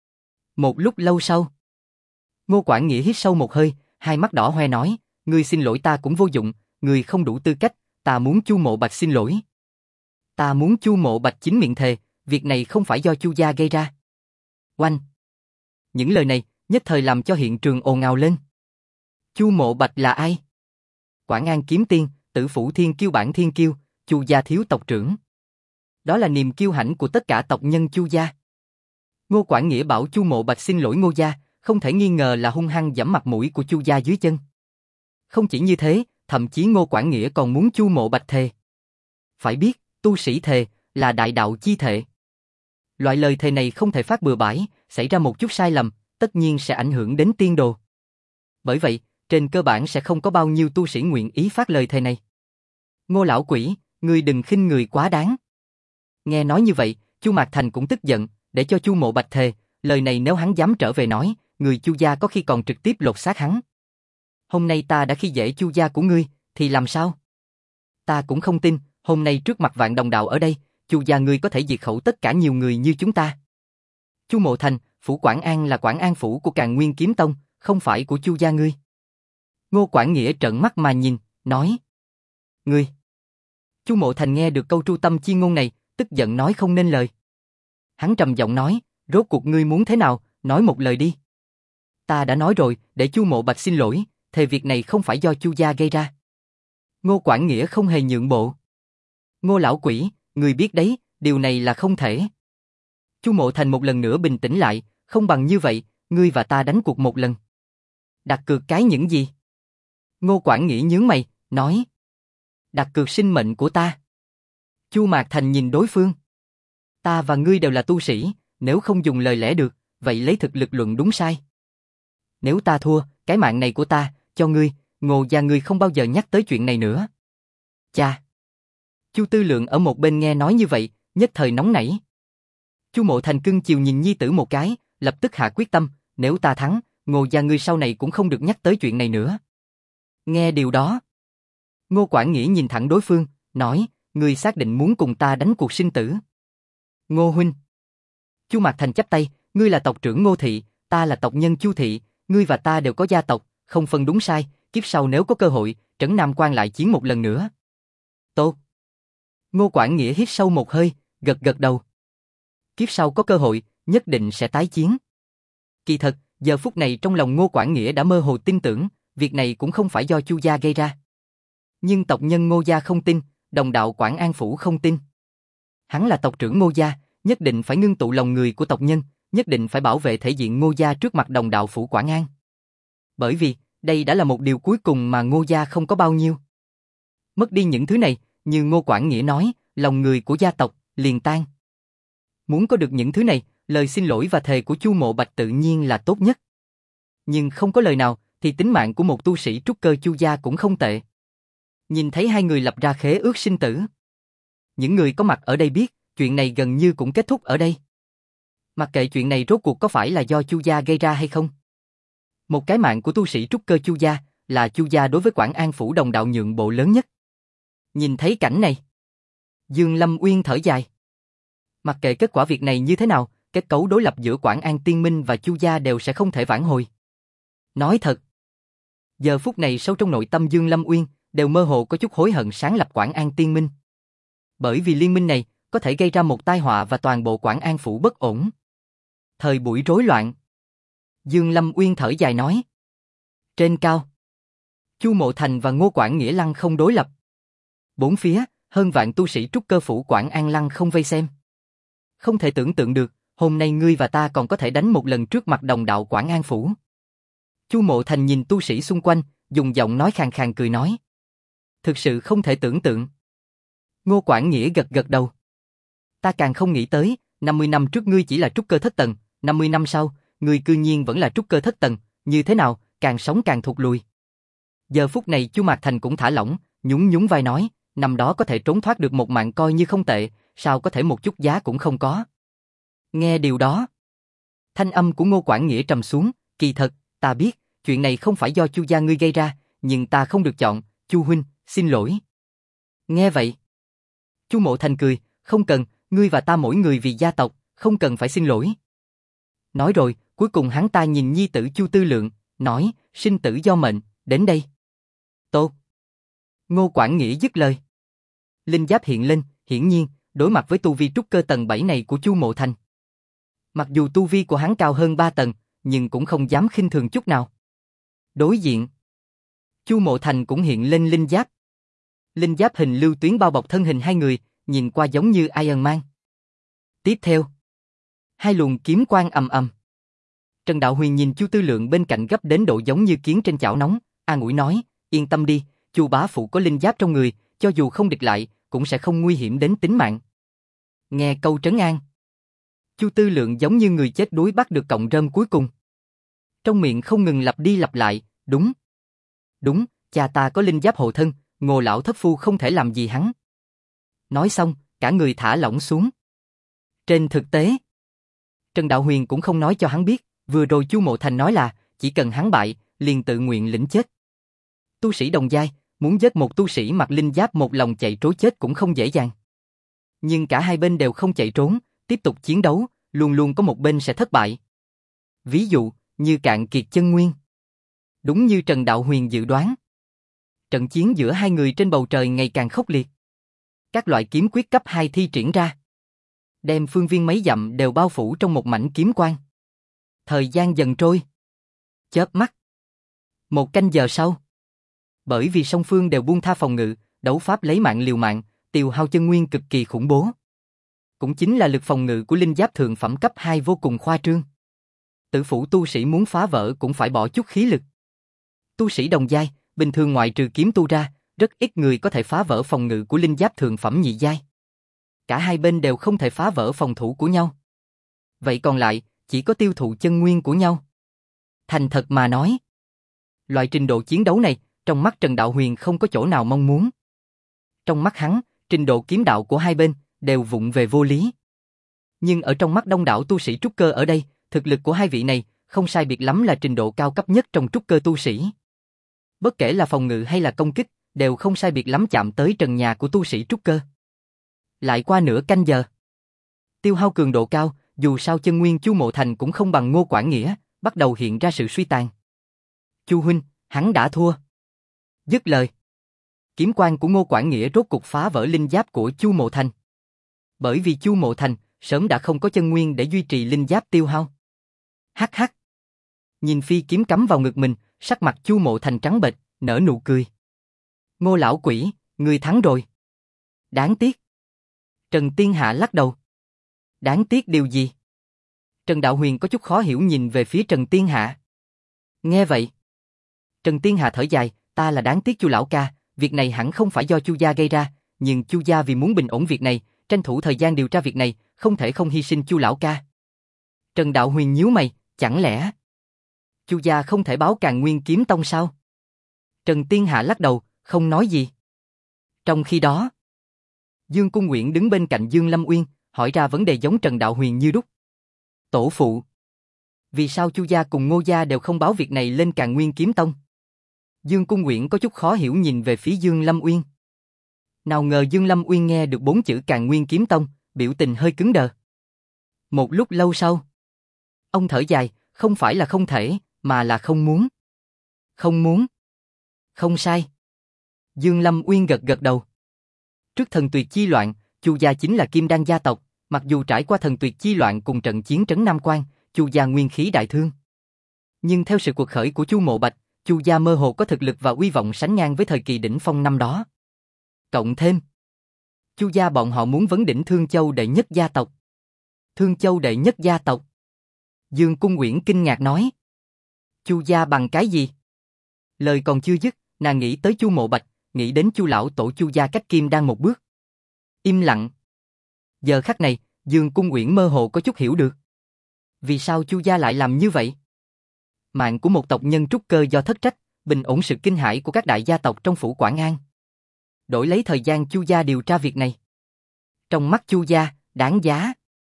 Một lúc lâu sau, Ngô Quảng Nghĩa hít sâu một hơi, hai mắt đỏ hoe nói, ngươi xin lỗi ta cũng vô dụng, ngươi không đủ tư cách, ta muốn Chu Mộ Bạch xin lỗi. Ta muốn Chu Mộ Bạch chính miệng thề, việc này không phải do Chu gia gây ra. Oanh! Những lời này nhất thời làm cho hiện trường ồn ào lên. Chu Mộ Bạch là ai? Quảng An kiếm tiên, Tử Phủ Thiên Kiêu bản thiên kiêu, Chu gia thiếu tộc trưởng. Đó là niềm kiêu hãnh của tất cả tộc nhân Chu gia. Ngô Quảng Nghĩa bảo Chu Mộ Bạch xin lỗi Ngô gia, không thể nghi ngờ là hung hăng giẫm mặt mũi của Chu gia dưới chân. Không chỉ như thế, thậm chí Ngô Quảng Nghĩa còn muốn Chu Mộ Bạch thề. Phải biết, tu sĩ thề là đại đạo chi thệ. Loại lời thề này không thể phát bừa bãi, xảy ra một chút sai lầm, tất nhiên sẽ ảnh hưởng đến tiên đồ. Bởi vậy, trên cơ bản sẽ không có bao nhiêu tu sĩ nguyện ý phát lời thề này. Ngô lão quỷ, ngươi đừng khinh người quá đáng. Nghe nói như vậy, Chu Mạc Thành cũng tức giận, để cho Chu Mộ Bạch thề, lời này nếu hắn dám trở về nói, người Chu gia có khi còn trực tiếp lột xác hắn. Hôm nay ta đã khi dễ Chu gia của ngươi, thì làm sao? Ta cũng không tin, hôm nay trước mặt vạn đồng đạo ở đây, Chu gia ngươi có thể diệt khẩu tất cả nhiều người như chúng ta. Chu Mộ Thành, phủ Quảng An là Quảng An phủ của Càn Nguyên Kiếm Tông, không phải của Chu gia ngươi. Ngô Quảng Nghĩa trợn mắt mà nhìn, nói. Ngươi! Chu Mộ Thành nghe được câu tru tâm chi ngôn này, tức giận nói không nên lời. Hắn trầm giọng nói, rốt cuộc ngươi muốn thế nào, nói một lời đi. Ta đã nói rồi, để Chu Mộ Bạch xin lỗi, thề việc này không phải do Chu gia gây ra. Ngô Quảng Nghĩa không hề nhượng bộ. Ngô lão quỷ, ngươi biết đấy, điều này là không thể. Chu Mộ Thành một lần nữa bình tĩnh lại, không bằng như vậy, ngươi và ta đánh cuộc một lần. Đặt cược cái những gì? Ngô Quảng Nghĩa nhướng mày, nói. Đặt cược sinh mệnh của ta. Chu Mạc Thành nhìn đối phương. Ta và ngươi đều là tu sĩ, nếu không dùng lời lẽ được, vậy lấy thực lực luận đúng sai. Nếu ta thua, cái mạng này của ta, cho ngươi, Ngô gia ngươi không bao giờ nhắc tới chuyện này nữa. Cha! Chu Tư Lượng ở một bên nghe nói như vậy, nhất thời nóng nảy. Chu Mộ Thành cưng chiều nhìn nhi tử một cái, lập tức hạ quyết tâm, nếu ta thắng, Ngô gia ngươi sau này cũng không được nhắc tới chuyện này nữa. Nghe điều đó, Ngô Quảng Nghĩa nhìn thẳng đối phương, nói, ngươi xác định muốn cùng ta đánh cuộc sinh tử. Ngô huynh. Chu Mạc Thành chắp tay, ngươi là tộc trưởng Ngô thị, ta là tộc nhân Chu thị, ngươi và ta đều có gia tộc, không phân đúng sai, kiếp sau nếu có cơ hội, trấn Nam Quan lại chiến một lần nữa. Tốt. Ngô Quảng Nghĩa hít sâu một hơi, gật gật đầu. Kiếp sau có cơ hội, nhất định sẽ tái chiến. Kỳ thật, giờ phút này trong lòng Ngô Quảng Nghĩa đã mơ hồ tin tưởng, việc này cũng không phải do Chu gia gây ra. Nhưng tộc nhân Ngô gia không tin, đồng đạo Quảng An phủ không tin. Hắn là tộc trưởng Ngô gia, nhất định phải ngưng tụ lòng người của tộc nhân, nhất định phải bảo vệ thể diện Ngô gia trước mặt đồng đạo phủ Quảng An. Bởi vì, đây đã là một điều cuối cùng mà Ngô gia không có bao nhiêu. Mất đi những thứ này, như Ngô Quảng Nghĩa nói, lòng người của gia tộc liền tan. Muốn có được những thứ này, lời xin lỗi và thề của Chu Mộ Bạch tự nhiên là tốt nhất. Nhưng không có lời nào, thì tính mạng của một tu sĩ trúc cơ Chu gia cũng không tệ. Nhìn thấy hai người lập ra khế ước sinh tử. Những người có mặt ở đây biết, chuyện này gần như cũng kết thúc ở đây. Mặc kệ chuyện này rốt cuộc có phải là do Chu gia gây ra hay không. Một cái mạng của tu sĩ trúc cơ Chu gia, là Chu gia đối với Quảng An phủ đồng đạo nhượng bộ lớn nhất. Nhìn thấy cảnh này, Dương Lâm Uyên thở dài. Mặc kệ kết quả việc này như thế nào, kết cấu đối lập giữa Quảng An Tiên Minh và Chu gia đều sẽ không thể vãn hồi. Nói thật, giờ phút này sâu trong nội tâm Dương Lâm Uyên, đều mơ hồ có chút hối hận sáng lập Quảng An Tiên Minh. Bởi vì liên minh này có thể gây ra một tai họa và toàn bộ Quảng An phủ bất ổn. Thời buổi rối loạn. Dương Lâm Uyên thở dài nói. Trên cao, Chu Mộ Thành và Ngô Quảng Nghĩa lăng không đối lập. Bốn phía, hơn vạn tu sĩ trúc cơ phủ Quảng An lăng không vây xem. Không thể tưởng tượng được, hôm nay ngươi và ta còn có thể đánh một lần trước mặt đồng đạo Quảng An phủ. Chu Mộ Thành nhìn tu sĩ xung quanh, dùng giọng nói khàn khàn cười nói. Thực sự không thể tưởng tượng. Ngô Quảng Nghĩa gật gật đầu. Ta càng không nghĩ tới, 50 năm trước ngươi chỉ là trúc cơ thất tầng, 50 năm sau, ngươi cư nhiên vẫn là trúc cơ thất tầng, như thế nào, càng sống càng thụt lùi. Giờ phút này Chu Mạc Thành cũng thả lỏng, nhún nhún vai nói, năm đó có thể trốn thoát được một mạng coi như không tệ, sao có thể một chút giá cũng không có. Nghe điều đó, thanh âm của Ngô Quảng Nghĩa trầm xuống, kỳ thật, ta biết, chuyện này không phải do Chu gia ngươi gây ra, nhưng ta không được chọn, Chu huynh, xin lỗi. Nghe vậy, Chu Mộ Thành cười, không cần, ngươi và ta mỗi người vì gia tộc, không cần phải xin lỗi. Nói rồi, cuối cùng hắn ta nhìn nhi tử Chu Tư Lượng, nói, sinh tử do mệnh, đến đây. Tốt. Ngô Quảng Nghĩa dứt lời. Linh giáp hiện lên, hiển nhiên, đối mặt với tu vi trúc cơ tầng 7 này của Chu Mộ Thành. Mặc dù tu vi của hắn cao hơn 3 tầng, nhưng cũng không dám khinh thường chút nào. Đối diện, Chu Mộ Thành cũng hiện lên linh giáp. Linh giáp hình lưu tuyến bao bọc thân hình hai người, nhìn qua giống như Iron Man. Tiếp theo, hai luồng kiếm quang ầm ầm. Trần Đạo Huyền nhìn Chu Tư Lượng bên cạnh gấp đến độ giống như kiến trên chảo nóng, an ủi nói, yên tâm đi, Chu bá phụ có linh giáp trong người, cho dù không địch lại, cũng sẽ không nguy hiểm đến tính mạng. Nghe câu trấn an, Chu Tư Lượng giống như người chết đuối bắt được cọng rơm cuối cùng. Trong miệng không ngừng lặp đi lặp lại, đúng. Đúng, cha ta có linh giáp hộ thân, Ngô lão thất phu không thể làm gì hắn. Nói xong, cả người thả lỏng xuống. Trên thực tế, Trần Đạo Huyền cũng không nói cho hắn biết, vừa rồi Chu Mộ Thành nói là, chỉ cần hắn bại, liền tự nguyện lĩnh chết. Tu sĩ đồng giai, muốn giết một tu sĩ mặc linh giáp một lòng chạy trối chết cũng không dễ dàng. Nhưng cả hai bên đều không chạy trốn, tiếp tục chiến đấu, luôn luôn có một bên sẽ thất bại. Ví dụ, như cạn kiệt chân nguyên. Đúng như Trần Đạo Huyền dự đoán. Trận chiến giữa hai người trên bầu trời ngày càng khốc liệt. Các loại kiếm quyết cấp 2 thi triển ra, đem phương viên mấy dặm đều bao phủ trong một mảnh kiếm quang. Thời gian dần trôi. Chớp mắt. Một canh giờ sau. Bởi vì song phương đều buông tha phòng ngự, đấu pháp lấy mạng liều mạng, tiêu hao chân nguyên cực kỳ khủng bố. Cũng chính là lực phòng ngự của linh giáp thượng phẩm cấp 2 vô cùng khoa trương. Tử phủ tu sĩ muốn phá vỡ cũng phải bỏ chút khí lực. Tu sĩ đồng giai, bình thường ngoại trừ kiếm tu ra, rất ít người có thể phá vỡ phòng ngự của linh giáp thượng phẩm nhị giai. Cả hai bên đều không thể phá vỡ phòng thủ của nhau. Vậy còn lại, chỉ có tiêu thụ chân nguyên của nhau. Thành thật mà nói, loại trình độ chiến đấu này, trong mắt Trần Đạo Huyền không có chỗ nào mong muốn. Trong mắt hắn, trình độ kiếm đạo của hai bên đều vụng về vô lý. Nhưng ở trong mắt đông đảo tu sĩ trúc cơ ở đây, thực lực của hai vị này không sai biệt lắm là trình độ cao cấp nhất trong trúc cơ tu sĩ. Bất kể là phòng ngự hay là công kích, đều không sai biệt lắm chạm tới trần nhà của tu sĩ trúc cơ. Lại qua nửa canh giờ. Tiêu hao cường độ cao, dù sao chân nguyên Chu Mộ Thành cũng không bằng Ngô Quảng Nghĩa, bắt đầu hiện ra sự suy tàn. Chu huynh, hắn đã thua. Dứt lời, kiếm quang của Ngô Quảng Nghĩa rốt cục phá vỡ linh giáp của Chu Mộ Thành. Bởi vì Chu Mộ Thành sớm đã không có chân nguyên để duy trì linh giáp tiêu hao. Hắc hắc. Nhìn phi kiếm cắm vào ngực mình, sắc mặt Chu Mộ Thành trắng bệch, nở nụ cười. Ngô lão quỷ, ngươi thắng rồi. Đáng tiếc. Trần Tiên Hạ lắc đầu. Đáng tiếc điều gì? Trần Đạo Huyền có chút khó hiểu nhìn về phía Trần Tiên Hạ. Nghe vậy, Trần Tiên Hạ thở dài, ta là đáng tiếc Chu lão ca, việc này hẳn không phải do Chu gia gây ra, nhưng Chu gia vì muốn bình ổn việc này, tranh thủ thời gian điều tra việc này, không thể không hy sinh Chu lão ca. Trần Đạo Huyền nhíu mày, chẳng lẽ Chu gia không thể báo Càn Nguyên Kiếm Tông sao? Trần Tiên Hạ lắc đầu, không nói gì. Trong khi đó, Dương Cung Uyển đứng bên cạnh Dương Lâm Uyên, hỏi ra vấn đề giống Trần Đạo Huyền như đúc. Tổ phụ, vì sao Chu gia cùng Ngô gia đều không báo việc này lên Càn Nguyên Kiếm Tông? Dương Cung Uyển có chút khó hiểu nhìn về phía Dương Lâm Uyên. Nào ngờ Dương Lâm Uyên nghe được 4 chữ Càn Nguyên Kiếm Tông, biểu tình hơi cứng đờ. Một lúc lâu sau, ông thở dài, không phải là không thể, mà là không muốn. Không muốn. Không sai. Dương Lâm Uyên gật gật đầu. Trước thần tuyệt chi loạn, Chu gia chính là kim đan gia tộc, mặc dù trải qua thần tuyệt chi loạn cùng trận chiến trấn Nam Quan, Chu gia nguyên khí đại thương. Nhưng theo sự cuộc khởi của Chu Mộ Bạch, Chu gia mơ hồ có thực lực và uy vọng sánh ngang với thời kỳ đỉnh phong năm đó. Cộng thêm, Chu gia bọn họ muốn vấn đỉnh Thương Châu đệ nhất gia tộc. Thương Châu đệ nhất gia tộc? Dương Cung Uyển kinh ngạc nói. Chu gia bằng cái gì? Lời còn chưa dứt, nàng nghĩ tới Chu Mộ Bạch, nghĩ đến Chu lão tổ Chu gia cách kim đan một bước. Im lặng. Giờ khắc này, Dương Cung Uyển mơ hồ có chút hiểu được. Vì sao Chu gia lại làm như vậy? Mạng của một tộc nhân trúc cơ do thất trách, bình ổn sự kinh hãi của các đại gia tộc trong phủ Quảng An. Đổi lấy thời gian Chu gia điều tra việc này. Trong mắt Chu gia, đáng giá.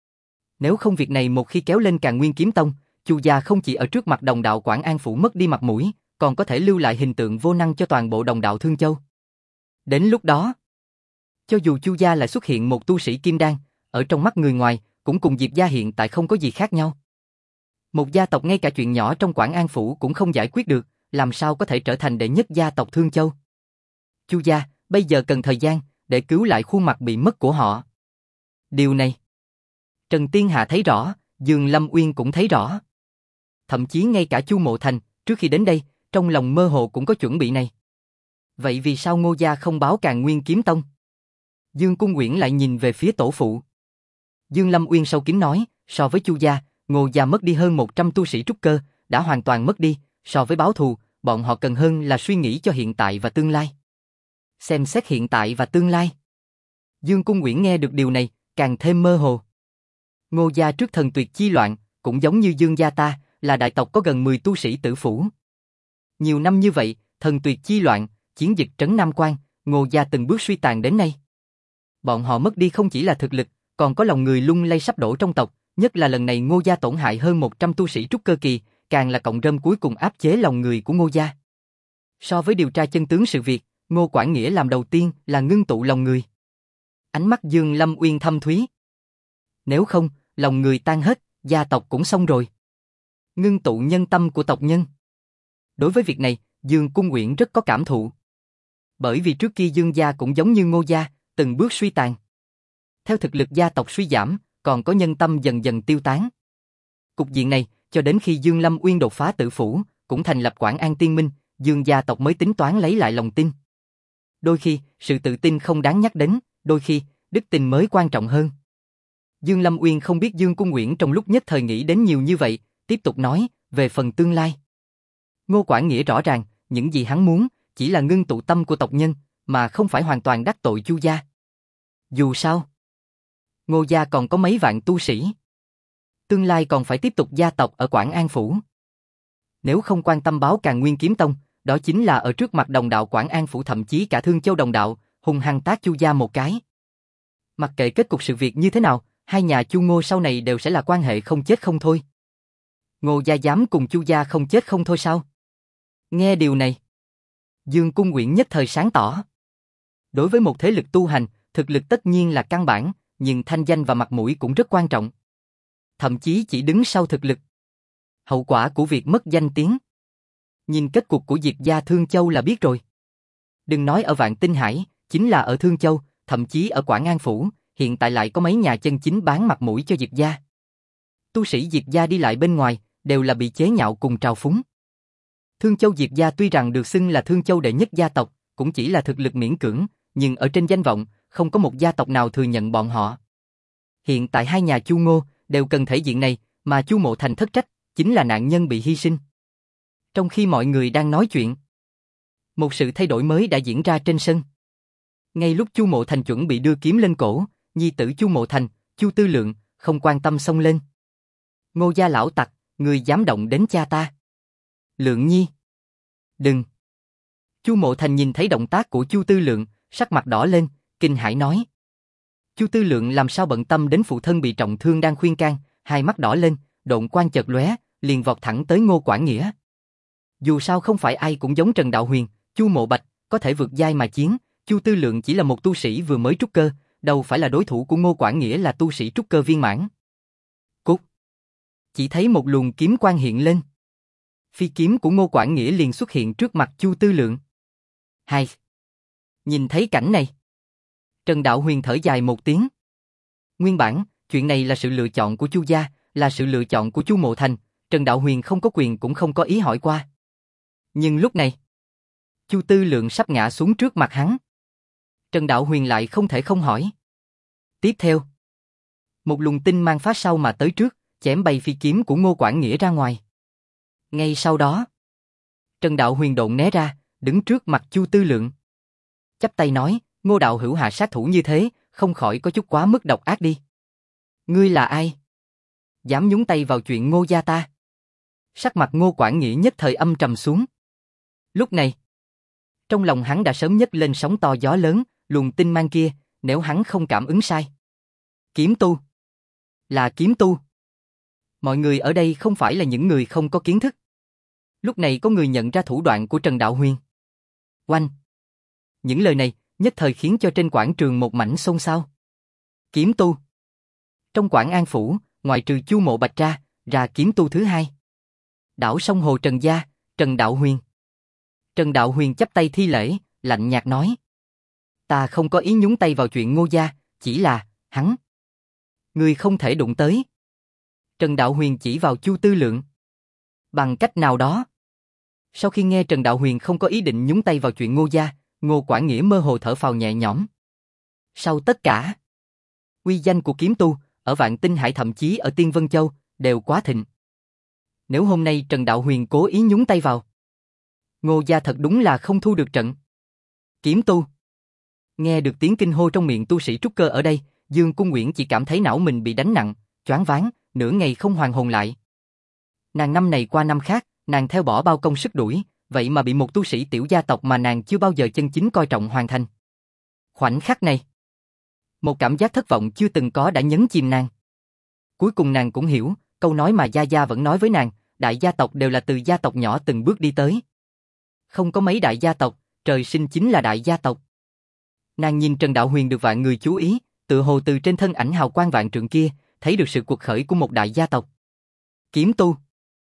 Nếu không việc này một khi kéo lên Càn Nguyên Kiếm Tông, Chu gia không chỉ ở trước mặt đồng đạo Quảng An phủ mất đi mặt mũi, còn có thể lưu lại hình tượng vô năng cho toàn bộ đồng đạo Thương Châu. Đến lúc đó, cho dù Chu gia lại xuất hiện một tu sĩ kim đan, ở trong mắt người ngoài, cũng cùng Diệp gia hiện tại không có gì khác nhau. Một gia tộc ngay cả chuyện nhỏ trong Quảng An phủ cũng không giải quyết được, làm sao có thể trở thành đệ nhất gia tộc Thương Châu. Chu gia, bây giờ cần thời gian, để cứu lại khuôn mặt bị mất của họ. Điều này, Trần Tiên Hạ thấy rõ, Dương Lâm Uyên cũng thấy rõ. Thậm chí ngay cả Chu Mộ Thành, trước khi đến đây, trong lòng mơ hồ cũng có chuẩn bị này. Vậy vì sao Ngô gia không báo Càn Nguyên Kiếm Tông? Dương Cung Uyển lại nhìn về phía tổ phụ. Dương Lâm Uyên sâu kín nói, so với Chu gia, Ngô gia mất đi hơn 100 tu sĩ trúc cơ, đã hoàn toàn mất đi, so với báo thù, bọn họ cần hơn là suy nghĩ cho hiện tại và tương lai. Xem xét hiện tại và tương lai. Dương Cung Uyển nghe được điều này, càng thêm mơ hồ. Ngô gia trước thần tuyệt chi loạn, cũng giống như Dương gia ta, là đại tộc có gần 10 tu sĩ tử phủ. Nhiều năm như vậy, thần tuyệt chi loạn, chiến dịch trấn Nam Quan, Ngô gia từng bước suy tàn đến nay. Bọn họ mất đi không chỉ là thực lực, còn có lòng người lung lay sắp đổ trong tộc, nhất là lần này Ngô gia tổn hại hơn 100 tu sĩ trúc cơ kỳ, càng là cọng rơm cuối cùng áp chế lòng người của Ngô gia. So với điều tra chân tướng sự việc, Ngô Quảng Nghĩa làm đầu tiên là ngưng tụ lòng người. Ánh mắt Dương Lâm Uyên thâm thúy. Nếu không, lòng người tan hết, gia tộc cũng xong rồi. Ngưng tụ nhân tâm của tộc nhân. Đối với việc này, Dương Cung Uyển rất có cảm thụ. Bởi vì trước kia Dương gia cũng giống như Ngô gia, từng bước suy tàn. Theo thực lực gia tộc suy giảm, còn có nhân tâm dần dần tiêu tán. Cục diện này, cho đến khi Dương Lâm Uyên đột phá tử phủ, cũng thành lập Quảng An Tiên Minh, Dương gia tộc mới tính toán lấy lại lòng tin. Đôi khi, sự tự tin không đáng nhắc đến, đôi khi, đức tin mới quan trọng hơn. Dương Lâm Uyên không biết Dương Cung Uyển trong lúc nhất thời nghĩ đến nhiều như vậy, tiếp tục nói, về phần tương lai. Ngô Quảng Nghĩa rõ ràng, những gì hắn muốn, chỉ là ngưng tụ tâm của tộc nhân, mà không phải hoàn toàn đắc tội Chu gia. Dù sao, Ngô gia còn có mấy vạn tu sĩ. Tương lai còn phải tiếp tục gia tộc ở Quảng An Phủ. Nếu không quan tâm báo Càn Nguyên Kiếm Tông, đó chính là ở trước mặt đồng đạo Quảng An Phủ thậm chí cả Thương Châu đồng đạo, hung hăng tát Chu gia một cái. Mặc kệ kết cục sự việc như thế nào, hai nhà Chu Ngô sau này đều sẽ là quan hệ không chết không thôi. Ngô gia dám cùng Chu gia không chết không thôi sao? Nghe điều này, Dương Cung Uyển nhất thời sáng tỏ. Đối với một thế lực tu hành, thực lực tất nhiên là căn bản, nhưng thanh danh và mặt mũi cũng rất quan trọng. Thậm chí chỉ đứng sau thực lực. Hậu quả của việc mất danh tiếng. Nhìn kết cục của Diệp gia Thương Châu là biết rồi. Đừng nói ở Vạn Tinh Hải, chính là ở Thương Châu, thậm chí ở Quảng An Phủ, hiện tại lại có mấy nhà chân chính bán mặt mũi cho Diệp gia. Tu sĩ Diệp gia đi lại bên ngoài, đều là bị chế nhạo cùng trào phúng. Thương Châu Diệp gia tuy rằng được xưng là Thương Châu đệ nhất gia tộc, cũng chỉ là thực lực miễn cưỡng, nhưng ở trên danh vọng, không có một gia tộc nào thừa nhận bọn họ. Hiện tại hai nhà Chu Ngô đều cần thể diện này, mà Chu Mộ Thành thất trách, chính là nạn nhân bị hy sinh. Trong khi mọi người đang nói chuyện, một sự thay đổi mới đã diễn ra trên sân. Ngay lúc Chu Mộ Thành chuẩn bị đưa kiếm lên cổ, nhi tử Chu Mộ Thành, Chu Tư Lượng, không quan tâm xông lên. Ngô gia lão tặc, người dám động đến cha ta. Lượng nhi. Đừng. Chu Mộ Thành nhìn thấy động tác của Chu Tư Lượng, sắc mặt đỏ lên, kinh hãi nói. Chu Tư Lượng làm sao bận tâm đến phụ thân bị trọng thương đang khuyên can, hai mắt đỏ lên, độn quang chợt lóe, liền vọt thẳng tới Ngô Quảng Nghĩa. Dù sao không phải ai cũng giống Trần Đạo Huyền, Chu Mộ Bạch, có thể vượt giai mà chiến, Chu Tư Lượng chỉ là một tu sĩ vừa mới trúc cơ, đâu phải là đối thủ của Ngô Quảng Nghĩa là tu sĩ trúc cơ viên mãn. Cút. Chỉ thấy một luồng kiếm quang hiện lên. Phi kiếm của Ngô Quảng Nghĩa liền xuất hiện trước mặt Chu Tư Lượng. Hai. Nhìn thấy cảnh này, Trần Đạo Huyền thở dài một tiếng. Nguyên bản, chuyện này là sự lựa chọn của Chu gia, là sự lựa chọn của Chu Mộ Thành, Trần Đạo Huyền không có quyền cũng không có ý hỏi qua. Nhưng lúc này, Chu Tư Lượng sắp ngã xuống trước mặt hắn. Trần Đạo Huyền lại không thể không hỏi. Tiếp theo, một luồng tinh mang phá sau mà tới trước, chém bay phi kiếm của Ngô Quảng Nghĩa ra ngoài. Ngay sau đó, Trần Đạo Huyền độn né ra, đứng trước mặt Chu Tư Lượng. Chắp tay nói, Ngô đạo hữu hạ sát thủ như thế, không khỏi có chút quá mức độc ác đi. Ngươi là ai? Dám nhúng tay vào chuyện Ngô gia ta? Sắc mặt Ngô Quảng Nghĩa nhất thời âm trầm xuống. Lúc này, trong lòng hắn đã sớm nhấc lên sóng to gió lớn, luồng tinh mang kia, nếu hắn không cảm ứng sai. Kiếm tu. Là kiếm tu. Mọi người ở đây không phải là những người không có kiến thức. Lúc này có người nhận ra thủ đoạn của Trần Đạo Huyền. Oanh! Những lời này nhất thời khiến cho trên quảng trường một mảnh xôn xao. Kiếm tu. Trong Quảng An Phủ, ngoài trừ Chu Mộ Bạch ra kiếm tu thứ hai. Đảo sông Hồ Trần gia, Trần Đạo Huyền. Trần Đạo Huyền chắp tay thi lễ, lạnh nhạt nói. Ta không có ý nhúng tay vào chuyện Ngô gia, chỉ là, hắn. Ngươi không thể đụng tới. Trần Đạo Huyền chỉ vào Chu Tư Lượng. Bằng cách nào đó. Sau khi nghe Trần Đạo Huyền không có ý định nhúng tay vào chuyện Ngô gia, Ngô Quảng Nghĩa mơ hồ thở phào nhẹ nhõm. Sau tất cả, uy danh của kiếm tu, ở Vạn Tinh Hải thậm chí ở Tiên Vân Châu, đều quá thịnh. Nếu hôm nay Trần Đạo Huyền cố ý nhúng tay vào, Ngô gia thật đúng là không thu được trận. Kiếm tu. Nghe được tiếng kinh hô trong miệng tu sĩ trúc cơ ở đây, Dương Cung Uyển chỉ cảm thấy não mình bị đánh nặng, choáng váng, nửa ngày không hoàn hồn lại. Nàng năm này qua năm khác, nàng theo bỏ bao công sức đuổi, vậy mà bị một tu sĩ tiểu gia tộc mà nàng chưa bao giờ chân chính coi trọng hoàn thành. Khoảnh khắc này, một cảm giác thất vọng chưa từng có đã nhấn chìm nàng. Cuối cùng nàng cũng hiểu, câu nói mà Gia Gia vẫn nói với nàng, đại gia tộc đều là từ gia tộc nhỏ từng bước đi tới. Không có mấy đại gia tộc, trời sinh chính là đại gia tộc. Nàng nhìn Trần Đạo Huyền được vạn người chú ý, tự hồ từ trên thân ảnh hào quang vạn trượng kia, thấy được sự cuộc khởi của một đại gia tộc. Kiếm tu.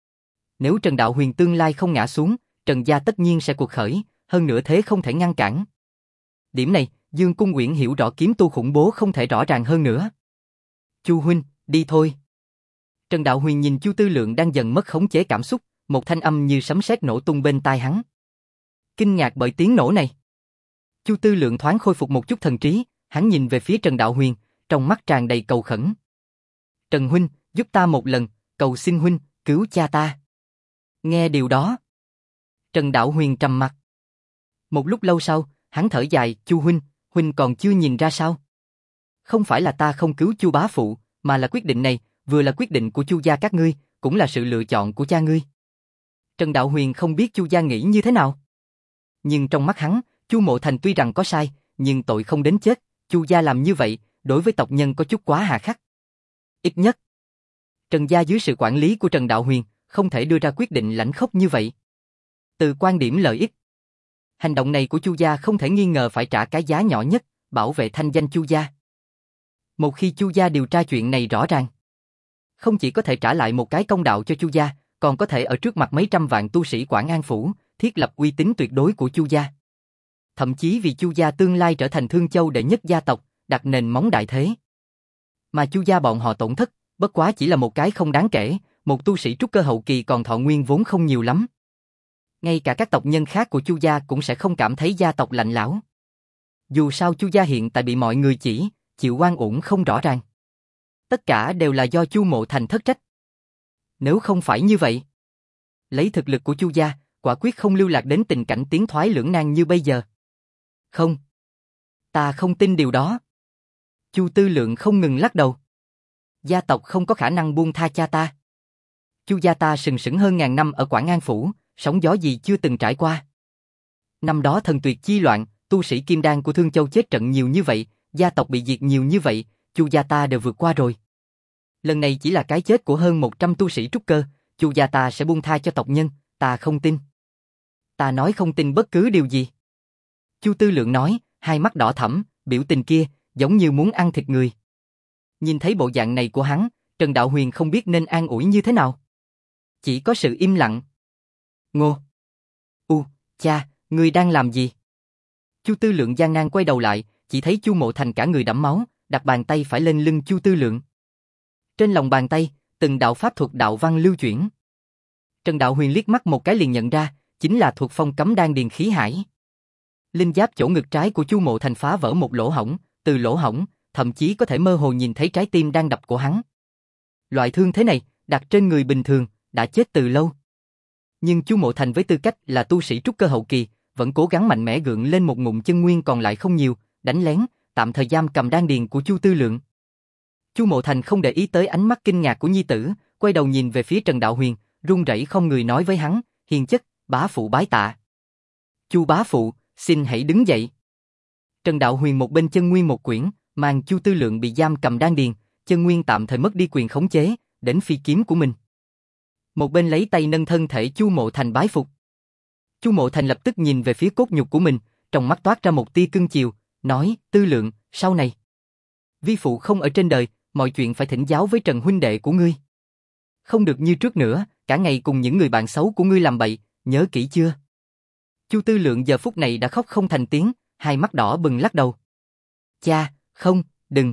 Nếu Trần Đạo Huyền tương lai không ngã xuống, Trần gia tất nhiên sẽ cuộc khởi, hơn nữa thế không thể ngăn cản. Điểm này, Dương Cung Uyển hiểu rõ kiếm tu khủng bố không thể rõ ràng hơn nữa. Chu huynh, đi thôi. Trần Đạo Huyền nhìn Chu Tư Lượng đang dần mất khống chế cảm xúc, một thanh âm như sấm sét nổ tung bên tai hắn. Kinh ngạc bởi tiếng nổ này, Chu Tư Lượng thoáng khôi phục một chút thần trí, hắn nhìn về phía Trần Đạo Huyền, trong mắt tràn đầy cầu khẩn. Trần huynh, giúp ta một lần, cầu xin huynh, cứu cha ta. Nghe điều đó, Trần Đạo Huyền trầm mặt. Một lúc lâu sau, hắn thở dài, Chu huynh, huynh còn chưa nhìn ra sao? Không phải là ta không cứu Chu bá phụ, mà là quyết định này, vừa là quyết định của Chu gia các ngươi, cũng là sự lựa chọn của cha ngươi. Trần Đạo Huyền không biết Chu gia nghĩ như thế nào. Nhưng trong mắt hắn, Chu Mộ Thành tuy rằng có sai, nhưng tội không đến chết, Chu gia làm như vậy, đối với tộc nhân có chút quá hà khắc. Ít nhất, Trần gia dưới sự quản lý của Trần Đạo Huyền, không thể đưa ra quyết định lãnh khốc như vậy. Từ quan điểm lợi ích, hành động này của Chu gia không thể nghi ngờ phải trả cái giá nhỏ nhất, bảo vệ thanh danh Chu gia. Một khi Chu gia điều tra chuyện này rõ ràng, không chỉ có thể trả lại một cái công đạo cho Chu gia, còn có thể ở trước mặt mấy trăm vạn tu sĩ Quảng An Phủ, thiết lập uy tín tuyệt đối của Chu gia. Thậm chí vì Chu gia tương lai trở thành Thương Châu đệ nhất gia tộc, đặt nền móng đại thế. Mà Chu gia bọn họ tổn thất, bất quá chỉ là một cái không đáng kể, một tu sĩ trúc cơ hậu kỳ còn thọ nguyên vốn không nhiều lắm. Ngay cả các tộc nhân khác của Chu gia cũng sẽ không cảm thấy gia tộc lạnh lẽo. Dù sao Chu gia hiện tại bị mọi người chịu oan uổng không rõ ràng. Tất cả đều là do Chu Mộ Thành thất trách. Nếu không phải như vậy, lấy thực lực của Chu gia, quả quyết không lưu lạc đến tình cảnh tiến thoái lưỡng nan như bây giờ. Không, ta không tin điều đó. Chu Tư Lượng không ngừng lắc đầu. Gia tộc không có khả năng buông tha cha ta. Chu gia ta sừng sững hơn ngàn năm ở Quảng An Phủ, sóng gió gì chưa từng trải qua. Năm đó thần tuyệt chi loạn, tu sĩ kim đan của Thương Châu chết trận nhiều như vậy, gia tộc bị diệt nhiều như vậy, Chu gia ta đều vượt qua rồi. Lần này chỉ là cái chết của hơn 100 tu sĩ trúc cơ, Chu gia ta sẽ buông tha cho tộc nhân, ta không tin. Ta nói không tin bất cứ điều gì. Chu Tư Lượng nói, hai mắt đỏ thẫm, biểu tình kia, giống như muốn ăn thịt người. Nhìn thấy bộ dạng này của hắn, Trần Đạo Huyền không biết nên an ủi như thế nào. Chỉ có sự im lặng. Ngô. Cha, ngươi đang làm gì? Chu Tư Lượng gian nan quay đầu lại, chỉ thấy Chu Mộ Thành cả người đẫm máu, đặt bàn tay phải lên lưng Chu Tư Lượng. Trên lòng bàn tay, từng đạo pháp thuật đạo văn lưu chuyển. Trần Đạo Huyền liếc mắt một cái liền nhận ra, chính là thuộc phong cấm đan điền khí hải. Linh giáp chỗ ngực trái của Chu Mộ Thành phá vỡ một lỗ hổng, từ lỗ hổng, thậm chí có thể mơ hồ nhìn thấy trái tim đang đập của hắn. Loại thương thế này, đặt trên người bình thường, đã chết từ lâu. Nhưng Chu Mộ Thành với tư cách là tu sĩ trúc cơ hậu kỳ, vẫn cố gắng mạnh mẽ gượng lên một ngụm chân nguyên còn lại không nhiều, đánh lén, tạm thời giam cầm đan điền của Chu Tư Lượng. Chu Mộ Thành không để ý tới ánh mắt kinh ngạc của nhi tử, quay đầu nhìn về phía Trần Đạo Huyền, run rẩy không người nói với hắn, hiền chất, bá phụ bái tạ. Chu bá phụ, xin hãy đứng dậy. Trần Đạo Huyền một bên chân nguyên một quyển, mang Chu Tư Lượng bị giam cầm đan điền, chân nguyên tạm thời mất đi quyền khống chế, đến phi kiếm của mình. Một bên lấy tay nâng thân thể Chu Mộ Thành bái phục. Chu Mộ Thành lập tức nhìn về phía cốt nhục của mình, trong mắt toát ra một tia cưng chiều, nói, Tư Lượng, sau này. Vi phụ không ở trên đời, mọi chuyện phải thỉnh giáo với Trần huynh đệ của ngươi. Không được như trước nữa, cả ngày cùng những người bạn xấu của ngươi làm bậy, nhớ kỹ chưa? Chu Tư Lượng giờ phút này đã khóc không thành tiếng, hai mắt đỏ bừng lắc đầu. Cha, không, đừng.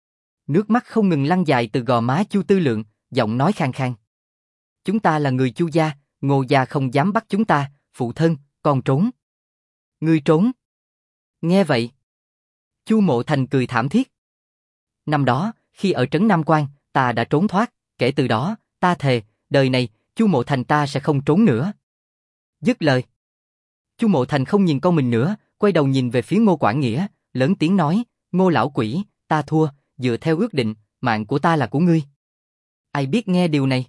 Nước mắt không ngừng lăn dài từ gò má Chu Tư Lượng, giọng nói khàn khàn. Chúng ta là người Chu gia, Ngô gia không dám bắt chúng ta, phụ thân, con trốn. Ngươi trốn. Nghe vậy, Chu Mộ Thành cười thảm thiết. Năm đó, khi ở trấn Nam Quan, ta đã trốn thoát, kể từ đó, ta thề, đời này, Chu Mộ Thành ta sẽ không trốn nữa. Dứt lời, Chu Mộ Thành không nhìn con mình nữa, quay đầu nhìn về phía Ngô Quảng Nghĩa, lớn tiếng nói, Ngô lão quỷ, ta thua, dựa theo ước định, mạng của ta là của ngươi. Ai biết nghe điều này?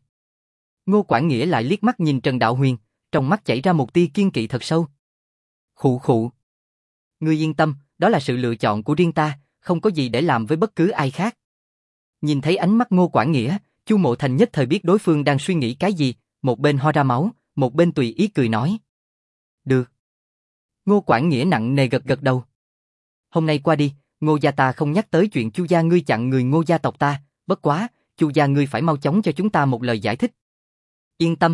Ngô Quảng Nghĩa lại liếc mắt nhìn Trần Đạo Huyền, trong mắt chảy ra một tia kiên kỵ thật sâu. Khụ khụ. Ngươi yên tâm, đó là sự lựa chọn của riêng ta, không có gì để làm với bất cứ ai khác. Nhìn thấy ánh mắt Ngô Quảng Nghĩa, Chu Mộ Thành nhất thời biết đối phương đang suy nghĩ cái gì, một bên ho ra máu, một bên tùy ý cười nói. Được. Ngô Quảng Nghĩa nặng nề gật gật đầu. Hôm nay qua đi, Ngô gia ta không nhắc tới chuyện Chu gia ngươi chặn người Ngô gia tộc ta, bất quá, Chu gia ngươi phải mau chóng cho chúng ta một lời giải thích. Yên tâm.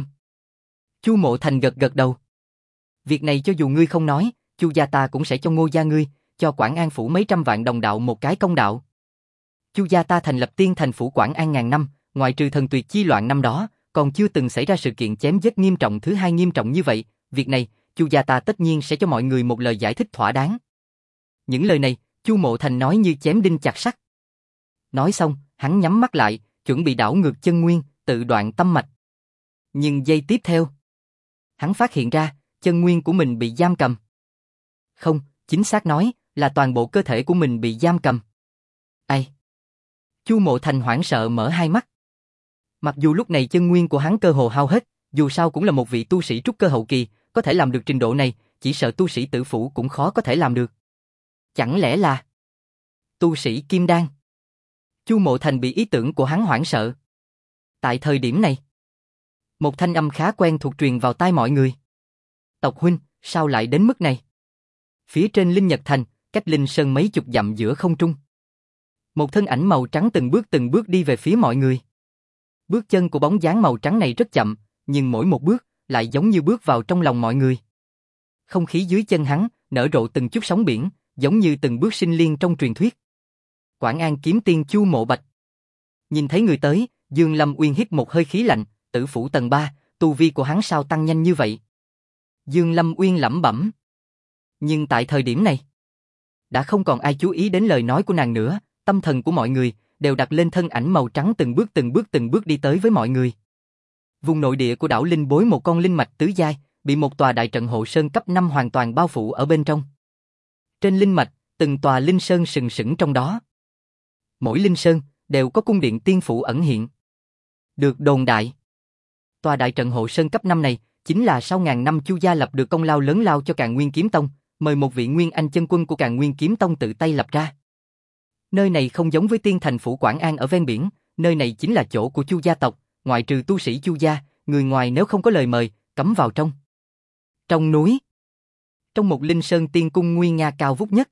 Chu Mộ Thành gật gật đầu. Việc này cho dù ngươi không nói, Chu gia ta cũng sẽ cho Ngô gia ngươi, cho Quảng An phủ mấy trăm vạn đồng đạo một cái công đạo. Chu gia ta thành lập tiên thành phủ Quảng An ngàn năm, ngoại trừ thần tuyệt chi loạn năm đó, còn chưa từng xảy ra sự kiện chém giết nghiêm trọng thứ hai nghiêm trọng như vậy, việc này, Chu gia ta tất nhiên sẽ cho mọi người một lời giải thích thỏa đáng. Những lời này, Chu Mộ Thành nói như chém đinh chặt sắt. Nói xong, hắn nhắm mắt lại, chuẩn bị đảo ngược chân nguyên, tự đoạn tâm mạch. Nhưng giây tiếp theo, hắn phát hiện ra, chân nguyên của mình bị giam cầm. Không, chính xác nói, là toàn bộ cơ thể của mình bị giam cầm. Ai? Chu Mộ Thành hoảng sợ mở hai mắt. Mặc dù lúc này chân nguyên của hắn cơ hồ hao hết, dù sao cũng là một vị tu sĩ trúc cơ hậu kỳ, có thể làm được trình độ này, chỉ sợ tu sĩ tử phủ cũng khó có thể làm được. Chẳng lẽ là tu sĩ kim đan? Chu Mộ Thành bị ý tưởng của hắn hoảng sợ. Tại thời điểm này, một thanh âm khá quen thuộc truyền vào tai mọi người. Tộc huynh, sao lại đến mức này? Phía trên Linh Nhật Thành, cách Linh Sơn mấy chục dặm giữa không trung. Một thân ảnh màu trắng từng bước đi về phía mọi người. Bước chân của bóng dáng màu trắng này rất chậm, nhưng mỗi một bước lại giống như bước vào trong lòng mọi người. Không khí dưới chân hắn nở rộ từng chút sóng biển, giống như từng bước sinh liên trong truyền thuyết. Quảng An kiếm tiên Chu Mộ Bạch. Nhìn thấy người tới, Dương Lâm Uyên hít một hơi khí lạnh, tử phủ tầng 3, tu vi của hắn sao tăng nhanh như vậy? Dương Lâm Uyên lẩm bẩm. Nhưng tại thời điểm này, đã không còn ai chú ý đến lời nói của nàng nữa, tâm thần của mọi người đều đặt lên thân ảnh màu trắng từng bước đi tới với mọi người. Vùng nội địa của đảo Linh Bối một con linh mạch tứ giai, bị một tòa đại trận hộ sơn cấp 5 hoàn toàn bao phủ ở bên trong. Trên linh mạch, từng tòa linh sơn sừng sững trong đó. Mỗi linh sơn đều có cung điện tiên phủ ẩn hiện. Được đồn đại, tòa đại trận hộ sơn cấp 5 này chính là sau ngàn năm Chu gia lập được công lao lớn lao cho Càn Nguyên Kiếm Tông, mời một vị nguyên anh chân quân của Càn Nguyên Kiếm Tông tự tay lập ra. Nơi này không giống với tiên thành phủ Quảng An ở ven biển, nơi này chính là chỗ của Chu gia tộc, ngoại trừ tu sĩ Chu gia, người ngoài nếu không có lời mời, cấm vào trong. Trong núi, trong một linh sơn tiên cung nguy nga cao vút nhất,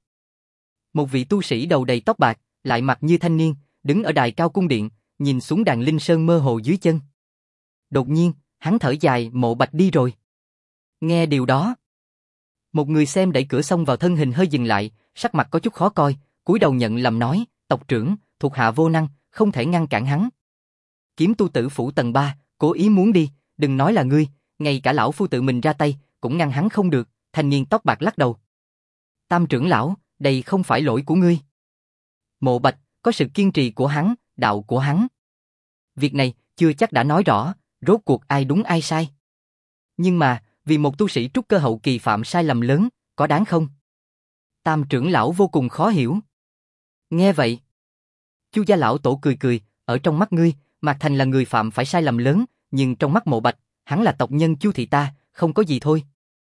một vị tu sĩ đầu đầy tóc bạc, lại mặt như thanh niên, đứng ở đài cao cung điện, nhìn xuống đàn linh sơn mơ hồ dưới chân. Đột nhiên, hắn thở dài, Mộ Bạch đi rồi. Nghe điều đó, Một người xem đẩy cửa xông vào, thân hình hơi dừng lại, sắc mặt có chút khó coi, cúi đầu nhận lầm nói, tộc trưởng, thuộc hạ vô năng, không thể ngăn cản hắn. Kiếm tu tử phủ tầng 3, cố ý muốn đi, đừng nói là ngươi, ngay cả lão phu tự mình ra tay, cũng ngăn hắn không được. Thanh niên tóc bạc lắc đầu. Tam trưởng lão, đây không phải lỗi của ngươi. Mộ Bạch, có sự kiên trì của hắn, đạo của hắn. Việc này, chưa chắc đã nói rõ, rốt cuộc ai đúng ai sai. Nhưng mà, vì một tu sĩ trúc cơ hậu kỳ phạm sai lầm lớn, có đáng không? Tam trưởng lão vô cùng khó hiểu. Nghe vậy, Chu gia lão tổ cười cười, ở trong mắt ngươi, Mạc Thành là người phạm phải sai lầm lớn, nhưng trong mắt Mộ Bạch, hắn là tộc nhân Chu thị ta, không có gì thôi.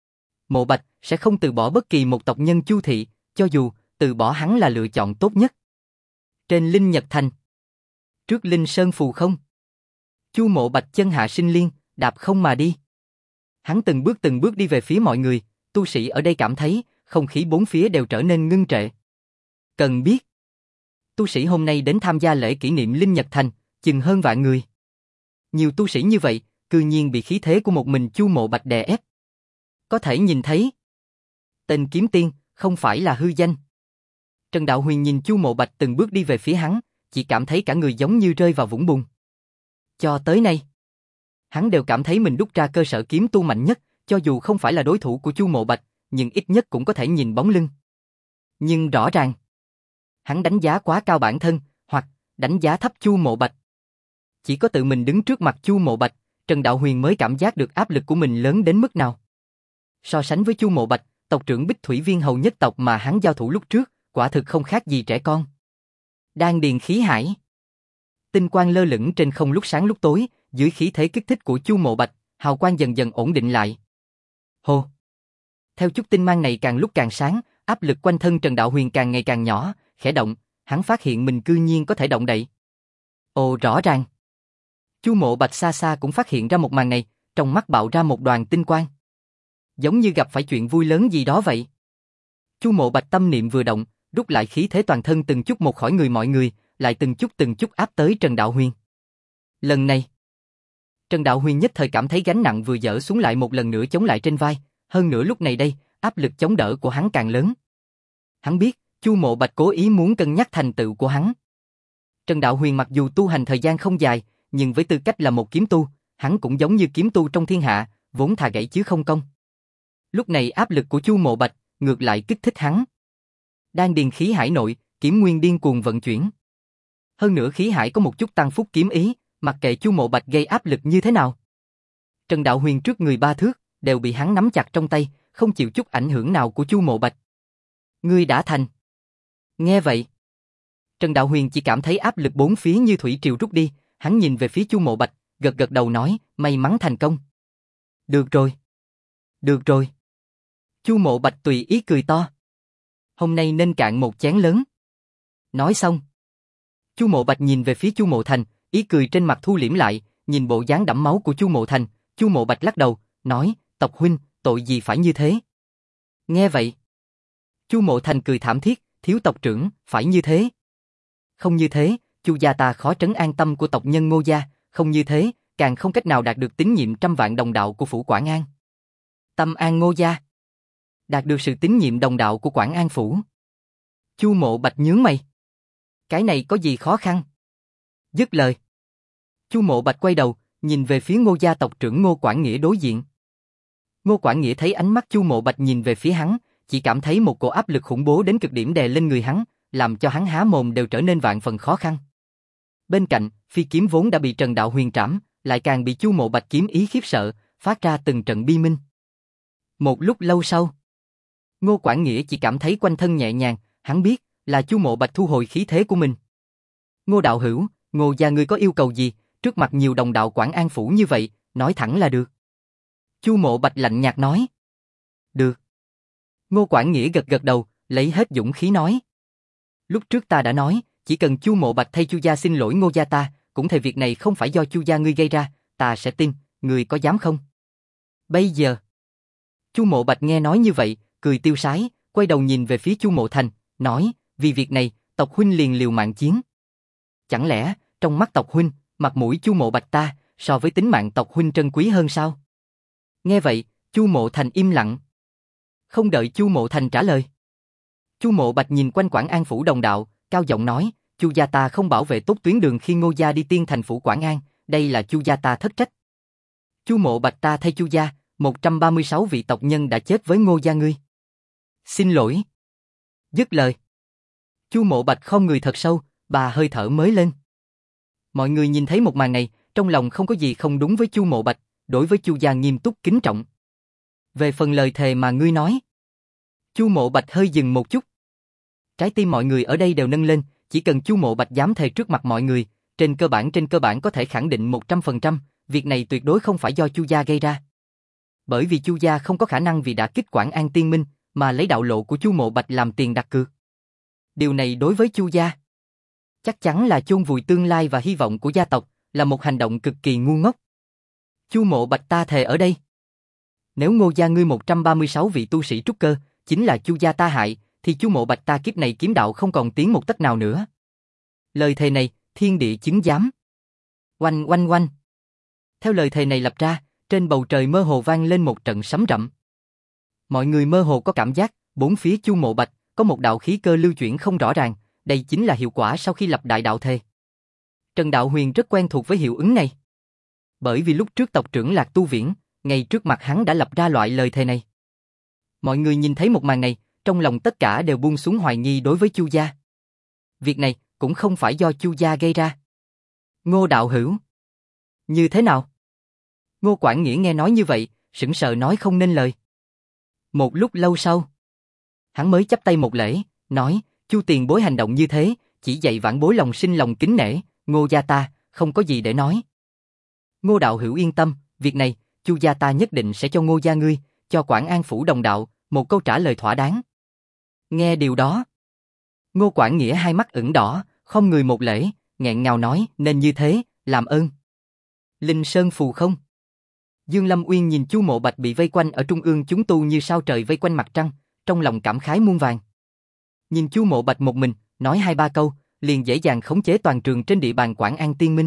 Mộ Bạch sẽ không từ bỏ bất kỳ một tộc nhân Chu thị, cho dù từ bỏ hắn là lựa chọn tốt nhất. Trên Linh Nhật Thành, trước Linh Sơn Phù Không, Chu Mộ Bạch chân hạ sinh liên, đạp không mà đi. Hắn từng bước đi về phía mọi người, tu sĩ ở đây cảm thấy không khí bốn phía đều trở nên ngưng trệ. Cần biết, tu sĩ hôm nay đến tham gia lễ kỷ niệm Linh Nhật Thành, chừng hơn vạn người. Nhiều tu sĩ như vậy, cư nhiên bị khí thế của một mình Chu Mộ Bạch đè ép. Có thể nhìn thấy, tên kiếm tiên không phải là hư danh. Trần Đạo Huyền nhìn Chu Mộ Bạch từng bước đi về phía hắn, chỉ cảm thấy cả người giống như rơi vào vũng bùn. Cho tới nay, hắn đều cảm thấy mình đúc ra cơ sở kiếm tu mạnh nhất, cho dù không phải là đối thủ của Chu Mộ Bạch, nhưng ít nhất cũng có thể nhìn bóng lưng. Nhưng rõ ràng, hắn đánh giá quá cao bản thân, hoặc đánh giá thấp Chu Mộ Bạch. Chỉ có tự mình đứng trước mặt Chu Mộ Bạch, Trần Đạo Huyền mới cảm giác được áp lực của mình lớn đến mức nào. So sánh với Chu Mộ Bạch, tộc trưởng Bích Thủy Viên hầu nhất tộc mà hắn giao thủ lúc trước, quả thực không khác gì trẻ con. Đan điền khí hải, tinh quang lơ lửng trên không lúc sáng lúc tối, dưới khí thế kích thích của Chu Mộ Bạch, hào quang dần dần ổn định lại. Hô! Theo chút tinh mang này càng lúc càng sáng, áp lực quanh thân Trần Đạo Huyền càng ngày càng nhỏ, khẽ động, hắn phát hiện mình cư nhiên có thể động đậy. Ồ, rõ ràng. Chu Mộ Bạch xa xa cũng phát hiện ra một màn này, trong mắt bạo ra một đoàn tinh quang. Giống như gặp phải chuyện vui lớn gì đó vậy. Chu Mộ Bạch tâm niệm vừa động, rút lại khí thế toàn thân từng chút một khỏi người mọi người, lại từng chút áp tới Trần Đạo Huyền. Lần này, Trần Đạo Huyền nhất thời cảm thấy gánh nặng vừa dỡ xuống lại một lần nữa chống lại trên vai, hơn nữa lúc này đây, áp lực chống đỡ của hắn càng lớn. Hắn biết, Chu Mộ Bạch cố ý muốn cân nhắc thành tựu của hắn. Trần Đạo Huyền mặc dù tu hành thời gian không dài, nhưng với tư cách là một kiếm tu, hắn cũng giống như kiếm tu trong thiên hạ, vốn thà gãy chứ không công. Lúc này áp lực của Chu Mộ Bạch ngược lại kích thích hắn. Đan điền khí hải nội, kiếm nguyên điên cuồng vận chuyển. Hơn nữa khí hải có một chút tăng phúc kiếm ý, mặc kệ Chu Mộ Bạch gây áp lực như thế nào. Trần Đạo Huyền trước người 3 thước, đều bị hắn nắm chặt trong tay, không chịu chút ảnh hưởng nào của Chu Mộ Bạch. Ngươi đã thành. Nghe vậy, Trần Đạo Huyền chỉ cảm thấy áp lực bốn phía như thủy triều rút đi, hắn nhìn về phía Chu Mộ Bạch, gật gật đầu nói, may mắn thành công. Được rồi. Được rồi. Chu Mộ Bạch tùy ý cười to. Hôm nay nên cạn một chén lớn. Nói xong, Chu Mộ Bạch nhìn về phía Chu Mộ Thành, ý cười trên mặt thu liễm lại, nhìn bộ dáng đẫm máu của Chu Mộ Thành, Chu Mộ Bạch lắc đầu, nói, tộc huynh, tội gì phải như thế? Nghe vậy, Chu Mộ Thành cười thảm thiết, thiếu tộc trưởng, phải như thế. Không như thế, Chu gia ta khó trấn an tâm của tộc nhân Ngô gia, không như thế, càng không cách nào đạt được tín nhiệm trăm vạn đồng đạo của phủ Quảng An. Tâm an Ngô gia, đạt được sự tín nhiệm đồng đạo của Quảng An phủ. Chu Mộ Bạch nhướng mày. Cái này có gì khó khăn? Dứt lời, Chu Mộ Bạch quay đầu, nhìn về phía Ngô gia tộc trưởng Ngô Quảng Nghĩa đối diện. Ngô Quảng Nghĩa thấy ánh mắt Chu Mộ Bạch nhìn về phía hắn, chỉ cảm thấy một cổ áp lực khủng bố đến cực điểm đè lên người hắn, làm cho hắn há mồm đều trở nên vạn phần khó khăn. Bên cạnh, phi kiếm vốn đã bị Trần Đạo Huyền trảm, lại càng bị Chu Mộ Bạch kiếm ý khiếp sợ, phát ra từng trận bi minh. Một lúc lâu sau, Ngô Quảng Nghĩa chỉ cảm thấy quanh thân nhẹ nhàng, hắn biết là Chu Mộ Bạch thu hồi khí thế của mình. Ngô đạo hữu, Ngô gia ngươi có yêu cầu gì, trước mặt nhiều đồng đạo Quảng An phủ như vậy, nói thẳng là được. Chu Mộ Bạch lạnh nhạt nói. Được. Ngô Quảng Nghĩa gật gật đầu, lấy hết dũng khí nói. Lúc trước ta đã nói, chỉ cần Chu Mộ Bạch thay Chu gia xin lỗi Ngô gia ta, cũng thề việc này không phải do Chu gia ngươi gây ra, ta sẽ tin, ngươi có dám không? Bây giờ, Chu Mộ Bạch nghe nói như vậy, cười tiêu sái, quay đầu nhìn về phía Chu Mộ Thành, nói, vì việc này, tộc huynh liền liều mạng chiến. Chẳng lẽ, trong mắt tộc huynh, mặt mũi Chu Mộ Bạch ta, so với tính mạng tộc huynh trân quý hơn sao? Nghe vậy, Chu Mộ Thành im lặng. Không đợi Chu Mộ Thành trả lời, Chu Mộ Bạch nhìn quanh Quảng An phủ đồng đạo, cao giọng nói, Chu gia ta không bảo vệ tốt tuyến đường khi Ngô gia đi tiên thành phủ Quảng An, đây là Chu gia ta thất trách. Chu Mộ Bạch ta thay Chu gia, 136 vị tộc nhân đã chết với Ngô gia ngươi. Xin lỗi. Dứt lời, Chu Mộ Bạch khom người thật sâu, bà hơi thở mới lên. Mọi người nhìn thấy một màn này, trong lòng không có gì không đúng với Chu Mộ Bạch, đối với Chu gia nghiêm túc kính trọng. Về phần lời thề mà ngươi nói, Chu Mộ Bạch hơi dừng một chút. Trái tim mọi người ở đây đều nâng lên, chỉ cần Chu Mộ Bạch dám thề trước mặt mọi người, trên cơ bản có thể khẳng định 100%, việc này tuyệt đối không phải do Chu gia gây ra. Bởi vì Chu gia không có khả năng vì đã kích Quảng An Tiên Minh mà lấy đạo lộ của Chu Mộ Bạch làm tiền đặt cược. Điều này đối với Chu gia chắc chắn là chôn vùi tương lai và hy vọng của gia tộc, là một hành động cực kỳ ngu ngốc. Chu Mộ Bạch ta thề ở đây, nếu Ngô gia ngươi 136 vị tu sĩ trúc cơ chính là Chu gia ta hại, thì Chu Mộ Bạch ta kiếp này kiếm đạo không còn tiến một tấc nào nữa. Lời thề này, thiên địa chứng giám. Oanh oanh oanh. Theo lời thề này lập ra, trên bầu trời mơ hồ vang lên một trận sấm rậm. Mọi người mơ hồ có cảm giác, bốn phía Chu Mộ Bạch có một đạo khí cơ lưu chuyển không rõ ràng, đây chính là hiệu quả sau khi lập đại đạo thề. Trần Đạo Huyền rất quen thuộc với hiệu ứng này. Bởi vì lúc trước tộc trưởng Lạc Tu Viễn, ngay trước mặt hắn đã lập ra loại lời thề này. Mọi người nhìn thấy một màn này, trong lòng tất cả đều buông xuống hoài nghi đối với Chu gia. Việc này cũng không phải do Chu gia gây ra. Ngô đạo hữu. Như thế nào? Ngô Quảng Nghĩa nghe nói như vậy, sững sờ nói không nên lời. Một lúc lâu sau, hắn mới chắp tay một lễ, nói, Chu tiền bối hành động như thế, chỉ dạy vãn bối lòng sinh lòng kính nể, Ngô gia ta, không có gì để nói. Ngô đạo hữu yên tâm, việc này, Chu gia ta nhất định sẽ cho Ngô gia ngươi, cho Quảng An phủ đồng đạo, một câu trả lời thỏa đáng. Nghe điều đó, Ngô Quảng Nghĩa hai mắt ửng đỏ, không người một lễ, nghẹn ngào nói, nên như thế, làm ơn. Linh Sơn phù không? Dương Lâm Uyên nhìn Chu Mộ Bạch bị vây quanh ở trung ương chúng tu như sao trời vây quanh mặt trăng, trong lòng cảm khái muôn vàn. Nhìn Chu Mộ Bạch một mình, nói hai ba câu, liền dễ dàng khống chế toàn trường trên địa bàn Quảng An Tiên Minh.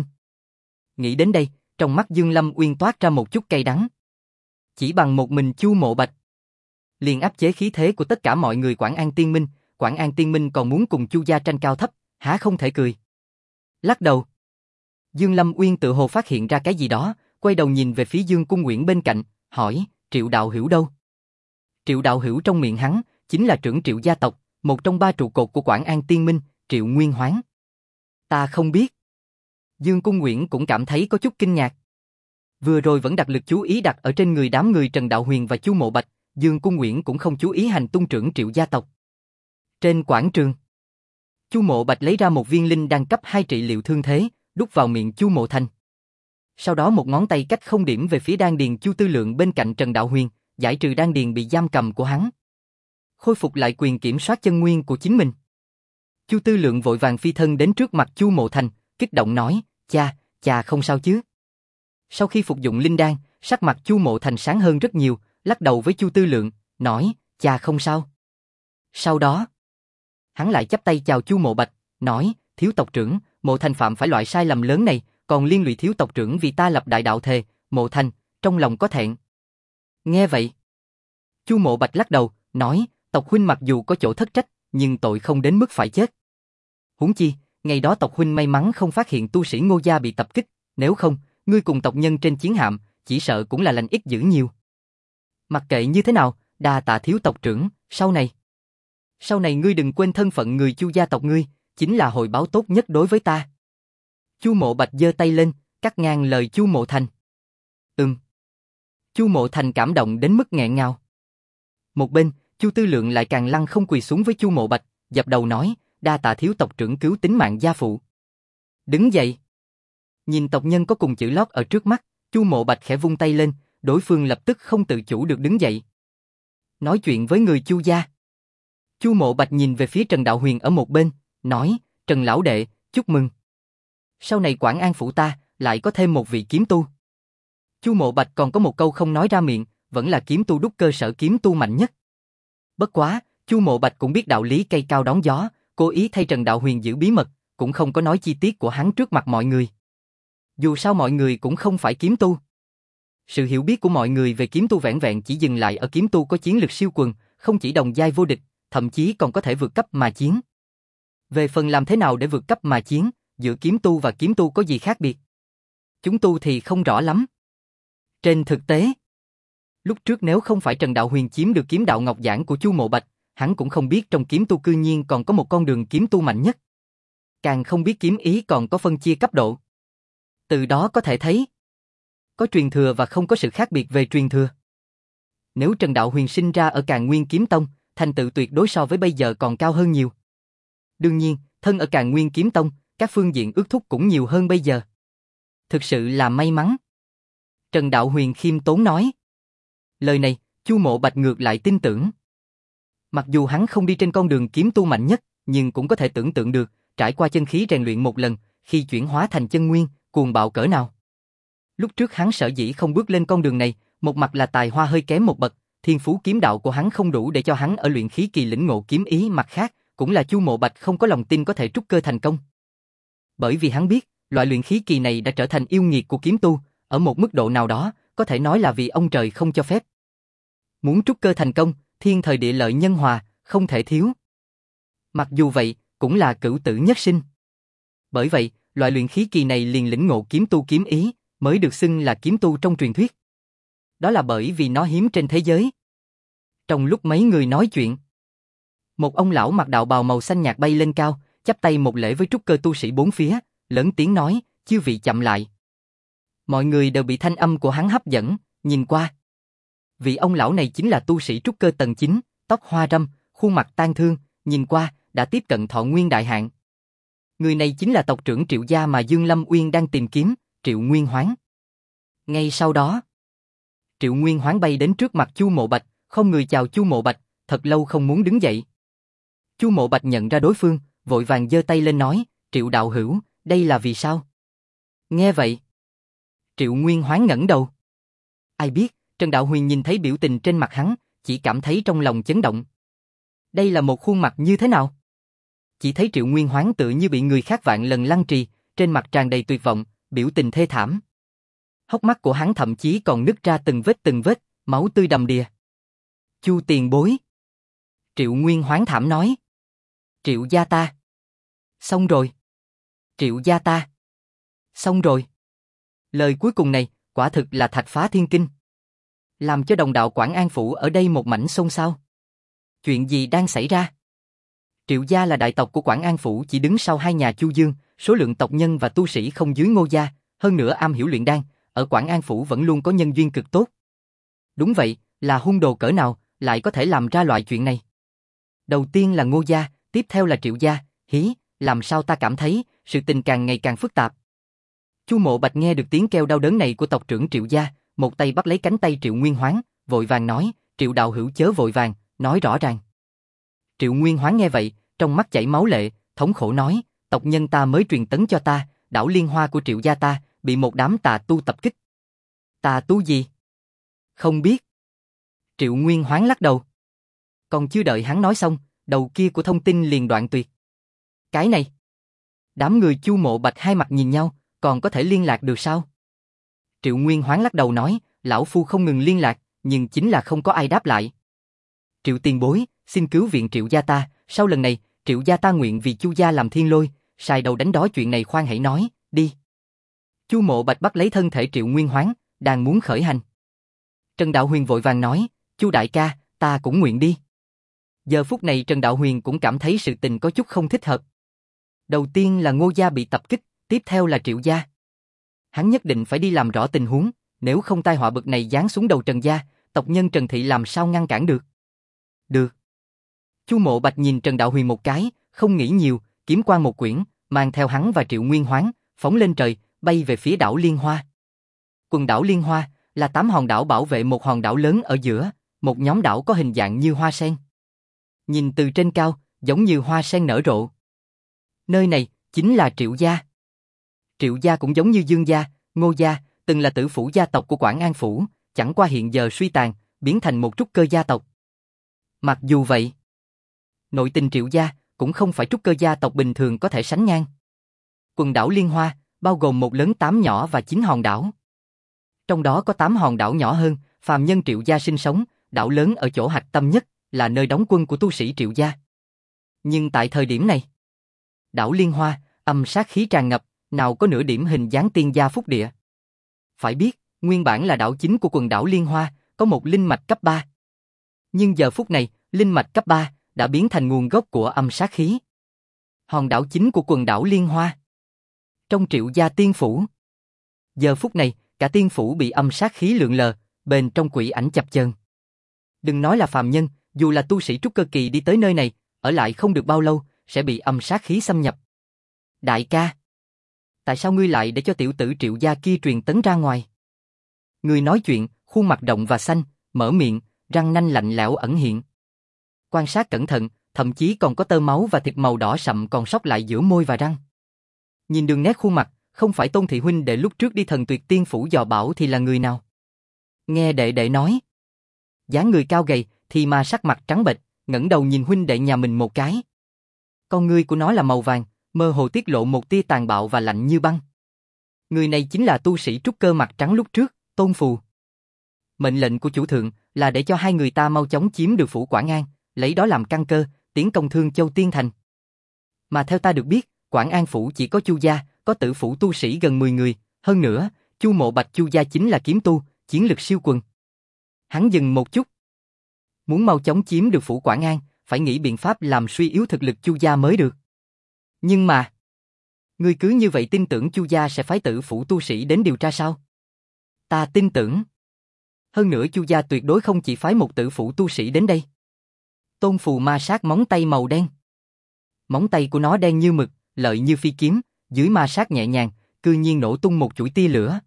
Nghĩ đến đây, trong mắt Dương Lâm Uyên toát ra một chút cay đắng. Chỉ bằng một mình Chu Mộ Bạch, liền áp chế khí thế của tất cả mọi người Quảng An Tiên Minh, Quảng An Tiên Minh còn muốn cùng Chu gia tranh cao thấp, há không thể cười. Lắc đầu. Dương Lâm Uyên tự hồ phát hiện ra cái gì đó, quay đầu nhìn về phía Dương Cung Nguyễn bên cạnh, hỏi, Triệu đạo hữu đâu? Triệu đạo hữu trong miệng hắn, chính là trưởng Triệu gia tộc, một trong ba trụ cột của Quảng An Tiên Minh, Triệu Nguyên Hoán. Ta không biết. Dương Cung Nguyễn cũng cảm thấy có chút kinh ngạc. Vừa rồi vẫn đặt lực chú ý đặt ở trên người đám người Trần Đạo Huyền và Chu Mộ Bạch, Dương Cung Nguyễn cũng không chú ý hành tung trưởng Triệu gia tộc. Trên quảng trường, Chu Mộ Bạch lấy ra một viên linh đan cấp 2 trị liệu thương thế, đút vào miệng Chu Mộ Thành. Sau đó một ngón tay cách không điểm về phía đan điền Chu Tư Lượng bên cạnh Trần Đạo Huyền, giải trừ đan điền bị giam cầm của hắn. Khôi phục lại quyền kiểm soát chân nguyên của chính mình. Chu Tư Lượng vội vàng phi thân đến trước mặt Chu Mộ Thành, kích động nói, cha không sao chứ? Sau khi phục dụng linh đan, sắc mặt Chu Mộ Thành sáng hơn rất nhiều, lắc đầu với Chu Tư Lượng, nói, cha không sao. Sau đó, hắn lại chắp tay chào Chu Mộ Bạch, nói, thiếu tộc trưởng, Mộ Thành phạm phải loại sai lầm lớn này, còn liên lụy thiếu tộc trưởng vì ta lập đại đạo thề, Mộ Thành, trong lòng có thẹn. Nghe vậy, Chu Mộ Bạch lắc đầu, nói, tộc huynh mặc dù có chỗ thất trách, nhưng tội không đến mức phải chết. Huống chi, ngày đó tộc huynh may mắn không phát hiện tu sĩ Ngô gia bị tập kích, nếu không, ngươi cùng tộc nhân trên chiến hạm, chỉ sợ cũng là lành ít dữ nhiều. Mặc kệ như thế nào, đa tạ thiếu tộc trưởng, sau này ngươi đừng quên thân phận người Chu gia tộc ngươi, chính là hồi báo tốt nhất đối với ta. Chu Mộ Bạch giơ tay lên, cắt ngang lời Chu Mộ Thành. Chu Mộ Thành cảm động đến mức nghẹn ngào. Một bên, Chu Tư Lượng lại càng lăng không quỳ xuống với Chu Mộ Bạch, dập đầu nói, đa tạ thiếu tộc trưởng cứu tính mạng gia phụ. Đứng dậy. Nhìn tộc nhân có cùng chữ lót ở trước mắt, Chu Mộ Bạch khẽ vung tay lên, đối phương lập tức không tự chủ được đứng dậy. Nói chuyện với người Chu gia. Chu Mộ Bạch nhìn về phía Trần Đạo Huyền ở một bên, nói, Trần lão đệ, chúc mừng. Sau này Quảng An phủ ta, lại có thêm một vị kiếm tu. Chu Mộ Bạch còn có một câu không nói ra miệng, vẫn là kiếm tu đúc cơ sở kiếm tu mạnh nhất. Bất quá, Chu Mộ Bạch cũng biết đạo lý cây cao đón gió, cố ý thay Trần Đạo Huyền giữ bí mật, cũng không có nói chi tiết của hắn trước mặt mọi người. Dù sao mọi người cũng không phải kiếm tu. Sự hiểu biết của mọi người về kiếm tu vẻn vẹn chỉ dừng lại ở kiếm tu có chiến lực siêu quần, không chỉ đồng giai vô địch, thậm chí còn có thể vượt cấp mà chiến. Về phần làm thế nào để vượt cấp mà chiến, giữa kiếm tu và kiếm tu có gì khác biệt? Chúng tu thì không rõ lắm. Trên thực tế, lúc trước nếu không phải Trần Đạo Huyền chiếm được kiếm đạo ngọc giản của Chu Mộ Bạch, hắn cũng không biết trong kiếm tu cư nhiên còn có một con đường kiếm tu mạnh nhất. Càng không biết kiếm ý còn có phân chia cấp độ. Từ đó có thể thấy, có truyền thừa và không có sự khác biệt về truyền thừa. Nếu Trần Đạo Huyền sinh ra ở Càn Nguyên Kiếm Tông, thành tựu tuyệt đối so với bây giờ còn cao hơn nhiều. Đương nhiên, thân ở Càn Nguyên Kiếm Tông, các phương diện ước thúc cũng nhiều hơn bây giờ. Thực sự là may mắn. Trần Đạo Huyền khiêm tốn nói. Lời này, Chu Mộ Bạch ngược lại tin tưởng. Mặc dù hắn không đi trên con đường kiếm tu mạnh nhất, nhưng cũng có thể tưởng tượng được, trải qua chân khí rèn luyện một lần, khi chuyển hóa thành chân nguyên, cuồng bạo cỡ nào. Lúc trước hắn sở dĩ không bước lên con đường này, một mặt là tài hoa hơi kém một bậc, thiên phú kiếm đạo của hắn không đủ để cho hắn ở luyện khí kỳ lĩnh ngộ kiếm ý, mặt khác, cũng là Chu Mộ Bạch không có lòng tin có thể trúc cơ thành công. Bởi vì hắn biết, loại luyện khí kỳ này đã trở thành yêu nghiệt của kiếm tu, ở một mức độ nào đó, có thể nói là vì ông trời không cho phép. Muốn trúc cơ thành công, thiên thời địa lợi nhân hòa, không thể thiếu. Mặc dù vậy, cũng là cửu tử nhất sinh. Bởi vậy, loại luyện khí kỳ này liền lĩnh ngộ kiếm tu kiếm ý, mới được xưng là kiếm tu trong truyền thuyết. Đó là bởi vì nó hiếm trên thế giới. Trong lúc mấy người nói chuyện, một ông lão mặc đạo bào màu xanh nhạt bay lên cao, chắp tay một lễ với trúc cơ tu sĩ bốn phía, lớn tiếng nói, chư vị chậm lại. Mọi người đều bị thanh âm của hắn hấp dẫn, nhìn qua. Vị ông lão này chính là tu sĩ trúc cơ tầng 9, tóc hoa râm, khuôn mặt tang thương, nhìn qua, đã tiếp cận thọ nguyên đại hạn. Người này chính là tộc trưởng Triệu gia mà Dương Lâm Uyên đang tìm kiếm, Triệu Nguyên Hoán. Ngay sau đó, Triệu Nguyên Hoán bay đến trước mặt Chu Mộ Bạch, không người chào Chu Mộ Bạch, thật lâu không muốn đứng dậy. Chu Mộ Bạch nhận ra đối phương, vội vàng giơ tay lên nói, Triệu đạo hữu, đây là vì sao? Nghe vậy, Triệu Nguyên Hoán ngẩng đầu. Ai biết, Trần Đạo Huyền nhìn thấy biểu tình trên mặt hắn, chỉ cảm thấy trong lòng chấn động. Đây là một khuôn mặt như thế nào? Chỉ thấy Triệu Nguyên Hoán tự như bị người khác vạn lần lăng trì, trên mặt tràn đầy tuyệt vọng, biểu tình thê thảm. Hốc mắt của hắn thậm chí còn nứt ra từng vết, máu tươi đầm đìa. Chu tiền bối. Triệu Nguyên Hoán thảm nói. Triệu gia ta. Xong rồi. Triệu gia ta. Xong rồi. Lời cuối cùng này, quả thực là thạch phá thiên kinh. Làm cho đồng đạo Quảng An Phủ ở đây một mảnh xôn xao. Chuyện gì đang xảy ra? Triệu gia là đại tộc của Quảng An Phủ, chỉ đứng sau hai nhà Chu Dương, số lượng tộc nhân và tu sĩ không dưới Ngô gia, hơn nữa am hiểu luyện đan, ở Quảng An Phủ vẫn luôn có nhân duyên cực tốt. Đúng vậy, là hung đồ cỡ nào, lại có thể làm ra loại chuyện này? Đầu tiên là Ngô gia, tiếp theo là Triệu gia, làm sao ta cảm thấy, sự tình càng ngày càng phức tạp. Chu Mộ Bạch nghe được tiếng kêu đau đớn này của tộc trưởng Triệu gia, một tay bắt lấy cánh tay Triệu Nguyên Hoán, vội vàng nói, Triệu đạo hữu chớ vội vàng, nói rõ ràng. Triệu Nguyên Hoán nghe vậy, trong mắt chảy máu lệ, thống khổ nói, tộc nhân ta mới truyền tấn cho ta, đảo Liên Hoa của Triệu gia ta, bị một đám tà tu tập kích. Tà tu gì? Không biết. Triệu Nguyên Hoán lắc đầu. Còn chưa đợi hắn nói xong, đầu kia của thông tin liền đoạn tuyệt. Cái này. Đám người Chu Mộ Bạch hai mặt nhìn nhau, còn có thể liên lạc được sao? Triệu Nguyên Hoán lắc đầu nói, lão phu không ngừng liên lạc, nhưng chính là không có ai đáp lại. Triệu tiền bối, xin cứu viện Triệu gia ta, sau lần này, Triệu gia ta nguyện vì Chu gia làm thiên lôi, sai đầu đánh đó chuyện này khoan hãy nói, đi. Chu Mộ Bạch bắt lấy thân thể Triệu Nguyên Hoán, đang muốn khởi hành. Trần Đạo Huyền vội vàng nói, Chu đại ca, ta cũng nguyện đi. Giờ phút này Trần Đạo Huyền cũng cảm thấy sự tình có chút không thích hợp. Đầu tiên là Ngô gia bị tập kích, tiếp theo là Triệu gia. Hắn nhất định phải đi làm rõ tình huống, nếu không tai họa bực này giáng xuống đầu Trần gia, tộc nhân Trần thị làm sao ngăn cản được. Được. Chu Mộ Bạch nhìn Trần Đạo Huyền một cái, không nghĩ nhiều, kiếm quang một quyển, mang theo hắn và Triệu Nguyên Hoán, phóng lên trời, bay về phía đảo Liên Hoa. Quần đảo Liên Hoa là 8 hòn đảo bảo vệ một hòn đảo lớn ở giữa, một nhóm đảo có hình dạng như hoa sen. Nhìn từ trên cao, giống như hoa sen nở rộ. Nơi này chính là Triệu gia. Triệu gia cũng giống như Dương gia, Ngô gia, từng là tử phủ gia tộc của Quảng An Phủ, chẳng qua hiện giờ suy tàn, biến thành một trúc cơ gia tộc. Mặc dù vậy, nội tình Triệu gia cũng không phải trúc cơ gia tộc bình thường có thể sánh ngang. Quần đảo Liên Hoa bao gồm một lớn 8 nhỏ và 9 hòn đảo. Trong đó có 8 hòn đảo nhỏ hơn, phàm nhân Triệu gia sinh sống, đảo lớn ở chỗ hạch tâm nhất là nơi đóng quân của tu sĩ Triệu gia. Nhưng tại thời điểm này, đảo Liên Hoa, âm sát khí tràn ngập, nào có nửa điểm hình dáng tiên gia phúc địa. Phải biết, nguyên bản là đảo chính của quần đảo Liên Hoa, có một linh mạch cấp 3. Nhưng giờ phút này, linh mạch cấp 3 đã biến thành nguồn gốc của âm sát khí. Hòn đảo chính của quần đảo Liên Hoa. Trong Triệu gia tiên phủ. Giờ phút này, cả tiên phủ bị âm sát khí lượn lờ, bên trong quỷ ảnh chập chờn. Đừng nói là phàm nhân, dù là tu sĩ trúc cơ kỳ đi tới nơi này, ở lại không được bao lâu, sẽ bị âm sát khí xâm nhập. Đại ca, tại sao ngươi lại để cho tiểu tử Triệu gia kia truyền tấn ra ngoài? Người nói chuyện, khuôn mặt rộng và xanh, mở miệng, răng nanh lạnh lẽo ẩn hiện. Quan sát cẩn thận, thậm chí còn có tơ máu và thịt màu đỏ sậm còn sót lại giữa môi và răng. Nhìn đường nét khuôn mặt, không phải Tôn thị huynh đệ lúc trước đi Thần Tuyệt Tiên phủ dò bảo thì là người nào? Nghe đệ đệ nói, dáng người cao gầy thì mà sắc mặt trắng bệch, ngẩng đầu nhìn huynh đệ nhà mình một cái. Con ngươi của nó là màu vàng, mơ hồ tiết lộ một tia tàn bạo và lạnh như băng. Người này chính là tu sĩ trúc cơ mặt trắng lúc trước, Tôn Phù. Mệnh lệnh của chủ thượng là để cho hai người ta mau chóng chiếm được phủ Quảng An, lấy đó làm căn cơ, tiến công Thương Châu Tiên Thành. Mà theo ta được biết, Quảng An phủ chỉ có Chu gia, có tử phủ tu sĩ gần 10 người, hơn nữa, Chu Mộ Bạch Chu gia chính là kiếm tu, chiến lực siêu quần. Hắn dừng một chút. Muốn mau chóng chiếm được phủ Quảng An, phải nghĩ biện pháp làm suy yếu thực lực Chu gia mới được. Nhưng mà, ngươi cứ như vậy tin tưởng Chu gia sẽ phái tử phủ tu sĩ đến điều tra sao? Ta tin tưởng. Hơn nữa Chu gia tuyệt đối không chỉ phái một tử phủ tu sĩ đến đây. Tôn Phù ma sát móng tay màu đen. Móng tay của nó đen như mực, lợi như phi kiếm, dưới ma sát nhẹ nhàng, cư nhiên nổ tung một chuỗi tia lửa.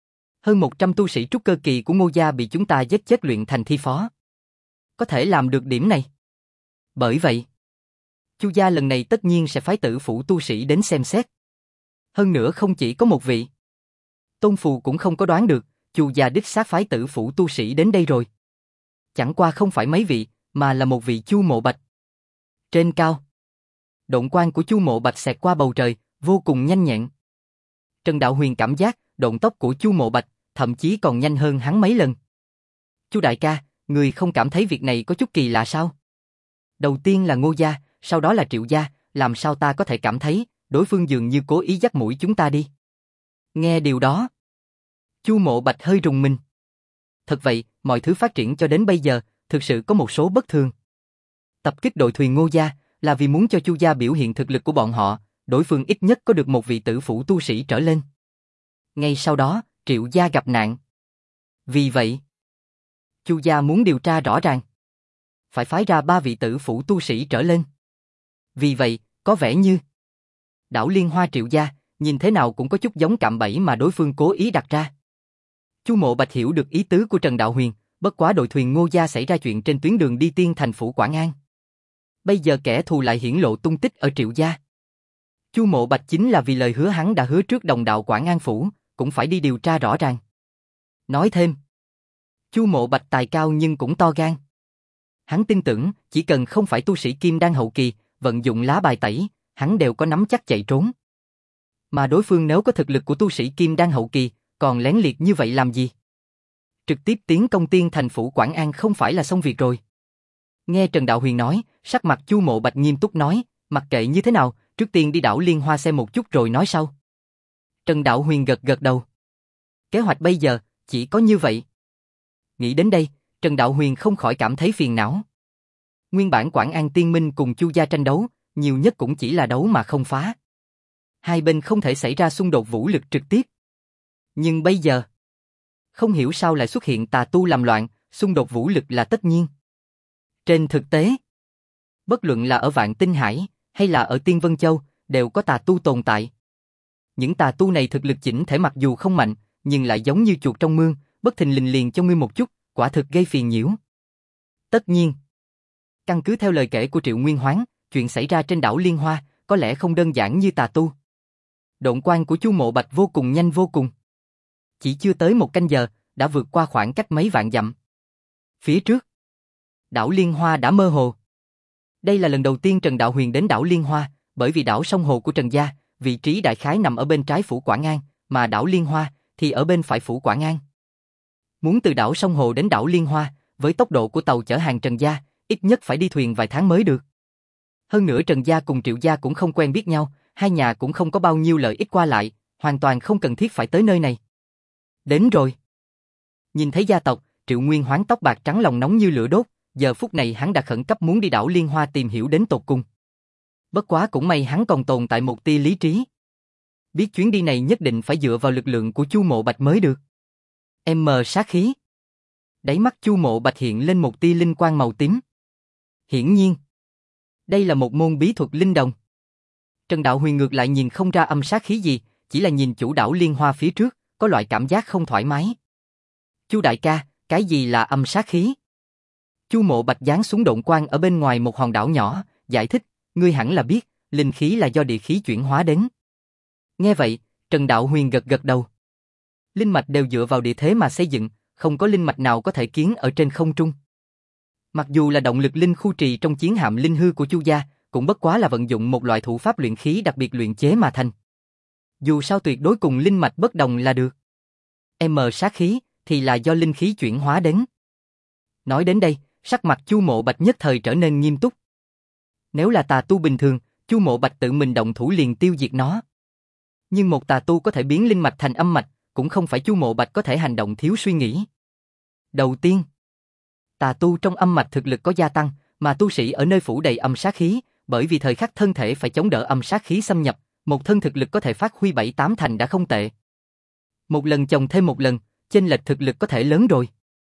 Hơn 100 tu sĩ trúc cơ kỳ của Ngô gia bị chúng ta giết chết luyện thành thi phó. Có thể làm được điểm này. Bởi vậy, Chu gia lần này tất nhiên sẽ phái tử phủ tu sĩ đến xem xét. Hơn nữa không chỉ có một vị. Tôn Phù cũng không có đoán được, Chu gia đích xác phái tử phủ tu sĩ đến đây rồi. Chẳng qua không phải mấy vị, mà là một vị Chu Mộ Bạch. Trên cao, độn quang của Chu Mộ Bạch xẹt qua bầu trời, vô cùng nhanh nhẹn. Trần Đạo Huyền cảm giác, độn tốc của Chu Mộ Bạch, thậm chí còn nhanh hơn hắn mấy lần. Chu đại ca, người không cảm thấy việc này có chút kỳ lạ sao? Đầu tiên là Ngô gia, sau đó là Triệu gia, làm sao ta có thể cảm thấy, đối phương dường như cố ý dắt mũi chúng ta đi. Nghe điều đó, Chu Mộ Bạch hơi rùng mình. Thật vậy, mọi thứ phát triển cho đến bây giờ, thực sự có một số bất thường. Tập kích đội thuyền Ngô gia, là vì muốn cho Chu gia biểu hiện thực lực của bọn họ, đối phương ít nhất có được một vị tử phủ tu sĩ trở lên. Ngay sau đó, Triệu gia gặp nạn. Vì vậy, Chu gia muốn điều tra rõ ràng, phải phái ra 3 vị tử phủ tu sĩ trở lên. Vì vậy, có vẻ như đảo Liên Hoa Triệu gia, nhìn thế nào cũng có chút giống cạm bẫy mà đối phương cố ý đặt ra. Chu Mộ Bạch hiểu được ý tứ của Trần Đạo Huyền, bất quá đội thuyền Ngô gia xảy ra chuyện trên tuyến đường đi Tiên Thành phủ Quảng An. Bây giờ kẻ thù lại hiển lộ tung tích ở Triệu gia. Chu Mộ Bạch chính là vì lời hứa hắn đã hứa trước đồng đạo Quảng An phủ, cũng phải đi điều tra rõ ràng. Nói thêm, Chu Mộ Bạch tài cao nhưng cũng to gan. Hắn tin tưởng, chỉ cần không phải tu sĩ kim đan hậu kỳ, vận dụng lá bài tẩy, hắn đều có nắm chắc chạy trốn. Mà đối phương nếu có thực lực của tu sĩ kim đan hậu kỳ, còn lén liệt như vậy làm gì? Trực tiếp tiến công Tiên Thành phủ Quảng An không phải là xong việc rồi. Nghe Trần Đạo Huyền nói, sắc mặt Chu Mộ Bạch nghiêm túc nói, mặc kệ như thế nào, trước tiên đi đảo Liên Hoa xem một chút rồi nói sau. Trần Đạo Huyền gật gật đầu. Kế hoạch bây giờ, chỉ có như vậy. Nghĩ đến đây, Trần Đạo Huyền không khỏi cảm thấy phiền não. Nguyên bản Quảng An Tiên Minh cùng Chu gia tranh đấu, nhiều nhất cũng chỉ là đấu mà không phá. Hai bên không thể xảy ra xung đột vũ lực trực tiếp. Nhưng bây giờ, không hiểu sao lại xuất hiện tà tu làm loạn, xung đột vũ lực là tất nhiên. Trên thực tế, bất luận là ở Vạn Tinh Hải, hay là ở Tiên Vân Châu, đều có tà tu tồn tại. Những tà tu này thực lực chỉnh thể mặc dù không mạnh, nhưng lại giống như chuột trong mương, bất thình lình liền cho ngươi một chút, quả thực gây phiền nhiễu. Tất nhiên, căn cứ theo lời kể của Triệu Nguyên Hoán, chuyện xảy ra trên đảo Liên Hoa, có lẽ không đơn giản như tà tu. Độn quang của Chu Mộ Bạch vô cùng nhanh vô cùng. Chỉ chưa tới 1 canh giờ, đã vượt qua khoảng cách mấy vạn dặm. Phía trước, đảo Liên Hoa đã mơ hồ. Đây là lần đầu tiên Trần Đạo Huyền đến đảo Liên Hoa, bởi vì đảo sông hồ của Trần gia, vị trí đại khái nằm ở bên trái phủ Quảng An, mà đảo Liên Hoa thì ở bên phải phủ Quảng An. Muốn từ đảo sông hồ đến đảo Liên Hoa, với tốc độ của tàu chở hàng Trần gia, ít nhất phải đi thuyền vài tháng mới được. Hơn nữa Trần gia cùng Triệu gia cũng không quen biết nhau, hai nhà cũng không có bao nhiêu lợi ích qua lại, hoàn toàn không cần thiết phải tới nơi này. Đến rồi. Nhìn thấy gia tộc, Triệu Nguyên Hoán tóc bạc trắng lòng nóng như lửa đốt, giờ phút này hắn đã khẩn cấp muốn đi đảo Liên Hoa tìm hiểu đến tột cùng. Bất quá cũng may hắn còn tồn tại một tia lý trí. Biết chuyến đi này nhất định phải dựa vào lực lượng của Chu Mộ Bạch mới được. Sát khí. Đáy mắt Chu Mộ Bạch hiện lên một tia linh quang màu tím. Hiển nhiên, đây là một môn bí thuật linh đồng. Trần Đạo Huyền ngược lại nhìn không ra âm sát khí gì, chỉ là nhìn chủ đảo Liên Hoa phía trước, có loại cảm giác không thoải mái. Chu đại ca, cái gì là âm sát khí? Chu Mộ Bạch giáng xuống độn quang ở bên ngoài một hòn đảo nhỏ, giải thích, ngươi hẳn là biết, linh khí là do địa khí chuyển hóa đến. Nghe vậy, Trần Đạo Huyền gật gật đầu. Linh mạch đều dựa vào địa thế mà xây dựng, không có linh mạch nào có thể kiến ở trên không trung. Mặc dù là động lực linh khu trì trong chiến hạm linh hư của Chu gia, cũng bất quá là vận dụng một loại thủ pháp luyện khí đặc biệt luyện chế mà thành. Dù sao tuyệt đối cùng linh mạch bất đồng là được. Sát khí thì là do linh khí chuyển hóa đến. Nói đến đây, sắc mặt Chu Mộ Bạch nhất thời trở nên nghiêm túc. Nếu là tà tu bình thường, Chu Mộ Bạch tự mình động thủ liền tiêu diệt nó. Nhưng một tà tu có thể biến linh mạch thành âm mạch, cũng không phải Chu Mộ Bạch có thể hành động thiếu suy nghĩ. Đầu tiên, tà tu trong âm mạch thực lực có gia tăng, mà tu sĩ ở nơi phủ đầy âm sát khí, bởi vì thời khắc thân thể phải chống đỡ âm sát khí xâm nhập, một thân thực lực có thể phát huy 7-8 thành đã không tệ. Một lần chồng thêm một lần, chênh lệch thực lực có thể lớn rồi.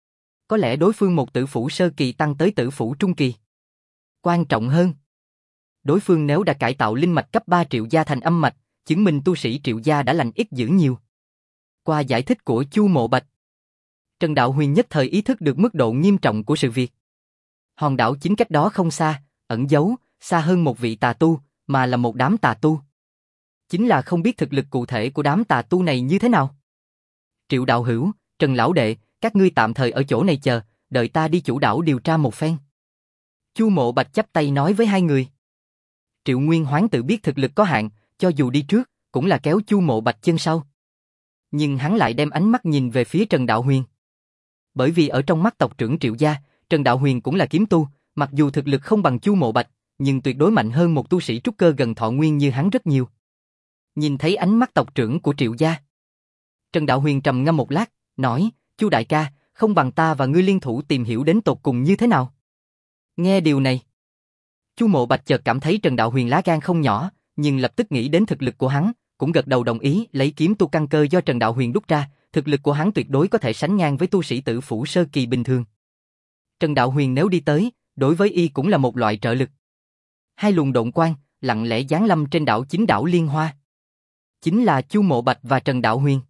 Có lẽ đối phương một tử phủ sơ kỳ tăng tới tử phủ trung kỳ. Quan trọng hơn, đối phương nếu đã cải tạo linh mạch cấp 3 Triệu gia thành âm mạch, chứng minh tu sĩ Triệu gia đã lành ít dữ nhiều. Qua giải thích của Chu Mộ Bạch, Trần Đạo Huyền nhất thời ý thức được mức độ nghiêm trọng của sự việc. Hòn đảo chính cách đó không xa, ẩn giấu, xa hơn một vị tà tu, mà là một đám tà tu. Chính là không biết thực lực cụ thể của đám tà tu này như thế nào. Triệu đạo hữu, Trần lão đệ, các ngươi tạm thời ở chỗ này chờ, đợi ta đi chủ đảo điều tra một phen. Chu Mộ Bạch chắp tay nói với hai người. Triệu Nguyên Hoán tự biết thực lực có hạn, cho dù đi trước, cũng là kéo Chu Mộ Bạch chân sau. Nhưng hắn lại đem ánh mắt nhìn về phía Trần Đạo Huyền. Bởi vì ở trong mắt tộc trưởng Triệu gia, Trần Đạo Huyền cũng là kiếm tu, mặc dù thực lực không bằng Chu Mộ Bạch, nhưng tuyệt đối mạnh hơn một tu sĩ trúc cơ gần thọ nguyên như hắn rất nhiều. Nhìn thấy ánh mắt tộc trưởng của Triệu gia, Trần Đạo Huyền trầm ngâm một lát, nói, Chu đại ca, không bằng ta và ngươi liên thủ tìm hiểu đến tột cùng như thế nào. Nghe điều này, Chu Mộ Bạch chợt cảm thấy Trần Đạo Huyền lá gan không nhỏ, nhưng lập tức nghĩ đến thực lực của hắn, cũng gật đầu đồng ý lấy kiếm tu căn cơ do Trần Đạo Huyền đúc ra, thực lực của hắn tuyệt đối có thể sánh ngang với tu sĩ tử phủ sơ kỳ bình thường. Trần Đạo Huyền nếu đi tới, đối với y cũng là một loại trợ lực. Hai luồng độn quang lặng lẽ giáng lâm trên đảo chính đảo Liên Hoa. Chính là Chu Mộ Bạch và Trần Đạo Huyền.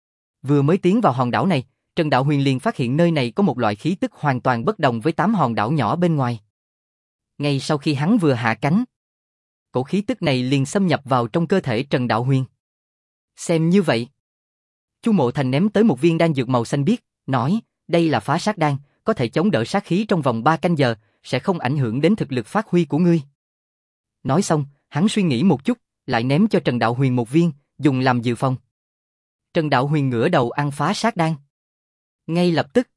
Vừa mới tiến vào hòn đảo này, Trần Đạo Huyền liền phát hiện nơi này có một loại khí tức hoàn toàn bất đồng với 8 hòn đảo nhỏ bên ngoài. Ngay sau khi hắn vừa hạ cánh, cổ khí tức này liền xâm nhập vào trong cơ thể Trần Đạo Huyền. Xem như vậy, Chu Mộ Thành ném tới một viên đan dược màu xanh biếc, nói, đây là phá sát đan, có thể chống đỡ sát khí trong vòng 3 canh giờ, sẽ không ảnh hưởng đến thực lực phát huy của ngươi. Nói xong, hắn suy nghĩ một chút, lại ném cho Trần Đạo Huyền một viên, dùng làm dự phòng. Trần Đạo Huyền ngửa đầu ăn phá sát đan. Ngay lập tức,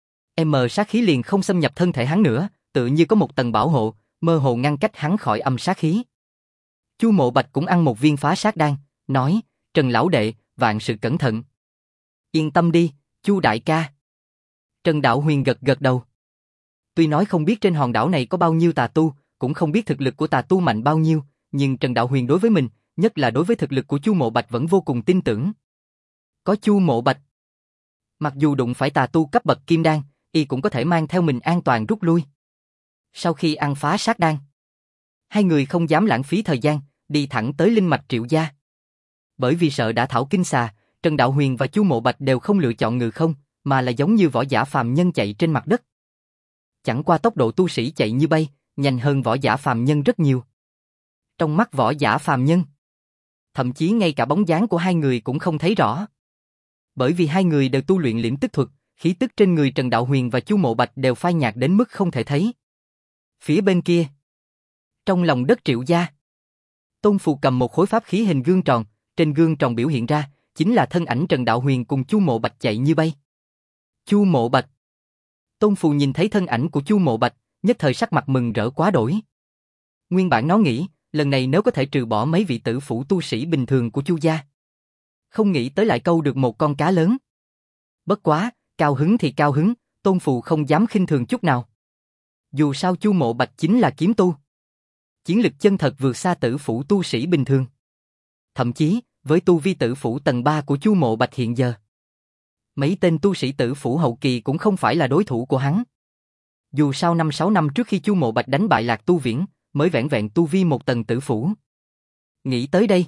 sát khí liền không xâm nhập thân thể hắn nữa, tự như có một tầng bảo hộ, mơ hồ ngăn cách hắn khỏi âm sát khí. Chu Mộ Bạch cũng ăn một viên phá sát đan, nói, Trần lão đệ, vạn sự cẩn thận. Yên tâm đi, Chu đại ca. Trần Đạo Huyền gật gật đầu. Tuy nói không biết trên hòn đảo này có bao nhiêu tà tu, cũng không biết thực lực của tà tu mạnh bao nhiêu, nhưng Trần Đạo Huyền đối với mình, nhất là đối với thực lực của Chu Mộ Bạch vẫn vô cùng tin tưởng. Có Chu Mộ Bạch, mặc dù đụng phải tà tu cấp bậc kim đan, y cũng có thể mang theo mình an toàn rút lui. Sau khi ăn phá sát đan, hai người không dám lãng phí thời gian, đi thẳng tới linh mạch Triệu gia. Bởi vì sợ đã thảo kinh xà, Trần Đạo Huyền và Chu Mộ Bạch đều không lựa chọn ngự không, mà là giống như võ giả phàm nhân chạy trên mặt đất. Chẳng qua tốc độ tu sĩ chạy như bay, nhanh hơn võ giả phàm nhân rất nhiều. Trong mắt võ giả phàm nhân, thậm chí ngay cả bóng dáng của hai người cũng không thấy rõ. Bởi vì hai người đều tu luyện liễm tức thuật, khí tức trên người Trần Đạo Huyền và Chu Mộ Bạch đều phai nhạt đến mức không thể thấy. Phía bên kia, trong lòng đất Triệu gia, Tôn Phù cầm một khối pháp khí hình gương tròn, trên gương tròn biểu hiện ra, chính là thân ảnh Trần Đạo Huyền cùng Chu Mộ Bạch chạy như bay. Chu Mộ Bạch. Tôn Phù nhìn thấy thân ảnh của Chu Mộ Bạch, nhất thời sắc mặt mừng rỡ quá đổi. Nguyên bản nó nghĩ, lần này nếu có thể trừ bỏ mấy vị tử phủ tu sĩ bình thường của Chu gia. Không nghĩ tới lại câu được một con cá lớn. Bất quá, cao hứng thì cao hứng, Tôn Phù không dám khinh thường chút nào. Dù sao Chu Mộ Bạch chính là kiếm tu. Chiến lực chân thật vượt xa tử phủ tu sĩ bình thường. Thậm chí, với tu vi tử phủ tầng 3 của Chu Mộ Bạch hiện giờ, mấy tên tu sĩ tử phủ hậu kỳ cũng không phải là đối thủ của hắn. Dù sao 5-6 năm trước khi Chu Mộ Bạch đánh bại Lạc Tu Viễn, mới vẻn vẹn tu vi một tầng tử phủ. Nghĩ tới đây,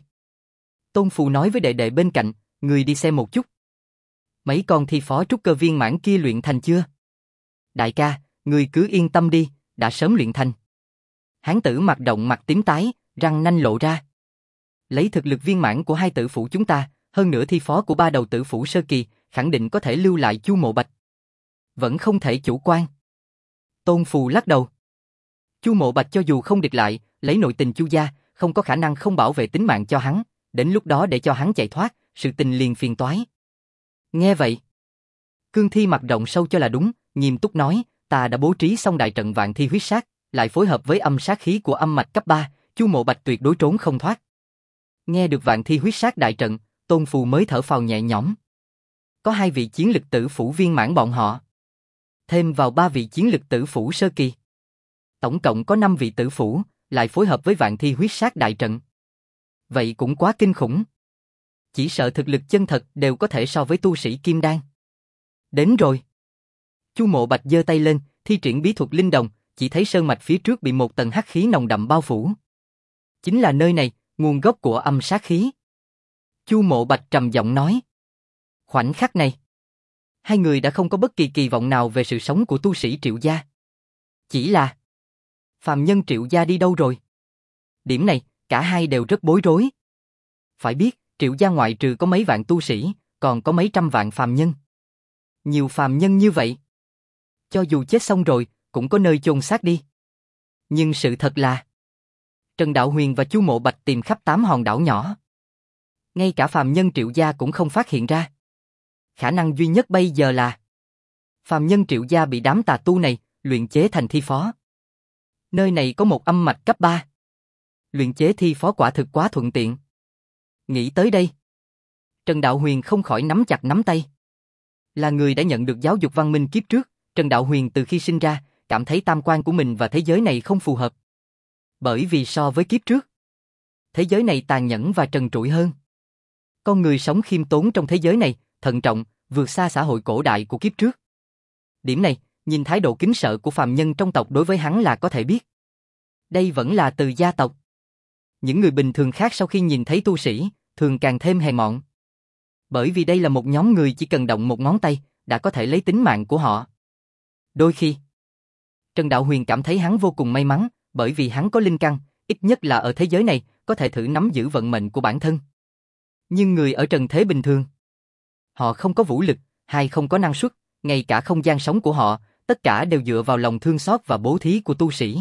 Tôn Phù nói với đệ đệ bên cạnh, người đi xem một chút. Mấy con thi phó trúc cơ viên mãn kia luyện thành chưa? Đại ca, người cứ yên tâm đi, đã sớm luyện thành. Hán tử mặt động mặt tím tái, răng nanh lộ ra. Lấy thực lực viên mãn của hai tử phủ chúng ta, hơn nữa thi phó của ba đầu tử phủ sơ kỳ, khẳng định có thể lưu lại Chu Mộ Bạch. Vẫn không thể chủ quan. Tôn Phù lắc đầu. Chu Mộ Bạch cho dù không địch lại, lấy nội tình Chu gia, không có khả năng không bảo vệ tính mạng cho hắn, đến lúc đó để cho hắn chạy thoát, sự tình liền phiền toái. Nghe vậy, Cương Thi mặt rộng sâu cho là đúng, nghiêm túc nói, ta đã bố trí xong đại trận vạn thi huyết sát, lại phối hợp với âm sát khí của âm mạch cấp 3, Chu Mộ Bạch tuyệt đối trốn không thoát. Nghe được vạn thi huyết sát đại trận, Tôn Phù mới thở phào nhẹ nhõm. Có hai vị chiến lực tử phủ viên mãn bọn họ, thêm vào ba vị chiến lực tử phủ sơ kỳ. Tổng cộng có 5 vị tử phủ, lại phối hợp với vạn thi huyết sát đại trận. Vậy cũng quá kinh khủng. Chỉ sợ thực lực chân thật đều có thể so với tu sĩ kim đan. Đến rồi. Chu Mộ Bạch giơ tay lên, thi triển bí thuật linh đồng, chỉ thấy sơn mạch phía trước bị một tầng hắc khí nồng đậm bao phủ. Chính là nơi này, nguồn gốc của âm sát khí. Chu Mộ Bạch trầm giọng nói. Khoảnh khắc này, hai người đã không có bất kỳ kỳ vọng nào về sự sống của tu sĩ Triệu gia. Chỉ là, phàm nhân Triệu gia đi đâu rồi? Điểm này, cả hai đều rất bối rối. Phải biết, Triệu gia ngoại trừ có mấy vạn tu sĩ, còn có mấy trăm vạn phàm nhân. Nhiều phàm nhân như vậy, cho dù chết xong rồi, cũng có nơi chôn xác đi. Nhưng sự thật là, Trần Đạo Huyền và Chu Mộ Bạch tìm khắp 8 hòn đảo nhỏ. Ngay cả phàm nhân Triệu gia cũng không phát hiện ra. Khả năng duy nhất bây giờ là phàm nhân Triệu gia bị đám tà tu này luyện chế thành thi phó. Nơi này có một âm mạch cấp 3. Luyện chế thi phó quả thực quá thuận tiện. Nghĩ tới đây, Trần Đạo Huyền không khỏi nắm chặt nắm tay. Là người đã nhận được giáo dục văn minh kiếp trước, Trần Đạo Huyền từ khi sinh ra, cảm thấy tam quan của mình và thế giới này không phù hợp. Bởi vì so với kiếp trước, thế giới này tàn nhẫn và trần trụi hơn. Con người sống khiêm tốn trong thế giới này, thận trọng, vượt xa xã hội cổ đại của kiếp trước. Điểm này, nhìn thái độ kính sợ của phàm nhân trong tộc đối với hắn là có thể biết. Đây vẫn là từ gia tộc. Những người bình thường khác sau khi nhìn thấy tu sĩ, thường càng thêm hèn mọn. Bởi vì đây là một nhóm người chỉ cần động một ngón tay, đã có thể lấy tính mạng của họ. Đôi khi, Trần Đạo Huyền cảm thấy hắn vô cùng may mắn, bởi vì hắn có linh căn, ít nhất là ở thế giới này, có thể thử nắm giữ vận mệnh của bản thân. Nhưng người ở trần thế bình thường, họ không có vũ lực, hay không có năng suất, ngay cả không gian sống của họ, tất cả đều dựa vào lòng thương xót và bố thí của tu sĩ.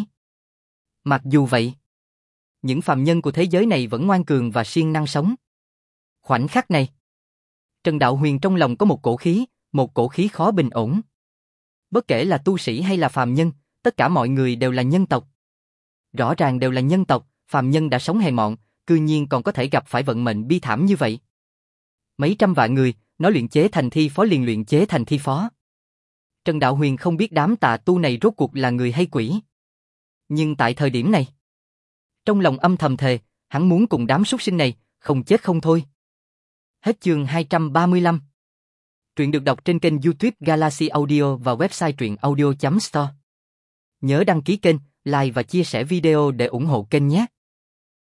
Mặc dù vậy, những phàm nhân của thế giới này vẫn ngoan cường và siêng năng sống. Khoảnh khắc này, Trần Đạo Huyền trong lòng có một cổ khí khó bình ổn. Bất kể là tu sĩ hay là phàm nhân, tất cả mọi người đều là nhân tộc. Rõ ràng đều là nhân tộc, phàm nhân đã sống hèn mọn, cư nhiên còn có thể gặp phải vận mệnh bi thảm như vậy. Mấy trăm vạn người, nó luyện chế thành thi phó liền luyện chế thành thi phó. Trần Đạo Huyền không biết đám tà tu này rốt cuộc là người hay quỷ. Nhưng tại thời điểm này, trong lòng âm thầm thề, hắn muốn cùng đám súc sinh này, không chết không thôi. Hết chương 235. Truyện được đọc trên kênh YouTube Galaxy Audio và website truyệnaudio.store. Nhớ đăng ký kênh, like và chia sẻ video để ủng hộ kênh nhé.